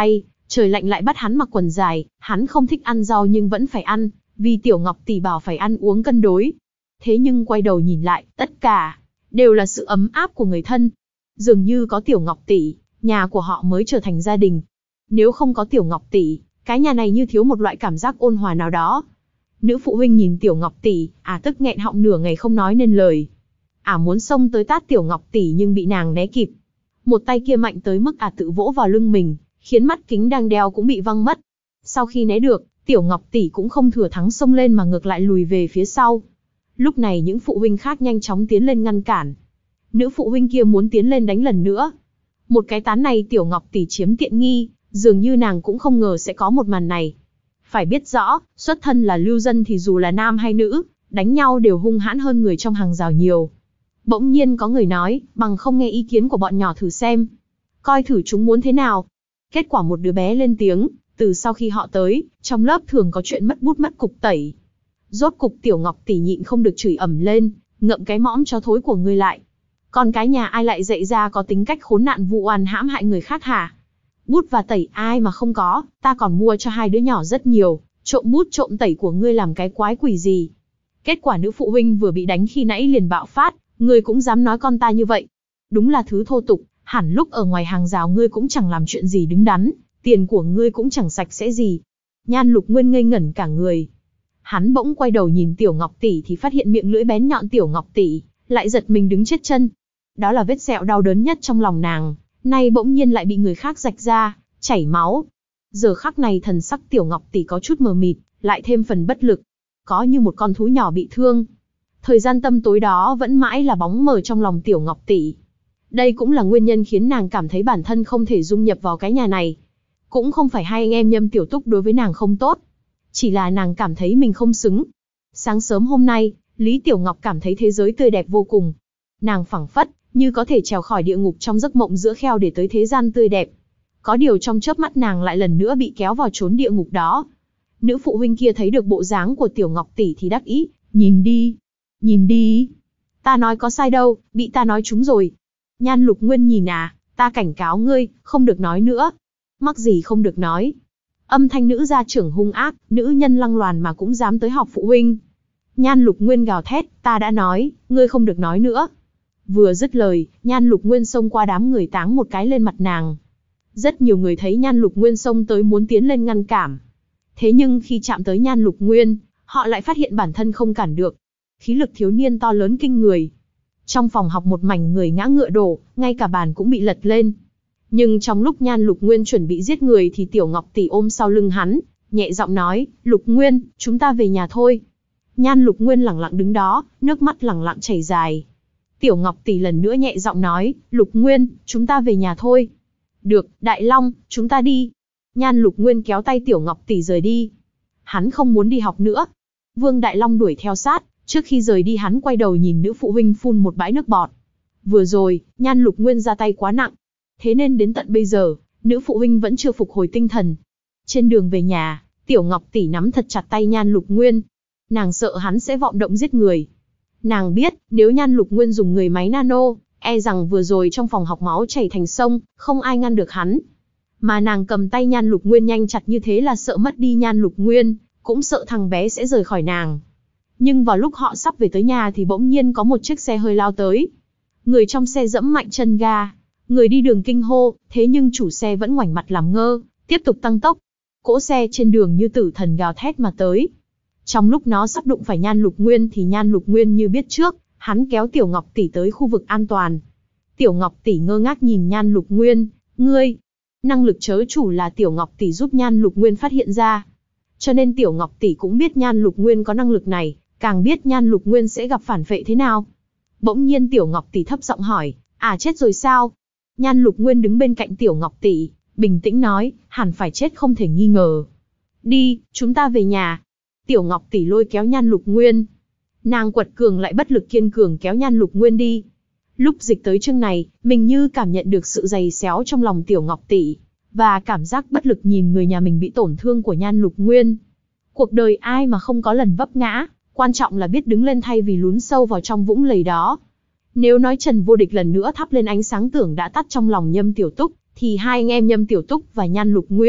Trời lạnh lại bắt hắn mặc quần dài, hắn không thích ăn rau nhưng vẫn phải ăn, vì Tiểu Ngọc tỷ bảo phải ăn uống cân đối. Thế nhưng quay đầu nhìn lại, tất cả đều là sự ấm áp của người thân. Dường như có Tiểu Ngọc tỷ, nhà của họ mới trở thành gia đình. Nếu không có Tiểu Ngọc tỷ, cái nhà này như thiếu một loại cảm giác ôn hòa nào đó. Nữ phụ huynh nhìn Tiểu Ngọc tỷ, à tức nghẹn họng nửa ngày không nói nên lời. À muốn xông tới tát Tiểu Ngọc tỷ nhưng bị nàng né kịp. Một tay kia mạnh tới mức à tự vỗ vào lưng mình, khiến mắt kính đang đeo cũng bị văng mất. Sau khi né được, Tiểu Ngọc tỷ cũng không thừa thắng xông lên mà ngược lại lùi về phía sau. Lúc này những phụ huynh khác nhanh chóng tiến lên ngăn cản. Nữ phụ huynh kia muốn tiến lên đánh lần nữa. Một cái tán này Tiểu Ngọc tỷ chiếm tiện nghi, dường như nàng cũng không ngờ sẽ có một màn này. Phải biết rõ, xuất thân là lưu dân thì dù là nam hay nữ, đánh nhau đều hung hãn hơn người trong hàng rào nhiều. Bỗng nhiên có người nói, bằng không nghe ý kiến của bọn nhỏ thử xem. Coi thử chúng muốn thế nào. Kết quả một đứa bé lên tiếng, từ sau khi họ tới, trong lớp thường có chuyện mất bút mất cục tẩy. Rốt cục Tiểu Ngọc tỷ nhịn không được chửi ầm lên, ngậm cái mõm chó thối của ngươi lại. Con cái nhà ai lại dạy ra có tính cách khốn nạn vu oan hãm hại người khác hả? Bút và tẩy ai mà không có, ta còn mua cho hai đứa nhỏ rất nhiều, trộm bút trộm tẩy của ngươi làm cái quái quỷ gì? Kết quả nữ phụ huynh vừa bị đánh khi nãy liền bạo phát, ngươi cũng dám nói con ta như vậy. Đúng là thứ thô tục, hẳn lúc ở ngoài hàng rào ngươi cũng chẳng làm chuyện gì đứng đắn, tiền của ngươi cũng chẳng sạch sẽ gì. Nhan Lục Nguyên ngây ngẩn cả người. Hắn bỗng quay đầu nhìn Tiểu Ngọc tỷ thì phát hiện miệng lưỡi bén nhọn Tiểu Ngọc tỷ lại giật mình đứng chết chân. Đó là vết sẹo đau đớn nhất trong lòng nàng, nay bỗng nhiên lại bị người khác rạch ra, chảy máu. Giờ khắc này thần sắc Tiểu Ngọc tỷ có chút mờ mịt, lại thêm phần bất lực, có như một con thú nhỏ bị thương. Thời gian tâm tối đó vẫn mãi là bóng mờ trong lòng Tiểu Ngọc tỷ. Đây cũng là nguyên nhân khiến nàng cảm thấy bản thân không thể dung nhập vào cái nhà này. Cũng không phải hai anh em Nhâm Tiểu Túc đối với nàng không tốt, chỉ là nàng cảm thấy mình không xứng. Sáng sớm hôm nay, Lý Tiểu Ngọc cảm thấy thế giới tươi đẹp vô cùng. Nàng phảng phất như có thể trèo khỏi địa ngục trong giấc mộng giữa kheo để tới thế gian tươi đẹp. Có điều trong chớp mắt nàng lại lần nữa bị kéo vào chốn địa ngục đó. Nữ phụ huynh kia thấy được bộ dáng của Tiểu Ngọc tỷ thì đắc ý, nhìn đi, nhìn đi. Ta nói có sai đâu, bị ta nói trúng rồi. Nhan Lục Nguyên nhìn à, ta cảnh cáo ngươi, không được nói nữa. Mắc gì không được nói. Âm thanh nữ gia trưởng hung ác, nữ nhân lăng loàn mà cũng dám tới họp phụ huynh. Nhan Lục Nguyên gào thét, ta đã nói, ngươi không được nói nữa. Vừa dứt lời, Nhan Lục Nguyên xông qua đám người táng một cái lên mặt nàng. Rất nhiều người thấy Nhan Lục Nguyên xông tới muốn tiến lên ngăn cản. Thế nhưng khi chạm tới Nhan Lục Nguyên, họ lại phát hiện bản thân không cản được. Khí lực thiếu niên to lớn kinh người. Trong phòng học một mảnh người ngã ngựa đổ, ngay cả bàn cũng bị lật lên. Nhưng trong lúc Nhan Lục Nguyên chuẩn bị giết người thì Tiểu Ngọc tỷ ôm sau lưng hắn, nhẹ giọng nói, Lục Nguyên, chúng ta về nhà thôi. Nhan Lục Nguyên lẳng lặng đứng đó, nước mắt lẳng lặng chảy dài. Tiểu Ngọc tỷ lần nữa nhẹ giọng nói, Lục Nguyên, chúng ta về nhà thôi. Được, Đại Long, chúng ta đi. Nhan Lục Nguyên kéo tay Tiểu Ngọc tỷ rời đi. Hắn không muốn đi học nữa. Vương Đại Long đuổi theo sát, trước khi rời đi hắn quay đầu nhìn nữ phụ huynh phun một bãi nước bọt. Vừa rồi, Nhan Lục Nguyên ra tay quá nặng. Thế nên đến tận bây giờ, nữ phụ huynh vẫn chưa phục hồi tinh thần. Trên đường về nhà, Tiểu Ngọc tỷ nắm thật chặt tay Nhan Lục Nguyên. Nàng sợ hắn sẽ vọng động giết người. Nàng biết, nếu Nhan Lục Nguyên dùng người máy nano, e rằng vừa rồi trong phòng học máu chảy thành sông, không ai ngăn được hắn. Mà nàng cầm tay Nhan Lục Nguyên nhanh chặt như thế là sợ mất đi Nhan Lục Nguyên, cũng sợ thằng bé sẽ rời khỏi nàng. Nhưng vào lúc họ sắp về tới nhà thì bỗng nhiên có một chiếc xe hơi lao tới. Người trong xe giẫm mạnh chân ga, người đi đường kinh hô, thế nhưng chủ xe vẫn ngoảnh mặt làm ngơ, tiếp tục tăng tốc. Cỗ xe trên đường như tử thần gào thét mà tới. Trong lúc nó sắp đụng phải Nhan Lục Nguyên thì Nhan Lục Nguyên như biết trước, hắn kéo Tiểu Ngọc tỷ tới khu vực an toàn. Tiểu Ngọc tỷ ngơ ngác nhìn Nhan Lục Nguyên, ngươi, năng lực chớ chủ là Tiểu Ngọc tỷ giúp Nhan Lục Nguyên phát hiện ra. Cho nên Tiểu Ngọc tỷ cũng biết Nhan Lục Nguyên có năng lực này, càng biết Nhan Lục Nguyên sẽ gặp phản vệ thế nào. Bỗng nhiên Tiểu Ngọc tỷ thấp giọng hỏi, à chết rồi sao? Nhan Lục Nguyên đứng bên cạnh Tiểu Ngọc tỷ, bình tĩnh nói, hẳn phải chết không thể nghi ngờ. Đi, chúng ta về nhà. Tiểu Ngọc tỷ lôi kéo Nhan Lục Nguyên. Nàng quật cường lại bất lực kiên cường kéo Nhan Lục Nguyên đi. Lúc dịch tới chương này, mình như cảm nhận được sự dày xéo trong lòng Tiểu Ngọc tỷ, và cảm giác bất lực nhìn người nhà mình bị tổn thương của Nhan Lục Nguyên. Cuộc đời ai mà không có lần vấp ngã, quan trọng là biết đứng lên thay vì lún sâu vào trong vũng lầy đó. Nếu nói Trần Vô Địch lần nữa thắp lên ánh sáng tưởng đã tắt trong lòng Nhâm Tiểu Túc, thì hai anh em Nhâm Tiểu Túc và Nhan Lục Nguyên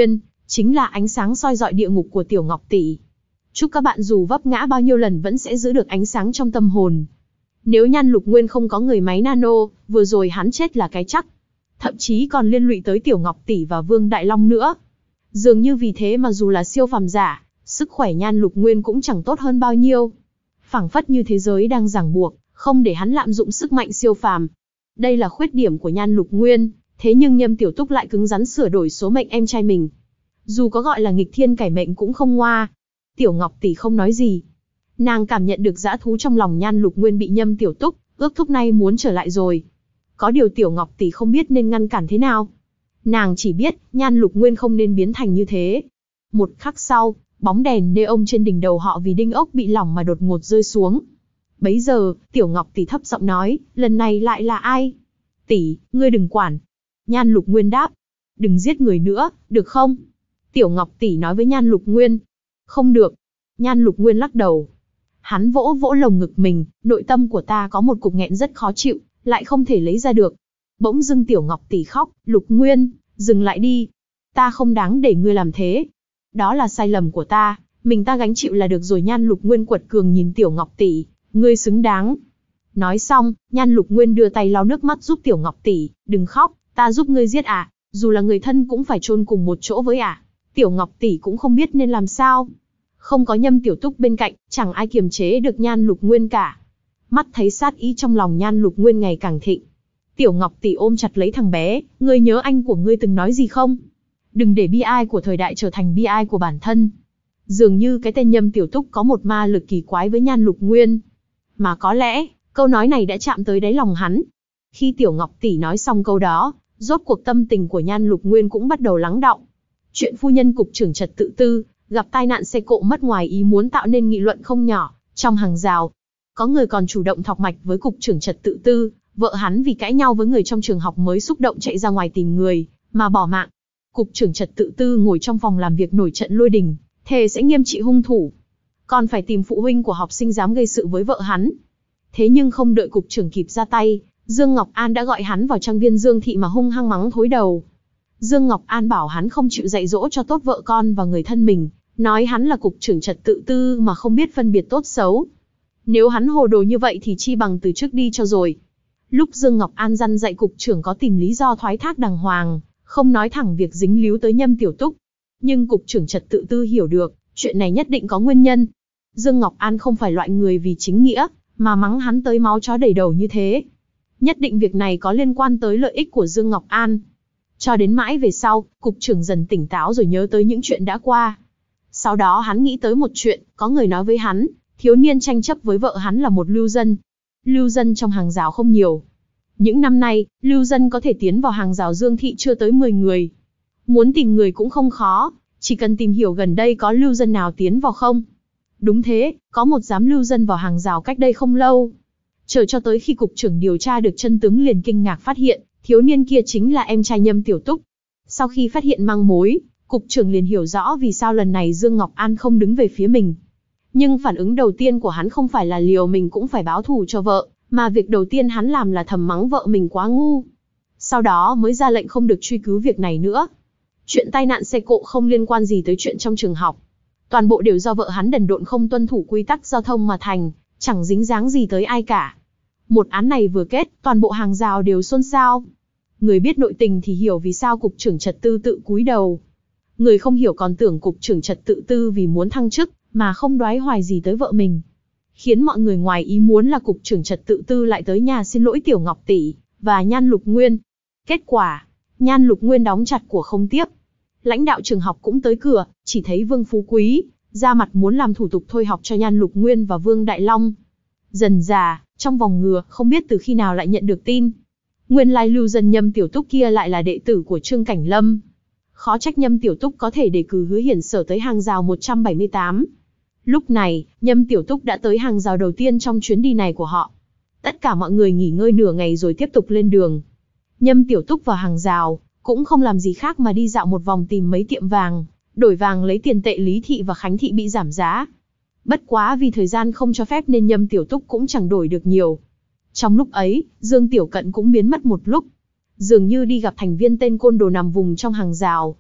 chính là ánh sáng soi rọi địa ngục của Tiểu Ngọc tỷ. Chúc các bạn dù vấp ngã bao nhiêu lần vẫn sẽ giữ được ánh sáng trong tâm hồn. Nếu Nhan Lục Nguyên không có người máy nano, vừa rồi hắn chết là cái chắc. Thậm chí còn liên lụy tới Tiểu Ngọc tỷ và Vương Đại Long nữa. Dường như vì thế mà dù là siêu phàm giả, sức khỏe Nhan Lục Nguyên cũng chẳng tốt hơn bao nhiêu. Phảng phất như thế giới đang ràng buộc, không để hắn lạm dụng sức mạnh siêu phàm. Đây là khuyết điểm của Nhan Lục Nguyên, thế nhưng Nhâm Tiểu Túc lại cứng rắn sửa đổi số mệnh em trai mình. Dù có gọi là nghịch thiên cải mệnh cũng không ngoa. Tiểu Ngọc tỷ không nói gì. Nàng cảm nhận được dã thú trong lòng Nhan Lục Nguyên bị Nhâm Tiểu Túc ước thúc nay muốn trở lại rồi. Có điều Tiểu Ngọc tỷ không biết nên ngăn cản thế nào. Nàng chỉ biết Nhan Lục Nguyên không nên biến thành như thế. Một khắc sau, bóng đèn neon trên đỉnh đầu họ vì đinh ốc bị lỏng mà đột ngột rơi xuống. Bấy giờ, Tiểu Ngọc tỷ thấp giọng nói, lần này lại là ai? Tỷ, ngươi đừng quản. Nhan Lục Nguyên đáp, đừng giết người nữa, được không? Tiểu Ngọc tỷ nói với Nhan Lục Nguyên, không được. Nhan Lục Nguyên lắc đầu. Hắn vỗ vỗ lồng ngực mình, nội tâm của ta có một cục nghẹn rất khó chịu, lại không thể lấy ra được. Bỗng dưng Tiểu Ngọc tỷ khóc, Lục Nguyên, dừng lại đi. Ta không đáng để ngươi làm thế. Đó là sai lầm của ta, mình ta gánh chịu là được rồi. Nhan Lục Nguyên quật cường nhìn Tiểu Ngọc tỷ, ngươi xứng đáng. Nói xong, Nhan Lục Nguyên đưa tay lau nước mắt giúp Tiểu Ngọc tỷ, đừng khóc, ta giúp ngươi giết ả, à, dù là người thân cũng phải chôn cùng một chỗ với ả. À. Tiểu Ngọc tỷ cũng không biết nên làm sao. Không có Nhâm Tiểu Túc bên cạnh, chẳng ai kiềm chế được Nhan Lục Nguyên cả. Mắt thấy sát ý trong lòng Nhan Lục Nguyên ngày càng thịnh. Tiểu Ngọc tỷ ôm chặt lấy thằng bé, ngươi nhớ anh của ngươi từng nói gì không? Đừng để bi ai của thời đại trở thành bi ai của bản thân. Dường như cái tên Nhâm Tiểu Túc có một ma lực kỳ quái với Nhan Lục Nguyên. Mà có lẽ, câu nói này đã chạm tới đáy lòng hắn. Khi Tiểu Ngọc tỷ nói xong câu đó, rốt cuộc tâm tình của Nhan Lục Nguyên cũng bắt đầu lắng đọng. Chuyện phu nhân cục trưởng trật tự tư, gặp tai nạn xe cộ mất ngoài ý muốn tạo nên nghị luận không nhỏ, trong hàng rào. Có người còn chủ động thọc mạch với cục trưởng trật tự tư, vợ hắn vì cãi nhau với người trong trường học mới xúc động chạy ra ngoài tìm người, mà bỏ mạng. Cục trưởng trật tự tư ngồi trong phòng làm việc nổi trận lôi đình, thề sẽ nghiêm trị hung thủ. Còn phải tìm phụ huynh của học sinh dám gây sự với vợ hắn. Thế nhưng không đợi cục trưởng kịp ra tay, Dương Ngọc An đã gọi hắn vào trang viên Dương Thị mà hung hăng mắng thối đầu. Dương Ngọc An bảo hắn không chịu dạy dỗ cho tốt vợ con và người thân mình, nói hắn là cục trưởng trật tự tư mà không biết phân biệt tốt xấu. Nếu hắn hồ đồ như vậy thì chi bằng từ trước đi cho rồi. Lúc Dương Ngọc An răn dạy cục trưởng có tìm lý do thoái thác đàng hoàng, không nói thẳng việc dính líu tới Nhâm Tiểu Túc. Nhưng cục trưởng trật tự tư hiểu được, chuyện này nhất định có nguyên nhân. Dương Ngọc An không phải loại người vì chính nghĩa, mà mắng hắn tới máu chó đầy đầu như thế. Nhất định việc này có liên quan tới lợi ích của Dương Ngọc An. Cho đến mãi về sau, cục trưởng dần tỉnh táo rồi nhớ tới những chuyện đã qua. Sau đó hắn nghĩ tới một chuyện, có người nói với hắn, thiếu niên tranh chấp với vợ hắn là một lưu dân. Lưu dân trong hàng rào không nhiều. Những năm nay, lưu dân có thể tiến vào hàng rào Dương Thị chưa tới mười người. Muốn tìm người cũng không khó, chỉ cần tìm hiểu gần đây có lưu dân nào tiến vào không. Đúng thế, có một giám lưu dân vào hàng rào cách đây không lâu. Chờ cho tới khi cục trưởng điều tra được chân tướng liền kinh ngạc phát hiện, thiếu niên kia chính là em trai Nhâm Tiểu Túc. Sau khi phát hiện manh mối, cục trưởng liền hiểu rõ vì sao lần này Dương Ngọc An không đứng về phía mình. Nhưng phản ứng đầu tiên của hắn không phải là liều mình cũng phải báo thù cho vợ, mà việc đầu tiên hắn làm là thầm mắng vợ mình quá ngu. Sau đó mới ra lệnh không được truy cứu việc này nữa. Chuyện tai nạn xe cộ không liên quan gì tới chuyện trong trường học. Toàn bộ đều do vợ hắn đần độn không tuân thủ quy tắc giao thông mà thành, chẳng dính dáng gì tới ai cả. Một án này vừa kết, toàn bộ hàng rào đều xôn xao. Người biết nội tình thì hiểu vì sao cục trưởng trật tự tự cúi đầu. Người không hiểu còn tưởng cục trưởng trật tự tư vì muốn thăng chức, mà không đoái hoài gì tới vợ mình. Khiến mọi người ngoài ý muốn là cục trưởng trật tự tư lại tới nhà xin lỗi Tiểu Ngọc tỷ và Nhan Lục Nguyên. Kết quả, Nhan Lục Nguyên đóng chặt của không tiếp. Lãnh đạo trường học cũng tới cửa, chỉ thấy Vương Phú Quý ra mặt muốn làm thủ tục thôi học cho Nhan Lục Nguyên và Vương Đại Long. Dần dà, trong vòng ngừa, không biết từ khi nào lại nhận được tin. Nguyên lai lưu dân Nhâm Tiểu Túc kia lại là đệ tử của Trương Cảnh Lâm. Khó trách Nhâm Tiểu Túc có thể đề cử Hứa Hiển Sở tới hàng rào một trăm bảy mươi tám. Lúc này, Nhâm Tiểu Túc đã tới hàng rào đầu tiên trong chuyến đi này của họ. Tất cả mọi người nghỉ ngơi nửa ngày rồi tiếp tục lên đường. Nhâm Tiểu Túc vào hàng rào, cũng không làm gì khác mà đi dạo một vòng tìm mấy tiệm vàng, đổi vàng lấy tiền tệ Lý Thị và Khánh Thị bị giảm giá. Bất quá vì thời gian không cho phép nên Nhâm Tiểu Túc cũng chẳng đổi được nhiều. Trong lúc ấy, Dương Tiểu Cận cũng biến mất một lúc. Dường như đi gặp thành viên tên côn đồ nằm vùng trong hàng rào.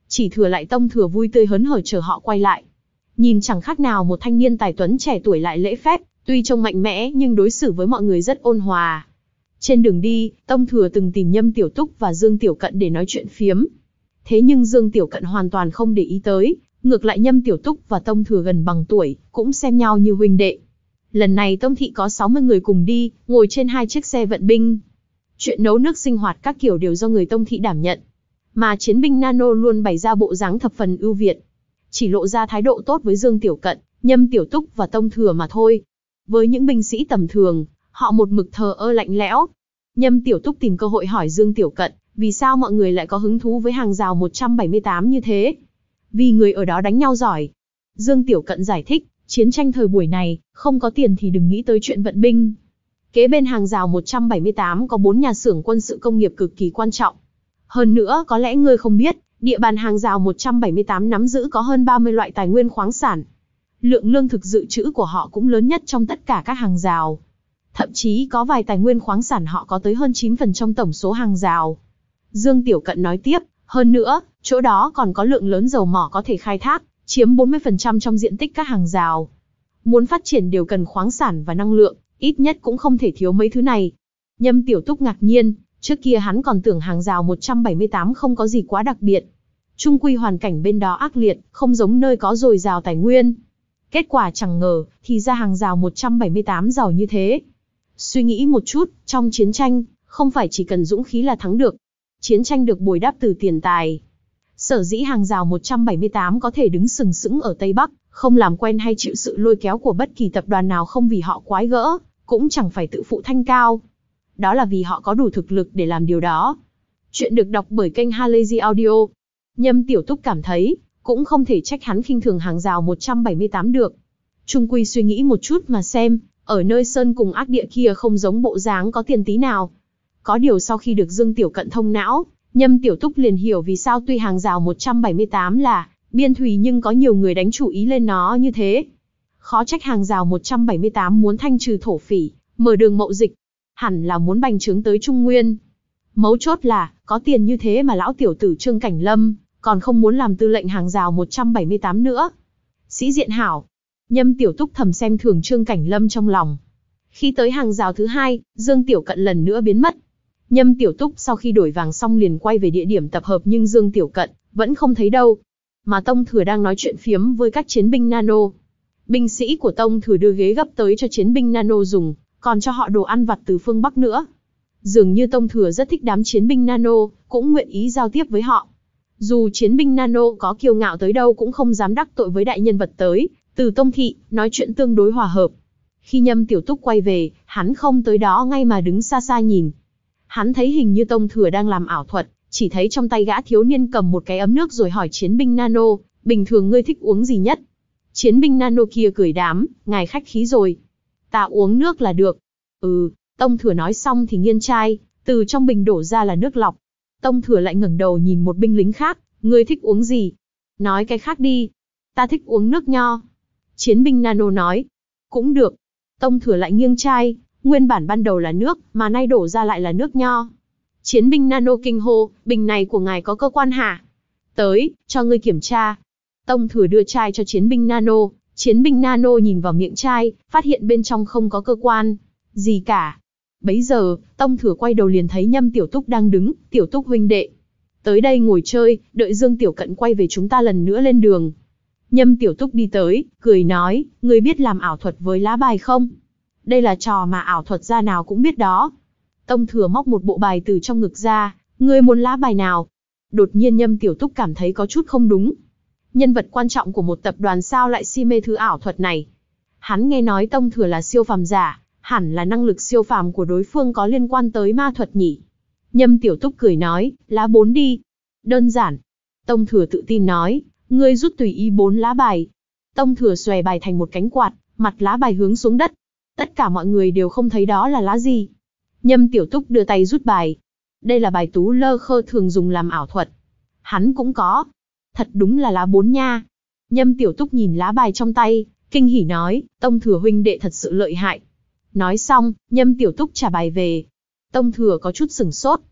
Chỉ thừa lại Tông Thừa vui tươi hớn hở chờ họ quay lại. Nhìn chẳng khác nào một thanh niên tài tuấn trẻ tuổi lại lễ phép, tuy trông mạnh mẽ nhưng đối xử với mọi người rất ôn hòa. Trên đường đi, Tông Thừa từng tìm Nhâm Tiểu Túc và Dương Tiểu Cận để nói chuyện phiếm. Thế nhưng Dương Tiểu Cận hoàn toàn không để ý tới, ngược lại Nhâm Tiểu Túc và Tông Thừa gần bằng tuổi, cũng xem nhau như huynh đệ. Lần này Tông thị có sáu mươi người cùng đi, ngồi trên hai chiếc xe vận binh. Chuyện nấu nước sinh hoạt các kiểu đều do người Tông thị đảm nhận. Mà chiến binh Nano luôn bày ra bộ dáng thập phần ưu việt. Chỉ lộ ra thái độ tốt với Dương Tiểu Cận, Nhâm Tiểu Túc và Tông Thừa mà thôi. Với những binh sĩ tầm thường, họ một mực thờ ơ lạnh lẽo. Nhâm Tiểu Túc tìm cơ hội hỏi Dương Tiểu Cận, vì sao mọi người lại có hứng thú với hàng rào một trăm bảy mươi tám như thế? Vì người ở đó đánh nhau giỏi. Dương Tiểu Cận giải thích, chiến tranh thời buổi này, không có tiền thì đừng nghĩ tới chuyện vận binh. Kế bên hàng rào một trăm bảy mươi tám có bốn nhà xưởng quân sự công nghiệp cực kỳ quan trọng. Hơn nữa, có lẽ ngươi không biết, địa bàn hàng rào một trăm bảy mươi tám nắm giữ có hơn ba mươi loại tài nguyên khoáng sản. Lượng lương thực dự trữ của họ cũng lớn nhất trong tất cả các hàng rào. Thậm chí có vài tài nguyên khoáng sản họ có tới hơn chín phần trong tổng số hàng rào. Dương Tiểu Cận nói tiếp, hơn nữa, chỗ đó còn có lượng lớn dầu mỏ có thể khai thác, chiếm bốn mươi phần trăm trong diện tích các hàng rào. Muốn phát triển đều cần khoáng sản và năng lượng, ít nhất cũng không thể thiếu mấy thứ này. Nhâm Tiểu Túc ngạc nhiên, trước kia hắn còn tưởng hàng rào một trăm bảy mươi tám không có gì quá đặc biệt. Chung quy hoàn cảnh bên đó ác liệt, không giống nơi có dồi dào tài nguyên. Kết quả chẳng ngờ, thì ra hàng rào một trăm bảy mươi tám giàu như thế. Suy nghĩ một chút, trong chiến tranh, không phải chỉ cần dũng khí là thắng được. Chiến tranh được bồi đắp từ tiền tài. Sở dĩ hàng rào một trăm bảy mươi tám có thể đứng sừng sững ở Tây Bắc, không làm quen hay chịu sự lôi kéo của bất kỳ tập đoàn nào không vì họ quái gỡ, cũng chẳng phải tự phụ thanh cao. Đó là vì họ có đủ thực lực để làm điều đó. Chuyện được đọc bởi kênh Halazy Audio. Nhâm Tiểu Túc cảm thấy, cũng không thể trách hắn khinh thường hàng rào một trăm bảy mươi tám được. Chung quy suy nghĩ một chút mà xem, ở nơi sơn cùng ác địa kia không giống bộ dáng có tiền tí nào. Có điều sau khi được Dương Tiểu Cận thông não, Nhâm Tiểu Túc liền hiểu vì sao tuy hàng rào một trăm bảy mươi tám là biên thùy nhưng có nhiều người đánh chủ ý lên nó như thế. Khó trách hàng rào một trăm bảy mươi tám muốn thanh trừ thổ phỉ, mở đường mậu dịch. Hẳn là muốn bành trướng tới Trung Nguyên. Mấu chốt là, có tiền như thế mà lão tiểu tử Trương Cảnh Lâm, còn không muốn làm tư lệnh hàng rào một trăm bảy mươi tám nữa. Sĩ diện hảo. Nhâm Tiểu Túc thầm xem thường Trương Cảnh Lâm trong lòng. Khi tới hàng rào thứ hai, Dương Tiểu Cận lần nữa biến mất. Nhâm Tiểu Túc sau khi đổi vàng xong liền quay về địa điểm tập hợp nhưng Dương Tiểu Cận vẫn không thấy đâu. Mà Tông Thừa đang nói chuyện phiếm với các chiến binh Nano. Binh sĩ của Tông Thừa đưa ghế gấp tới cho chiến binh Nano dùng, còn cho họ đồ ăn vặt từ phương Bắc nữa. Dường như Tông Thừa rất thích đám chiến binh Nano, cũng nguyện ý giao tiếp với họ. Dù chiến binh Nano có kiêu ngạo tới đâu cũng không dám đắc tội với đại nhân vật tới, từ Tông thị, nói chuyện tương đối hòa hợp. Khi Nhâm Tiểu Túc quay về, hắn không tới đó ngay mà đứng xa xa nhìn. Hắn thấy hình như Tông Thừa đang làm ảo thuật, chỉ thấy trong tay gã thiếu niên cầm một cái ấm nước rồi hỏi chiến binh Nano, bình thường ngươi thích uống gì nhất? Chiến binh Nano kia cười đám, ngài khách khí rồi. Ta uống nước là được. Ừ, Tông Thừa nói xong thì nghiêng chai, từ trong bình đổ ra là nước lọc. Tông Thừa lại ngẩng đầu nhìn một binh lính khác, ngươi thích uống gì? Nói cái khác đi. Ta thích uống nước nho. Chiến binh Nano nói. Cũng được. Tông Thừa lại nghiêng chai, nguyên bản ban đầu là nước, mà nay đổ ra lại là nước nho. Chiến binh Nano kinh hô, bình này của ngài có cơ quan hả? Tới, cho ngươi kiểm tra. Tông Thừa đưa chai cho chiến binh Nano, chiến binh Nano nhìn vào miệng chai, phát hiện bên trong không có cơ quan gì cả. Bấy giờ, Tông Thừa quay đầu liền thấy Nhâm Tiểu Túc đang đứng, Tiểu Túc huynh đệ. Tới đây ngồi chơi, đợi Dương Tiểu Cận quay về chúng ta lần nữa lên đường. Nhâm Tiểu Túc đi tới, cười nói, ngươi biết làm ảo thuật với lá bài không? Đây là trò mà ảo thuật gia nào cũng biết đó. Tông Thừa móc một bộ bài từ trong ngực ra, ngươi muốn lá bài nào? Đột nhiên Nhâm Tiểu Túc cảm thấy có chút không đúng. Nhân vật quan trọng của một tập đoàn sao lại si mê thứ ảo thuật này? Hắn nghe nói Tông Thừa là siêu phàm giả, hẳn là năng lực siêu phàm của đối phương có liên quan tới ma thuật nhỉ? Nhâm Tiểu Túc cười nói, lá bốn đi. Đơn giản. Tông Thừa tự tin nói, ngươi rút tùy ý bốn lá bài. Tông Thừa xòe bài thành một cánh quạt, mặt lá bài hướng xuống đất. Tất cả mọi người đều không thấy đó là lá gì. Nhâm Tiểu Túc đưa tay rút bài. Đây là bài tú lơ khơ thường dùng làm ảo thuật. Hắn cũng có. Thật đúng là lá bốn nha. Nhâm Tiểu Túc nhìn lá bài trong tay, kinh hỉ nói, Tông Thừa huynh đệ thật sự lợi hại. Nói xong, Nhâm Tiểu Túc trả bài về. Tông Thừa có chút sửng sốt.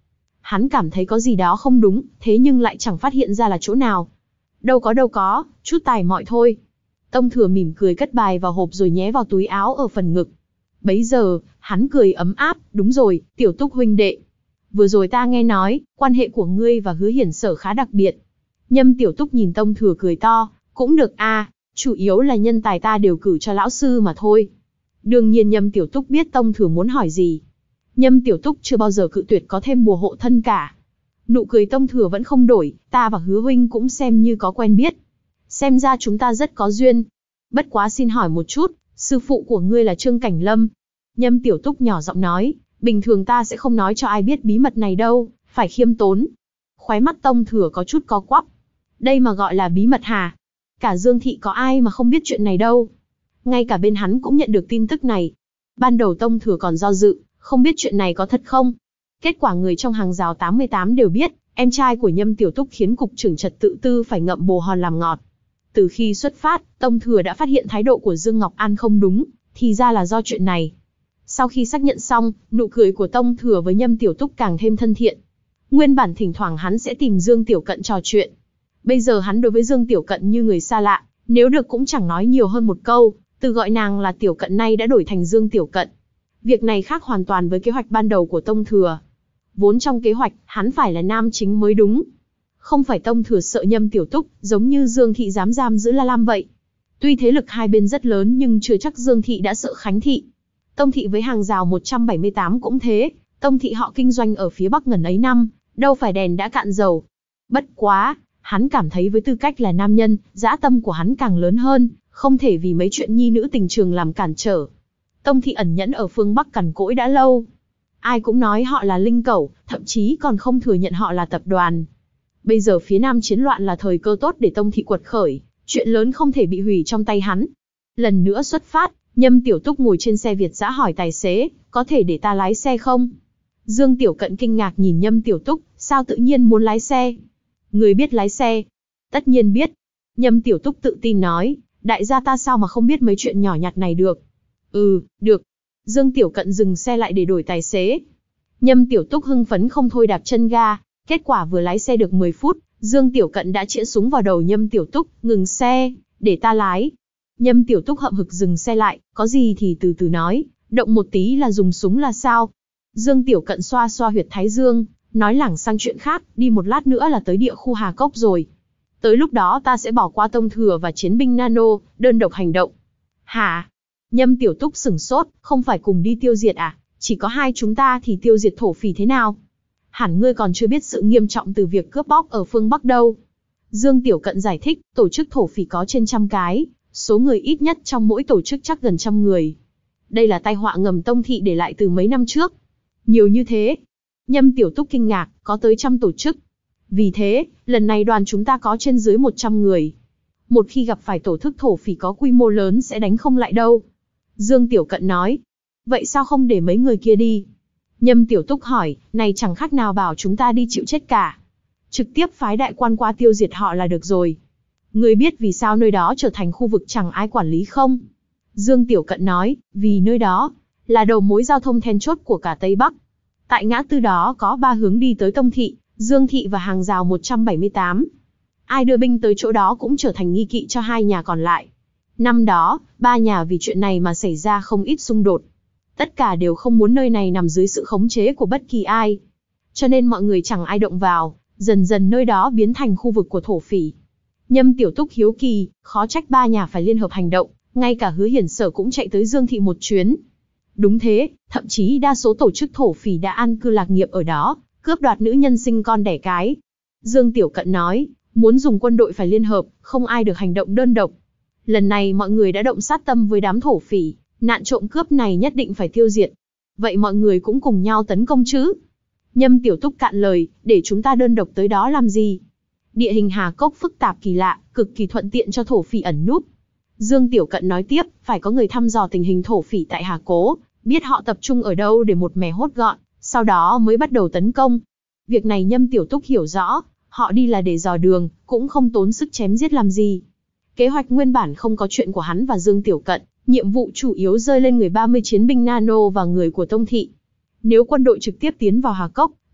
Hắn cảm thấy có gì đó không đúng, thế nhưng lại chẳng phát hiện ra là chỗ nào. Đâu có đâu có, chút tài mọi thôi. Tông Thừa mỉm cười cất bài vào hộp rồi nhé vào túi áo ở phần ngực. Bấy giờ, hắn cười ấm áp, đúng rồi, Tiểu Túc huynh đệ. Vừa rồi ta nghe nói, quan hệ của ngươi và Hứa Hiển Sở khá đặc biệt. Nhâm Tiểu Túc nhìn Tông Thừa cười to, cũng được a, chủ yếu là nhân tài ta đều cử cho lão sư mà thôi. Đương nhiên Nhâm Tiểu Túc biết Tông Thừa muốn hỏi gì. Nhâm Tiểu Túc chưa bao giờ cự tuyệt có thêm bùa hộ thân cả. Nụ cười Tông Thừa vẫn không đổi, ta và Hứa huynh cũng xem như có quen biết. Xem ra chúng ta rất có duyên. Bất quá xin hỏi một chút, sư phụ của ngươi là Trương Cảnh Lâm. Nhâm Tiểu Túc nhỏ giọng nói, bình thường ta sẽ không nói cho ai biết bí mật này đâu, phải khiêm tốn. Khóe mắt Tông Thừa có chút co quắp. Đây mà gọi là bí mật hả? Cả Dương Thị có ai mà không biết chuyện này đâu. Ngay cả bên hắn cũng nhận được tin tức này. Ban đầu Tông Thừa còn do dự, không biết chuyện này có thật không. Kết quả người trong hàng rào tám mươi tám đều biết, em trai của Nhâm Tiểu Túc khiến cục trưởng trật tự tư phải ngậm bồ hòn làm ngọt. Từ khi xuất phát, Tông Thừa đã phát hiện thái độ của Dương Ngọc An không đúng, thì ra là do chuyện này. Sau khi xác nhận xong, nụ cười của Tông Thừa với Nhâm Tiểu Túc càng thêm thân thiện. Nguyên bản thỉnh thoảng hắn sẽ tìm Dương Tiểu Cận trò chuyện. Bây giờ hắn đối với Dương Tiểu Cận như người xa lạ, nếu được cũng chẳng nói nhiều hơn một câu, từ gọi nàng là Tiểu Cận nay đã đổi thành Dương Tiểu Cận. Việc này khác hoàn toàn với kế hoạch ban đầu của Tông Thừa. Vốn trong kế hoạch, hắn phải là nam chính mới đúng. Không phải Tông Thừa sợ Nhâm Tiểu Túc, giống như Dương Thị dám giam giữ La Lam vậy. Tuy thế lực hai bên rất lớn nhưng chưa chắc Dương Thị đã sợ Khánh Thị. Tông Thị với hàng rào một trăm bảy mươi tám cũng thế, Tông Thị họ kinh doanh ở phía Bắc ngần ấy năm, đâu phải đèn đã cạn dầu. Bất quá, hắn cảm thấy với tư cách là nam nhân, dã tâm của hắn càng lớn hơn, không thể vì mấy chuyện nhi nữ tình trường làm cản trở. Tông Thị ẩn nhẫn ở phương Bắc cằn cỗi đã lâu. Ai cũng nói họ là linh cẩu, thậm chí còn không thừa nhận họ là tập đoàn. Bây giờ phía Nam chiến loạn là thời cơ tốt để Tông Thị quật khởi, chuyện lớn không thể bị hủy trong tay hắn. Lần nữa xuất phát, Nhâm Tiểu Túc ngồi trên xe Việt dã hỏi tài xế, có thể để ta lái xe không? Dương Tiểu Cận kinh ngạc nhìn Nhâm Tiểu Túc, sao tự nhiên muốn lái xe? Người biết lái xe? Tất nhiên biết. Nhâm Tiểu Túc tự tin nói, đại gia ta sao mà không biết mấy chuyện nhỏ nhặt này được? Ừ, được. Dương Tiểu Cận dừng xe lại để đổi tài xế. Nhâm Tiểu Túc hưng phấn không thôi đạp chân ga, kết quả vừa lái xe được mười phút, Dương Tiểu Cận đã chĩa súng vào đầu Nhâm Tiểu Túc, ngừng xe, để ta lái. Nhâm Tiểu Túc hậm hực dừng xe lại, có gì thì từ từ nói, động một tí là dùng súng là sao? Dương Tiểu Cận xoa xoa huyệt thái dương, nói lảng sang chuyện khác, đi một lát nữa là tới địa khu Hà Cốc rồi. Tới lúc đó ta sẽ bỏ qua Tông Thừa và chiến binh Nano, đơn độc hành động. Hả? Nhâm Tiểu Túc sửng sốt, không phải cùng đi tiêu diệt à? Chỉ có hai chúng ta thì tiêu diệt thổ phỉ thế nào? Hẳn ngươi còn chưa biết sự nghiêm trọng từ việc cướp bóc ở phương Bắc đâu. Dương Tiểu Cận giải thích, tổ chức thổ phỉ có trên trăm cái, số người ít nhất trong mỗi tổ chức chắc gần trăm người. Đây là tai họa ngầm Tông Thị để lại từ mấy năm trước. Nhiều như thế. Nhâm Tiểu Túc kinh ngạc, có tới trăm tổ chức. Vì thế, lần này đoàn chúng ta có trên dưới một trăm người. Một khi gặp phải tổ chức thổ phỉ có quy mô lớn sẽ đánh không lại đâu. Dương Tiểu Cận nói. Vậy sao không để mấy người kia đi? Nhâm Tiểu Túc hỏi, này chẳng khác nào bảo chúng ta đi chịu chết cả. Trực tiếp phái đại quan qua tiêu diệt họ là được rồi. Ngươi biết vì sao nơi đó trở thành khu vực chẳng ai quản lý không? Dương Tiểu Cận nói, vì nơi đó là đầu mối giao thông then chốt của cả Tây Bắc. Tại ngã tư đó có ba hướng đi tới Tông Thị, Dương Thị và hàng rào một trăm bảy mươi tám. Ai đưa binh tới chỗ đó cũng trở thành nghi kỵ cho hai nhà còn lại. Năm đó, ba nhà vì chuyện này mà xảy ra không ít xung đột. Tất cả đều không muốn nơi này nằm dưới sự khống chế của bất kỳ ai. Cho nên mọi người chẳng ai động vào, dần dần nơi đó biến thành khu vực của thổ phỉ. Nhâm Tiểu Túc hiếu kỳ, khó trách ba nhà phải liên hợp hành động, ngay cả Hứa Hiển Sở cũng chạy tới Dương Thị một chuyến. Đúng thế, thậm chí đa số tổ chức thổ phỉ đã an cư lạc nghiệp ở đó, cướp đoạt nữ nhân sinh con đẻ cái. Dương Tiểu Cận nói, muốn dùng quân đội phải liên hợp, không ai được hành động đơn độc. Lần này mọi người đã động sát tâm với đám thổ phỉ, nạn trộm cướp này nhất định phải tiêu diệt. Vậy mọi người cũng cùng nhau tấn công chứ? Nhâm Tiểu Túc cạn lời, để chúng ta đơn độc tới đó làm gì? Địa hình Hà Cốc phức tạp kỳ lạ, cực kỳ thuận tiện cho thổ phỉ ẩn núp. Dương Tiểu Cận nói tiếp, phải có người thăm dò tình hình thổ phỉ tại Hà Cố, biết họ tập trung ở đâu để một mẻ hốt gọn, sau đó mới bắt đầu tấn công. Việc này Nhâm Tiểu Túc hiểu rõ, họ đi là để dò đường, cũng không tốn sức chém giết làm gì. Kế hoạch nguyên bản không có chuyện của hắn và Dương Tiểu Cận, nhiệm vụ chủ yếu rơi lên người ba mươi chiến binh Nano và người của Tông Thị. Nếu quân đội trực tiếp tiến vào Hà Cốc,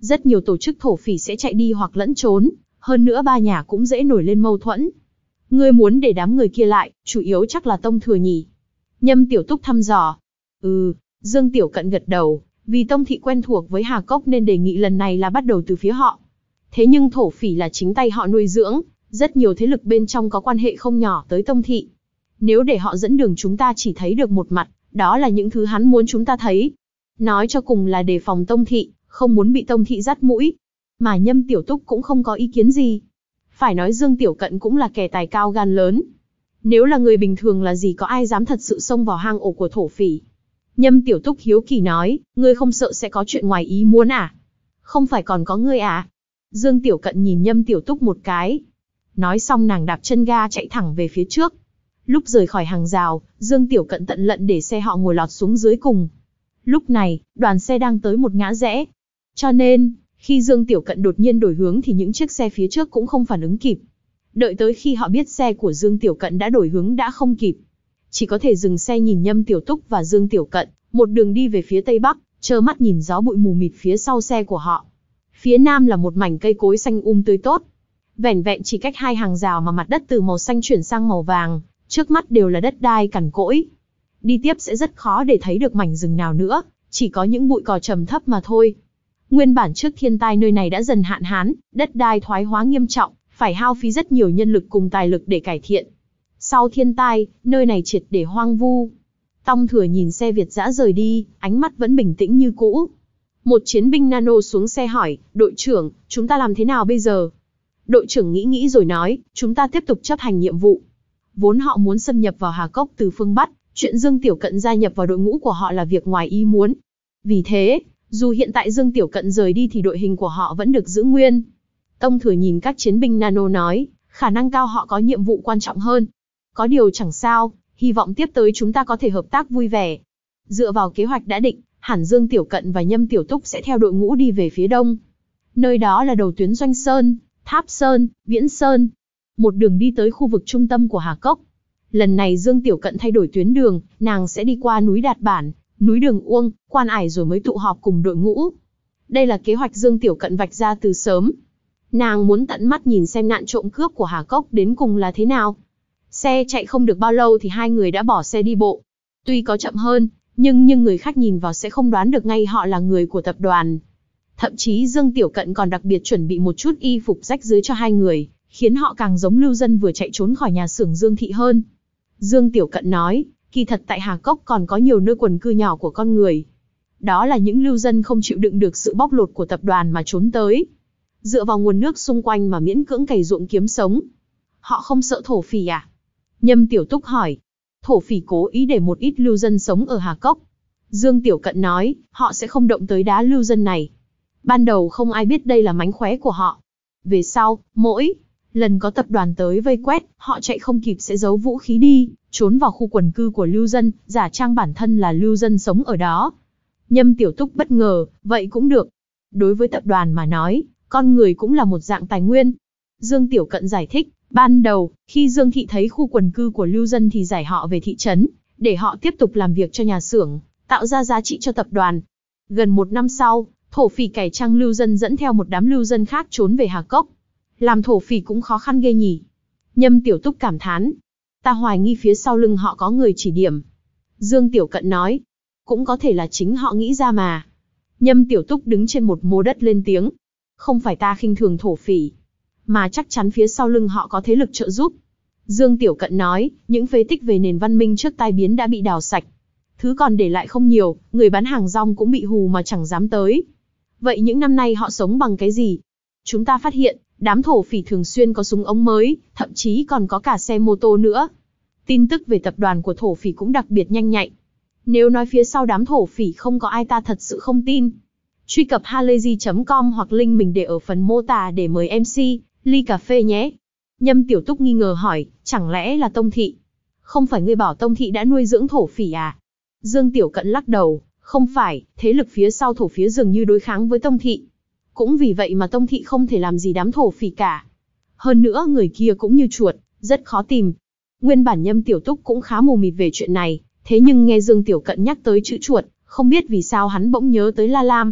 Rất nhiều tổ chức thổ phỉ sẽ chạy đi hoặc lẫn trốn, hơn nữa ba nhà cũng dễ nổi lên mâu thuẫn. Ngươi muốn để đám người kia lại, chủ yếu chắc là Tông Thừa nhỉ? Nhâm Tiểu Túc thăm dò. Ừ, Dương Tiểu Cận gật đầu, vì Tông thị quen thuộc với Hà Cốc nên đề nghị lần này là bắt đầu từ phía họ. Thế nhưng thổ phỉ là chính tay họ nuôi dưỡng, rất nhiều thế lực bên trong có quan hệ không nhỏ tới Tông thị. Nếu để họ dẫn đường chúng ta chỉ thấy được một mặt, đó là những thứ hắn muốn chúng ta thấy. Nói cho cùng là đề phòng Tông thị, không muốn bị Tông thị dắt mũi. Mà Nhâm Tiểu Túc cũng không có ý kiến gì. Phải nói Dương Tiểu Cận cũng là kẻ tài cao gan lớn. Nếu là người bình thường là gì có ai dám thật sự xông vào hang ổ của thổ phỉ. Nhâm Tiểu Túc hiếu kỳ nói, ngươi không sợ sẽ có chuyện ngoài ý muốn à? Không phải còn có ngươi à? Dương Tiểu Cận nhìn Nhâm Tiểu Túc một cái. Nói xong nàng đạp chân ga chạy thẳng về phía trước. Lúc rời khỏi hàng rào, Dương Tiểu Cận tận lận để xe họ ngồi lọt xuống dưới cùng. Lúc này, đoàn xe đang tới một ngã rẽ. Cho nên, khi Dương Tiểu Cận đột nhiên đổi hướng thì những chiếc xe phía trước cũng không phản ứng kịp. Đợi tới khi họ biết xe của Dương Tiểu Cận đã đổi hướng đã không kịp. Chỉ có thể dừng xe nhìn Nhâm Tiểu Túc và Dương Tiểu Cận, một đường đi về phía tây bắc, trơ mắt nhìn gió bụi mù mịt phía sau xe của họ. Phía nam là một mảnh cây cối xanh um tươi tốt. Vẻn vẹn chỉ cách hai hàng rào mà mặt đất từ màu xanh chuyển sang màu vàng, trước mắt đều là đất đai cằn cỗi. Đi tiếp sẽ rất khó để thấy được mảnh rừng nào nữa, chỉ có những bụi cỏ trầm thấp mà thôi. Nguyên bản trước thiên tai nơi này đã dần hạn hán, đất đai thoái hóa nghiêm trọng, phải hao phí rất nhiều nhân lực cùng tài lực để cải thiện. Sau thiên tai, nơi này triệt để hoang vu. Tông Thừa nhìn xe Việt dã rời đi, ánh mắt vẫn bình tĩnh như cũ. Một chiến binh nano xuống xe hỏi, đội trưởng, chúng ta làm thế nào bây giờ? Đội trưởng nghĩ nghĩ rồi nói, chúng ta tiếp tục chấp hành nhiệm vụ. Vốn họ muốn xâm nhập vào Hà Cốc từ phương Bắc, chuyện Dương Tiểu Cận gia nhập vào đội ngũ của họ là việc ngoài ý muốn. Vì thế, dù hiện tại Dương Tiểu Cận rời đi thì đội hình của họ vẫn được giữ nguyên. Tông Thừa nhìn các chiến binh nano nói, khả năng cao họ có nhiệm vụ quan trọng hơn. Có điều chẳng sao, hy vọng tiếp tới chúng ta có thể hợp tác vui vẻ. Dựa vào kế hoạch đã định, hẳn Dương Tiểu Cận và Nhâm Tiểu Túc sẽ theo đội ngũ đi về phía đông. Nơi đó là đầu tuyến Doanh Sơn, Tháp Sơn, Viễn Sơn. Một đường đi tới khu vực trung tâm của Hà Cốc. Lần này Dương Tiểu Cận thay đổi tuyến đường, nàng sẽ đi qua núi Đạt Bản, núi Đường Uông, Quan Ải rồi mới tụ họp cùng đội ngũ. Đây là kế hoạch Dương Tiểu Cận vạch ra từ sớm. Nàng muốn tận mắt nhìn xem nạn trộm cướp của Hà Cốc đến cùng là thế nào. Xe chạy không được bao lâu thì hai người đã bỏ xe đi bộ. Tuy có chậm hơn, nhưng nhưng người khác nhìn vào sẽ không đoán được ngay họ là người của tập đoàn. Thậm chí Dương Tiểu Cận còn đặc biệt chuẩn bị một chút y phục rách rưới cho hai người, khiến họ càng giống lưu dân vừa chạy trốn khỏi nhà xưởng Dương thị hơn. Dương Tiểu Cận nói, kỳ thật tại Hà Cốc còn có nhiều nơi quần cư nhỏ của con người. Đó là những lưu dân không chịu đựng được sự bóc lột của tập đoàn mà trốn tới. Dựa vào nguồn nước xung quanh mà miễn cưỡng cày ruộng kiếm sống. Họ không sợ thổ phỉ à? Nhâm Tiểu Túc hỏi. Thổ phỉ cố ý để một ít lưu dân sống ở Hà Cốc. Dương Tiểu Cận nói, họ sẽ không động tới đá lưu dân này. Ban đầu không ai biết đây là mánh khóe của họ. Về sau, mỗi lần có tập đoàn tới vây quét, họ chạy không kịp sẽ giấu vũ khí đi, trốn vào khu quần cư của lưu dân, giả trang bản thân là lưu dân sống ở đó. Nhâm Tiểu Túc bất ngờ, vậy cũng được. Đối với tập đoàn mà nói, con người cũng là một dạng tài nguyên. Dương Tiểu Cận giải thích, ban đầu, khi Dương thị thấy khu quần cư của lưu dân thì giải họ về thị trấn, để họ tiếp tục làm việc cho nhà xưởng, tạo ra giá trị cho tập đoàn. Gần một năm sau, thổ phỉ cải trang lưu dân dẫn theo một đám lưu dân khác trốn về Hà Cốc. Làm thổ phỉ cũng khó khăn ghê nhỉ. Nhâm Tiểu Túc cảm thán. Ta hoài nghi phía sau lưng họ có người chỉ điểm. Dương Tiểu Cận nói. Cũng có thể là chính họ nghĩ ra mà. Nhâm Tiểu Túc đứng trên một mô đất lên tiếng. Không phải ta khinh thường thổ phỉ, mà chắc chắn phía sau lưng họ có thế lực trợ giúp. Dương Tiểu Cận nói, những phế tích về nền văn minh trước tai biến đã bị đào sạch. Thứ còn để lại không nhiều, người bán hàng rong cũng bị hù mà chẳng dám tới. Vậy những năm nay họ sống bằng cái gì? Chúng ta phát hiện, đám thổ phỉ thường xuyên có súng ống mới, thậm chí còn có cả xe mô tô nữa. Tin tức về tập đoàn của thổ phỉ cũng đặc biệt nhanh nhạy. Nếu nói phía sau đám thổ phỉ không có ai ta thật sự không tin. Truy cập halayzi chấm com hoặc link mình để ở phần mô tả để mời em xê, ly cà phê nhé. Nhâm Tiểu Túc nghi ngờ hỏi, chẳng lẽ là Tông thị? Không phải ngươi bảo Tông thị đã nuôi dưỡng thổ phỉ à? Dương Tiểu Cận lắc đầu, không phải, thế lực phía sau thổ phía dường như đối kháng với Tông thị. Cũng vì vậy mà Tông thị không thể làm gì đám thổ phỉ cả. Hơn nữa người kia cũng như chuột, rất khó tìm. Nguyên bản Nhâm Tiểu Túc cũng khá mù mịt về chuyện này, thế nhưng nghe Dương Tiểu Cận nhắc tới chữ chuột, không biết vì sao hắn bỗng nhớ tới La Lam.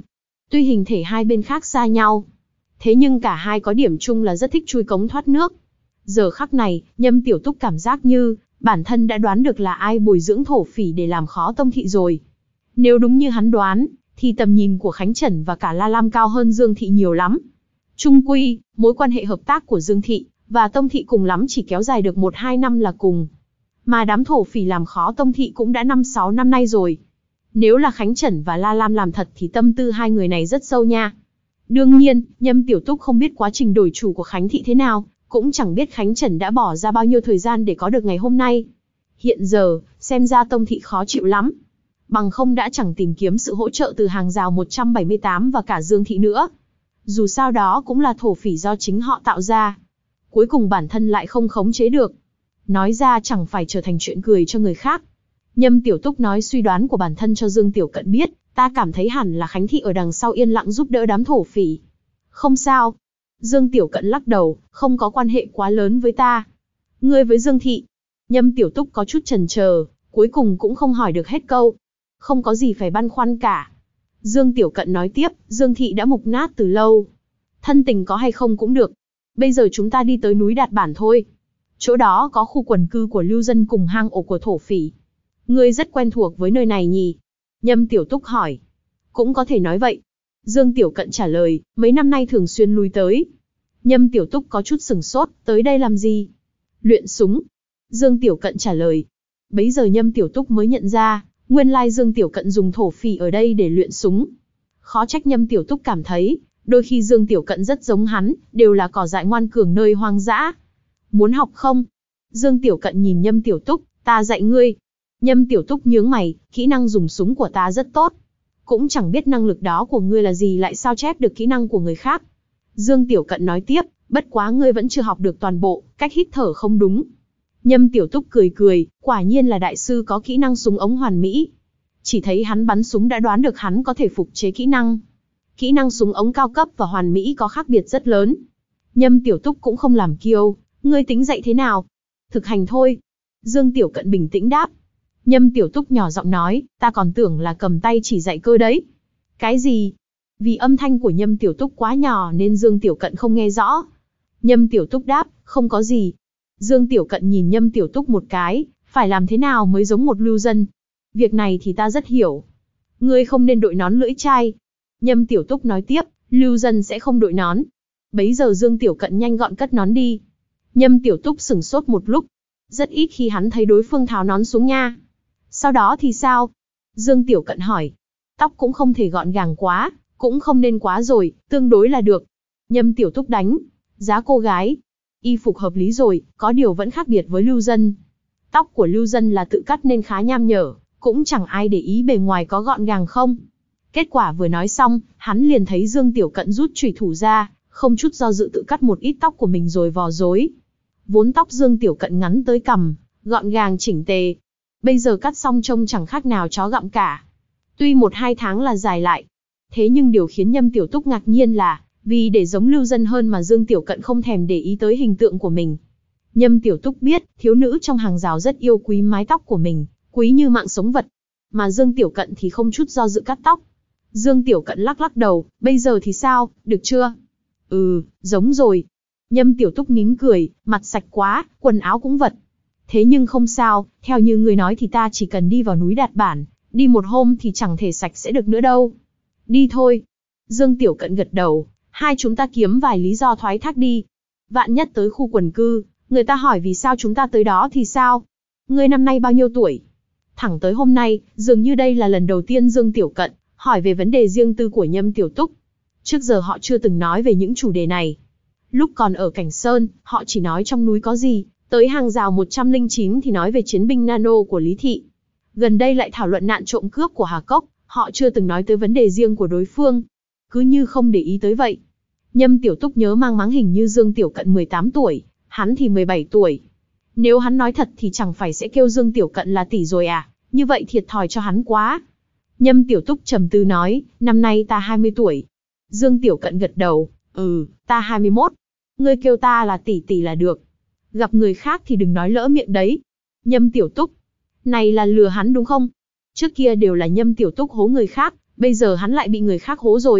Tuy hình thể hai bên khác xa nhau, thế nhưng cả hai có điểm chung là rất thích chui cống thoát nước. Giờ khắc này, Nhâm Tiểu Túc cảm giác như bản thân đã đoán được là ai bồi dưỡng thổ phỉ để làm khó Tông Thị rồi. Nếu đúng như hắn đoán, thì tầm nhìn của Khánh Trần và cả La Lam cao hơn Dương Thị nhiều lắm. Chung quy, mối quan hệ hợp tác của Dương Thị và Tông Thị cùng lắm chỉ kéo dài được một hai năm là cùng. Mà đám thổ phỉ làm khó Tông Thị cũng đã năm sáu năm nay rồi. Nếu là Khánh Trần và La Lam làm thật thì tâm tư hai người này rất sâu nha. Đương nhiên, Nhâm Tiểu Túc không biết quá trình đổi chủ của Khánh Thị thế nào, cũng chẳng biết Khánh Trần đã bỏ ra bao nhiêu thời gian để có được ngày hôm nay. Hiện giờ, xem ra Tông Thị khó chịu lắm. Bằng không đã chẳng tìm kiếm sự hỗ trợ từ hàng rào một trăm bảy mươi tám và cả Dương Thị nữa. Dù sao đó cũng là thổ phỉ do chính họ tạo ra. Cuối cùng bản thân lại không khống chế được. Nói ra chẳng phải trở thành chuyện cười cho người khác. Nhâm Tiểu Túc nói suy đoán của bản thân cho Dương Tiểu Cận biết, ta cảm thấy hẳn là Khánh Thị ở đằng sau yên lặng giúp đỡ đám thổ phỉ. Không sao. Dương Tiểu Cận lắc đầu, không có quan hệ quá lớn với ta. Ngươi với Dương Thị. Nhâm Tiểu Túc có chút chần chờ, cuối cùng cũng không hỏi được hết câu. Không có gì phải băn khoăn cả. Dương Tiểu Cận nói tiếp, Dương Thị đã mục nát từ lâu. Thân tình có hay không cũng được. Bây giờ chúng ta đi tới núi Đạt Bản thôi. Chỗ đó có khu quần cư của lưu dân cùng hang ổ của thổ phỉ. Ngươi rất quen thuộc với nơi này nhỉ? Nhâm Tiểu Túc hỏi. Cũng có thể nói vậy. Dương Tiểu Cận trả lời, mấy năm nay thường xuyên lui tới. Nhâm Tiểu Túc có chút sửng sốt, tới đây làm gì? Luyện súng. Dương Tiểu Cận trả lời. Bấy giờ Nhâm Tiểu Túc mới nhận ra, nguyên lai Dương Tiểu Cận dùng thổ phỉ ở đây để luyện súng. Khó trách Nhâm Tiểu Túc cảm thấy, đôi khi Dương Tiểu Cận rất giống hắn, đều là cỏ dại ngoan cường nơi hoang dã. Muốn học không? Dương Tiểu Cận nhìn Nhâm Tiểu Túc, ta dạy ngươi. Nhâm Tiểu Túc nhướng mày, kỹ năng dùng súng của ta rất tốt. Cũng chẳng biết năng lực đó của ngươi là gì lại sao chép được kỹ năng của người khác. Dương Tiểu Cận nói tiếp, bất quá ngươi vẫn chưa học được toàn bộ, cách hít thở không đúng. Nhâm Tiểu Túc cười cười, quả nhiên là đại sư có kỹ năng súng ống hoàn mỹ. Chỉ thấy hắn bắn súng đã đoán được hắn có thể phục chế kỹ năng. Kỹ năng súng ống cao cấp và hoàn mỹ có khác biệt rất lớn. Nhâm Tiểu Túc cũng không làm kiêu, ngươi tính dạy thế nào? Thực hành thôi. Dương Tiểu Cận bình tĩnh đáp. Nhâm Tiểu Túc nhỏ giọng nói, ta còn tưởng là cầm tay chỉ dạy cơ đấy. Cái gì? Vì âm thanh của Nhâm Tiểu Túc quá nhỏ nên Dương Tiểu Cận không nghe rõ. Nhâm Tiểu Túc đáp, không có gì. Dương Tiểu Cận nhìn Nhâm Tiểu Túc một cái, phải làm thế nào mới giống một lưu dân? Việc này thì ta rất hiểu. Ngươi không nên đội nón lưỡi chai. Nhâm Tiểu Túc nói tiếp, lưu dân sẽ không đội nón. Bấy giờ Dương Tiểu Cận nhanh gọn cất nón đi. Nhâm Tiểu Túc sửng sốt một lúc. Rất ít khi hắn thấy đối phương tháo nón xuống nha. Sau đó thì sao? Dương Tiểu Cận hỏi. Tóc cũng không thể gọn gàng quá, cũng không nên quá rồi, tương đối là được. Nhâm Tiểu Túc đánh giá cô gái. Y phục hợp lý rồi, có điều vẫn khác biệt với lưu dân. Tóc của lưu dân là tự cắt nên khá nham nhở, cũng chẳng ai để ý bề ngoài có gọn gàng không. Kết quả vừa nói xong, hắn liền thấy Dương Tiểu Cận rút chùy thủ ra, không chút do dự tự cắt một ít tóc của mình rồi vò rối. Vốn tóc Dương Tiểu Cận ngắn tới cằm, gọn gàng chỉnh tề. Bây giờ cắt xong trông chẳng khác nào chó gặm cả. Tuy một hai tháng là dài lại. Thế nhưng điều khiến Nhâm Tiểu Túc ngạc nhiên là, vì để giống lưu dân hơn mà Dương Tiểu Cận không thèm để ý tới hình tượng của mình. Nhâm Tiểu Túc biết, thiếu nữ trong hàng rào rất yêu quý mái tóc của mình, quý như mạng sống vật. Mà Dương Tiểu Cận thì không chút do dự cắt tóc. Dương Tiểu Cận lắc lắc đầu, bây giờ thì sao, được chưa? Ừ, giống rồi. Nhâm Tiểu Túc nín cười, mặt sạch quá, quần áo cũng vật. Thế nhưng không sao, theo như người nói thì ta chỉ cần đi vào núi Đạt Bản, đi một hôm thì chẳng thể sạch sẽ được nữa đâu. Đi thôi. Dương Tiểu Cận gật đầu, hai chúng ta kiếm vài lý do thoái thác đi. Vạn nhất tới khu quần cư, người ta hỏi vì sao chúng ta tới đó thì sao? Ngươi năm nay bao nhiêu tuổi? Thẳng tới hôm nay, dường như đây là lần đầu tiên Dương Tiểu Cận hỏi về vấn đề riêng tư của Nhâm Tiểu Túc. Trước giờ họ chưa từng nói về những chủ đề này. Lúc còn ở Cảnh Sơn, họ chỉ nói trong núi có gì, tới hàng rào một trăm lẻ chín thì nói về chiến binh nano của Lý Thị. Gần đây lại thảo luận nạn trộm cướp của Hà Cốc, họ chưa từng nói tới vấn đề riêng của đối phương. Cứ như không để ý tới vậy. Nhâm Tiểu Túc nhớ mang máng hình như Dương Tiểu Cận mười tám tuổi, hắn thì mười bảy tuổi. Nếu hắn nói thật thì chẳng phải sẽ kêu Dương Tiểu Cận là tỷ rồi à, như vậy thiệt thòi cho hắn quá. Nhâm Tiểu Túc trầm tư nói, năm nay ta hai mươi tuổi. Dương Tiểu Cận gật đầu, ừ, ta hai mươi mốt. Ngươi kêu ta là tỷ tỷ là được. Gặp người khác thì đừng nói lỡ miệng đấy. Nhâm Tiểu Túc, này là lừa hắn đúng không? Trước kia đều là Nhâm Tiểu Túc hố người khác, bây giờ hắn lại bị người khác hố rồi.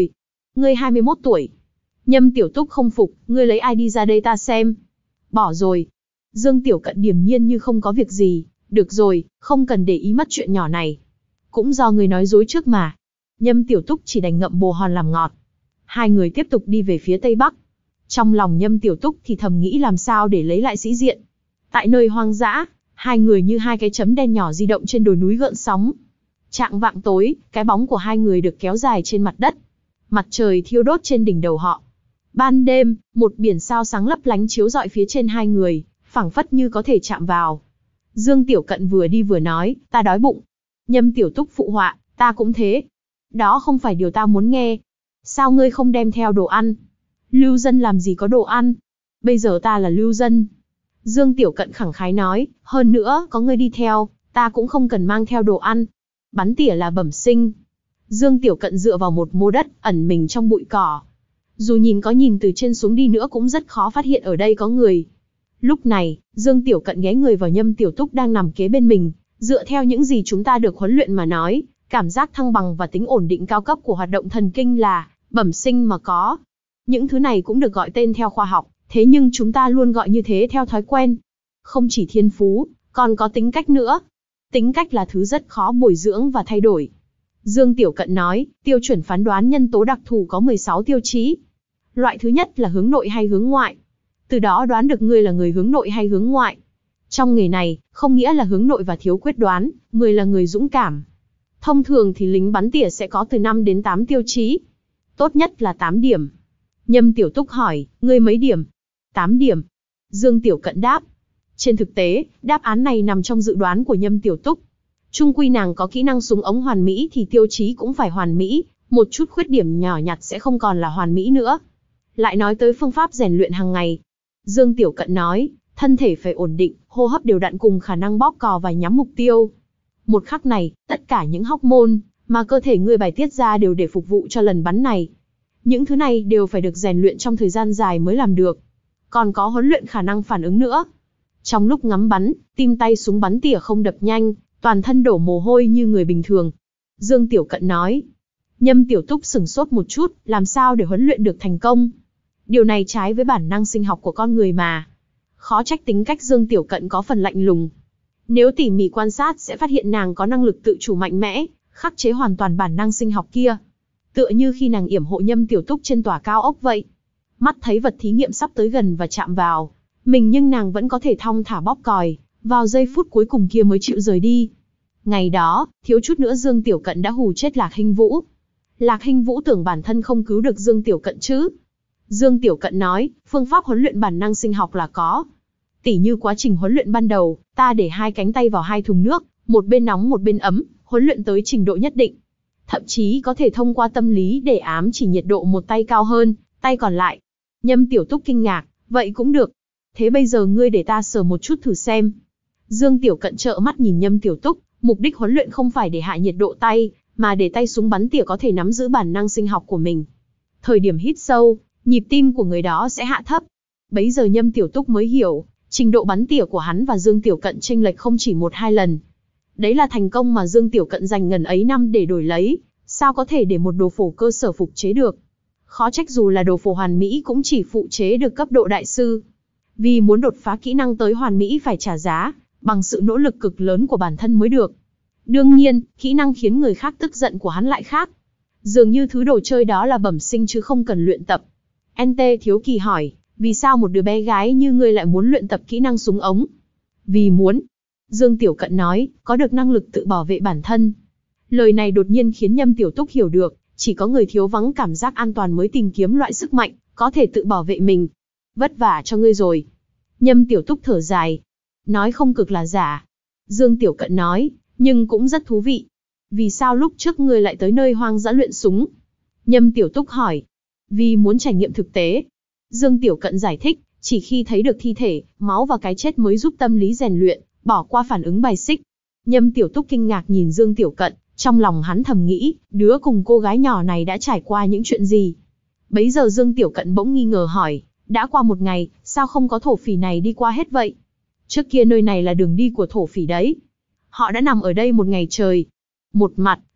Ngươi hai mươi mốt tuổi. Nhâm Tiểu Túc không phục, ngươi lấy ai đi ra đây ta xem. Bỏ rồi. Dương Tiểu Cận điềm nhiên như không có việc gì, được rồi, không cần để ý mất chuyện nhỏ này. Cũng do ngươi nói dối trước mà. Nhâm Tiểu Túc chỉ đành ngậm bồ hòn làm ngọt. Hai người tiếp tục đi về phía tây bắc. Trong lòng Nhâm Tiểu Túc thì thầm nghĩ làm sao để lấy lại sĩ diện. Tại nơi hoang dã, hai người như hai cái chấm đen nhỏ di động trên đồi núi gợn sóng. Chạng vạng tối, cái bóng của hai người được kéo dài trên mặt đất. Mặt trời thiêu đốt trên đỉnh đầu họ. Ban đêm, một biển sao sáng lấp lánh chiếu rọi phía trên hai người, phảng phất như có thể chạm vào. Dương Tiểu Cận vừa đi vừa nói, ta đói bụng. Nhâm Tiểu Túc phụ họa, ta cũng thế. Đó không phải điều ta muốn nghe. Sao ngươi không đem theo đồ ăn? Lưu dân làm gì có đồ ăn? Bây giờ ta là lưu dân. Dương Tiểu Cận khẳng khái nói, hơn nữa, có ngươi đi theo, ta cũng không cần mang theo đồ ăn. Bắn tỉa là bẩm sinh. Dương Tiểu Cận dựa vào một mô đất, ẩn mình trong bụi cỏ. Dù nhìn có nhìn từ trên xuống đi nữa cũng rất khó phát hiện ở đây có người. Lúc này, Dương Tiểu Cận ghé người vào Nhâm Tiểu Túc đang nằm kế bên mình, dựa theo những gì chúng ta được huấn luyện mà nói, cảm giác thăng bằng và tính ổn định cao cấp của hoạt động thần kinh là bẩm sinh mà có. Những thứ này cũng được gọi tên theo khoa học, thế nhưng chúng ta luôn gọi như thế theo thói quen. Không chỉ thiên phú, còn có tính cách nữa. Tính cách là thứ rất khó bồi dưỡng và thay đổi. Dương Tiểu Cận nói, tiêu chuẩn phán đoán nhân tố đặc thù có mười sáu tiêu chí. Loại thứ nhất là hướng nội hay hướng ngoại. Từ đó đoán được ngươi là người hướng nội hay hướng ngoại. Trong nghề này, không nghĩa là hướng nội và thiếu quyết đoán, mười là người dũng cảm. Thông thường thì lính bắn tỉa sẽ có từ năm đến tám tiêu chí. Tốt nhất là tám điểm. Nhâm Tiểu Túc hỏi, ngươi mấy điểm? tám điểm. Dương Tiểu Cận đáp. Trên thực tế, đáp án này nằm trong dự đoán của Nhâm Tiểu Túc. Chung quy nàng có kỹ năng súng ống hoàn mỹ thì tiêu chí cũng phải hoàn mỹ, một chút khuyết điểm nhỏ nhặt sẽ không còn là hoàn mỹ nữa. Lại nói tới phương pháp rèn luyện hàng ngày. Dương Tiểu Cận nói, thân thể phải ổn định, hô hấp đều đặn cùng khả năng bóp cò và nhắm mục tiêu. Một khắc này, tất cả những hormone mà cơ thể ngươi bài tiết ra đều để phục vụ cho lần bắn này. Những thứ này đều phải được rèn luyện trong thời gian dài mới làm được. Còn có huấn luyện khả năng phản ứng nữa. Trong lúc ngắm bắn, tim tay súng bắn tỉa không đập nhanh, toàn thân đổ mồ hôi như người bình thường. Dương Tiểu Cận nói. Nhâm Tiểu Túc sửng sốt một chút, làm sao để huấn luyện được thành công? Điều này trái với bản năng sinh học của con người mà. Khó trách tính cách Dương Tiểu Cận có phần lạnh lùng. Nếu tỉ mỉ quan sát sẽ phát hiện nàng có năng lực tự chủ mạnh mẽ, khắc chế hoàn toàn bản năng sinh học kia. Tựa như khi nàng yểm hộ Nhâm Tiểu Túc trên tòa cao ốc vậy. Mắt thấy vật thí nghiệm sắp tới gần và chạm vào mình nhưng nàng vẫn có thể thong thả bóp còi, vào giây phút cuối cùng kia mới chịu rời đi. Ngày đó, thiếu chút nữa Dương Tiểu Cận đã hù chết Lạc Hinh Vũ. Lạc Hinh Vũ tưởng bản thân không cứu được Dương Tiểu Cận chứ. Dương Tiểu Cận nói, phương pháp huấn luyện bản năng sinh học là có. Tỉ như quá trình huấn luyện ban đầu, ta để hai cánh tay vào hai thùng nước, một bên nóng một bên ấm, huấn luyện tới trình độ nhất định. Thậm chí có thể thông qua tâm lý để ám chỉ nhiệt độ một tay cao hơn, tay còn lại. Nhâm Tiểu Túc kinh ngạc, vậy cũng được. Thế bây giờ ngươi để ta sờ một chút thử xem. Dương Tiểu Cận trợn mắt nhìn Nhâm Tiểu Túc, mục đích huấn luyện không phải để hạ nhiệt độ tay, mà để tay súng bắn tỉa có thể nắm giữ bản năng sinh học của mình. Thời điểm hít sâu, nhịp tim của người đó sẽ hạ thấp. Bấy giờ Nhâm Tiểu Túc mới hiểu, trình độ bắn tỉa của hắn và Dương Tiểu Cận chênh lệch không chỉ một hai lần. Đấy là thành công mà Dương Tiểu Cận dành ngần ấy năm để đổi lấy, sao có thể để một đồ phổ cơ sở phục chế được. Khó trách dù là đồ phổ hoàn mỹ cũng chỉ phụ chế được cấp độ đại sư. Vì muốn đột phá kỹ năng tới hoàn mỹ phải trả giá, bằng sự nỗ lực cực lớn của bản thân mới được. Đương nhiên, kỹ năng khiến người khác tức giận của hắn lại khác. Dường như thứ đồ chơi đó là bẩm sinh chứ không cần luyện tập. en tê Thiếu Kỳ hỏi, vì sao một đứa bé gái như ngươi lại muốn luyện tập kỹ năng súng ống? Vì muốn. Dương Tiểu Cận nói, có được năng lực tự bảo vệ bản thân. Lời này đột nhiên khiến Nhâm Tiểu Túc hiểu được, chỉ có người thiếu vắng cảm giác an toàn mới tìm kiếm loại sức mạnh, có thể tự bảo vệ mình. Vất vả cho ngươi rồi. Nhâm Tiểu Túc thở dài. Nói không cực là giả. Dương Tiểu Cận nói, nhưng cũng rất thú vị. Vì sao lúc trước ngươi lại tới nơi hoang dã luyện súng? Nhâm Tiểu Túc hỏi. Vì muốn trải nghiệm thực tế. Dương Tiểu Cận giải thích, chỉ khi thấy được thi thể, máu và cái chết mới giúp tâm lý rèn luyện, bỏ qua phản ứng bài xích. Nhâm Tiểu Túc kinh ngạc nhìn Dương Tiểu Cận, trong lòng hắn thầm nghĩ, đứa cùng cô gái nhỏ này đã trải qua những chuyện gì? Bấy giờ Dương Tiểu Cận bỗng nghi ngờ hỏi, đã qua một ngày, sao không có thổ phỉ này đi qua hết vậy? Trước kia nơi này là đường đi của thổ phỉ đấy. Họ đã nằm ở đây một ngày trời. Một mặt,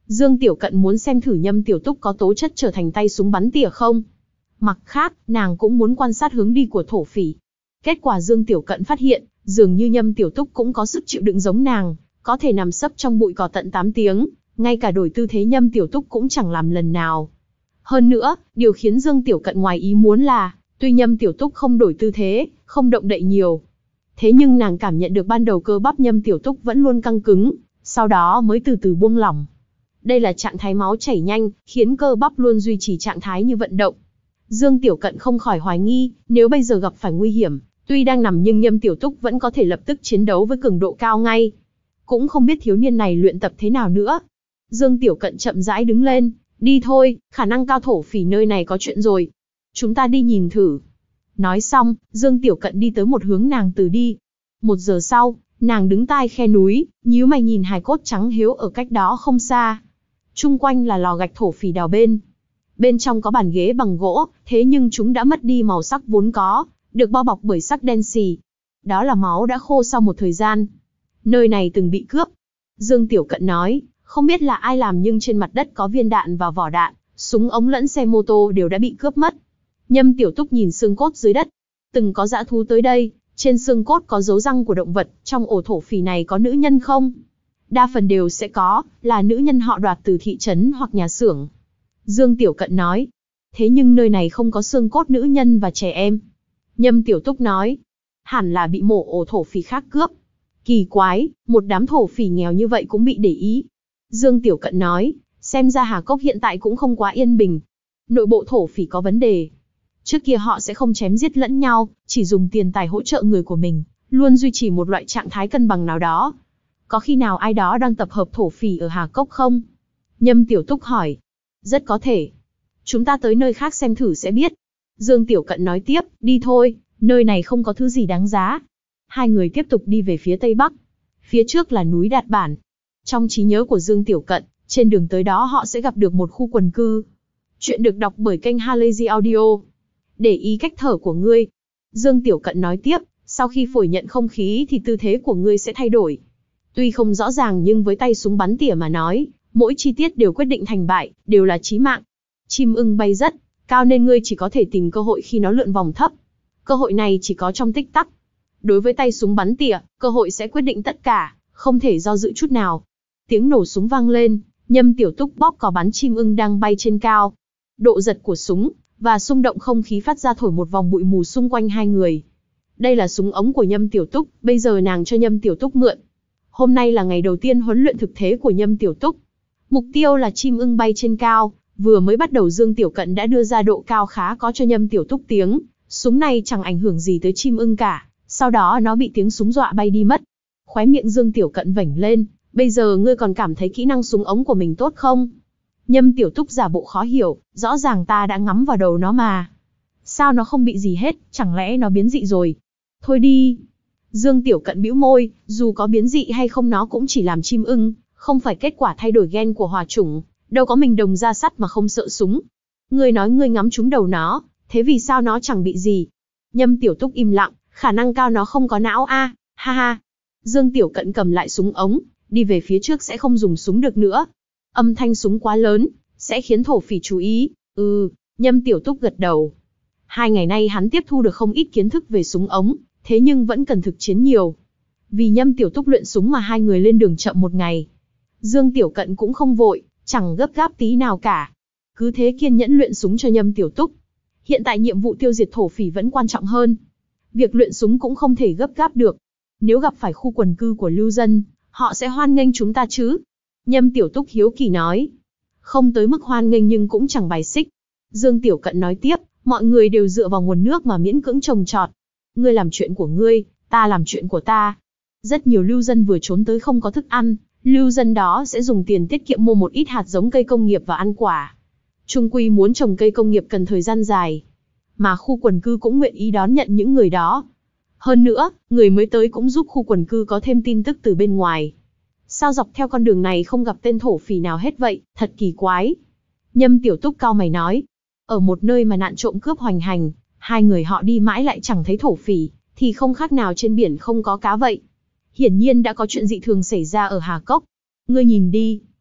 Dương Tiểu Cận muốn xem thử Nhâm Tiểu Túc có tố chất trở thành tay súng bắn tỉa không. Mặt khác, nàng cũng muốn quan sát hướng đi của thổ phỉ. Kết quả Dương Tiểu Cận phát hiện, dường như Nhâm Tiểu Túc cũng có sức chịu đựng giống nàng, có thể nằm sấp trong bụi cỏ tận tám tiếng, ngay cả đổi tư thế Nhâm Tiểu Túc cũng chẳng làm lần nào. Hơn nữa, điều khiến Dương Tiểu Cận ngoài ý muốn là, tuy Nhâm Tiểu Túc không đổi tư thế, không động đậy nhiều, thế nhưng nàng cảm nhận được ban đầu cơ bắp Nhâm Tiểu Túc vẫn luôn căng cứng, sau đó mới từ từ buông lỏng. Đây là trạng thái máu chảy nhanh, khiến cơ bắp luôn duy trì trạng thái như vận động. Dương Tiểu Cận không khỏi hoài nghi, nếu bây giờ gặp phải nguy hiểm, tuy đang nằm nhưng Nhâm Tiểu Túc vẫn có thể lập tức chiến đấu với cường độ cao ngay. Cũng không biết thiếu niên này luyện tập thế nào nữa. Dương Tiểu Cận chậm rãi đứng lên, đi thôi, khả năng cao thổ phỉ nơi này có chuyện rồi. Chúng ta đi nhìn thử. Nói xong, Dương Tiểu Cận đi tới một hướng nàng từ đi. Một giờ sau, nàng đứng tai khe núi, nhíu mày nhìn hài cốt trắng hiếu ở cách đó không xa. Chung quanh là lò gạch thổ phỉ đào bên. Bên trong có bàn ghế bằng gỗ, thế nhưng chúng đã mất đi màu sắc vốn có, được bao bọc bởi sắc đen xì. Đó là máu đã khô sau một thời gian. Nơi này từng bị cướp. Dương Tiểu Cận nói, không biết là ai làm nhưng trên mặt đất có viên đạn và vỏ đạn, súng ống lẫn xe mô tô đều đã bị cướp mất. Nhâm Tiểu Túc nhìn xương cốt dưới đất. Từng có dã thú tới đây, trên xương cốt có dấu răng của động vật, trong ổ thổ phỉ này có nữ nhân không? Đa phần đều sẽ có, là nữ nhân họ đoạt từ thị trấn hoặc nhà xưởng. Dương Tiểu Cận nói, thế nhưng nơi này không có xương cốt nữ nhân và trẻ em. Nhâm Tiểu Túc nói, hẳn là bị mổ ổ thổ phỉ khác cướp. Kỳ quái, một đám thổ phỉ nghèo như vậy cũng bị để ý. Dương Tiểu Cận nói, xem ra Hà Cốc hiện tại cũng không quá yên bình. Nội bộ thổ phỉ có vấn đề. Trước kia họ sẽ không chém giết lẫn nhau, chỉ dùng tiền tài hỗ trợ người của mình, luôn duy trì một loại trạng thái cân bằng nào đó. Có khi nào ai đó đang tập hợp thổ phỉ ở Hà Cốc không? Nhâm Tiểu Túc hỏi. Rất có thể. Chúng ta tới nơi khác xem thử sẽ biết. Dương Tiểu Cận nói tiếp, đi thôi, nơi này không có thứ gì đáng giá. Hai người tiếp tục đi về phía tây bắc. Phía trước là núi Đạt Bản. Trong trí nhớ của Dương Tiểu Cận, trên đường tới đó họ sẽ gặp được một khu quần cư. Chuyện được đọc bởi kênh Halazy Audio. Để ý cách thở của ngươi. Dương Tiểu Cận nói tiếp, sau khi phổi nhận không khí thì tư thế của ngươi sẽ thay đổi. Tuy không rõ ràng nhưng với tay súng bắn tỉa mà nói, mỗi chi tiết đều quyết định thành bại, đều là chí mạng. Chim ưng bay rất cao nên ngươi chỉ có thể tìm cơ hội khi nó lượn vòng thấp. Cơ hội này chỉ có trong tích tắc. Đối với tay súng bắn tỉa, cơ hội sẽ quyết định tất cả, không thể do dự chút nào. Tiếng nổ súng vang lên, Nhâm Tiểu Túc bóp cò bắn chim ưng đang bay trên cao. Độ giật của súng và xung động không khí phát ra thổi một vòng bụi mù xung quanh hai người. Đây là súng ống của Nhâm Tiểu Túc, bây giờ nàng cho Nhâm Tiểu Túc mượn. Hôm nay là ngày đầu tiên huấn luyện thực thế của Nhâm Tiểu Túc. Mục tiêu là chim ưng bay trên cao, vừa mới bắt đầu Dương Tiểu Cận đã đưa ra độ cao khá có cho Nhâm Tiểu Túc tiếng. Súng này chẳng ảnh hưởng gì tới chim ưng cả, sau đó nó bị tiếng súng dọa bay đi mất. Khóe miệng Dương Tiểu Cận vểnh lên, bây giờ ngươi còn cảm thấy kỹ năng súng ống của mình tốt không? Nhâm Tiểu Túc giả bộ khó hiểu, rõ ràng ta đã ngắm vào đầu nó mà. Sao nó không bị gì hết, chẳng lẽ nó biến dị rồi? Thôi đi. Dương Tiểu Cận bĩu môi, dù có biến dị hay không nó cũng chỉ làm chim ưng, không phải kết quả thay đổi gen của hòa chủng, đâu có mình đồng ra sắt mà không sợ súng. Ngươi nói ngươi ngắm trúng đầu nó, thế vì sao nó chẳng bị gì? Nhâm Tiểu Túc im lặng, khả năng cao nó không có não a, à, ha ha. Dương Tiểu Cận cầm lại súng ống, đi về phía trước sẽ không dùng súng được nữa. Âm thanh súng quá lớn, sẽ khiến thổ phỉ chú ý. Ừ, Nhâm Tiểu Túc gật đầu. Hai ngày nay hắn tiếp thu được không ít kiến thức về súng ống, thế nhưng vẫn cần thực chiến nhiều. Vì Nhâm Tiểu Túc luyện súng mà hai người lên đường chậm một ngày. Dương Tiểu Cận cũng không vội, chẳng gấp gáp tí nào cả. Cứ thế kiên nhẫn luyện súng cho Nhâm Tiểu Túc. Hiện tại nhiệm vụ tiêu diệt thổ phỉ vẫn quan trọng hơn. Việc luyện súng cũng không thể gấp gáp được. Nếu gặp phải khu quần cư của lưu dân, họ sẽ hoan nghênh chúng ta chứ? Nhâm Tiểu Túc hiếu kỳ nói. Không tới mức hoan nghênh nhưng cũng chẳng bài xích. Dương Tiểu Cận nói tiếp, mọi người đều dựa vào nguồn nước mà miễn cưỡng trồng trọt. Ngươi làm chuyện của ngươi, ta làm chuyện của ta. Rất nhiều lưu dân vừa trốn tới không có thức ăn, lưu dân đó sẽ dùng tiền tiết kiệm mua một ít hạt giống cây công nghiệp và ăn quả. Trung quy muốn trồng cây công nghiệp cần thời gian dài, mà khu quần cư cũng nguyện ý đón nhận những người đó. Hơn nữa, người mới tới cũng giúp khu quần cư có thêm tin tức từ bên ngoài. Sao dọc theo con đường này không gặp tên thổ phỉ nào hết vậy, thật kỳ quái. Nhâm Tiểu Túc cau mày nói, ở một nơi mà nạn trộm cướp hoành hành, hai người họ đi mãi lại chẳng thấy thổ phỉ, thì không khác nào trên biển không có cá vậy. Hiển nhiên đã có chuyện dị thường xảy ra ở Hà Cốc. Ngươi nhìn đi.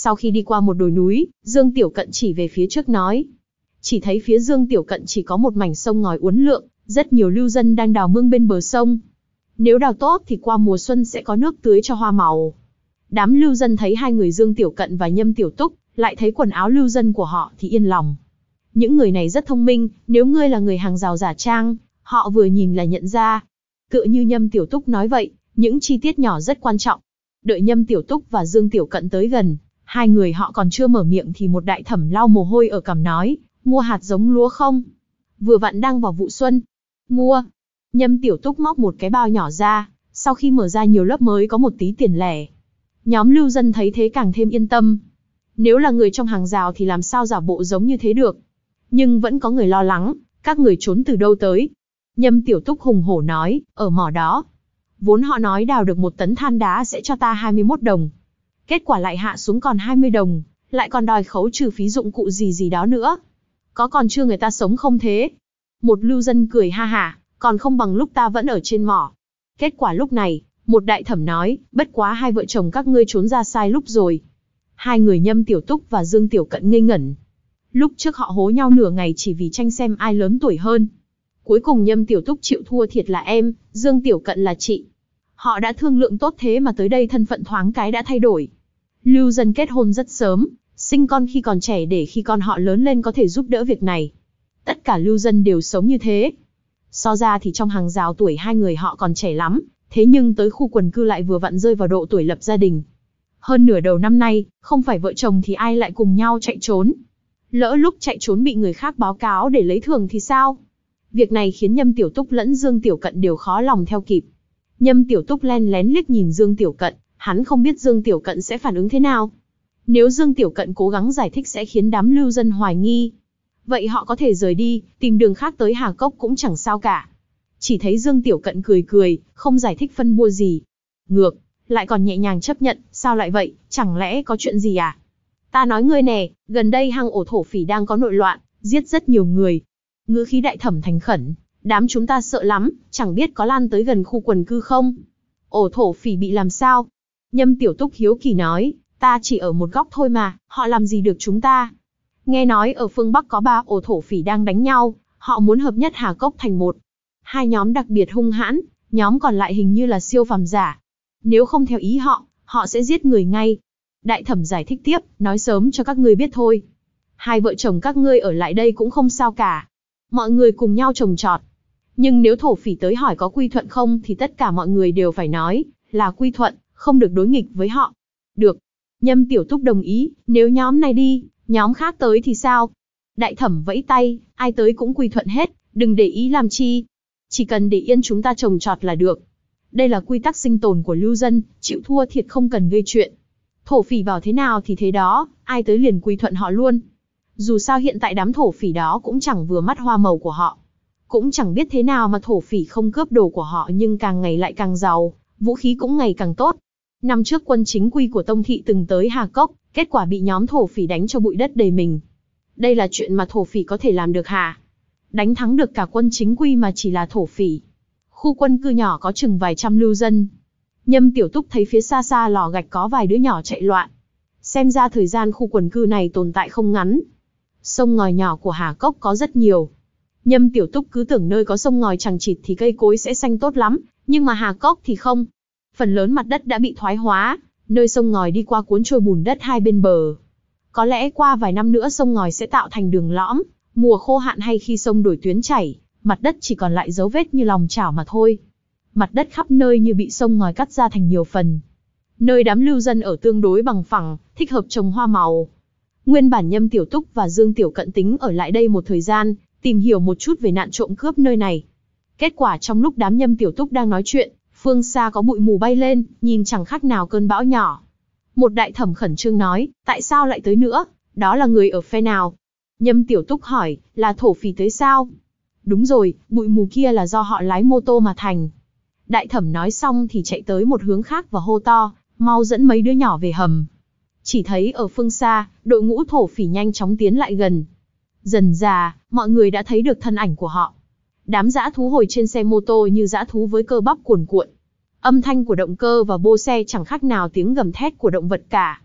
Sau khi đi qua một đồi núi, Dương Tiểu Cận chỉ về phía trước nói. Chỉ thấy phía Dương Tiểu Cận chỉ có một mảnh sông ngòi uốn lượn, rất nhiều lưu dân đang đào mương bên bờ sông. Nếu đào tốt thì qua mùa xuân sẽ có nước tưới cho hoa màu. Đám lưu dân thấy hai người Dương Tiểu Cận và Nhâm Tiểu Túc, lại thấy quần áo lưu dân của họ thì yên lòng. Những người này rất thông minh, nếu ngươi là người hàng rào giả trang, họ vừa nhìn là nhận ra. Tựa như Nhâm Tiểu Túc nói vậy, những chi tiết nhỏ rất quan trọng. Đợi Nhâm Tiểu Túc và Dương Tiểu Cận tới gần, hai người họ còn chưa mở miệng thì một đại thẩm lau mồ hôi ở cằm nói, mua hạt giống lúa không? Vừa vặn đang vào vụ xuân. Mua. Nhâm Tiểu Túc móc một cái bao nhỏ ra, sau khi mở ra nhiều lớp mới có một tí tiền lẻ. Nhóm lưu dân thấy thế càng thêm yên tâm. Nếu là người trong hàng rào thì làm sao giả bộ giống như thế được. Nhưng vẫn có người lo lắng, các người trốn từ đâu tới? Nhâm Tiểu Túc hùng hổ nói, ở mỏ đó. Vốn họ nói đào được một tấn than đá sẽ cho ta hai mươi mốt đồng. Kết quả lại hạ xuống còn hai mươi đồng, lại còn đòi khấu trừ phí dụng cụ gì gì đó nữa. Có còn chưa người ta sống không thế? Một lưu dân cười ha hả, còn không bằng lúc ta vẫn ở trên mỏ. Kết quả lúc này, một đại thẩm nói, bất quá hai vợ chồng các ngươi trốn ra sai lúc rồi. Hai người Nhâm Tiểu Túc và Dương Tiểu Cận ngây ngẩn. Lúc trước họ hố nhau nửa ngày chỉ vì tranh xem ai lớn tuổi hơn. Cuối cùng Nhâm Tiểu Túc chịu thua thiệt là em, Dương Tiểu Cận là chị. Họ đã thương lượng tốt thế mà tới đây thân phận thoáng cái đã thay đổi. Lưu dân kết hôn rất sớm, sinh con khi còn trẻ để khi con họ lớn lên có thể giúp đỡ việc này. Tất cả lưu dân đều sống như thế. So ra thì trong hàng rào tuổi hai người họ còn trẻ lắm, thế nhưng tới khu quần cư lại vừa vặn rơi vào độ tuổi lập gia đình. Hơn nửa đầu năm nay, không phải vợ chồng thì ai lại cùng nhau chạy trốn. Lỡ lúc chạy trốn bị người khác báo cáo để lấy thưởng thì sao? Việc này khiến Nhâm Tiểu Túc lẫn Dương Tiểu Cận đều khó lòng theo kịp. Nhâm Tiểu Túc len lén liếc nhìn Dương Tiểu Cận, hắn không biết Dương Tiểu Cận sẽ phản ứng thế nào. Nếu Dương Tiểu Cận cố gắng giải thích sẽ khiến đám lưu dân hoài nghi. Vậy họ có thể rời đi, tìm đường khác tới Hà Cốc cũng chẳng sao cả. Chỉ thấy Dương Tiểu Cận cười cười, không giải thích phân bua gì. Ngược, lại còn nhẹ nhàng chấp nhận, sao lại vậy, chẳng lẽ có chuyện gì à? Ta nói ngươi nè, gần đây hang ổ thổ phỉ đang có nội loạn, giết rất nhiều người. Ngữ khí đại thẩm thành khẩn, đám chúng ta sợ lắm, chẳng biết có lan tới gần khu quần cư không? Ổ thổ phỉ bị làm sao? Nhâm Tiểu Túc hiếu kỳ nói, ta chỉ ở một góc thôi mà, họ làm gì được chúng ta? Nghe nói ở phương Bắc có ba ổ thổ phỉ đang đánh nhau, họ muốn hợp nhất Hà Cốc thành một. Hai nhóm đặc biệt hung hãn, nhóm còn lại hình như là siêu phàm giả. Nếu không theo ý họ, họ sẽ giết người ngay. Đại thẩm giải thích tiếp, nói sớm cho các ngươi biết thôi. Hai vợ chồng các ngươi ở lại đây cũng không sao cả. Mọi người cùng nhau trồng trọt. Nhưng nếu thổ phỉ tới hỏi có quy thuận không thì tất cả mọi người đều phải nói là quy thuận, không được đối nghịch với họ. Được. Nhâm Tiểu Túc đồng ý, nếu nhóm này đi, nhóm khác tới thì sao? Đại thẩm vẫy tay, ai tới cũng quy thuận hết, đừng để ý làm chi. Chỉ cần để yên chúng ta trồng trọt là được. Đây là quy tắc sinh tồn của lưu dân, chịu thua thiệt không cần gây chuyện. Thổ phỉ bảo thế nào thì thế đó, ai tới liền quy thuận họ luôn. Dù sao hiện tại đám thổ phỉ đó cũng chẳng vừa mắt hoa màu của họ. Cũng chẳng biết thế nào mà thổ phỉ không cướp đồ của họ nhưng càng ngày lại càng giàu, vũ khí cũng ngày càng tốt. Năm trước quân chính quy của Tông Thị từng tới Hà Cốc, kết quả bị nhóm thổ phỉ đánh cho bụi đất đầy mình. Đây là chuyện mà thổ phỉ có thể làm được hả? Đánh thắng được cả quân chính quy mà chỉ là thổ phỉ. Khu quân cư nhỏ có chừng vài trăm lưu dân. Nhâm Tiểu Túc thấy phía xa xa lò gạch có vài đứa nhỏ chạy loạn. Xem ra thời gian khu quần cư này tồn tại không ngắn. Sông ngòi nhỏ của Hà Cốc có rất nhiều. Nhâm Tiểu Túc cứ tưởng nơi có sông ngòi chằng chịt thì cây cối sẽ xanh tốt lắm, nhưng mà Hà Cốc thì không. Phần lớn mặt đất đã bị thoái hóa, nơi sông ngòi đi qua cuốn trôi bùn đất hai bên bờ. Có lẽ qua vài năm nữa sông ngòi sẽ tạo thành đường lõm, mùa khô hạn hay khi sông đổi tuyến chảy, mặt đất chỉ còn lại dấu vết như lòng chảo mà thôi. Mặt đất khắp nơi như bị sông ngòi cắt ra thành nhiều phần. Nơi đám lưu dân ở tương đối bằng phẳng, thích hợp trồng hoa màu. Nguyên bản Nhâm Tiểu Túc và Dương Tiểu Cận tính ở lại đây một thời gian, tìm hiểu một chút về nạn trộm cướp nơi này. Kết quả trong lúc đám Nhâm Tiểu Túc đang nói chuyện, phương xa có bụi mù bay lên, nhìn chẳng khác nào cơn bão nhỏ. Một đại thẩm khẩn trương nói, tại sao lại tới nữa, đó là người ở phe nào? Nhâm Tiểu Túc hỏi, là thổ phỉ tới sao? Đúng rồi, bụi mù kia là do họ lái mô tô mà thành. Đại thẩm nói xong thì chạy tới một hướng khác và hô to, mau dẫn mấy đứa nhỏ về hầm. Chỉ thấy ở phương xa, đội ngũ thổ phỉ nhanh chóng tiến lại gần. Dần dà, mọi người đã thấy được thân ảnh của họ. Đám dã thú hồi trên xe mô tô như dã thú với cơ bắp cuồn cuộn. Âm thanh của động cơ và bô xe chẳng khác nào tiếng gầm thét của động vật cả.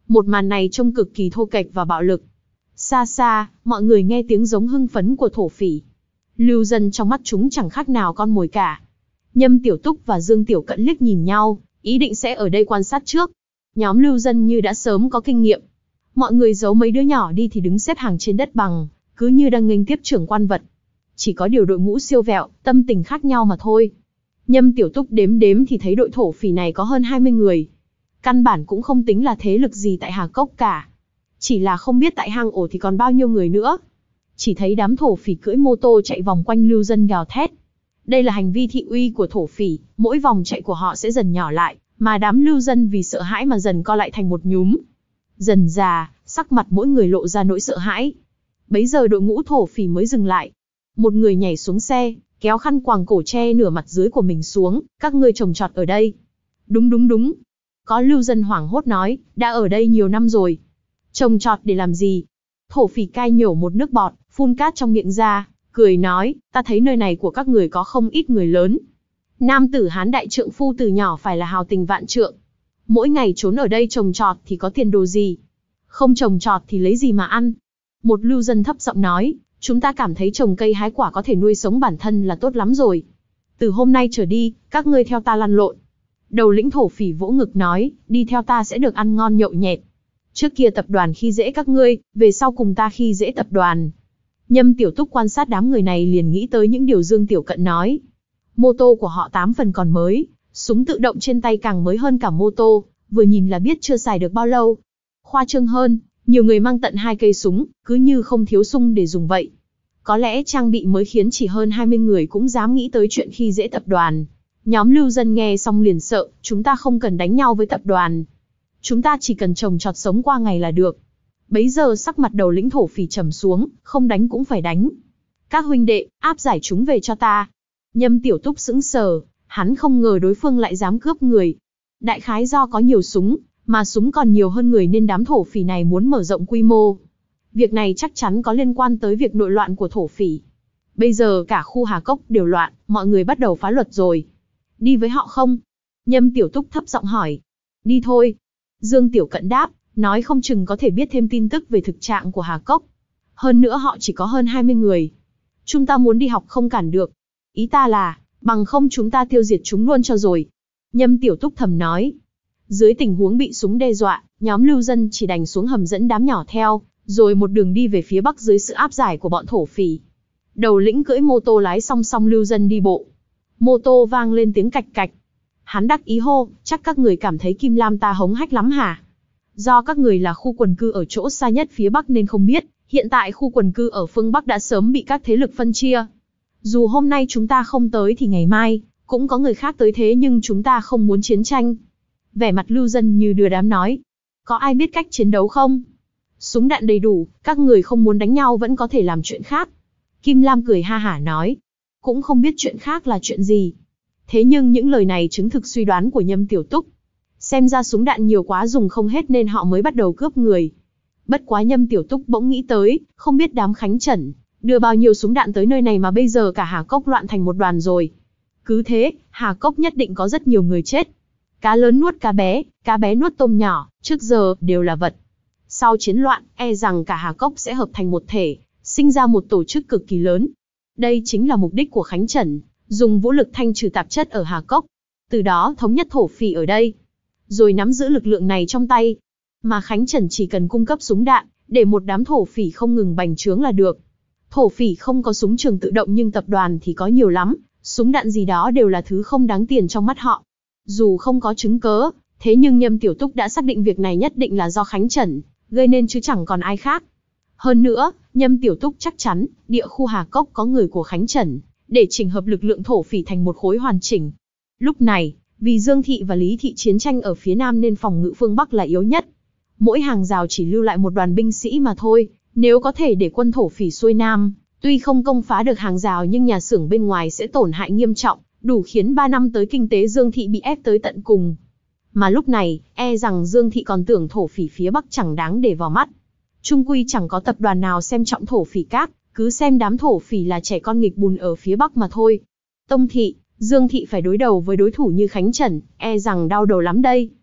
Một màn này trông cực kỳ thô kệch và bạo lực. Xa xa, mọi người nghe tiếng giống hưng phấn của thổ phỉ. Lưu dân trong mắt chúng chẳng khác nào con mồi cả. Nhâm Tiểu Túc và Dương Tiểu Cận liếc nhìn nhau, ý định sẽ ở đây quan sát trước. Nhóm lưu dân như đã sớm có kinh nghiệm. Mọi người giấu mấy đứa nhỏ đi thì đứng xếp hàng trên đất bằng, cứ như đang nghênh tiếp trưởng quan vật. Chỉ có điều đội ngũ siêu vẹo, tâm tình khác nhau mà thôi. Nhâm Tiểu Túc đếm đếm thì thấy đội thổ phỉ này có hơn hai mươi người. Căn bản cũng không tính là thế lực gì tại Hà Cốc cả. Chỉ là không biết tại hang ổ thì còn bao nhiêu người nữa. Chỉ thấy đám thổ phỉ cưỡi mô tô chạy vòng quanh lưu dân gào thét. Đây là hành vi thị uy của thổ phỉ, mỗi vòng chạy của họ sẽ dần nhỏ lại, mà đám lưu dân vì sợ hãi mà dần co lại thành một nhúm. Dần dà, sắc mặt mỗi người lộ ra nỗi sợ hãi. Bấy giờ đội ngũ thổ phỉ mới dừng lại. Một người nhảy xuống xe, kéo khăn quàng cổ che nửa mặt dưới của mình xuống, các ngươi trồng trọt ở đây. Đúng đúng đúng. Có lưu dân hoảng hốt nói, đã ở đây nhiều năm rồi. Trồng trọt để làm gì? Thổ phỉ cai nhổ một nước bọt, phun cát trong miệng ra, cười nói, ta thấy nơi này của các người có không ít người lớn. Nam tử Hán đại trượng phu từ nhỏ phải là hào tình vạn trượng. Mỗi ngày trốn ở đây trồng trọt thì có tiền đồ gì? Không trồng trọt thì lấy gì mà ăn? Một lưu dân thấp giọng nói, chúng ta cảm thấy trồng cây hái quả có thể nuôi sống bản thân là tốt lắm rồi. Từ hôm nay trở đi, các ngươi theo ta lăn lộn. Đầu lĩnh thổ phỉ vỗ ngực nói, đi theo ta sẽ được ăn ngon nhậu nhẹt. Trước kia tập đoàn khi dễ các ngươi, về sau cùng ta khi dễ tập đoàn. Nhâm Tiểu Túc quan sát đám người này liền nghĩ tới những điều Dương Tiểu Cận nói. Mô tô của họ tám phần còn mới, súng tự động trên tay càng mới hơn cả mô tô, vừa nhìn là biết chưa xài được bao lâu. Khoa trương hơn, nhiều người mang tận hai cây súng, cứ như không thiếu súng để dùng vậy. Có lẽ trang bị mới khiến chỉ hơn hai mươi người cũng dám nghĩ tới chuyện khi dễ tập đoàn. Nhóm lưu dân nghe xong liền sợ, chúng ta không cần đánh nhau với tập đoàn. Chúng ta chỉ cần trồng trọt sống qua ngày là được. Bấy giờ sắc mặt đầu lĩnh thổ phỉ trầm xuống, không đánh cũng phải đánh. Các huynh đệ, áp giải chúng về cho ta. Nhâm Tiểu Túc sững sờ, hắn không ngờ đối phương lại dám cướp người. Đại khái do có nhiều súng, mà súng còn nhiều hơn người nên đám thổ phỉ này muốn mở rộng quy mô. Việc này chắc chắn có liên quan tới việc nội loạn của thổ phỉ. Bây giờ cả khu Hà Cốc đều loạn, mọi người bắt đầu phá luật rồi. Đi với họ không? Nhâm Tiểu Túc thấp giọng hỏi. Đi thôi. Dương Tiểu Cận đáp, nói không chừng có thể biết thêm tin tức về thực trạng của Hà Cốc. Hơn nữa họ chỉ có hơn hai mươi người. Chúng ta muốn đi học không cản được. Ý ta là, bằng không chúng ta tiêu diệt chúng luôn cho rồi. Nhâm Tiểu Túc thầm nói. Dưới tình huống bị súng đe dọa, nhóm lưu dân chỉ đành xuống hầm dẫn đám nhỏ theo, rồi một đường đi về phía bắc dưới sự áp giải của bọn thổ phỉ. Đầu lĩnh cưỡi mô tô lái song song lưu dân đi bộ. Mô tô vang lên tiếng cạch cạch. Hắn đắc ý hô, chắc các người cảm thấy Kim Lam ta hống hách lắm hả? Do các người là khu quần cư ở chỗ xa nhất phía bắc nên không biết, hiện tại khu quần cư ở phương bắc đã sớm bị các thế lực phân chia. Dù hôm nay chúng ta không tới thì ngày mai, cũng có người khác tới thế nhưng chúng ta không muốn chiến tranh. Vẻ mặt lưu dân như đưa đám nói. Có ai biết cách chiến đấu không? Súng đạn đầy đủ, các người không muốn đánh nhau vẫn có thể làm chuyện khác. Kim Lam cười ha hả nói. Cũng không biết chuyện khác là chuyện gì. Thế nhưng những lời này chứng thực suy đoán của Nhâm Tiểu Túc. Xem ra súng đạn nhiều quá dùng không hết nên họ mới bắt đầu cướp người. Bất quá Nhâm Tiểu Túc bỗng nghĩ tới, không biết đám Khánh Trần đưa bao nhiêu súng đạn tới nơi này mà bây giờ cả Hà Cốc loạn thành một đoàn rồi. Cứ thế, Hà Cốc nhất định có rất nhiều người chết. Cá lớn nuốt cá bé, cá bé nuốt tôm nhỏ, trước giờ đều là vật. Sau chiến loạn, e rằng cả Hà Cốc sẽ hợp thành một thể, sinh ra một tổ chức cực kỳ lớn. Đây chính là mục đích của Khánh Trần, dùng vũ lực thanh trừ tạp chất ở Hà Cốc. Từ đó thống nhất thổ phỉ ở đây, rồi nắm giữ lực lượng này trong tay. Mà Khánh Trần chỉ cần cung cấp súng đạn, để một đám thổ phỉ không ngừng bành trướng là được. Thổ phỉ không có súng trường tự động nhưng tập đoàn thì có nhiều lắm, súng đạn gì đó đều là thứ không đáng tiền trong mắt họ. Dù không có chứng cớ, thế nhưng Nhâm Tiểu Túc đã xác định việc này nhất định là do Khánh Trần gây nên chứ chẳng còn ai khác. Hơn nữa, Nhâm Tiểu Túc chắc chắn, địa khu Hà Cốc có người của Khánh Trần, để chỉnh hợp lực lượng thổ phỉ thành một khối hoàn chỉnh. Lúc này, vì Dương Thị và Lý Thị chiến tranh ở phía Nam nên phòng ngự phương Bắc là yếu nhất. Mỗi hàng rào chỉ lưu lại một đoàn binh sĩ mà thôi, nếu có thể để quân thổ phỉ xuôi Nam, tuy không công phá được hàng rào nhưng nhà xưởng bên ngoài sẽ tổn hại nghiêm trọng, đủ khiến ba năm tới kinh tế Dương Thị bị ép tới tận cùng. Mà lúc này, e rằng Dương Thị còn tưởng thổ phỉ phía Bắc chẳng đáng để vào mắt. Chung quy chẳng có tập đoàn nào xem trọng thổ phỉ các, cứ xem đám thổ phỉ là trẻ con nghịch bùn ở phía Bắc mà thôi. Tông Thị, Dương Thị phải đối đầu với đối thủ như Khánh Trần, e rằng đau đầu lắm đây.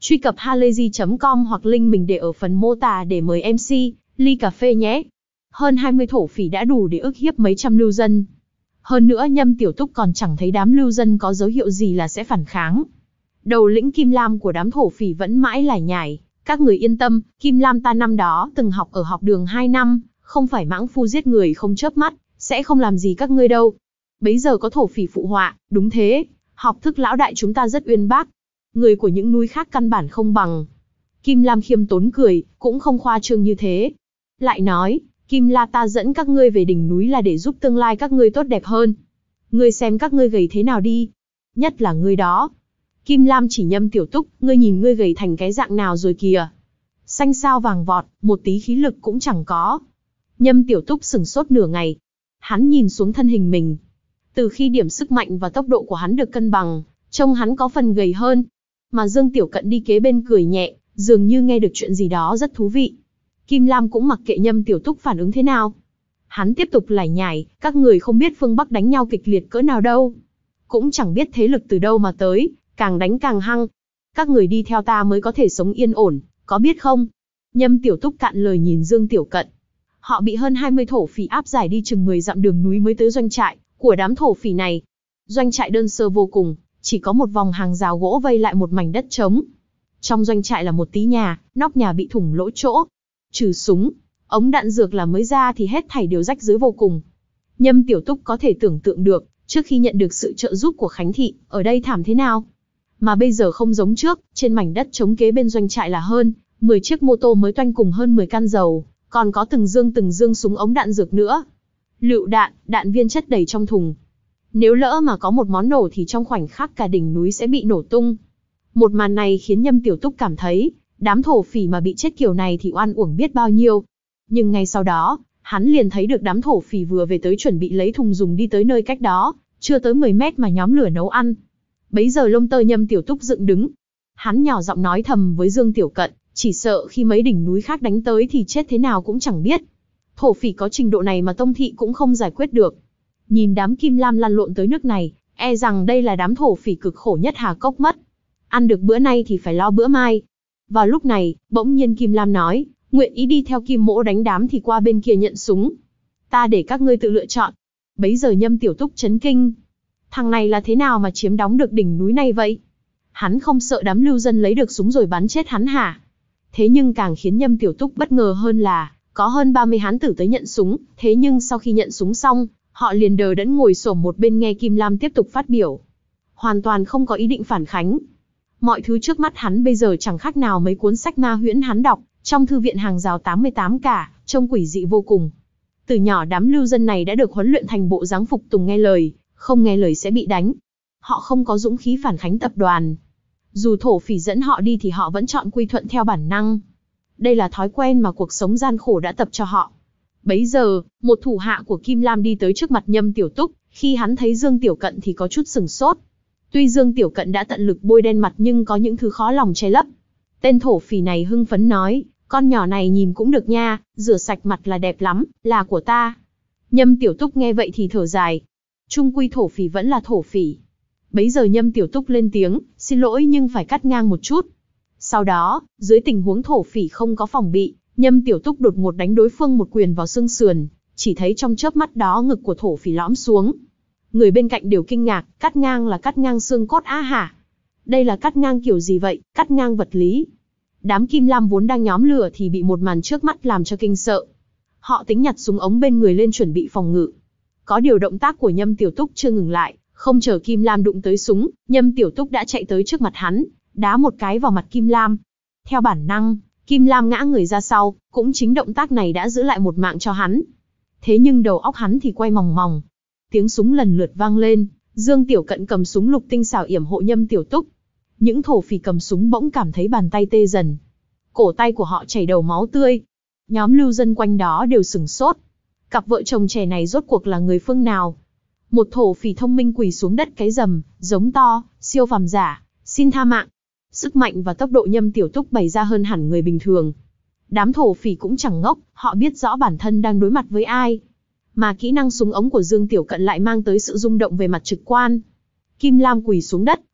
Truy cập halayzi chấm com hoặc link mình để ở phần mô tả để mời em xê, ly cà phê nhé. Hơn hai mươi thổ phỉ đã đủ để ức hiếp mấy trăm lưu dân. Hơn nữa Nhâm Tiểu Túc còn chẳng thấy đám lưu dân có dấu hiệu gì là sẽ phản kháng. Đầu lĩnh Kim Lam của đám thổ phỉ vẫn mãi lải nhải. Các người yên tâm, Kim Lam ta năm đó từng học ở học đường hai năm, không phải mãng phu giết người không chớp mắt, sẽ không làm gì các ngươi đâu. Bấy giờ có thổ phỉ phụ họa, đúng thế, học thức lão đại chúng ta rất uyên bác. Người của những núi khác căn bản không bằng. Kim Lam khiêm tốn cười, cũng không khoa trương như thế. Lại nói, Kim La ta dẫn các ngươi về đỉnh núi là để giúp tương lai các ngươi tốt đẹp hơn. Ngươi xem các ngươi gầy thế nào đi. Nhất là ngươi đó. Kim Lam chỉ Nhâm Tiểu Túc, ngươi nhìn ngươi gầy thành cái dạng nào rồi kìa. Xanh xao vàng vọt, một tí khí lực cũng chẳng có. Nhâm Tiểu Túc sửng sốt nửa ngày. Hắn nhìn xuống thân hình mình. Từ khi điểm sức mạnh và tốc độ của hắn được cân bằng, trông hắn có phần gầy hơn. Mà Dương Tiểu Cận đi kế bên cười nhẹ, dường như nghe được chuyện gì đó rất thú vị. Kim Lam cũng mặc kệ Nhâm Tiểu Túc phản ứng thế nào. Hắn tiếp tục lải nhải, các người không biết phương Bắc đánh nhau kịch liệt cỡ nào đâu. Cũng chẳng biết thế lực từ đâu mà tới, càng đánh càng hăng. Các người đi theo ta mới có thể sống yên ổn, có biết không? Nhâm Tiểu Túc cạn lời nhìn Dương Tiểu Cận. Họ bị hơn hai mươi thổ phỉ áp giải đi chừng mười dặm đường núi mới tới doanh trại của đám thổ phỉ này. Doanh trại đơn sơ vô cùng, chỉ có một vòng hàng rào gỗ vây lại một mảnh đất trống. Trong doanh trại là một tí nhà, nóc nhà bị thủng lỗ chỗ. Trừ súng, ống đạn dược là mới ra thì hết thảy đều rách rưới vô cùng. Nhâm Tiểu Túc có thể tưởng tượng được, trước khi nhận được sự trợ giúp của Khánh Thị, ở đây thảm thế nào. Mà bây giờ không giống trước, trên mảnh đất trống kế bên doanh trại là hơn mười chiếc mô tô mới toanh cùng hơn mười can dầu, còn có từng dương từng dương súng ống đạn dược nữa. Lựu đạn, đạn viên chất đầy trong thùng. Nếu lỡ mà có một món nổ thì trong khoảnh khắc cả đỉnh núi sẽ bị nổ tung. Một màn này khiến Nhâm Tiểu Túc cảm thấy, đám thổ phỉ mà bị chết kiểu này thì oan uổng biết bao nhiêu. Nhưng ngay sau đó, hắn liền thấy được đám thổ phỉ vừa về tới chuẩn bị lấy thùng dùng đi tới nơi cách đó, chưa tới mười mét mà nhóm lửa nấu ăn. Bấy giờ lông tơ Nhâm Tiểu Túc dựng đứng. Hắn nhỏ giọng nói thầm với Dương Tiểu Cận, chỉ sợ khi mấy đỉnh núi khác đánh tới thì chết thế nào cũng chẳng biết. Thổ phỉ có trình độ này mà Tông Thị cũng không giải quyết được. Nhìn đám Kim Lam lăn lộn tới nước này, e rằng đây là đám thổ phỉ cực khổ nhất Hà Cốc mất. Ăn được bữa nay thì phải lo bữa mai. Vào lúc này, bỗng nhiên Kim Lam nói, nguyện ý đi theo Kim Mỗ đánh đám thì qua bên kia nhận súng. Ta để các ngươi tự lựa chọn. Bấy giờ Nhâm Tiểu Túc chấn kinh. Thằng này là thế nào mà chiếm đóng được đỉnh núi này vậy? Hắn không sợ đám lưu dân lấy được súng rồi bắn chết hắn hả? Thế nhưng càng khiến Nhâm Tiểu Túc bất ngờ hơn là, có hơn ba mươi hán tử tới nhận súng, thế nhưng sau khi nhận súng xong, họ liền đờ đẫn ngồi xổm một bên nghe Kim Lam tiếp tục phát biểu. Hoàn toàn không có ý định phản kháng. Mọi thứ trước mắt hắn bây giờ chẳng khác nào mấy cuốn sách ma huyễn hắn đọc, trong thư viện hàng rào tám mươi tám cả, trông quỷ dị vô cùng. Từ nhỏ đám lưu dân này đã được huấn luyện thành bộ dáng phục tùng nghe lời, không nghe lời sẽ bị đánh. Họ không có dũng khí phản kháng tập đoàn. Dù thổ phỉ dẫn họ đi thì họ vẫn chọn quy thuận theo bản năng. Đây là thói quen mà cuộc sống gian khổ đã tập cho họ. Bấy giờ, một thủ hạ của Kim Lam đi tới trước mặt Nhâm Tiểu Túc, khi hắn thấy Dương Tiểu Cận thì có chút sừng sốt. Tuy Dương Tiểu Cận đã tận lực bôi đen mặt nhưng có những thứ khó lòng che lấp. Tên thổ phỉ này hưng phấn nói, con nhỏ này nhìn cũng được nha, rửa sạch mặt là đẹp lắm, là của ta. Nhâm Tiểu Túc nghe vậy thì thở dài. Chung quy thổ phỉ vẫn là thổ phỉ. Bấy giờ Nhâm Tiểu Túc lên tiếng, xin lỗi nhưng phải cắt ngang một chút. Sau đó, dưới tình huống thổ phỉ không có phòng bị, Nhâm Tiểu Túc đột ngột đánh đối phương một quyền vào xương sườn, chỉ thấy trong chớp mắt đó ngực của thổ phỉ lõm xuống. Người bên cạnh đều kinh ngạc, cắt ngang là cắt ngang xương cốt á hả? Đây là cắt ngang kiểu gì vậy, cắt ngang vật lý. Đám Kim Lam vốn đang nhóm lửa thì bị một màn trước mắt làm cho kinh sợ. Họ tính nhặt súng ống bên người lên chuẩn bị phòng ngự. Có điều động tác của Nhâm Tiểu Túc chưa ngừng lại, không chờ Kim Lam đụng tới súng, Nhâm Tiểu Túc đã chạy tới trước mặt hắn, đá một cái vào mặt Kim Lam. Theo bản năng, Kim Lam ngã người ra sau, cũng chính động tác này đã giữ lại một mạng cho hắn. Thế nhưng đầu óc hắn thì quay mòng mòng. Tiếng súng lần lượt vang lên, Dương Tiểu Cận cầm súng lục tinh xảo yểm hộ Nhâm Tiểu Túc. Những thổ phỉ cầm súng bỗng cảm thấy bàn tay tê dần. Cổ tay của họ chảy đầu máu tươi. Nhóm lưu dân quanh đó đều sửng sốt. Cặp vợ chồng trẻ này rốt cuộc là người phương nào? Một thổ phỉ thông minh quỳ xuống đất cái rầm, giống to, siêu phàm giả, xin tha mạng. Sức mạnh và tốc độ Nhâm Tiểu Túc bày ra hơn hẳn người bình thường. Đám thổ phỉ cũng chẳng ngốc, họ biết rõ bản thân đang đối mặt với ai. Mà kỹ năng súng ống của Dương Tiểu Cận lại mang tới sự rung động về mặt trực quan. Kim Lam quỳ xuống đất,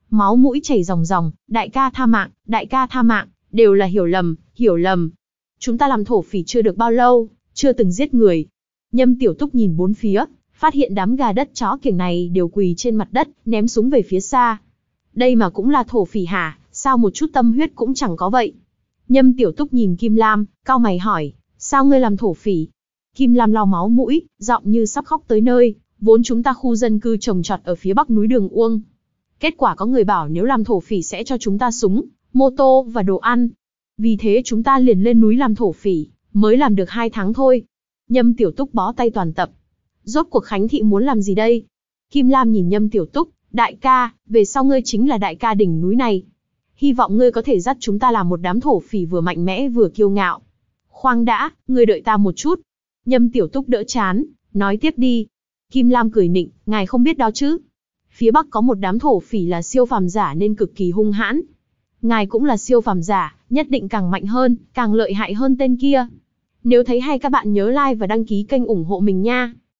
máu mũi chảy ròng ròng, đại ca tha mạng, đại ca tha mạng, đều là hiểu lầm, hiểu lầm. Chúng ta làm thổ phỉ chưa được bao lâu, chưa từng giết người. Nhâm Tiểu Túc nhìn bốn phía, phát hiện đám gà đất chó kiểng này đều quỳ trên mặt đất, ném súng về phía xa. Đây mà cũng là thổ phỉ hả, sao một chút tâm huyết cũng chẳng có vậy? Nhâm Tiểu Túc nhìn Kim Lam, cau mày hỏi, sao ngươi làm thổ phỉ? Kim Lam lau máu mũi, giọng như sắp khóc tới nơi, vốn chúng ta khu dân cư trồng trọt ở phía bắc núi Đường Uông. Kết quả có người bảo nếu làm thổ phỉ sẽ cho chúng ta súng, mô tô và đồ ăn. Vì thế chúng ta liền lên núi làm thổ phỉ, mới làm được hai tháng thôi. Nhâm Tiểu Túc bó tay toàn tập. Rốt cuộc Khánh Thị muốn làm gì đây? Kim Lam nhìn Nhâm Tiểu Túc, đại ca, về sau ngươi chính là đại ca đỉnh núi này. Hy vọng ngươi có thể dắt chúng ta làm một đám thổ phỉ vừa mạnh mẽ vừa kiêu ngạo. Khoan đã, ngươi đợi ta một chút. Nhâm Tiểu Túc đỡ chán, nói tiếp đi. Kim Lam cười nịnh, ngài không biết đó chứ. Phía Bắc có một đám thổ phỉ là siêu phàm giả nên cực kỳ hung hãn. Ngài cũng là siêu phàm giả, nhất định càng mạnh hơn, càng lợi hại hơn tên kia. Nếu thấy hay các bạn nhớ like và đăng ký kênh ủng hộ mình nha.